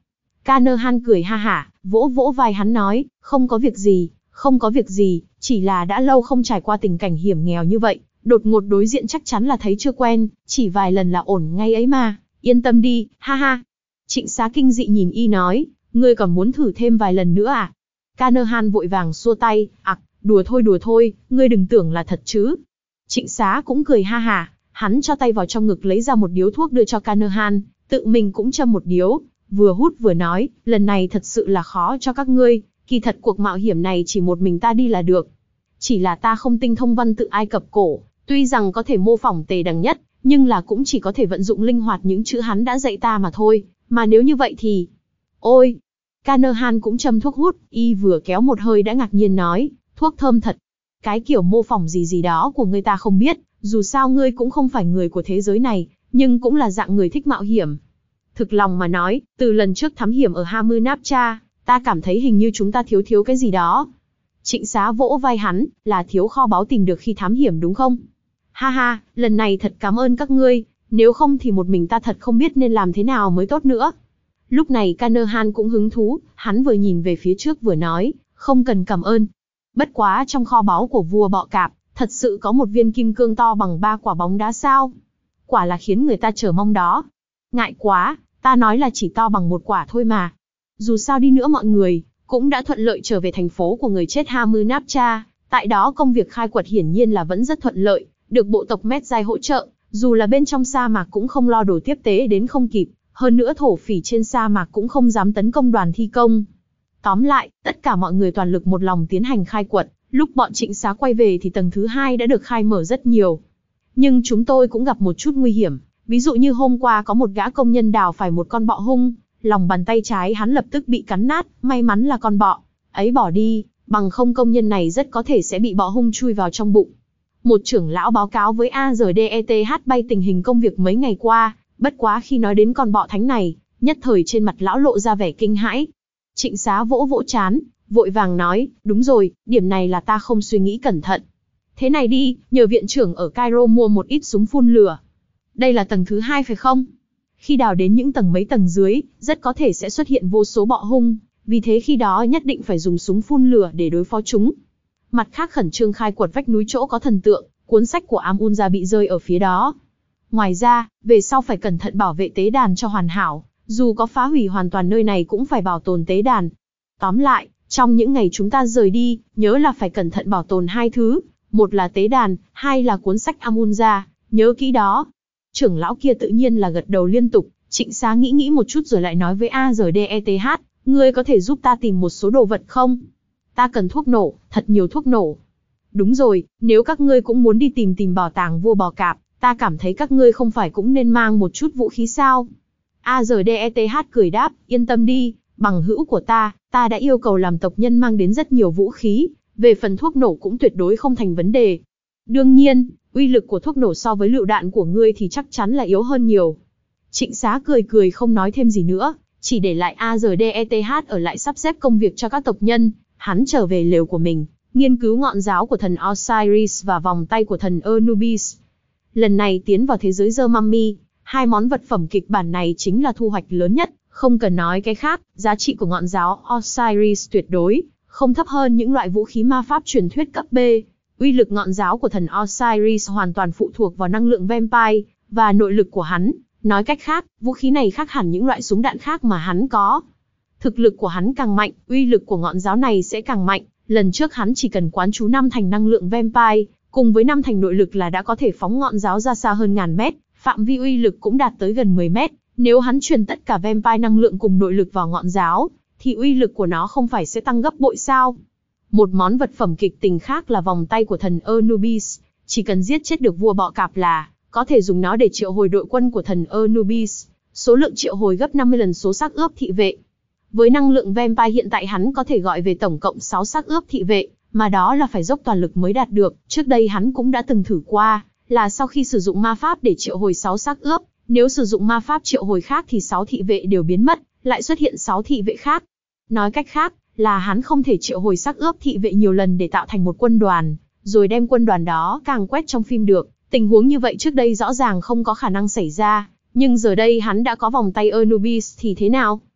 Canaan cười ha hả, vỗ vỗ vai hắn nói, không có việc gì, không có việc gì, chỉ là đã lâu không trải qua tình cảnh hiểm nghèo như vậy, đột ngột đối diện chắc chắn là thấy chưa quen, chỉ vài lần là ổn ngay ấy mà, yên tâm đi, ha ha. Trịnh Xá kinh dị nhìn y nói, ngươi còn muốn thử thêm vài lần nữa à? Canaan vội vàng xua tay, ặc, đùa thôi đùa thôi, ngươi đừng tưởng là thật chứ. Trịnh Xá cũng cười ha hả, hắn cho tay vào trong ngực lấy ra một điếu thuốc đưa cho Canaan, tự mình cũng châm một điếu, vừa hút vừa nói, lần này thật sự là khó cho các ngươi, kỳ thật cuộc mạo hiểm này chỉ một mình ta đi là được. Chỉ là ta không tinh thông văn tự Ai Cập cổ, tuy rằng có thể mô phỏng tề đẳng nhất, nhưng là cũng chỉ có thể vận dụng linh hoạt những chữ hắn đã dạy ta mà thôi, mà nếu như vậy thì... Ôi! Canaan cũng châm thuốc hút, y vừa kéo một hơi đã ngạc nhiên nói, thuốc thơm thật. Cái kiểu mô phỏng gì gì đó của ngươi ta không biết, dù sao ngươi cũng không phải người của thế giới này, nhưng cũng là dạng người thích mạo hiểm. Thực lòng mà nói, từ lần trước thám hiểm ở Hamu Napcha, ta cảm thấy hình như chúng ta thiếu thiếu cái gì đó. Trịnh Xá vỗ vai hắn, là thiếu kho báu tìm được khi thám hiểm đúng không? Ha ha, lần này thật cảm ơn các ngươi, nếu không thì một mình ta thật không biết nên làm thế nào mới tốt nữa. Lúc này Canaan cũng hứng thú, hắn vừa nhìn về phía trước vừa nói, không cần cảm ơn. Bất quá trong kho báu của vua bọ cạp, thật sự có một viên kim cương to bằng ba quả bóng đá sao? Quả là khiến người ta chờ mong đó. Ngại quá, ta nói là chỉ to bằng một quả thôi mà. Dù sao đi nữa mọi người, cũng đã thuận lợi trở về thành phố của người chết Hamu Napcha, tại đó công việc khai quật hiển nhiên là vẫn rất thuận lợi, được bộ tộc Medjay hỗ trợ, dù là bên trong sa mạc cũng không lo đồ tiếp tế đến không kịp, hơn nữa thổ phỉ trên sa mạc cũng không dám tấn công đoàn thi công. Tóm lại, tất cả mọi người toàn lực một lòng tiến hành khai quật, lúc bọn Trịnh Xá quay về thì tầng thứ hai đã được khai mở rất nhiều. Nhưng chúng tôi cũng gặp một chút nguy hiểm, ví dụ như hôm qua có một gã công nhân đào phải một con bọ hung, lòng bàn tay trái hắn lập tức bị cắn nát, may mắn là con bọ ấy bỏ đi, bằng không công nhân này rất có thể sẽ bị bọ hung chui vào trong bụng. Một trưởng lão báo cáo với a rờ đê e tê hát bay tình hình công việc mấy ngày qua, bất quá khi nói đến con bọ thánh này, nhất thời trên mặt lão lộ ra vẻ kinh hãi. Trịnh Xá vỗ vỗ trán, vội vàng nói, đúng rồi, điểm này là ta không suy nghĩ cẩn thận. Thế này đi, nhờ viện trưởng ở Cairo mua một ít súng phun lửa. Đây là tầng thứ hai phải không? Khi đào đến những tầng mấy tầng dưới, rất có thể sẽ xuất hiện vô số bọ hung, vì thế khi đó nhất định phải dùng súng phun lửa để đối phó chúng. Mặt khác khẩn trương khai quật vách núi chỗ có thần tượng, cuốn sách của Amun-Ra bị rơi ở phía đó. Ngoài ra, về sau phải cẩn thận bảo vệ tế đàn cho hoàn hảo, dù có phá hủy hoàn toàn nơi này cũng phải bảo tồn tế đàn. Tóm lại, trong những ngày chúng ta rời đi, nhớ là phải cẩn thận bảo tồn hai thứ, một là tế đàn, hai là cuốn sách Amun-Ra, nhớ kỹ đó. Trưởng lão kia tự nhiên là gật đầu liên tục, Trịnh Xá nghĩ nghĩ một chút rồi lại nói với a rờ đê e tê hát, ngươi có thể giúp ta tìm một số đồ vật không? Ta cần thuốc nổ, thật nhiều thuốc nổ. Đúng rồi, nếu các ngươi cũng muốn đi tìm tìm bảo tàng vua bò cạp, ta cảm thấy các ngươi không phải cũng nên mang một chút vũ khí sao? a rờ đê e tê hát cười đáp, yên tâm đi, bằng hữu của ta, ta đã yêu cầu làm tộc nhân mang đến rất nhiều vũ khí, về phần thuốc nổ cũng tuyệt đối không thành vấn đề. Đương nhiên, uy lực của thuốc nổ so với lựu đạn của ngươi thì chắc chắn là yếu hơn nhiều. Trịnh Xá cười cười không nói thêm gì nữa, chỉ để lại a rờ đê e tê hát ở lại sắp xếp công việc cho các tộc nhân, hắn trở về lều của mình, nghiên cứu ngọn giáo của thần Osiris và vòng tay của thần Anubis. Lần này tiến vào thế giới Zermami, hai món vật phẩm kịch bản này chính là thu hoạch lớn nhất, không cần nói cái khác, giá trị của ngọn giáo Osiris tuyệt đối không thấp hơn những loại vũ khí ma pháp truyền thuyết cấp B. Uy lực ngọn giáo của thần Osiris hoàn toàn phụ thuộc vào năng lượng vampire và nội lực của hắn, nói cách khác, vũ khí này khác hẳn những loại súng đạn khác mà hắn có. Thực lực của hắn càng mạnh, uy lực của ngọn giáo này sẽ càng mạnh, lần trước hắn chỉ cần quán chú năm thành năng lượng vampire, cùng với năm thành nội lực là đã có thể phóng ngọn giáo ra xa hơn ngàn mét, phạm vi uy lực cũng đạt tới gần mười mét, nếu hắn truyền tất cả vampire năng lượng cùng nội lực vào ngọn giáo, thì uy lực của nó không phải sẽ tăng gấp bội sao? Một món vật phẩm kịch tình khác là vòng tay của thần Anubis, chỉ cần giết chết được vua bọ cạp là có thể dùng nó để triệu hồi đội quân của thần Anubis, số lượng triệu hồi gấp năm mươi lần số xác ướp thị vệ. Với năng lượng vampire hiện tại hắn có thể gọi về tổng cộng sáu xác ướp thị vệ, mà đó là phải dốc toàn lực mới đạt được. Trước đây hắn cũng đã từng thử qua, là sau khi sử dụng ma pháp để triệu hồi sáu xác ướp, nếu sử dụng ma pháp triệu hồi khác thì sáu thị vệ đều biến mất, lại xuất hiện sáu thị vệ khác. Nói cách khác, là hắn không thể triệu hồi xác ướp thị vệ nhiều lần để tạo thành một quân đoàn, rồi đem quân đoàn đó càng quét trong phim được. Tình huống như vậy trước đây rõ ràng không có khả năng xảy ra, nhưng giờ đây hắn đã có vòng tay Anubis thì thế nào?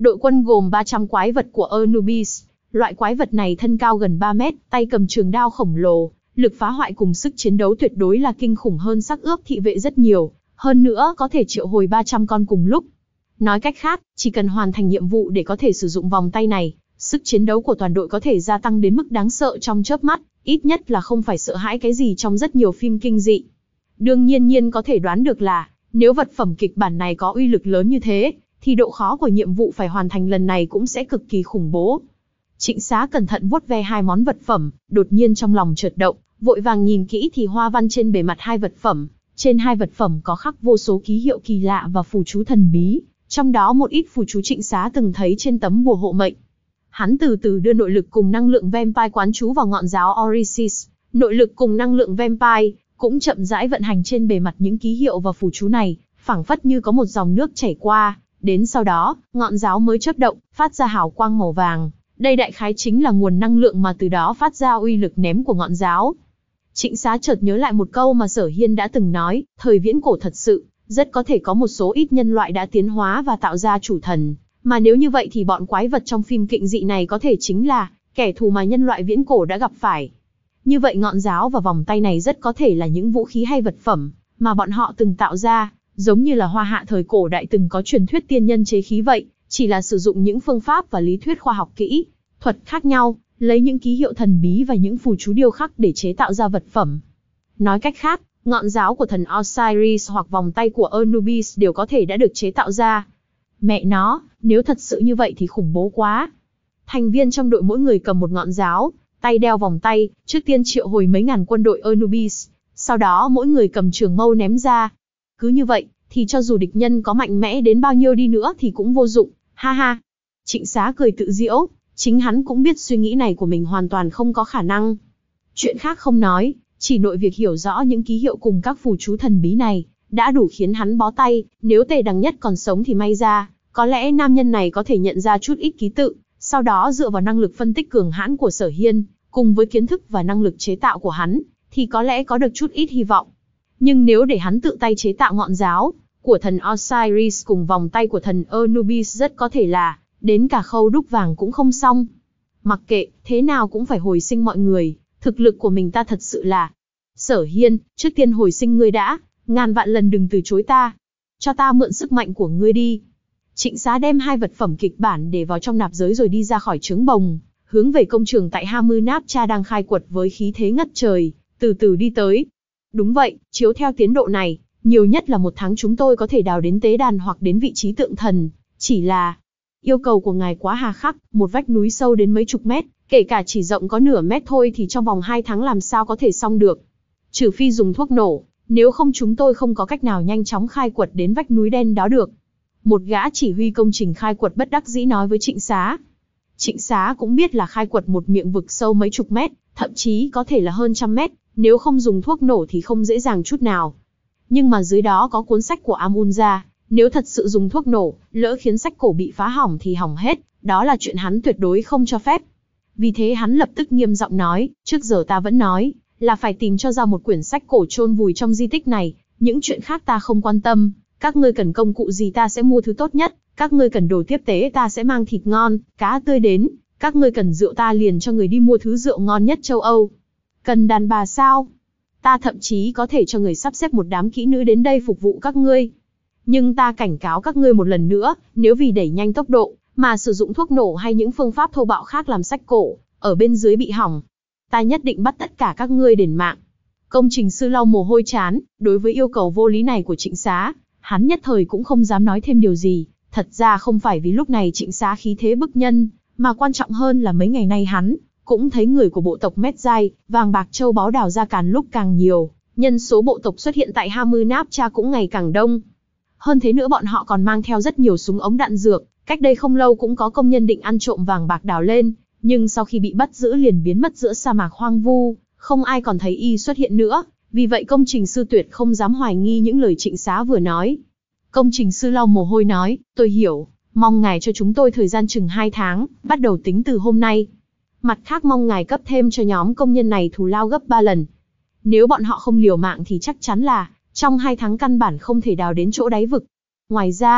Đội quân gồm ba trăm quái vật của Anubis. Loại quái vật này thân cao gần ba mét, tay cầm trường đao khổng lồ, lực phá hoại cùng sức chiến đấu tuyệt đối là kinh khủng hơn xác ướp thị vệ rất nhiều, hơn nữa có thể triệu hồi ba trăm con cùng lúc. Nói cách khác, chỉ cần hoàn thành nhiệm vụ để có thể sử dụng vòng tay này, sức chiến đấu của toàn đội có thể gia tăng đến mức đáng sợ trong chớp mắt, ít nhất là không phải sợ hãi cái gì trong rất nhiều phim kinh dị. Đương nhiên nhiên có thể đoán được là, nếu vật phẩm kịch bản này có uy lực lớn như thế, thì độ khó của nhiệm vụ phải hoàn thành lần này cũng sẽ cực kỳ khủng bố. Trịnh Xá cẩn thận vuốt ve hai món vật phẩm, đột nhiên trong lòng chợt động, vội vàng nhìn kỹ thì hoa văn trên bề mặt hai vật phẩm, trên hai vật phẩm có khắc vô số ký hiệu kỳ lạ và phù chú thần bí, trong đó một ít phù chú Trịnh Xá từng thấy trên tấm bùa hộ mệnh. Hắn từ từ đưa nội lực cùng năng lượng vampire quán chú vào ngọn giáo Orisis, nội lực cùng năng lượng vampire cũng chậm rãi vận hành trên bề mặt những ký hiệu và phù chú này, phảng phất như có một dòng nước chảy qua, đến sau đó, ngọn giáo mới chớp động, phát ra hào quang màu vàng. Đây đại khái chính là nguồn năng lượng mà từ đó phát ra uy lực ném của ngọn giáo. Trịnh Xá chợt nhớ lại một câu mà Sở Hiên đã từng nói, thời viễn cổ thật sự, rất có thể có một số ít nhân loại đã tiến hóa và tạo ra chủ thần, mà nếu như vậy thì bọn quái vật trong phim kinh dị này có thể chính là kẻ thù mà nhân loại viễn cổ đã gặp phải. Như vậy ngọn giáo và vòng tay này rất có thể là những vũ khí hay vật phẩm mà bọn họ từng tạo ra, giống như là Hoa Hạ thời cổ đại từng có truyền thuyết tiên nhân chế khí vậy, chỉ là sử dụng những phương pháp và lý thuyết khoa học kỹ thuật khác nhau, lấy những ký hiệu thần bí và những phù chú điêu khắc để chế tạo ra vật phẩm. Nói cách khác, ngọn giáo của thần Osiris hoặc vòng tay của Anubis đều có thể đã được chế tạo ra. Mẹ nó, nếu thật sự như vậy thì khủng bố quá. Thành viên trong đội mỗi người cầm một ngọn giáo, tay đeo vòng tay, trước tiên triệu hồi mấy ngàn quân đội Anubis, sau đó mỗi người cầm trường mâu ném ra. Cứ như vậy, thì cho dù địch nhân có mạnh mẽ đến bao nhiêu đi nữa thì cũng vô dụng, ha ha. Trịnh Xá cười tự giễu, chính hắn cũng biết suy nghĩ này của mình hoàn toàn không có khả năng. Chuyện khác không nói, chỉ nội việc hiểu rõ những ký hiệu cùng các phù chú thần bí này, đã đủ khiến hắn bó tay, nếu Tề Đằng Nhất còn sống thì may ra, có lẽ nam nhân này có thể nhận ra chút ít ký tự, sau đó dựa vào năng lực phân tích cường hãn của Sở Hiên, cùng với kiến thức và năng lực chế tạo của hắn, thì có lẽ có được chút ít hy vọng. Nhưng nếu để hắn tự tay chế tạo ngọn giáo của thần Osiris cùng vòng tay của thần Anubis rất có thể là, đến cả khâu đúc vàng cũng không xong. Mặc kệ, thế nào cũng phải hồi sinh mọi người, thực lực của mình ta thật sự là... Sở Hiên, trước tiên hồi sinh ngươi đã, ngàn vạn lần đừng từ chối ta. Cho ta mượn sức mạnh của ngươi đi. Trịnh Xá đem hai vật phẩm kịch bản để vào trong nạp giới rồi đi ra khỏi trướng bồng, hướng về công trường tại Hamunaptra đang khai quật với khí thế ngất trời, từ từ đi tới. Đúng vậy, chiếu theo tiến độ này, nhiều nhất là một tháng chúng tôi có thể đào đến tế đàn hoặc đến vị trí tượng thần, chỉ là... Yêu cầu của ngài quá hà khắc, một vách núi sâu đến mấy chục mét, kể cả chỉ rộng có nửa mét thôi thì trong vòng hai tháng làm sao có thể xong được. Trừ phi dùng thuốc nổ, nếu không chúng tôi không có cách nào nhanh chóng khai quật đến vách núi đen đó được. Một gã chỉ huy công trình khai quật bất đắc dĩ nói với Trịnh Xá. Trịnh Xá cũng biết là khai quật một miệng vực sâu mấy chục mét, thậm chí có thể là hơn trăm mét, nếu không dùng thuốc nổ thì không dễ dàng chút nào. Nhưng mà dưới đó có cuốn sách của Amunra, nếu thật sự dùng thuốc nổ, lỡ khiến sách cổ bị phá hỏng thì hỏng hết, đó là chuyện hắn tuyệt đối không cho phép. Vì thế hắn lập tức nghiêm giọng nói, trước giờ ta vẫn nói, là phải tìm cho ra một quyển sách cổ chôn vùi trong di tích này, những chuyện khác ta không quan tâm, các ngươi cần công cụ gì ta sẽ mua thứ tốt nhất, các ngươi cần đồ tiếp tế ta sẽ mang thịt ngon, cá tươi đến, các ngươi cần rượu ta liền cho người đi mua thứ rượu ngon nhất châu Âu. Cần đàn bà sao? Ta thậm chí có thể cho người sắp xếp một đám kỹ nữ đến đây phục vụ các ngươi. Nhưng ta cảnh cáo các ngươi một lần nữa, nếu vì đẩy nhanh tốc độ, mà sử dụng thuốc nổ hay những phương pháp thô bạo khác làm sách cổ, ở bên dưới bị hỏng, ta nhất định bắt tất cả các ngươi đền mạng. Công trình sư lau mồ hôi chán, đối với yêu cầu vô lý này của Trịnh Xá, hắn nhất thời cũng không dám nói thêm điều gì. Thật ra không phải vì lúc này Trịnh Xá khí thế bức nhân, mà quan trọng hơn là mấy ngày nay hắn cũng thấy người của bộ tộc Medzai, vàng bạc châu báu đào ra càng lúc càng nhiều, nhân số bộ tộc xuất hiện tại Hamunaptra cũng ngày càng đông. Hơn thế nữa bọn họ còn mang theo rất nhiều súng ống đạn dược, cách đây không lâu cũng có công nhân định ăn trộm vàng bạc đào lên, nhưng sau khi bị bắt giữ liền biến mất giữa sa mạc hoang vu, không ai còn thấy y xuất hiện nữa, vì vậy công trình sư tuyệt không dám hoài nghi những lời Trịnh Xá vừa nói. Công trình sư lau mồ hôi nói, tôi hiểu, mong ngài cho chúng tôi thời gian chừng hai tháng, bắt đầu tính từ hôm nay. Mặt khác mong ngài cấp thêm cho nhóm công nhân này thù lao gấp ba lần. Nếu bọn họ không liều mạng thì chắc chắn là, trong hai tháng căn bản không thể đào đến chỗ đáy vực. Ngoài ra,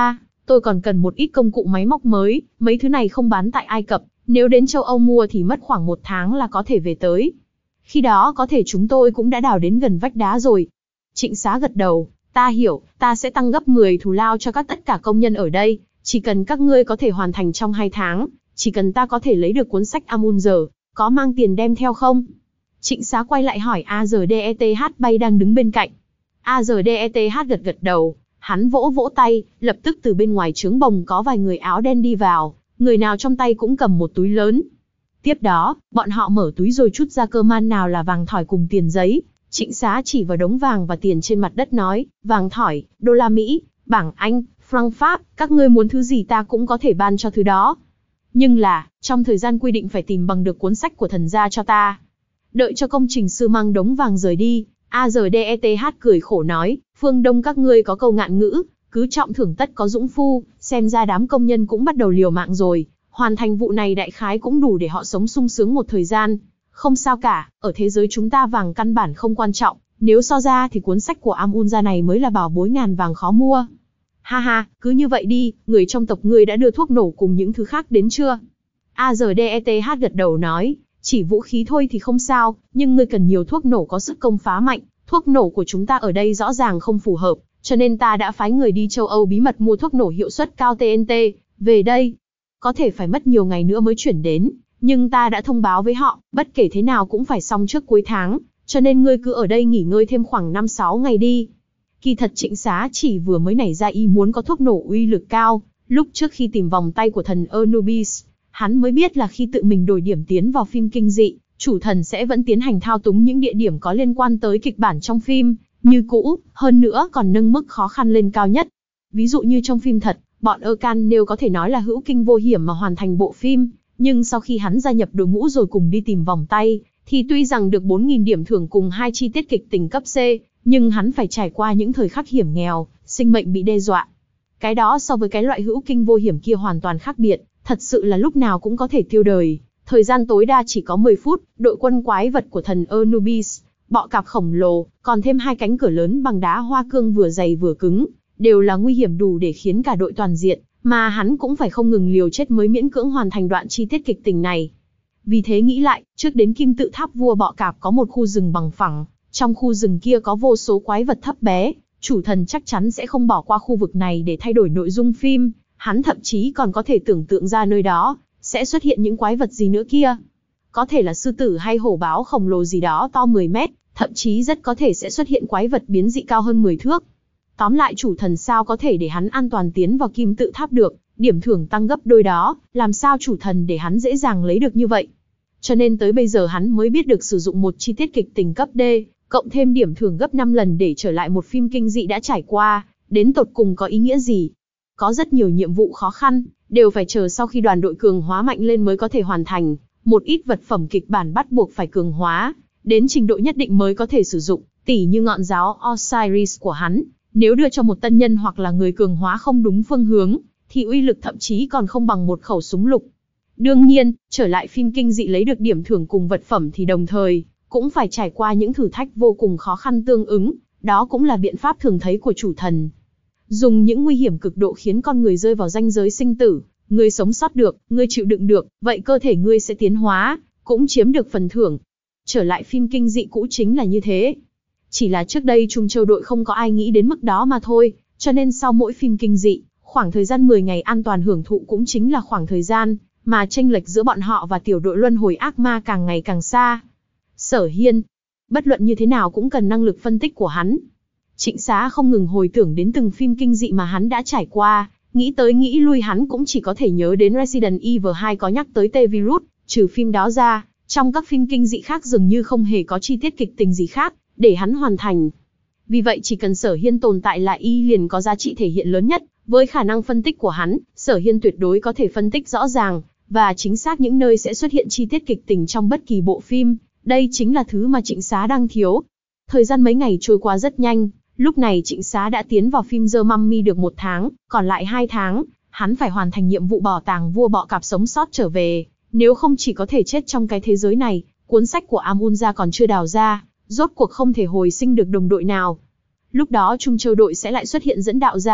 tôi còn cần một ít công cụ máy móc mới, mấy thứ này không bán tại Ai Cập, nếu đến châu Âu mua thì mất khoảng một tháng là có thể về tới. Khi đó có thể chúng tôi cũng đã đào đến gần vách đá rồi. Trịnh Xá gật đầu, ta hiểu, ta sẽ tăng gấp mười thù lao cho các tất cả công nhân ở đây, chỉ cần các ngươi có thể hoàn thành trong hai tháng, chỉ cần ta có thể lấy được cuốn sách Amun-Giờ, có mang tiền đem theo không? Trịnh Xá quay lại hỏi a rờ đê e tê hát Bay đang đứng bên cạnh. a rờ đê e tê hát gật gật đầu, hắn vỗ vỗ tay, lập tức từ bên ngoài trướng bồng có vài người áo đen đi vào, người nào trong tay cũng cầm một túi lớn. Tiếp đó, bọn họ mở túi rồi trút ra cơ man nào là vàng thỏi cùng tiền giấy. Trịnh Xá chỉ vào đống vàng và tiền trên mặt đất nói, vàng thỏi, đô la Mỹ, bảng Anh, franc Pháp, các ngươi muốn thứ gì ta cũng có thể ban cho thứ đó. Nhưng là, trong thời gian quy định phải tìm bằng được cuốn sách của thần gia cho ta. Đợi cho công trình sư mang đống vàng rời đi, a rờ đê e tê hát cười khổ nói, phương Đông các ngươi có câu ngạn ngữ, cứ trọng thưởng tất có dũng phu, xem ra đám công nhân cũng bắt đầu liều mạng rồi, hoàn thành vụ này đại khái cũng đủ để họ sống sung sướng một thời gian. Không sao cả, ở thế giới chúng ta vàng căn bản không quan trọng, nếu so ra thì cuốn sách của Amun-Ra này mới là bảo bối ngàn vàng khó mua. Ha ha, cứ như vậy đi, người trong tộc ngươi đã đưa thuốc nổ cùng những thứ khác đến chưa? a rờ đê e tê hát gật đầu nói, chỉ vũ khí thôi thì không sao, nhưng ngươi cần nhiều thuốc nổ có sức công phá mạnh, thuốc nổ của chúng ta ở đây rõ ràng không phù hợp, cho nên ta đã phái người đi châu Âu bí mật mua thuốc nổ hiệu suất cao tê en tê, về đây. Có thể phải mất nhiều ngày nữa mới chuyển đến, nhưng ta đã thông báo với họ, bất kể thế nào cũng phải xong trước cuối tháng, cho nên ngươi cứ ở đây nghỉ ngơi thêm khoảng năm sáu ngày đi. Kỳ thật Trịnh Xá chỉ vừa mới nảy ra ý muốn có thuốc nổ uy lực cao, lúc trước khi tìm vòng tay của thần Anubis, hắn mới biết là khi tự mình đổi điểm tiến vào phim kinh dị, chủ thần sẽ vẫn tiến hành thao túng những địa điểm có liên quan tới kịch bản trong phim, như cũ, hơn nữa còn nâng mức khó khăn lên cao nhất. Ví dụ như trong phim thật, bọn Erkan nếu có thể nói là hữu kinh vô hiểm mà hoàn thành bộ phim, nhưng sau khi hắn gia nhập đội ngũ rồi cùng đi tìm vòng tay, thì tuy rằng được bốn nghìn điểm thưởng cùng hai chi tiết kịch tình cấp C, nhưng hắn phải trải qua những thời khắc hiểm nghèo, sinh mệnh bị đe dọa. Cái đó so với cái loại hữu kinh vô hiểm kia hoàn toàn khác biệt, thật sự là lúc nào cũng có thể tiêu đời. Thời gian tối đa chỉ có mười phút, đội quân quái vật của thần Anubis, bọ cạp khổng lồ, còn thêm hai cánh cửa lớn bằng đá hoa cương vừa dày vừa cứng, đều là nguy hiểm đủ để khiến cả đội toàn diện, mà hắn cũng phải không ngừng liều chết mới miễn cưỡng hoàn thành đoạn chi tiết kịch tình này. Vì thế nghĩ lại, trước đến kim tự tháp vua bọ cạp có một khu rừng bằng phẳng, trong khu rừng kia có vô số quái vật thấp bé, chủ thần chắc chắn sẽ không bỏ qua khu vực này để thay đổi nội dung phim, hắn thậm chí còn có thể tưởng tượng ra nơi đó sẽ xuất hiện những quái vật gì nữa kia. Có thể là sư tử hay hổ báo khổng lồ gì đó to mười mét, thậm chí rất có thể sẽ xuất hiện quái vật biến dị cao hơn mười thước. Tóm lại chủ thần sao có thể để hắn an toàn tiến vào kim tự tháp được, điểm thưởng tăng gấp đôi đó, làm sao chủ thần để hắn dễ dàng lấy được như vậy. Cho nên tới bây giờ hắn mới biết được sử dụng một chi tiết kịch tình cấp D, cộng thêm điểm thưởng gấp năm lần để trở lại một phim kinh dị đã trải qua, đến tột cùng có ý nghĩa gì. Có rất nhiều nhiệm vụ khó khăn, đều phải chờ sau khi đoàn đội cường hóa mạnh lên mới có thể hoàn thành, một ít vật phẩm kịch bản bắt buộc phải cường hóa, đến trình độ nhất định mới có thể sử dụng, tỉ như ngọn giáo Osiris của hắn, nếu đưa cho một tân nhân hoặc là người cường hóa không đúng phương hướng, thì uy lực thậm chí còn không bằng một khẩu súng lục. Đương nhiên, trở lại phim kinh dị lấy được điểm thưởng cùng vật phẩm thì đồng thời, cũng phải trải qua những thử thách vô cùng khó khăn tương ứng, đó cũng là biện pháp thường thấy của chủ thần. Dùng những nguy hiểm cực độ khiến con người rơi vào ranh giới sinh tử, ngươi sống sót được, ngươi chịu đựng được, vậy cơ thể ngươi sẽ tiến hóa, cũng chiếm được phần thưởng. Trở lại phim kinh dị cũ chính là như thế. Chỉ là trước đây Trung Châu đội không có ai nghĩ đến mức đó mà thôi, cho nên sau mỗi phim kinh dị, khoảng thời gian mười ngày an toàn hưởng thụ cũng chính là khoảng thời gian mà chênh lệch giữa bọn họ và tiểu đội luân hồi ác ma càng ngày càng xa. Sở Hiên, bất luận như thế nào cũng cần năng lực phân tích của hắn. Trịnh Xá không ngừng hồi tưởng đến từng phim kinh dị mà hắn đã trải qua, nghĩ tới nghĩ lui hắn cũng chỉ có thể nhớ đến Resident Evil hai có nhắc tới T-Virus, trừ phim đó ra, trong các phim kinh dị khác dường như không hề có chi tiết kịch tình gì khác để hắn hoàn thành. Vì vậy chỉ cần Sở Hiên tồn tại là y liền có giá trị thể hiện lớn nhất, với khả năng phân tích của hắn, Sở Hiên tuyệt đối có thể phân tích rõ ràng và chính xác những nơi sẽ xuất hiện chi tiết kịch tình trong bất kỳ bộ phim, đây chính là thứ mà Trịnh Xá đang thiếu. Thời gian mấy ngày trôi qua rất nhanh, lúc này Trịnh Xá đã tiến vào phim The Mummy được một tháng, còn lại hai tháng, hắn phải hoàn thành nhiệm vụ bảo tàng vua bọ cạp sống sót trở về, nếu không chỉ có thể chết trong cái thế giới này, cuốn sách của Amun-Ra còn chưa đào ra, rốt cuộc không thể hồi sinh được đồng đội nào. Lúc đó Trung Châu đội sẽ lại xuất hiện dẫn đạo giả,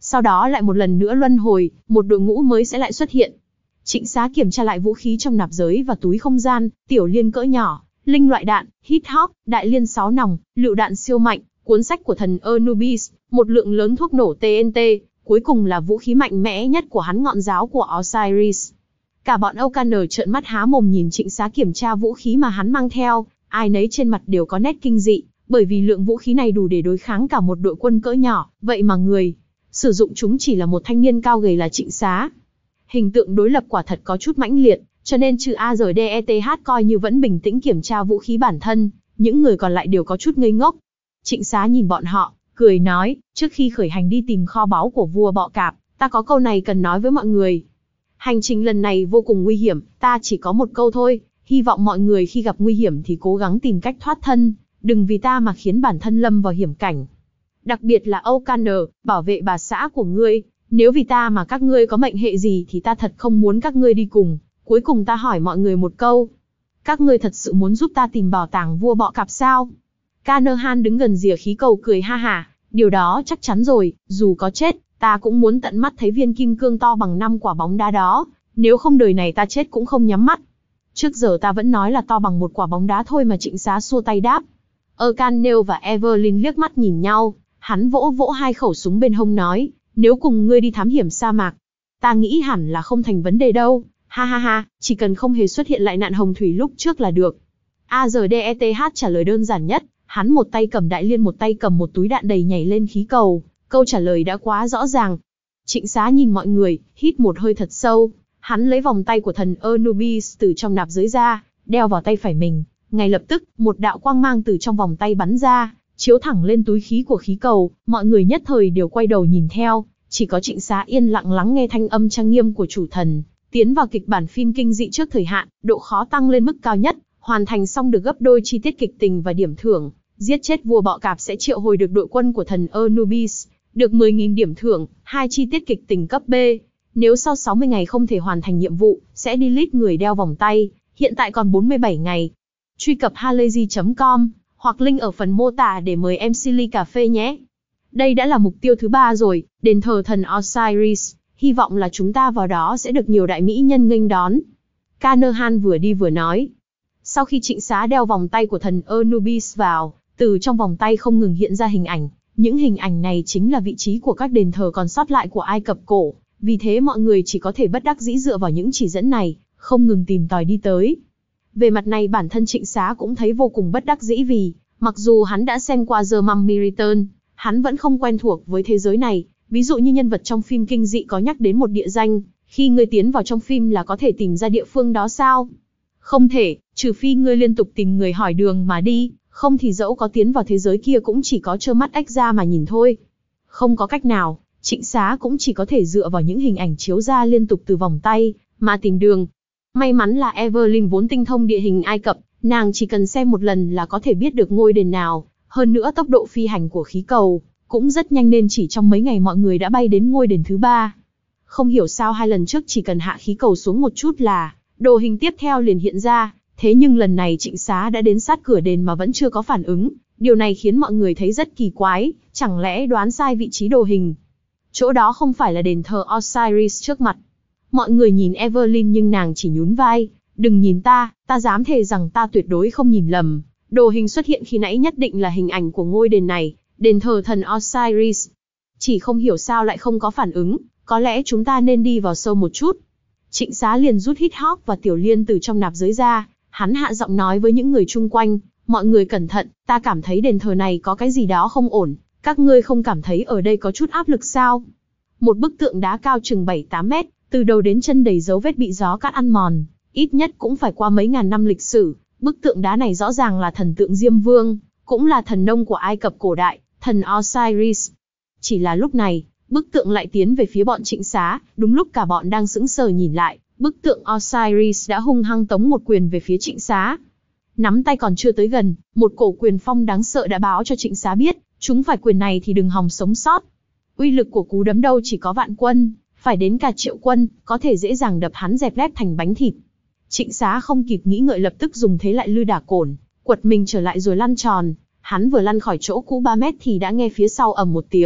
sau đó lại một lần nữa luân hồi, một đội ngũ mới sẽ lại xuất hiện. Trịnh Xá kiểm tra lại vũ khí trong nạp giới và túi không gian, tiểu liên cỡ nhỏ, linh loại đạn, hít hop, đại liên sáu nòng, lựu đạn siêu mạnh, cuốn sách của thần Anubis, một lượng lớn thuốc nổ T N T, cuối cùng là vũ khí mạnh mẽ nhất của hắn, ngọn giáo của Osiris. Cả bọn Okaner trợn mắt há mồm nhìn Trịnh Xá kiểm tra vũ khí mà hắn mang theo, ai nấy trên mặt đều có nét kinh dị, bởi vì lượng vũ khí này đủ để đối kháng cả một đội quân cỡ nhỏ, vậy mà người sử dụng chúng chỉ là một thanh niên cao gầy là Trịnh Xá. Hình tượng đối lập quả thật có chút mãnh liệt, cho nên trừ A R D E T H coi như vẫn bình tĩnh kiểm tra vũ khí bản thân, những người còn lại đều có chút ngây ngốc. Trịnh Xá nhìn bọn họ, cười nói, trước khi khởi hành đi tìm kho báu của vua bọ cạp, ta có câu này cần nói với mọi người. Hành trình lần này vô cùng nguy hiểm, ta chỉ có một câu thôi, hy vọng mọi người khi gặp nguy hiểm thì cố gắng tìm cách thoát thân, đừng vì ta mà khiến bản thân lâm vào hiểm cảnh. Đặc biệt là Okaner, bảo vệ bà xã của ngươi, nếu vì ta mà các ngươi có mệnh hệ gì thì ta thật không muốn các ngươi đi cùng. Cuối cùng ta hỏi mọi người một câu, các ngươi thật sự muốn giúp ta tìm bảo tàng vua bọ cạp sao? Canaan đứng gần rìa khí cầu cười ha hả, điều đó chắc chắn rồi, dù có chết, ta cũng muốn tận mắt thấy viên kim cương to bằng năm quả bóng đá đó, nếu không đời này ta chết cũng không nhắm mắt. Trước giờ ta vẫn nói là to bằng một quả bóng đá thôi mà. Trịnh Xá xua tay đáp. Erkanel và Evelyn liếc mắt nhìn nhau, hắn vỗ vỗ hai khẩu súng bên hông nói, nếu cùng ngươi đi thám hiểm sa mạc, ta nghĩ hẳn là không thành vấn đề đâu, ha ha ha, chỉ cần không hề xuất hiện lại nạn hồng thủy lúc trước là được. A R D E T H trả lời đơn giản nhất, hắn một tay cầm đại liên một tay cầm một túi đạn đầy nhảy lên khí cầu, câu trả lời đã quá rõ ràng. Trịnh Xá nhìn mọi người, hít một hơi thật sâu, hắn lấy vòng tay của thần Anubis từ trong nạp giới ra, đeo vào tay phải mình, ngay lập tức, một đạo quang mang từ trong vòng tay bắn ra, chiếu thẳng lên túi khí của khí cầu, mọi người nhất thời đều quay đầu nhìn theo, chỉ có Trịnh Xá yên lặng lắng nghe thanh âm trang nghiêm của chủ thần, tiến vào kịch bản phim kinh dị trước thời hạn, độ khó tăng lên mức cao nhất, hoàn thành xong được gấp đôi chi tiết kịch tình và điểm thưởng, giết chết vua bọ cạp sẽ triệu hồi được đội quân của thần Anubis, được mười nghìn điểm thưởng, hai chi tiết kịch tình cấp B. Nếu sau sáu mươi ngày không thể hoàn thành nhiệm vụ, sẽ delete người đeo vòng tay, hiện tại còn bốn mươi bảy ngày. Truy cập halayzi chấm com, hoặc link ở phần mô tả để mời em xê ly cà phê nhé. Đây đã là mục tiêu thứ ba rồi, đền thờ thần Osiris, hy vọng là chúng ta vào đó sẽ được nhiều đại mỹ nhân nghênh đón. Canaan vừa đi vừa nói. Sau khi Trịnh Xá đeo vòng tay của thần Anubis vào, từ trong vòng tay không ngừng hiện ra hình ảnh, những hình ảnh này chính là vị trí của các đền thờ còn sót lại của Ai Cập cổ, vì thế mọi người chỉ có thể bất đắc dĩ dựa vào những chỉ dẫn này, không ngừng tìm tòi đi tới. Về mặt này bản thân Trịnh Xá cũng thấy vô cùng bất đắc dĩ vì, mặc dù hắn đã xem qua The Mummy Return, hắn vẫn không quen thuộc với thế giới này, ví dụ như nhân vật trong phim kinh dị có nhắc đến một địa danh, khi ngươi tiến vào trong phim là có thể tìm ra địa phương đó sao? Không thể, trừ phi ngươi liên tục tìm người hỏi đường mà đi, không thì dẫu có tiến vào thế giới kia cũng chỉ có trơ mắt ếch ra mà nhìn thôi. Không có cách nào, Trịnh Xá cũng chỉ có thể dựa vào những hình ảnh chiếu ra liên tục từ vòng tay, mà tìm đường. May mắn là Evelyn vốn tinh thông địa hình Ai Cập, nàng chỉ cần xem một lần là có thể biết được ngôi đền nào, hơn nữa tốc độ phi hành của khí cầu cũng rất nhanh nên chỉ trong mấy ngày mọi người đã bay đến ngôi đền thứ ba. Không hiểu sao hai lần trước chỉ cần hạ khí cầu xuống một chút là đồ hình tiếp theo liền hiện ra, thế nhưng lần này Trịnh Xá đã đến sát cửa đền mà vẫn chưa có phản ứng, điều này khiến mọi người thấy rất kỳ quái, chẳng lẽ đoán sai vị trí đồ hình. Chỗ đó không phải là đền thờ Osiris trước mặt. Mọi người nhìn Evelyn nhưng nàng chỉ nhún vai, đừng nhìn ta, ta dám thề rằng ta tuyệt đối không nhìn lầm. Đồ hình xuất hiện khi nãy nhất định là hình ảnh của ngôi đền này, đền thờ thần Osiris. Chỉ không hiểu sao lại không có phản ứng, có lẽ chúng ta nên đi vào sâu một chút. Trịnh Xá liền rút hít hop và tiểu liên từ trong nạp giới ra, hắn hạ giọng nói với những người chung quanh, mọi người cẩn thận, ta cảm thấy đền thờ này có cái gì đó không ổn, các ngươi không cảm thấy ở đây có chút áp lực sao? Một bức tượng đá cao chừng bảy tám mét, từ đầu đến chân đầy dấu vết bị gió cát ăn mòn, ít nhất cũng phải qua mấy ngàn năm lịch sử. Bức tượng đá này rõ ràng là thần tượng Diêm Vương, cũng là thần nông của Ai Cập cổ đại, thần Osiris. Chỉ là lúc này, bức tượng lại tiến về phía bọn Trịnh Xá, đúng lúc cả bọn đang sững sờ nhìn lại, bức tượng Osiris đã hung hăng tống một quyền về phía Trịnh Xá. Nắm tay còn chưa tới gần, một cổ quyền phong đáng sợ đã báo cho Trịnh Xá biết, chúng phải quyền này thì đừng hòng sống sót. Uy lực của cú đấm đâu chỉ có vạn quân, phải đến cả triệu quân, có thể dễ dàng đập hắn dẹp lép thành bánh thịt. Trịnh Xá không kịp nghĩ ngợi lập tức dùng thế lại lư đả cổn, quật mình trở lại rồi lăn tròn. Hắn vừa lăn khỏi chỗ cũ ba mét thì đã nghe phía sau ầm một tiếng,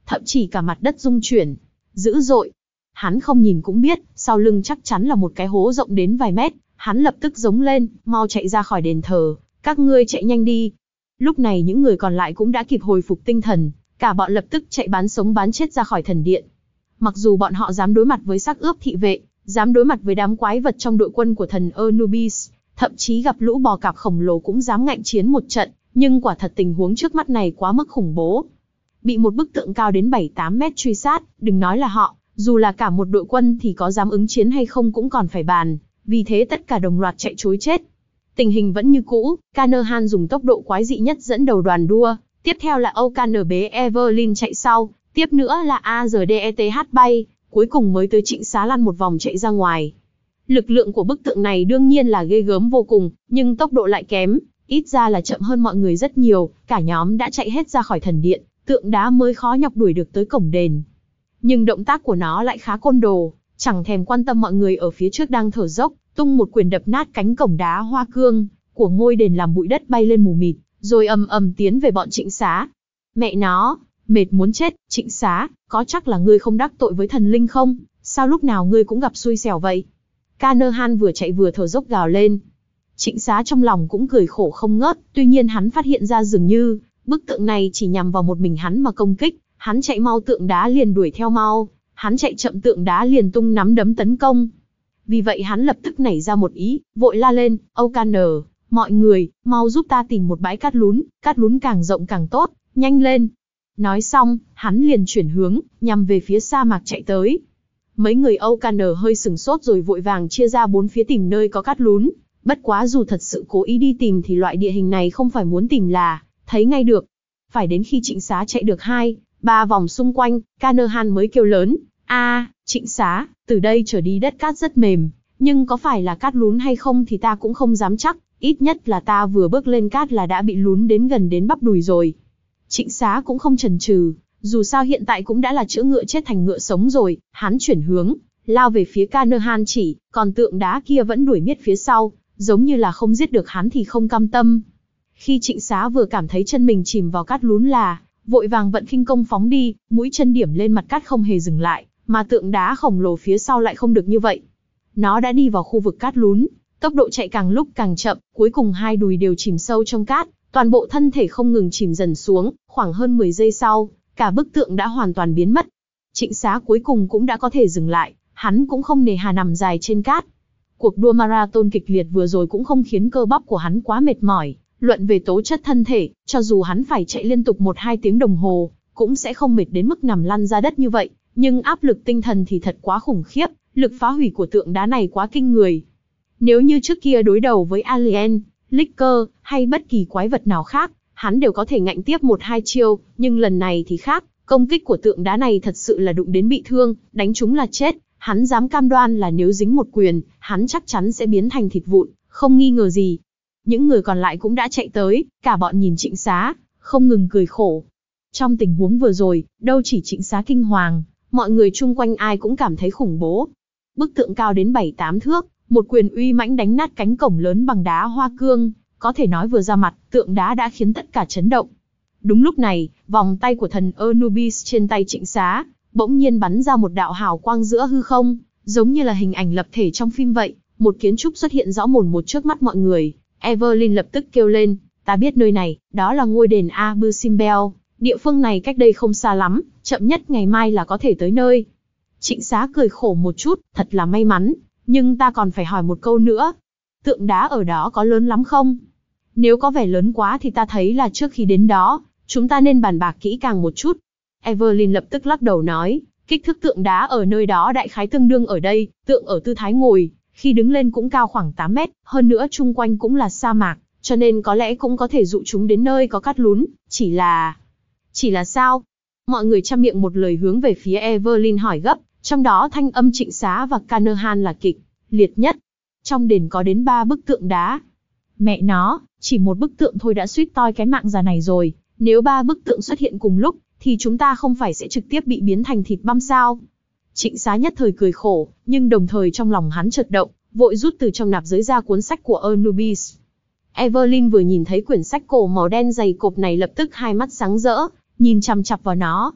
thậm chí cả mặt đất rung chuyển, dữ dội. Hắn không nhìn cũng biết, sau lưng chắc chắn là một cái hố rộng đến vài mét, hắn lập tức giống lên, mau chạy ra khỏi đền thờ, các ngươi chạy nhanh đi. Lúc này những người còn lại cũng đã kịp hồi phục tinh thần, cả bọn lập tức chạy bán sống bán chết ra khỏi thần điện. Mặc dù bọn họ dám đối mặt với xác ướp thị vệ, dám đối mặt với đám quái vật trong đội quân của thần Anubis, thậm chí gặp lũ bò cạp khổng lồ cũng dám ngạnh chiến một trận, nhưng quả thật tình huống trước mắt này quá mức khủng bố. Bị một bức tượng cao đến bảy tám mét truy sát, đừng nói là họ, dù là cả một đội quân thì có dám ứng chiến hay không cũng còn phải bàn, vì thế tất cả đồng loạt chạy trối chết. Tình hình vẫn như cũ, Carnahan dùng tốc độ quái dị nhất dẫn đầu đoàn đua, tiếp theo là O'Connor bế Evelyn chạy sau, tiếp nữa là a rờ đê e tê hát bay, cuối cùng mới tới Trịnh Xá lăn một vòng chạy ra ngoài. Lực lượng của bức tượng này đương nhiên là ghê gớm vô cùng, nhưng tốc độ lại kém, ít ra là chậm hơn mọi người rất nhiều, cả nhóm đã chạy hết ra khỏi thần điện, tượng đá mới khó nhọc đuổi được tới cổng đền. Nhưng động tác của nó lại khá côn đồ, chẳng thèm quan tâm mọi người ở phía trước đang thở dốc, tung một quyền đập nát cánh cổng đá hoa cương của ngôi đền làm bụi đất bay lên mù mịt, rồi ầm ầm tiến về bọn Trịnh Xá. Mẹ nó, mệt muốn chết, Trịnh Xá, có chắc là ngươi không đắc tội với thần linh không? Sao lúc nào ngươi cũng gặp xui xẻo vậy? Carnahan vừa chạy vừa thở dốc gào lên. Trịnh Xá trong lòng cũng cười khổ không ngớt, tuy nhiên hắn phát hiện ra dường như bức tượng này chỉ nhằm vào một mình hắn mà công kích, hắn chạy mau tượng đá liền đuổi theo mau, hắn chạy chậm tượng đá liền tung nắm đấm tấn công. Vì vậy hắn lập tức nảy ra một ý, vội la lên, O'Connor, mọi người, mau giúp ta tìm một bãi cát lún, cát lún càng rộng càng tốt, nhanh lên. Nói xong, hắn liền chuyển hướng, nhằm về phía sa mạc chạy tới. Mấy người O'Connor hơi sừng sốt rồi vội vàng chia ra bốn phía tìm nơi có cát lún. Bất quá dù thật sự cố ý đi tìm thì loại địa hình này không phải muốn tìm là thấy ngay được. Phải đến khi Trịnh Xá chạy được hai, ba vòng xung quanh, Carnahan mới kêu lớn, a, Trịnh Xá, từ đây trở đi đất cát rất mềm, nhưng có phải là cát lún hay không thì ta cũng không dám chắc, ít nhất là ta vừa bước lên cát là đã bị lún đến gần đến bắp đùi rồi. Trịnh Xá cũng không chần chừ, dù sao hiện tại cũng đã là chữa ngựa chết thành ngựa sống rồi, hắn chuyển hướng, lao về phía Carnahan chỉ, còn tượng đá kia vẫn đuổi miết phía sau, giống như là không giết được hắn thì không cam tâm. Khi Trịnh Xá vừa cảm thấy chân mình chìm vào cát lún là, vội vàng vận khinh công phóng đi, mũi chân điểm lên mặt cát không hề dừng lại, mà tượng đá khổng lồ phía sau lại không được như vậy. Nó đã đi vào khu vực cát lún, tốc độ chạy càng lúc càng chậm, cuối cùng hai đùi đều chìm sâu trong cát, toàn bộ thân thể không ngừng chìm dần xuống, khoảng hơn mười giây sau, cả bức tượng đã hoàn toàn biến mất. Trịnh Xá cuối cùng cũng đã có thể dừng lại, hắn cũng không nề hà nằm dài trên cát. Cuộc đua marathon kịch liệt vừa rồi cũng không khiến cơ bắp của hắn quá mệt mỏi, luận về tố chất thân thể, cho dù hắn phải chạy liên tục một hai tiếng đồng hồ, cũng sẽ không mệt đến mức nằm lăn ra đất như vậy, nhưng áp lực tinh thần thì thật quá khủng khiếp, lực phá hủy của tượng đá này quá kinh người. Nếu như trước kia đối đầu với Alien, Licker, hay bất kỳ quái vật nào khác, hắn đều có thể ngạnh tiếp một hai chiêu, nhưng lần này thì khác, công kích của tượng đá này thật sự là đụng đến bị thương, đánh chúng là chết, hắn dám cam đoan là nếu dính một quyền, hắn chắc chắn sẽ biến thành thịt vụn, không nghi ngờ gì. Những người còn lại cũng đã chạy tới, cả bọn nhìn Trịnh Xá, không ngừng cười khổ. Trong tình huống vừa rồi, đâu chỉ Trịnh Xá kinh hoàng, mọi người chung quanh ai cũng cảm thấy khủng bố. Bức tượng cao đến bảy tám thước, một quyền uy mãnh đánh nát cánh cổng lớn bằng đá hoa cương, có thể nói vừa ra mặt, tượng đá đã khiến tất cả chấn động. Đúng lúc này, vòng tay của thần Anubis trên tay Trịnh Xá, bỗng nhiên bắn ra một đạo hào quang giữa hư không, giống như là hình ảnh lập thể trong phim vậy, một kiến trúc xuất hiện rõ mồn một trước mắt mọi người. Evelyn lập tức kêu lên, ta biết nơi này, đó là ngôi đền Abu Simbel, địa phương này cách đây không xa lắm, chậm nhất ngày mai là có thể tới nơi. Trịnh Xá cười khổ một chút, thật là may mắn, nhưng ta còn phải hỏi một câu nữa. Tượng đá ở đó có lớn lắm không? Nếu có vẻ lớn quá thì ta thấy là trước khi đến đó, chúng ta nên bàn bạc kỹ càng một chút. Evelyn lập tức lắc đầu nói, kích thước tượng đá ở nơi đó đại khái tương đương ở đây, tượng ở tư thái ngồi, khi đứng lên cũng cao khoảng tám mét, hơn nữa chung quanh cũng là sa mạc, cho nên có lẽ cũng có thể dụ chúng đến nơi có cát lún, chỉ là... Chỉ là sao? Mọi người chăm miệng một lời hướng về phía Evelyn hỏi gấp, trong đó thanh âm Trịnh Xá và Carnahan là kịch liệt nhất. Trong đền có đến ba bức tượng đá. Mẹ nó, chỉ một bức tượng thôi đã suýt toi cái mạng già này rồi, nếu ba bức tượng xuất hiện cùng lúc, thì chúng ta không phải sẽ trực tiếp bị biến thành thịt băm sao? Trịnh Xá nhất thời cười khổ, nhưng đồng thời trong lòng hắn chợt động, vội rút từ trong nạp giới ra cuốn sách của Anubis. Evelyn vừa nhìn thấy quyển sách cổ màu đen dày cộp này lập tức hai mắt sáng rỡ, nhìn chằm chằm vào nó.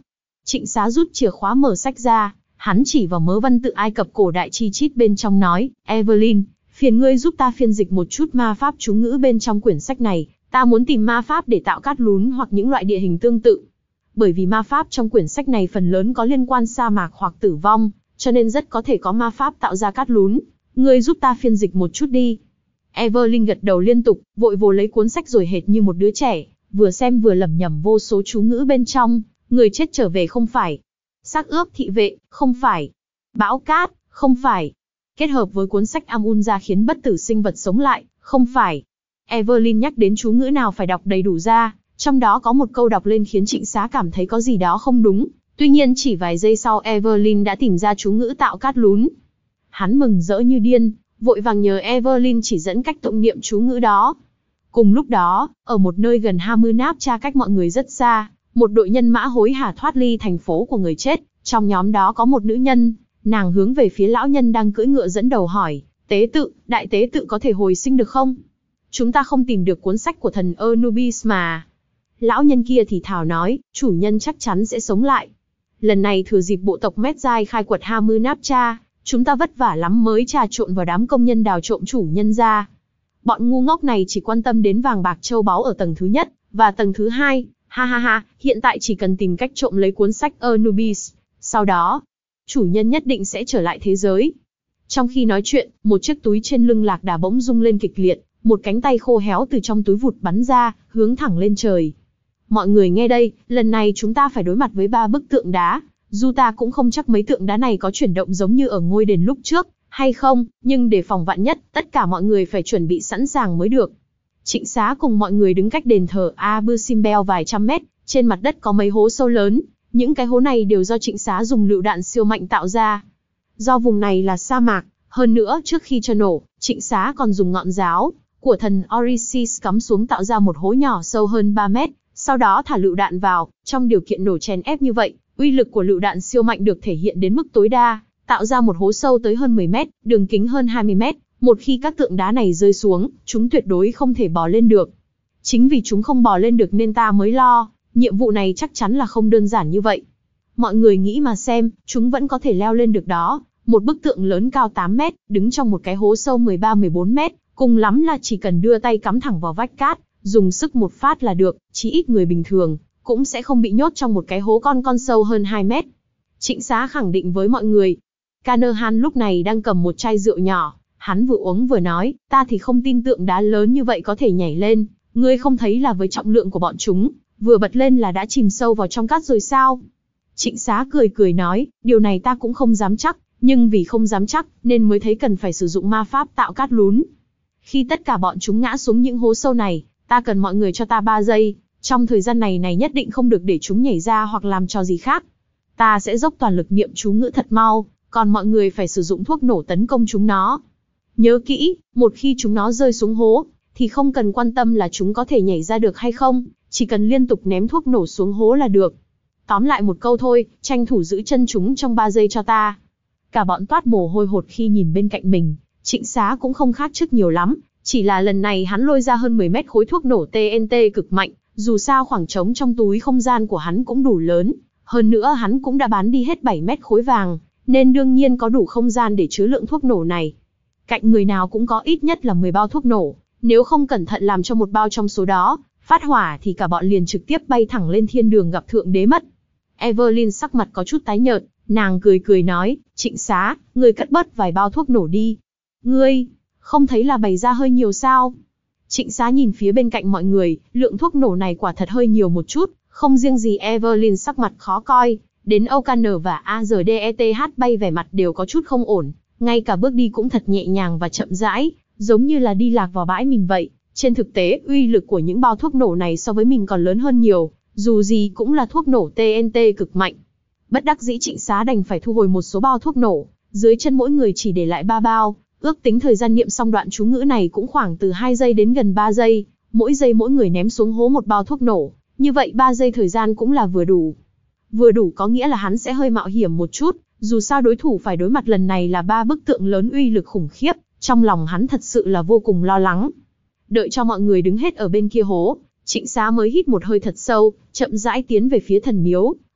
Trịnh Xá rút chìa khóa mở sách ra, hắn chỉ vào mớ văn tự Ai Cập cổ đại chi chít bên trong nói, Evelyn, phiền ngươi giúp ta phiên dịch một chút ma pháp chú ngữ bên trong quyển sách này, ta muốn tìm ma pháp để tạo cát lún hoặc những loại địa hình tương tự. Bởi vì ma pháp trong quyển sách này phần lớn có liên quan sa mạc hoặc tử vong, cho nên rất có thể có ma pháp tạo ra cát lún. Ngươi giúp ta phiên dịch một chút đi. Evelyn gật đầu liên tục, vội vồ lấy cuốn sách rồi hệt như một đứa trẻ, vừa xem vừa lẩm nhẩm vô số chú ngữ bên trong. Người chết trở về không phải. Xác ướp thị vệ, không phải. Bão cát, không phải. Kết hợp với cuốn sách Amun-ra khiến bất tử sinh vật sống lại, không phải. Evelyn nhắc đến chú ngữ nào phải đọc đầy đủ ra, trong đó có một câu đọc lên khiến Trịnh Xá cảm thấy có gì đó không đúng. Tuy nhiên chỉ vài giây sau Evelyn đã tìm ra chú ngữ tạo cát lún. Hắn mừng rỡ như điên, vội vàng nhờ Evelyn chỉ dẫn cách tụng niệm chú ngữ đó. Cùng lúc đó, ở một nơi gần Hamunaptra cách mọi người rất xa, một đội nhân mã hối hả thoát ly thành phố của người chết. Trong nhóm đó có một nữ nhân, nàng hướng về phía lão nhân đang cưỡi ngựa dẫn đầu hỏi, tế tự, đại tế tự có thể hồi sinh được không? Chúng ta không tìm được cuốn sách của thần Anubis mà. Lão nhân kia thì thào nói, chủ nhân chắc chắn sẽ sống lại. Lần này thừa dịp bộ tộc Medjay khai quật Hamunaptra, chúng ta vất vả lắm mới trà trộn vào đám công nhân đào trộm chủ nhân ra. Bọn ngu ngốc này chỉ quan tâm đến vàng bạc châu báu ở tầng thứ nhất, và tầng thứ hai, ha ha ha, hiện tại chỉ cần tìm cách trộm lấy cuốn sách Anubis. Sau đó, chủ nhân nhất định sẽ trở lại thế giới. Trong khi nói chuyện, một chiếc túi trên lưng Lạc Đà bỗng rung lên kịch liệt, một cánh tay khô héo từ trong túi vụt bắn ra, hướng thẳng lên trời. Mọi người nghe đây, lần này chúng ta phải đối mặt với ba bức tượng đá. Dù ta cũng không chắc mấy tượng đá này có chuyển động giống như ở ngôi đền lúc trước, hay không, nhưng để phòng vạn nhất, tất cả mọi người phải chuẩn bị sẵn sàng mới được. Trịnh Xá cùng mọi người đứng cách đền thờ Abu Simbel vài trăm mét, trên mặt đất có mấy hố sâu lớn. Những cái hố này đều do Trịnh Xá dùng lựu đạn siêu mạnh tạo ra. Do vùng này là sa mạc, hơn nữa trước khi cho nổ, Trịnh Xá còn dùng ngọn giáo của thần Orisis cắm xuống tạo ra một hố nhỏ sâu hơn ba mét, sau đó thả lựu đạn vào. Trong điều kiện nổ chèn ép như vậy, uy lực của lựu đạn siêu mạnh được thể hiện đến mức tối đa, tạo ra một hố sâu tới hơn mười mét, đường kính hơn hai mươi mét. Một khi các tượng đá này rơi xuống, chúng tuyệt đối không thể bò lên được. Chính vì chúng không bò lên được nên ta mới lo, nhiệm vụ này chắc chắn là không đơn giản như vậy. Mọi người nghĩ mà xem, chúng vẫn có thể leo lên được đó. Một bức tượng lớn cao tám mét, đứng trong một cái hố sâu mười ba mười bốn mét, cùng lắm là chỉ cần đưa tay cắm thẳng vào vách cát, dùng sức một phát là được, chí ít người bình thường cũng sẽ không bị nhốt trong một cái hố con con sâu hơn hai mét. Trịnh Xá khẳng định với mọi người. Canaan lúc này đang cầm một chai rượu nhỏ, hắn vừa uống vừa nói, ta thì không tin tượng đá lớn như vậy có thể nhảy lên, ngươi không thấy là với trọng lượng của bọn chúng, vừa bật lên là đã chìm sâu vào trong cát rồi sao? Trịnh Xá cười cười nói, điều này ta cũng không dám chắc, nhưng vì không dám chắc, nên mới thấy cần phải sử dụng ma pháp tạo cát lún. Khi tất cả bọn chúng ngã xuống những hố sâu này, ta cần mọi người cho ta ba giây, trong thời gian này này nhất định không được để chúng nhảy ra hoặc làm trò gì khác. Ta sẽ dốc toàn lực niệm chú ngữ thật mau, còn mọi người phải sử dụng thuốc nổ tấn công chúng nó. Nhớ kỹ, một khi chúng nó rơi xuống hố, thì không cần quan tâm là chúng có thể nhảy ra được hay không, chỉ cần liên tục ném thuốc nổ xuống hố là được. Tóm lại một câu thôi, tranh thủ giữ chân chúng trong ba giây cho ta. Cả bọn toát mồ hôi hột khi nhìn bên cạnh mình, Trịnh Xá cũng không khác trước nhiều lắm, chỉ là lần này hắn lôi ra hơn mười mét khối thuốc nổ tê en tê cực mạnh, dù sao khoảng trống trong túi không gian của hắn cũng đủ lớn, hơn nữa hắn cũng đã bán đi hết bảy mét khối vàng, nên đương nhiên có đủ không gian để chứa lượng thuốc nổ này. Cạnh người nào cũng có ít nhất là mười bao thuốc nổ, nếu không cẩn thận làm cho một bao trong số đó phát hỏa thì cả bọn liền trực tiếp bay thẳng lên thiên đường gặp thượng đế mất. Evelyn sắc mặt có chút tái nhợt, nàng cười cười nói, Trịnh Xá, ngươi cất bớt vài bao thuốc nổ đi. Ngươi, không thấy là bày ra hơi nhiều sao? Trịnh Xá nhìn phía bên cạnh mọi người, lượng thuốc nổ này quả thật hơi nhiều một chút, không riêng gì Evelyn sắc mặt khó coi, đến O'Connor và a rờ đê e tê hát bay vẻ mặt đều có chút không ổn, ngay cả bước đi cũng thật nhẹ nhàng và chậm rãi, giống như là đi lạc vào bãi mình vậy. Trên thực tế, uy lực của những bao thuốc nổ này so với mình còn lớn hơn nhiều, dù gì cũng là thuốc nổ tê en tê cực mạnh. Bất đắc dĩ Trịnh Xá đành phải thu hồi một số bao thuốc nổ, dưới chân mỗi người chỉ để lại ba bao, ước tính thời gian niệm xong đoạn chú ngữ này cũng khoảng từ hai giây đến gần ba giây, mỗi giây mỗi người ném xuống hố một bao thuốc nổ, như vậy ba giây thời gian cũng là vừa đủ. Vừa đủ có nghĩa là hắn sẽ hơi mạo hiểm một chút, dù sao đối thủ phải đối mặt lần này là ba bức tượng lớn uy lực khủng khiếp, trong lòng hắn thật sự là vô cùng lo lắng. Đợi cho mọi người đứng hết ở bên kia hố, Trịnh Xá mới hít một hơi thật sâu, chậm rãi tiến về phía thần miếu,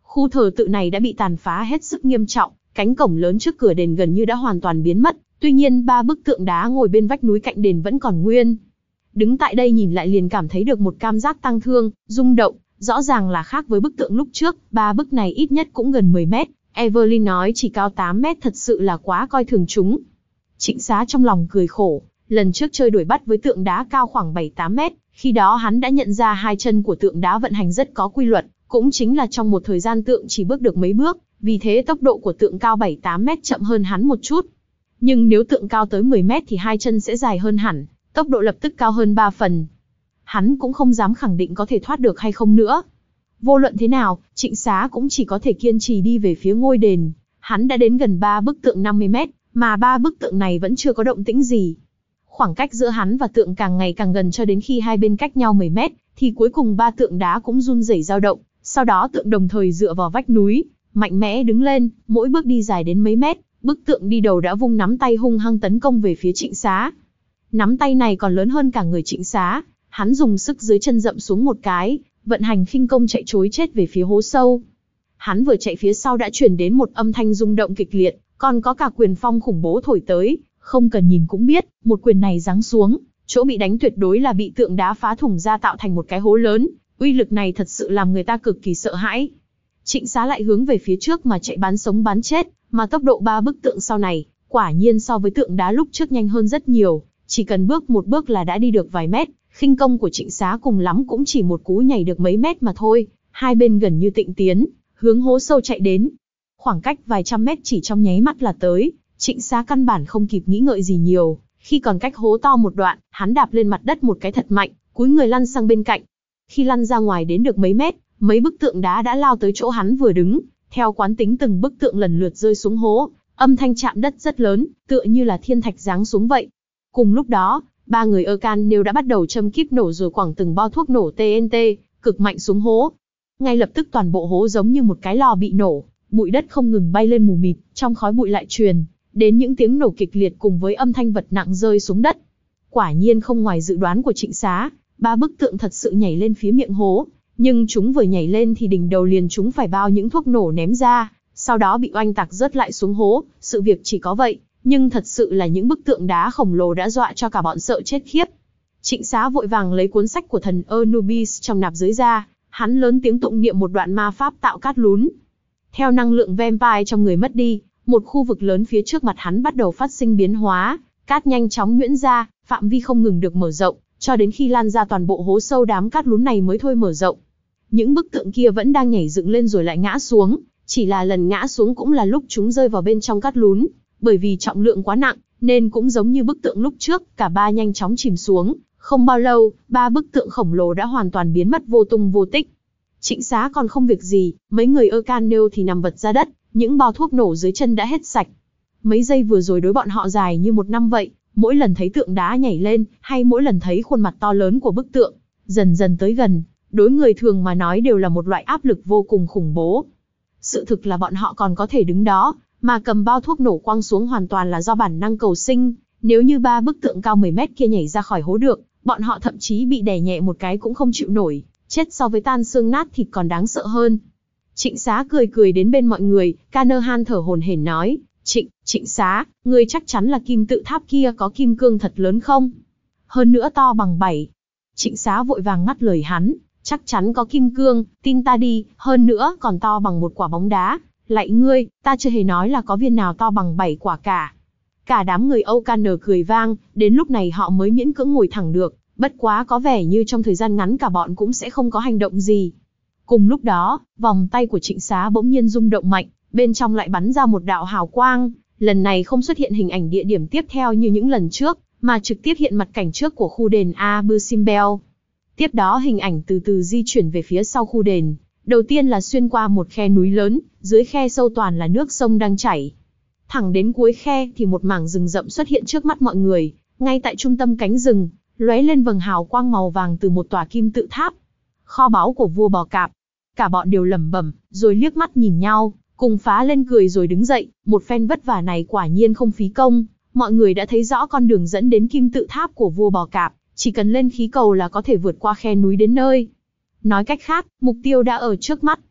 Khu thờ tự này đã bị tàn phá hết sức nghiêm trọng, cánh cổng lớn trước cửa đền gần như đã hoàn toàn biến mất, tuy nhiên ba bức tượng đá ngồi bên vách núi cạnh đền vẫn còn nguyên. Đứng tại đây nhìn lại liền cảm thấy được một cảm giác tang thương, rung động, rõ ràng là khác với bức tượng lúc trước, ba bức này ít nhất cũng gần mười mét, Evelyn nói chỉ cao tám mét thật sự là quá coi thường chúng. Trịnh Xá trong lòng cười khổ, lần trước chơi đuổi bắt với tượng đá cao khoảng bảy tám mét, khi đó hắn đã nhận ra hai chân của tượng đá vận hành rất có quy luật, cũng chính là trong một thời gian tượng chỉ bước được mấy bước, vì thế tốc độ của tượng cao bảy tám mét chậm hơn hắn một chút. Nhưng nếu tượng cao tới mười mét thì hai chân sẽ dài hơn hẳn, tốc độ lập tức cao hơn ba phần. Hắn cũng không dám khẳng định có thể thoát được hay không nữa. Vô luận thế nào, Trịnh Xá cũng chỉ có thể kiên trì đi về phía ngôi đền. Hắn đã đến gần ba bức tượng năm mươi mét, mà ba bức tượng này vẫn chưa có động tĩnh gì. Khoảng cách giữa hắn và tượng càng ngày càng gần cho đến khi hai bên cách nhau mười mét, thì cuối cùng ba tượng đá cũng run rẩy dao động. Sau đó tượng đồng thời dựa vào vách núi, mạnh mẽ đứng lên, mỗi bước đi dài đến mấy mét. Bức tượng đi đầu đã vung nắm tay hung hăng tấn công về phía Trịnh Xá. Nắm tay này còn lớn hơn cả người Trịnh Xá, hắn dùng sức dưới chân dậm xuống một cái, vận hành khinh công chạy trối chết về phía hố sâu. Hắn vừa chạy phía sau đã truyền đến một âm thanh rung động kịch liệt, còn có cả quyền phong khủng bố thổi tới, không cần nhìn cũng biết, một quyền này giáng xuống, chỗ bị đánh tuyệt đối là bị tượng đá phá thủng ra tạo thành một cái hố lớn, uy lực này thật sự làm người ta cực kỳ sợ hãi. Trịnh Xá lại hướng về phía trước mà chạy bán sống bán chết, mà tốc độ ba bức tượng sau này, quả nhiên so với tượng đá lúc trước nhanh hơn rất nhiều, chỉ cần bước một bước là đã đi được vài mét, khinh công của Trịnh Xá cùng lắm cũng chỉ một cú nhảy được mấy mét mà thôi, hai bên gần như tịnh tiến, hướng hố sâu chạy đến. Khoảng cách vài trăm mét chỉ trong nháy mắt là tới, Trịnh Xá căn bản không kịp nghĩ ngợi gì nhiều, khi còn cách hố to một đoạn, hắn đạp lên mặt đất một cái thật mạnh, cúi người lăn sang bên cạnh. Khi lăn ra ngoài đến được mấy mét, mấy bức tượng đá đã lao tới chỗ hắn vừa đứng, theo quán tính từng bức tượng lần lượt rơi xuống hố, âm thanh chạm đất rất lớn, tựa như là thiên thạch giáng xuống vậy. Cùng lúc đó, ba người Erkan Nêu đã bắt đầu châm kíp nổ rồi quẳng từng bao thuốc nổ T N T, cực mạnh xuống hố. Ngay lập tức toàn bộ hố giống như một cái lò bị nổ, bụi đất không ngừng bay lên mù mịt, trong khói bụi lại truyền đến những tiếng nổ kịch liệt cùng với âm thanh vật nặng rơi xuống đất. Quả nhiên không ngoài dự đoán của Trịnh Xá, ba bức tượng thật sự nhảy lên phía miệng hố, nhưng chúng vừa nhảy lên thì đỉnh đầu liền chúng phải bao những thuốc nổ ném ra, sau đó bị oanh tạc rớt lại xuống hố. Sự việc chỉ có vậy, nhưng thật sự là những bức tượng đá khổng lồ đã dọa cho cả bọn sợ chết khiếp. Trịnh Xá vội vàng lấy cuốn sách của thần Anubis trong nạp giới ra, hắn lớn tiếng tụng niệm một đoạn ma pháp tạo cát lún. Theo năng lượng vampire trong người mất đi, một khu vực lớn phía trước mặt hắn bắt đầu phát sinh biến hóa, cát nhanh chóng nhuyễn ra, phạm vi không ngừng được mở rộng, cho đến khi lan ra toàn bộ hố sâu đám cát lún này mới thôi mở rộng. Những bức tượng kia vẫn đang nhảy dựng lên rồi lại ngã xuống, chỉ là lần ngã xuống cũng là lúc chúng rơi vào bên trong cát lún, bởi vì trọng lượng quá nặng, nên cũng giống như bức tượng lúc trước, cả ba nhanh chóng chìm xuống. Không bao lâu, ba bức tượng khổng lồ đã hoàn toàn biến mất vô tung vô tích. Trịnh Xá còn không việc gì, mấy người Erkan Nêu thì nằm vật ra đất, những bao thuốc nổ dưới chân đã hết sạch. Mấy giây vừa rồi đối bọn họ dài như một năm vậy, mỗi lần thấy tượng đá nhảy lên, hay mỗi lần thấy khuôn mặt to lớn của bức tượng, dần dần tới gần, đối người thường mà nói đều là một loại áp lực vô cùng khủng bố. Sự thực là bọn họ còn có thể đứng đó, mà cầm bao thuốc nổ quăng xuống hoàn toàn là do bản năng cầu sinh. Nếu như ba bức tượng cao mười mét kia nhảy ra khỏi hố được, bọn họ thậm chí bị đè nhẹ một cái cũng không chịu nổi, chết so với tan xương nát thịt còn đáng sợ hơn. Trịnh Xá cười cười đến bên mọi người, Kanahan thở hổn hển nói, Trịnh, Trịnh Xá, ngươi chắc chắn là kim tự tháp kia có kim cương thật lớn không? Hơn nữa to bằng bảy. Trịnh Xá vội vàng ngắt lời hắn, chắc chắn có kim cương, tin ta đi, hơn nữa còn to bằng một quả bóng đá. Lạy ngươi, ta chưa hề nói là có viên nào to bằng bảy quả cả. Cả đám người Erkan cười vang, đến lúc này họ mới miễn cưỡng ngồi thẳng được, bất quá có vẻ như trong thời gian ngắn cả bọn cũng sẽ không có hành động gì. Cùng lúc đó, vòng tay của Trịnh Xá bỗng nhiên rung động mạnh, bên trong lại bắn ra một đạo hào quang, lần này không xuất hiện hình ảnh địa điểm tiếp theo như những lần trước, mà trực tiếp hiện mặt cảnh trước của khu đền Abu Simbel. Tiếp đó hình ảnh từ từ di chuyển về phía sau khu đền, đầu tiên là xuyên qua một khe núi lớn, dưới khe sâu toàn là nước sông đang chảy. Thẳng đến cuối khe thì một mảng rừng rậm xuất hiện trước mắt mọi người, ngay tại trung tâm cánh rừng, lóe lên vầng hào quang màu vàng từ một tòa kim tự tháp. Kho báu của vua bò cạp. Cả bọn đều lẩm bẩm, rồi liếc mắt nhìn nhau, cùng phá lên cười rồi đứng dậy, một phen vất vả này quả nhiên không phí công, mọi người đã thấy rõ con đường dẫn đến kim tự tháp của vua bò cạp, chỉ cần lên khí cầu là có thể vượt qua khe núi đến nơi. Nói cách khác, mục tiêu đã ở trước mắt.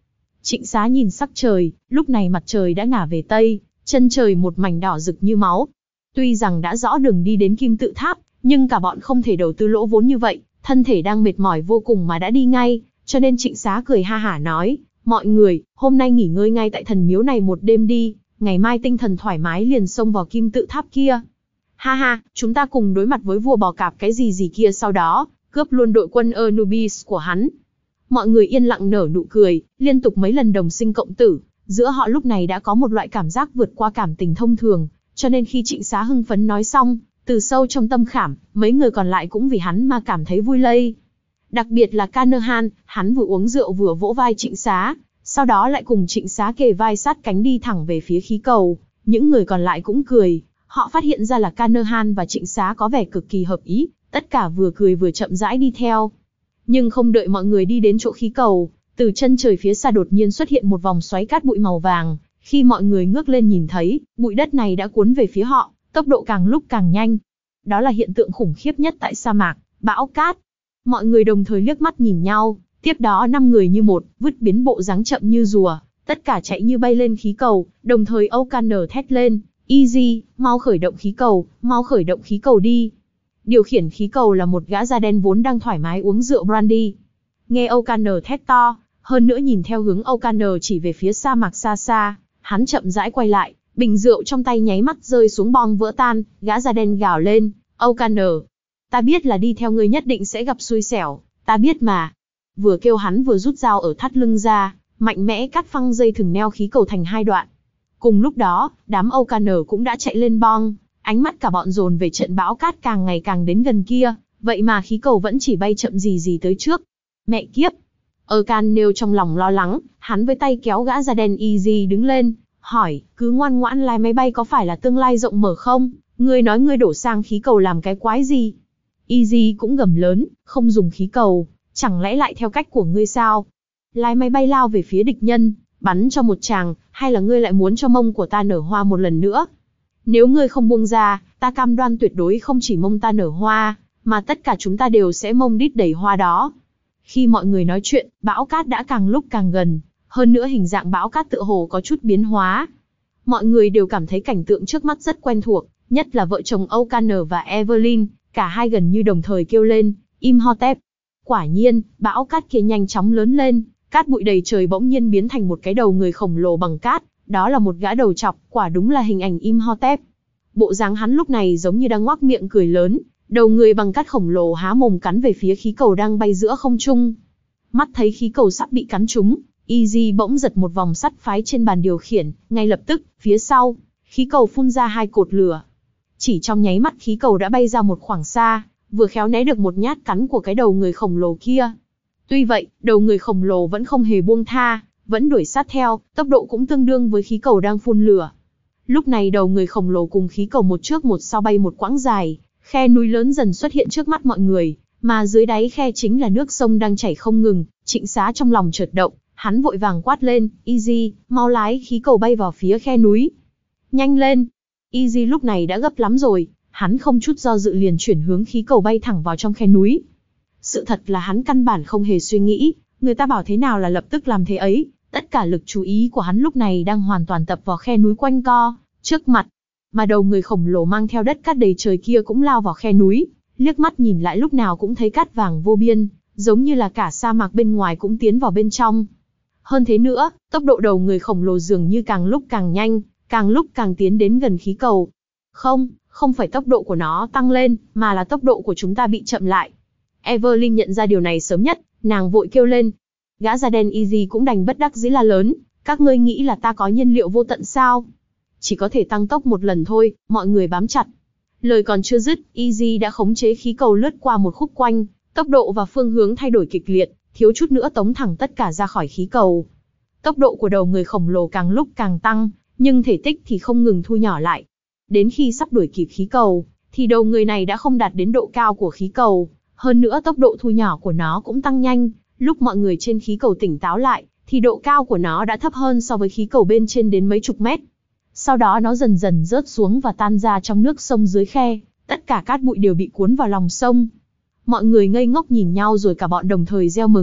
Trịnh Xá nhìn sắc trời, lúc này mặt trời đã ngả về Tây, chân trời một mảnh đỏ rực như máu. Tuy rằng đã rõ đường đi đến Kim Tự Tháp, nhưng cả bọn không thể đầu tư lỗ vốn như vậy, thân thể đang mệt mỏi vô cùng mà đã đi ngay, cho nên Trịnh Xá cười ha hả nói, mọi người, hôm nay nghỉ ngơi ngay tại thần miếu này một đêm đi, ngày mai tinh thần thoải mái liền xông vào Kim Tự Tháp kia. Ha ha, chúng ta cùng đối mặt với vua bò cạp cái gì gì kia sau đó, cướp luôn đội quân Anubis của hắn. Mọi người yên lặng nở nụ cười, liên tục mấy lần đồng sinh cộng tử, giữa họ lúc này đã có một loại cảm giác vượt qua cảm tình thông thường, cho nên khi Trịnh Xá hưng phấn nói xong, từ sâu trong tâm khảm, mấy người còn lại cũng vì hắn mà cảm thấy vui lây. Đặc biệt là Canaan, hắn vừa uống rượu vừa vỗ vai Trịnh Xá, sau đó lại cùng Trịnh Xá kề vai sát cánh đi thẳng về phía khí cầu. Những người còn lại cũng cười, họ phát hiện ra là Canaan và Trịnh Xá có vẻ cực kỳ hợp ý, tất cả vừa cười vừa chậm rãi đi theo. Nhưng không đợi mọi người đi đến chỗ khí cầu, từ chân trời phía xa đột nhiên xuất hiện một vòng xoáy cát bụi màu vàng, khi mọi người ngước lên nhìn thấy, bụi đất này đã cuốn về phía họ, tốc độ càng lúc càng nhanh. Đó là hiện tượng khủng khiếp nhất tại sa mạc, bão cát. Mọi người đồng thời liếc mắt nhìn nhau, tiếp đó năm người như một, vứt biến bộ dáng chậm như rùa, tất cả chạy như bay lên khí cầu, đồng thời O'Connor thét lên, Easy, mau khởi động khí cầu, mau khởi động khí cầu đi. Điều khiển khí cầu là một gã da đen vốn đang thoải mái uống rượu brandy. Nghe O'Connor thét to, hơn nữa nhìn theo hướng O'Connor chỉ về phía sa mạc xa xa, hắn chậm rãi quay lại, bình rượu trong tay nháy mắt rơi xuống bong vỡ tan, gã da đen gào lên, O'Connor, ta biết là đi theo ngươi nhất định sẽ gặp xui xẻo, ta biết mà. Vừa kêu hắn vừa rút dao ở thắt lưng ra, mạnh mẽ cắt phăng dây thừng neo khí cầu thành hai đoạn. Cùng lúc đó, đám O'Connor cũng đã chạy lên bong, ánh mắt cả bọn dồn về trận bão cát càng ngày càng đến gần kia, vậy mà khí cầu vẫn chỉ bay chậm gì gì tới trước. Mẹ kiếp! O'Connor trong lòng lo lắng, hắn với tay kéo gã da đen Easy đứng lên, hỏi, cứ ngoan ngoãn lái máy bay có phải là tương lai rộng mở không? Ngươi nói ngươi đổ sang khí cầu làm cái quái gì? Easy cũng gầm lớn, không dùng khí cầu, chẳng lẽ lại theo cách của ngươi sao? Lái máy bay lao về phía địch nhân, bắn cho một tràng, hay là ngươi lại muốn cho mông của ta nở hoa một lần nữa? Nếu ngươi không buông ra, ta cam đoan tuyệt đối không chỉ mông ta nở hoa, mà tất cả chúng ta đều sẽ mông đít đầy hoa đó. Khi mọi người nói chuyện, bão cát đã càng lúc càng gần, hơn nữa hình dạng bão cát tựa hồ có chút biến hóa. Mọi người đều cảm thấy cảnh tượng trước mắt rất quen thuộc, nhất là vợ chồng O'Connor và Evelyn, cả hai gần như đồng thời kêu lên, Imhotep. Quả nhiên, bão cát kia nhanh chóng lớn lên, cát bụi đầy trời bỗng nhiên biến thành một cái đầu người khổng lồ bằng cát, đó là một gã đầu trọc, quả đúng là hình ảnh Imhotep. Bộ dáng hắn lúc này giống như đang ngoác miệng cười lớn, đầu người bằng cát khổng lồ há mồm cắn về phía khí cầu đang bay giữa không trung. Mắt thấy khí cầu sắp bị cắn trúng, Easy bỗng giật một vòng sắt phái trên bàn điều khiển, ngay lập tức, phía sau, khí cầu phun ra hai cột lửa. Chỉ trong nháy mắt khí cầu đã bay ra một khoảng xa, vừa khéo né được một nhát cắn của cái đầu người khổng lồ kia. Tuy vậy, đầu người khổng lồ vẫn không hề buông tha, vẫn đuổi sát theo, tốc độ cũng tương đương với khí cầu đang phun lửa. Lúc này đầu người khổng lồ cùng khí cầu một trước một sau bay một quãng dài, khe núi lớn dần xuất hiện trước mắt mọi người, mà dưới đáy khe chính là nước sông đang chảy không ngừng. Trịnh Xá trong lòng chợt động, hắn vội vàng quát lên, Easy, mau lái khí cầu bay vào phía khe núi. Nhanh lên! Easy lúc này đã gấp lắm rồi, hắn không chút do dự liền chuyển hướng khí cầu bay thẳng vào trong khe núi. Sự thật là hắn căn bản không hề suy nghĩ, người ta bảo thế nào là lập tức làm thế ấy, tất cả lực chú ý của hắn lúc này đang hoàn toàn tập vào khe núi quanh co, trước mặt. Mà đầu người khổng lồ mang theo đất cát đầy trời kia cũng lao vào khe núi, liếc mắt nhìn lại lúc nào cũng thấy cát vàng vô biên, giống như là cả sa mạc bên ngoài cũng tiến vào bên trong. Hơn thế nữa, tốc độ đầu người khổng lồ dường như càng lúc càng nhanh, càng lúc càng tiến đến gần khí cầu. Không, không phải tốc độ của nó tăng lên, mà là tốc độ của chúng ta bị chậm lại. Evelyn nhận ra điều này sớm nhất, nàng vội kêu lên. Gã da đen Easy cũng đành bất đắc dĩ la lớn, các ngươi nghĩ là ta có nhiên liệu vô tận sao? Chỉ có thể tăng tốc một lần thôi, mọi người bám chặt. Lời còn chưa dứt, Easy đã khống chế khí cầu lướt qua một khúc quanh, tốc độ và phương hướng thay đổi kịch liệt, thiếu chút nữa tống thẳng tất cả ra khỏi khí cầu. Tốc độ của đầu người khổng lồ càng lúc càng tăng, nhưng thể tích thì không ngừng thu nhỏ lại. Đến khi sắp đuổi kịp khí cầu, thì đầu người này đã không đạt đến độ cao của khí cầu, hơn nữa tốc độ thu nhỏ của nó cũng tăng nhanh. Lúc mọi người trên khí cầu tỉnh táo lại, thì độ cao của nó đã thấp hơn so với khí cầu bên trên đến mấy chục mét. Sau đó nó dần dần rớt xuống và tan ra trong nước sông dưới khe, tất cả cát bụi đều bị cuốn vào lòng sông. Mọi người ngây ngốc nhìn nhau rồi cả bọn đồng thời reo mừng,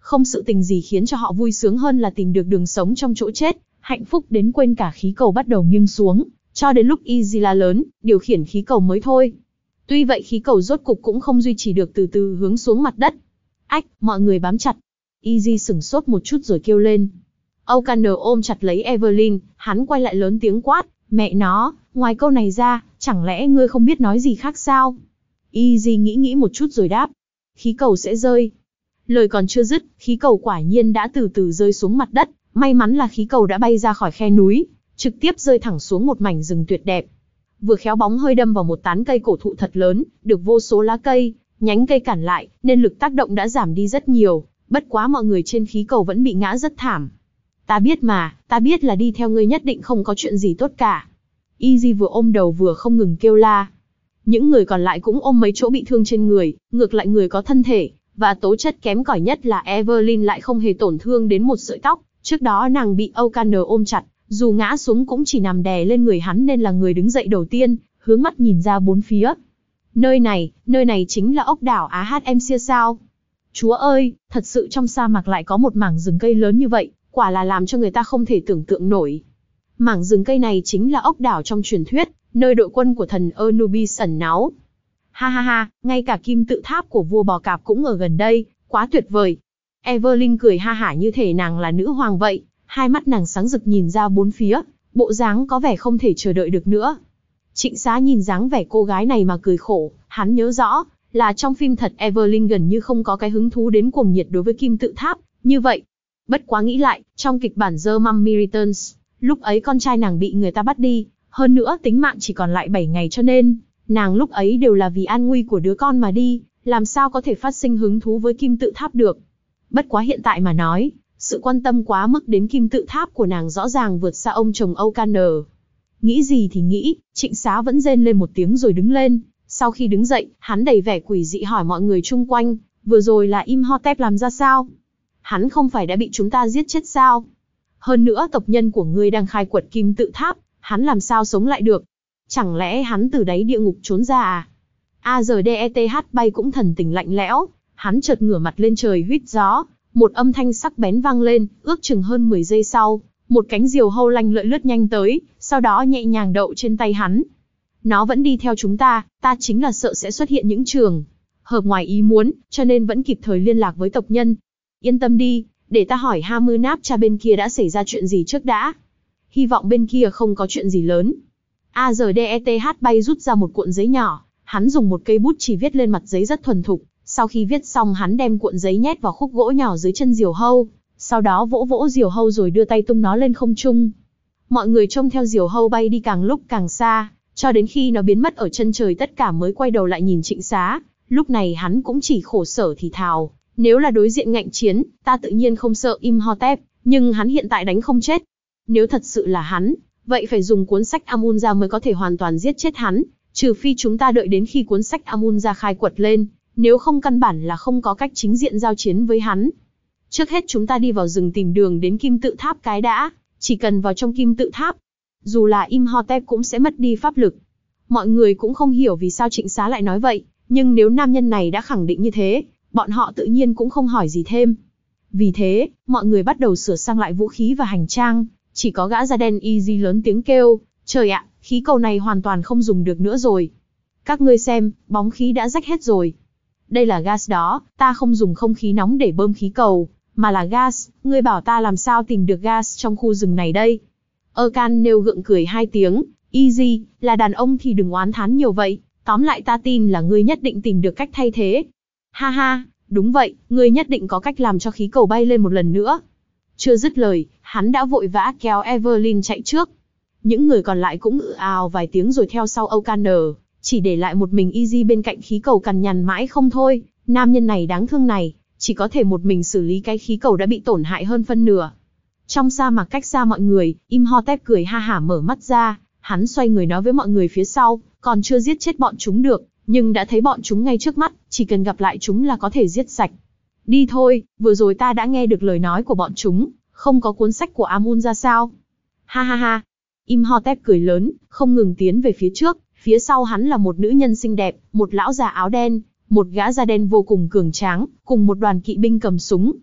Không sự tình gì khiến cho họ vui sướng hơn là tìm được đường sống trong chỗ chết, hạnh phúc đến quên cả khí cầu bắt đầu nghiêng xuống, cho đến lúc Easy la lớn, điều khiển khí cầu mới thôi. Tuy vậy khí cầu rốt cục cũng không duy trì được, từ từ hướng xuống mặt đất. Ách, mọi người bám chặt. Easy sửng sốt một chút rồi kêu lên. O'Connor ôm chặt lấy Evelyn, hắn quay lại lớn tiếng quát, mẹ nó, ngoài câu này ra, chẳng lẽ ngươi không biết nói gì khác sao? Easy nghĩ nghĩ một chút rồi đáp, khí cầu sẽ rơi. Lời còn chưa dứt, khí cầu quả nhiên đã từ từ rơi xuống mặt đất, may mắn là khí cầu đã bay ra khỏi khe núi, trực tiếp rơi thẳng xuống một mảnh rừng tuyệt đẹp. Vừa khéo bóng hơi đâm vào một tán cây cổ thụ thật lớn, được vô số lá cây, nhánh cây cản lại, nên lực tác động đã giảm đi rất nhiều, bất quá mọi người trên khí cầu vẫn bị ngã rất thảm. Ta biết mà, ta biết là đi theo ngươi nhất định không có chuyện gì tốt cả. Easy vừa ôm đầu vừa không ngừng kêu la. Những người còn lại cũng ôm mấy chỗ bị thương trên người, ngược lại người có thân thể và tố chất kém cỏi nhất là Evelyn lại không hề tổn thương đến một sợi tóc, trước đó nàng bị O'Connor ôm chặt, dù ngã xuống cũng chỉ nằm đè lên người hắn nên là người đứng dậy đầu tiên, hướng mắt nhìn ra bốn phía. Nơi này, nơi này chính là ốc đảo Á Hát Em Sia sao? Chúa ơi, thật sự trong sa mạc lại có một mảng rừng cây lớn như vậy, quả là làm cho người ta không thể tưởng tượng nổi. Mảng rừng cây này chính là ốc đảo trong truyền thuyết, nơi đội quân của thần Anubis ẩn náu. Ha ha ha, ngay cả kim tự tháp của vua bò cạp cũng ở gần đây, quá tuyệt vời. Evelyn cười ha hả như thể nàng là nữ hoàng vậy, hai mắt nàng sáng rực nhìn ra bốn phía, bộ dáng có vẻ không thể chờ đợi được nữa. Trịnh Xá nhìn dáng vẻ cô gái này mà cười khổ, hắn nhớ rõ, là trong phim thật Evelyn gần như không có cái hứng thú đến cuồng nhiệt đối với kim tự tháp, như vậy. Bất quá nghĩ lại, trong kịch bản The Mummy Returns, lúc ấy con trai nàng bị người ta bắt đi, hơn nữa tính mạng chỉ còn lại bảy ngày cho nên, nàng lúc ấy đều là vì an nguy của đứa con mà đi, làm sao có thể phát sinh hứng thú với kim tự tháp được. Bất quá hiện tại mà nói, sự quan tâm quá mức đến kim tự tháp của nàng rõ ràng vượt xa ông chồng O'Connor. Nghĩ gì thì nghĩ, Trịnh Xá vẫn rên lên một tiếng rồi đứng lên. Sau khi đứng dậy, hắn đầy vẻ quỷ dị hỏi mọi người chung quanh, vừa rồi là Imhotep làm ra sao? Hắn không phải đã bị chúng ta giết chết sao? Hơn nữa tộc nhân của ngươi đang khai quật kim tự tháp, hắn làm sao sống lại được? Chẳng lẽ hắn từ đáy địa ngục trốn ra à? A giờ đê tê hát bay cũng thần tình lạnh lẽo, hắn chợt ngửa mặt lên trời huýt gió, một âm thanh sắc bén vang lên, ước chừng hơn mười giây sau, một cánh diều hâu lanh lợi lướt nhanh tới, sau đó nhẹ nhàng đậu trên tay hắn. Nó vẫn đi theo chúng ta, ta chính là sợ sẽ xuất hiện những trường hợp ngoài ý muốn, cho nên vẫn kịp thời liên lạc với tộc nhân. Yên tâm đi, để ta hỏi Hamunap cha bên kia đã xảy ra chuyện gì trước đã. Hy vọng bên kia không có chuyện gì lớn. A giờ đê tê hát bay rút ra một cuộn giấy nhỏ, hắn dùng một cây bút chì viết lên mặt giấy rất thuần thục. Sau khi viết xong hắn đem cuộn giấy nhét vào khúc gỗ nhỏ dưới chân diều hâu, sau đó vỗ vỗ diều hâu rồi đưa tay tung nó lên không trung. Mọi người trông theo diều hâu bay đi càng lúc càng xa, cho đến khi nó biến mất ở chân trời tất cả mới quay đầu lại nhìn Trịnh Xá. Lúc này hắn cũng chỉ khổ sở thì thào, nếu là đối diện ngạnh chiến, ta tự nhiên không sợ Imhotep, nhưng hắn hiện tại đánh không chết. Nếu thật sự là hắn, vậy phải dùng cuốn sách Amun-Ra mới có thể hoàn toàn giết chết hắn, trừ phi chúng ta đợi đến khi cuốn sách Amun-Ra khai quật lên, nếu không căn bản là không có cách chính diện giao chiến với hắn. Trước hết chúng ta đi vào rừng tìm đường đến kim tự tháp cái đã, chỉ cần vào trong kim tự tháp, dù là Imhotep cũng sẽ mất đi pháp lực. Mọi người cũng không hiểu vì sao Trịnh Xá lại nói vậy, nhưng nếu nam nhân này đã khẳng định như thế, bọn họ tự nhiên cũng không hỏi gì thêm. Vì thế, mọi người bắt đầu sửa sang lại vũ khí và hành trang, chỉ có gã da đen Easy lớn tiếng kêu, trời ạ, khí cầu này hoàn toàn không dùng được nữa rồi. Các ngươi xem, bóng khí đã rách hết rồi. Đây là gas đó, ta không dùng không khí nóng để bơm khí cầu, mà là gas, ngươi bảo ta làm sao tìm được gas trong khu rừng này đây. Erkan nêu gượng cười hai tiếng, Easy, là đàn ông thì đừng oán thán nhiều vậy, tóm lại ta tin là ngươi nhất định tìm được cách thay thế. Ha ha, đúng vậy, ngươi nhất định có cách làm cho khí cầu bay lên một lần nữa. Chưa dứt lời, hắn đã vội vã kéo Evelyn chạy trước. Những người còn lại cũng ự ào vài tiếng rồi theo sau O'Connor, chỉ để lại một mình Easy bên cạnh khí cầu cằn nhằn mãi không thôi. Nam nhân này đáng thương này, chỉ có thể một mình xử lý cái khí cầu đã bị tổn hại hơn phân nửa. Trong sa mạc cách xa mọi người, Imhotep cười ha hả mở mắt ra, hắn xoay người nói với mọi người phía sau, còn chưa giết chết bọn chúng được, nhưng đã thấy bọn chúng ngay trước mắt, chỉ cần gặp lại chúng là có thể giết sạch. Đi thôi, vừa rồi ta đã nghe được lời nói của bọn chúng, không có cuốn sách của Amun-Ra sao? Ha ha ha. Imhotep cười lớn, không ngừng tiến về phía trước, phía sau hắn là một nữ nhân xinh đẹp, một lão già áo đen, một gã da đen vô cùng cường tráng, cùng một đoàn kỵ binh cầm súng.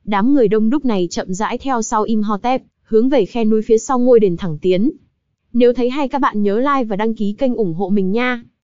Đám người đông đúc này chậm rãi theo sau Imhotep, hướng về khe núi phía sau ngôi đền thẳng tiến. Nếu thấy hay các bạn nhớ like và đăng ký kênh ủng hộ mình nha.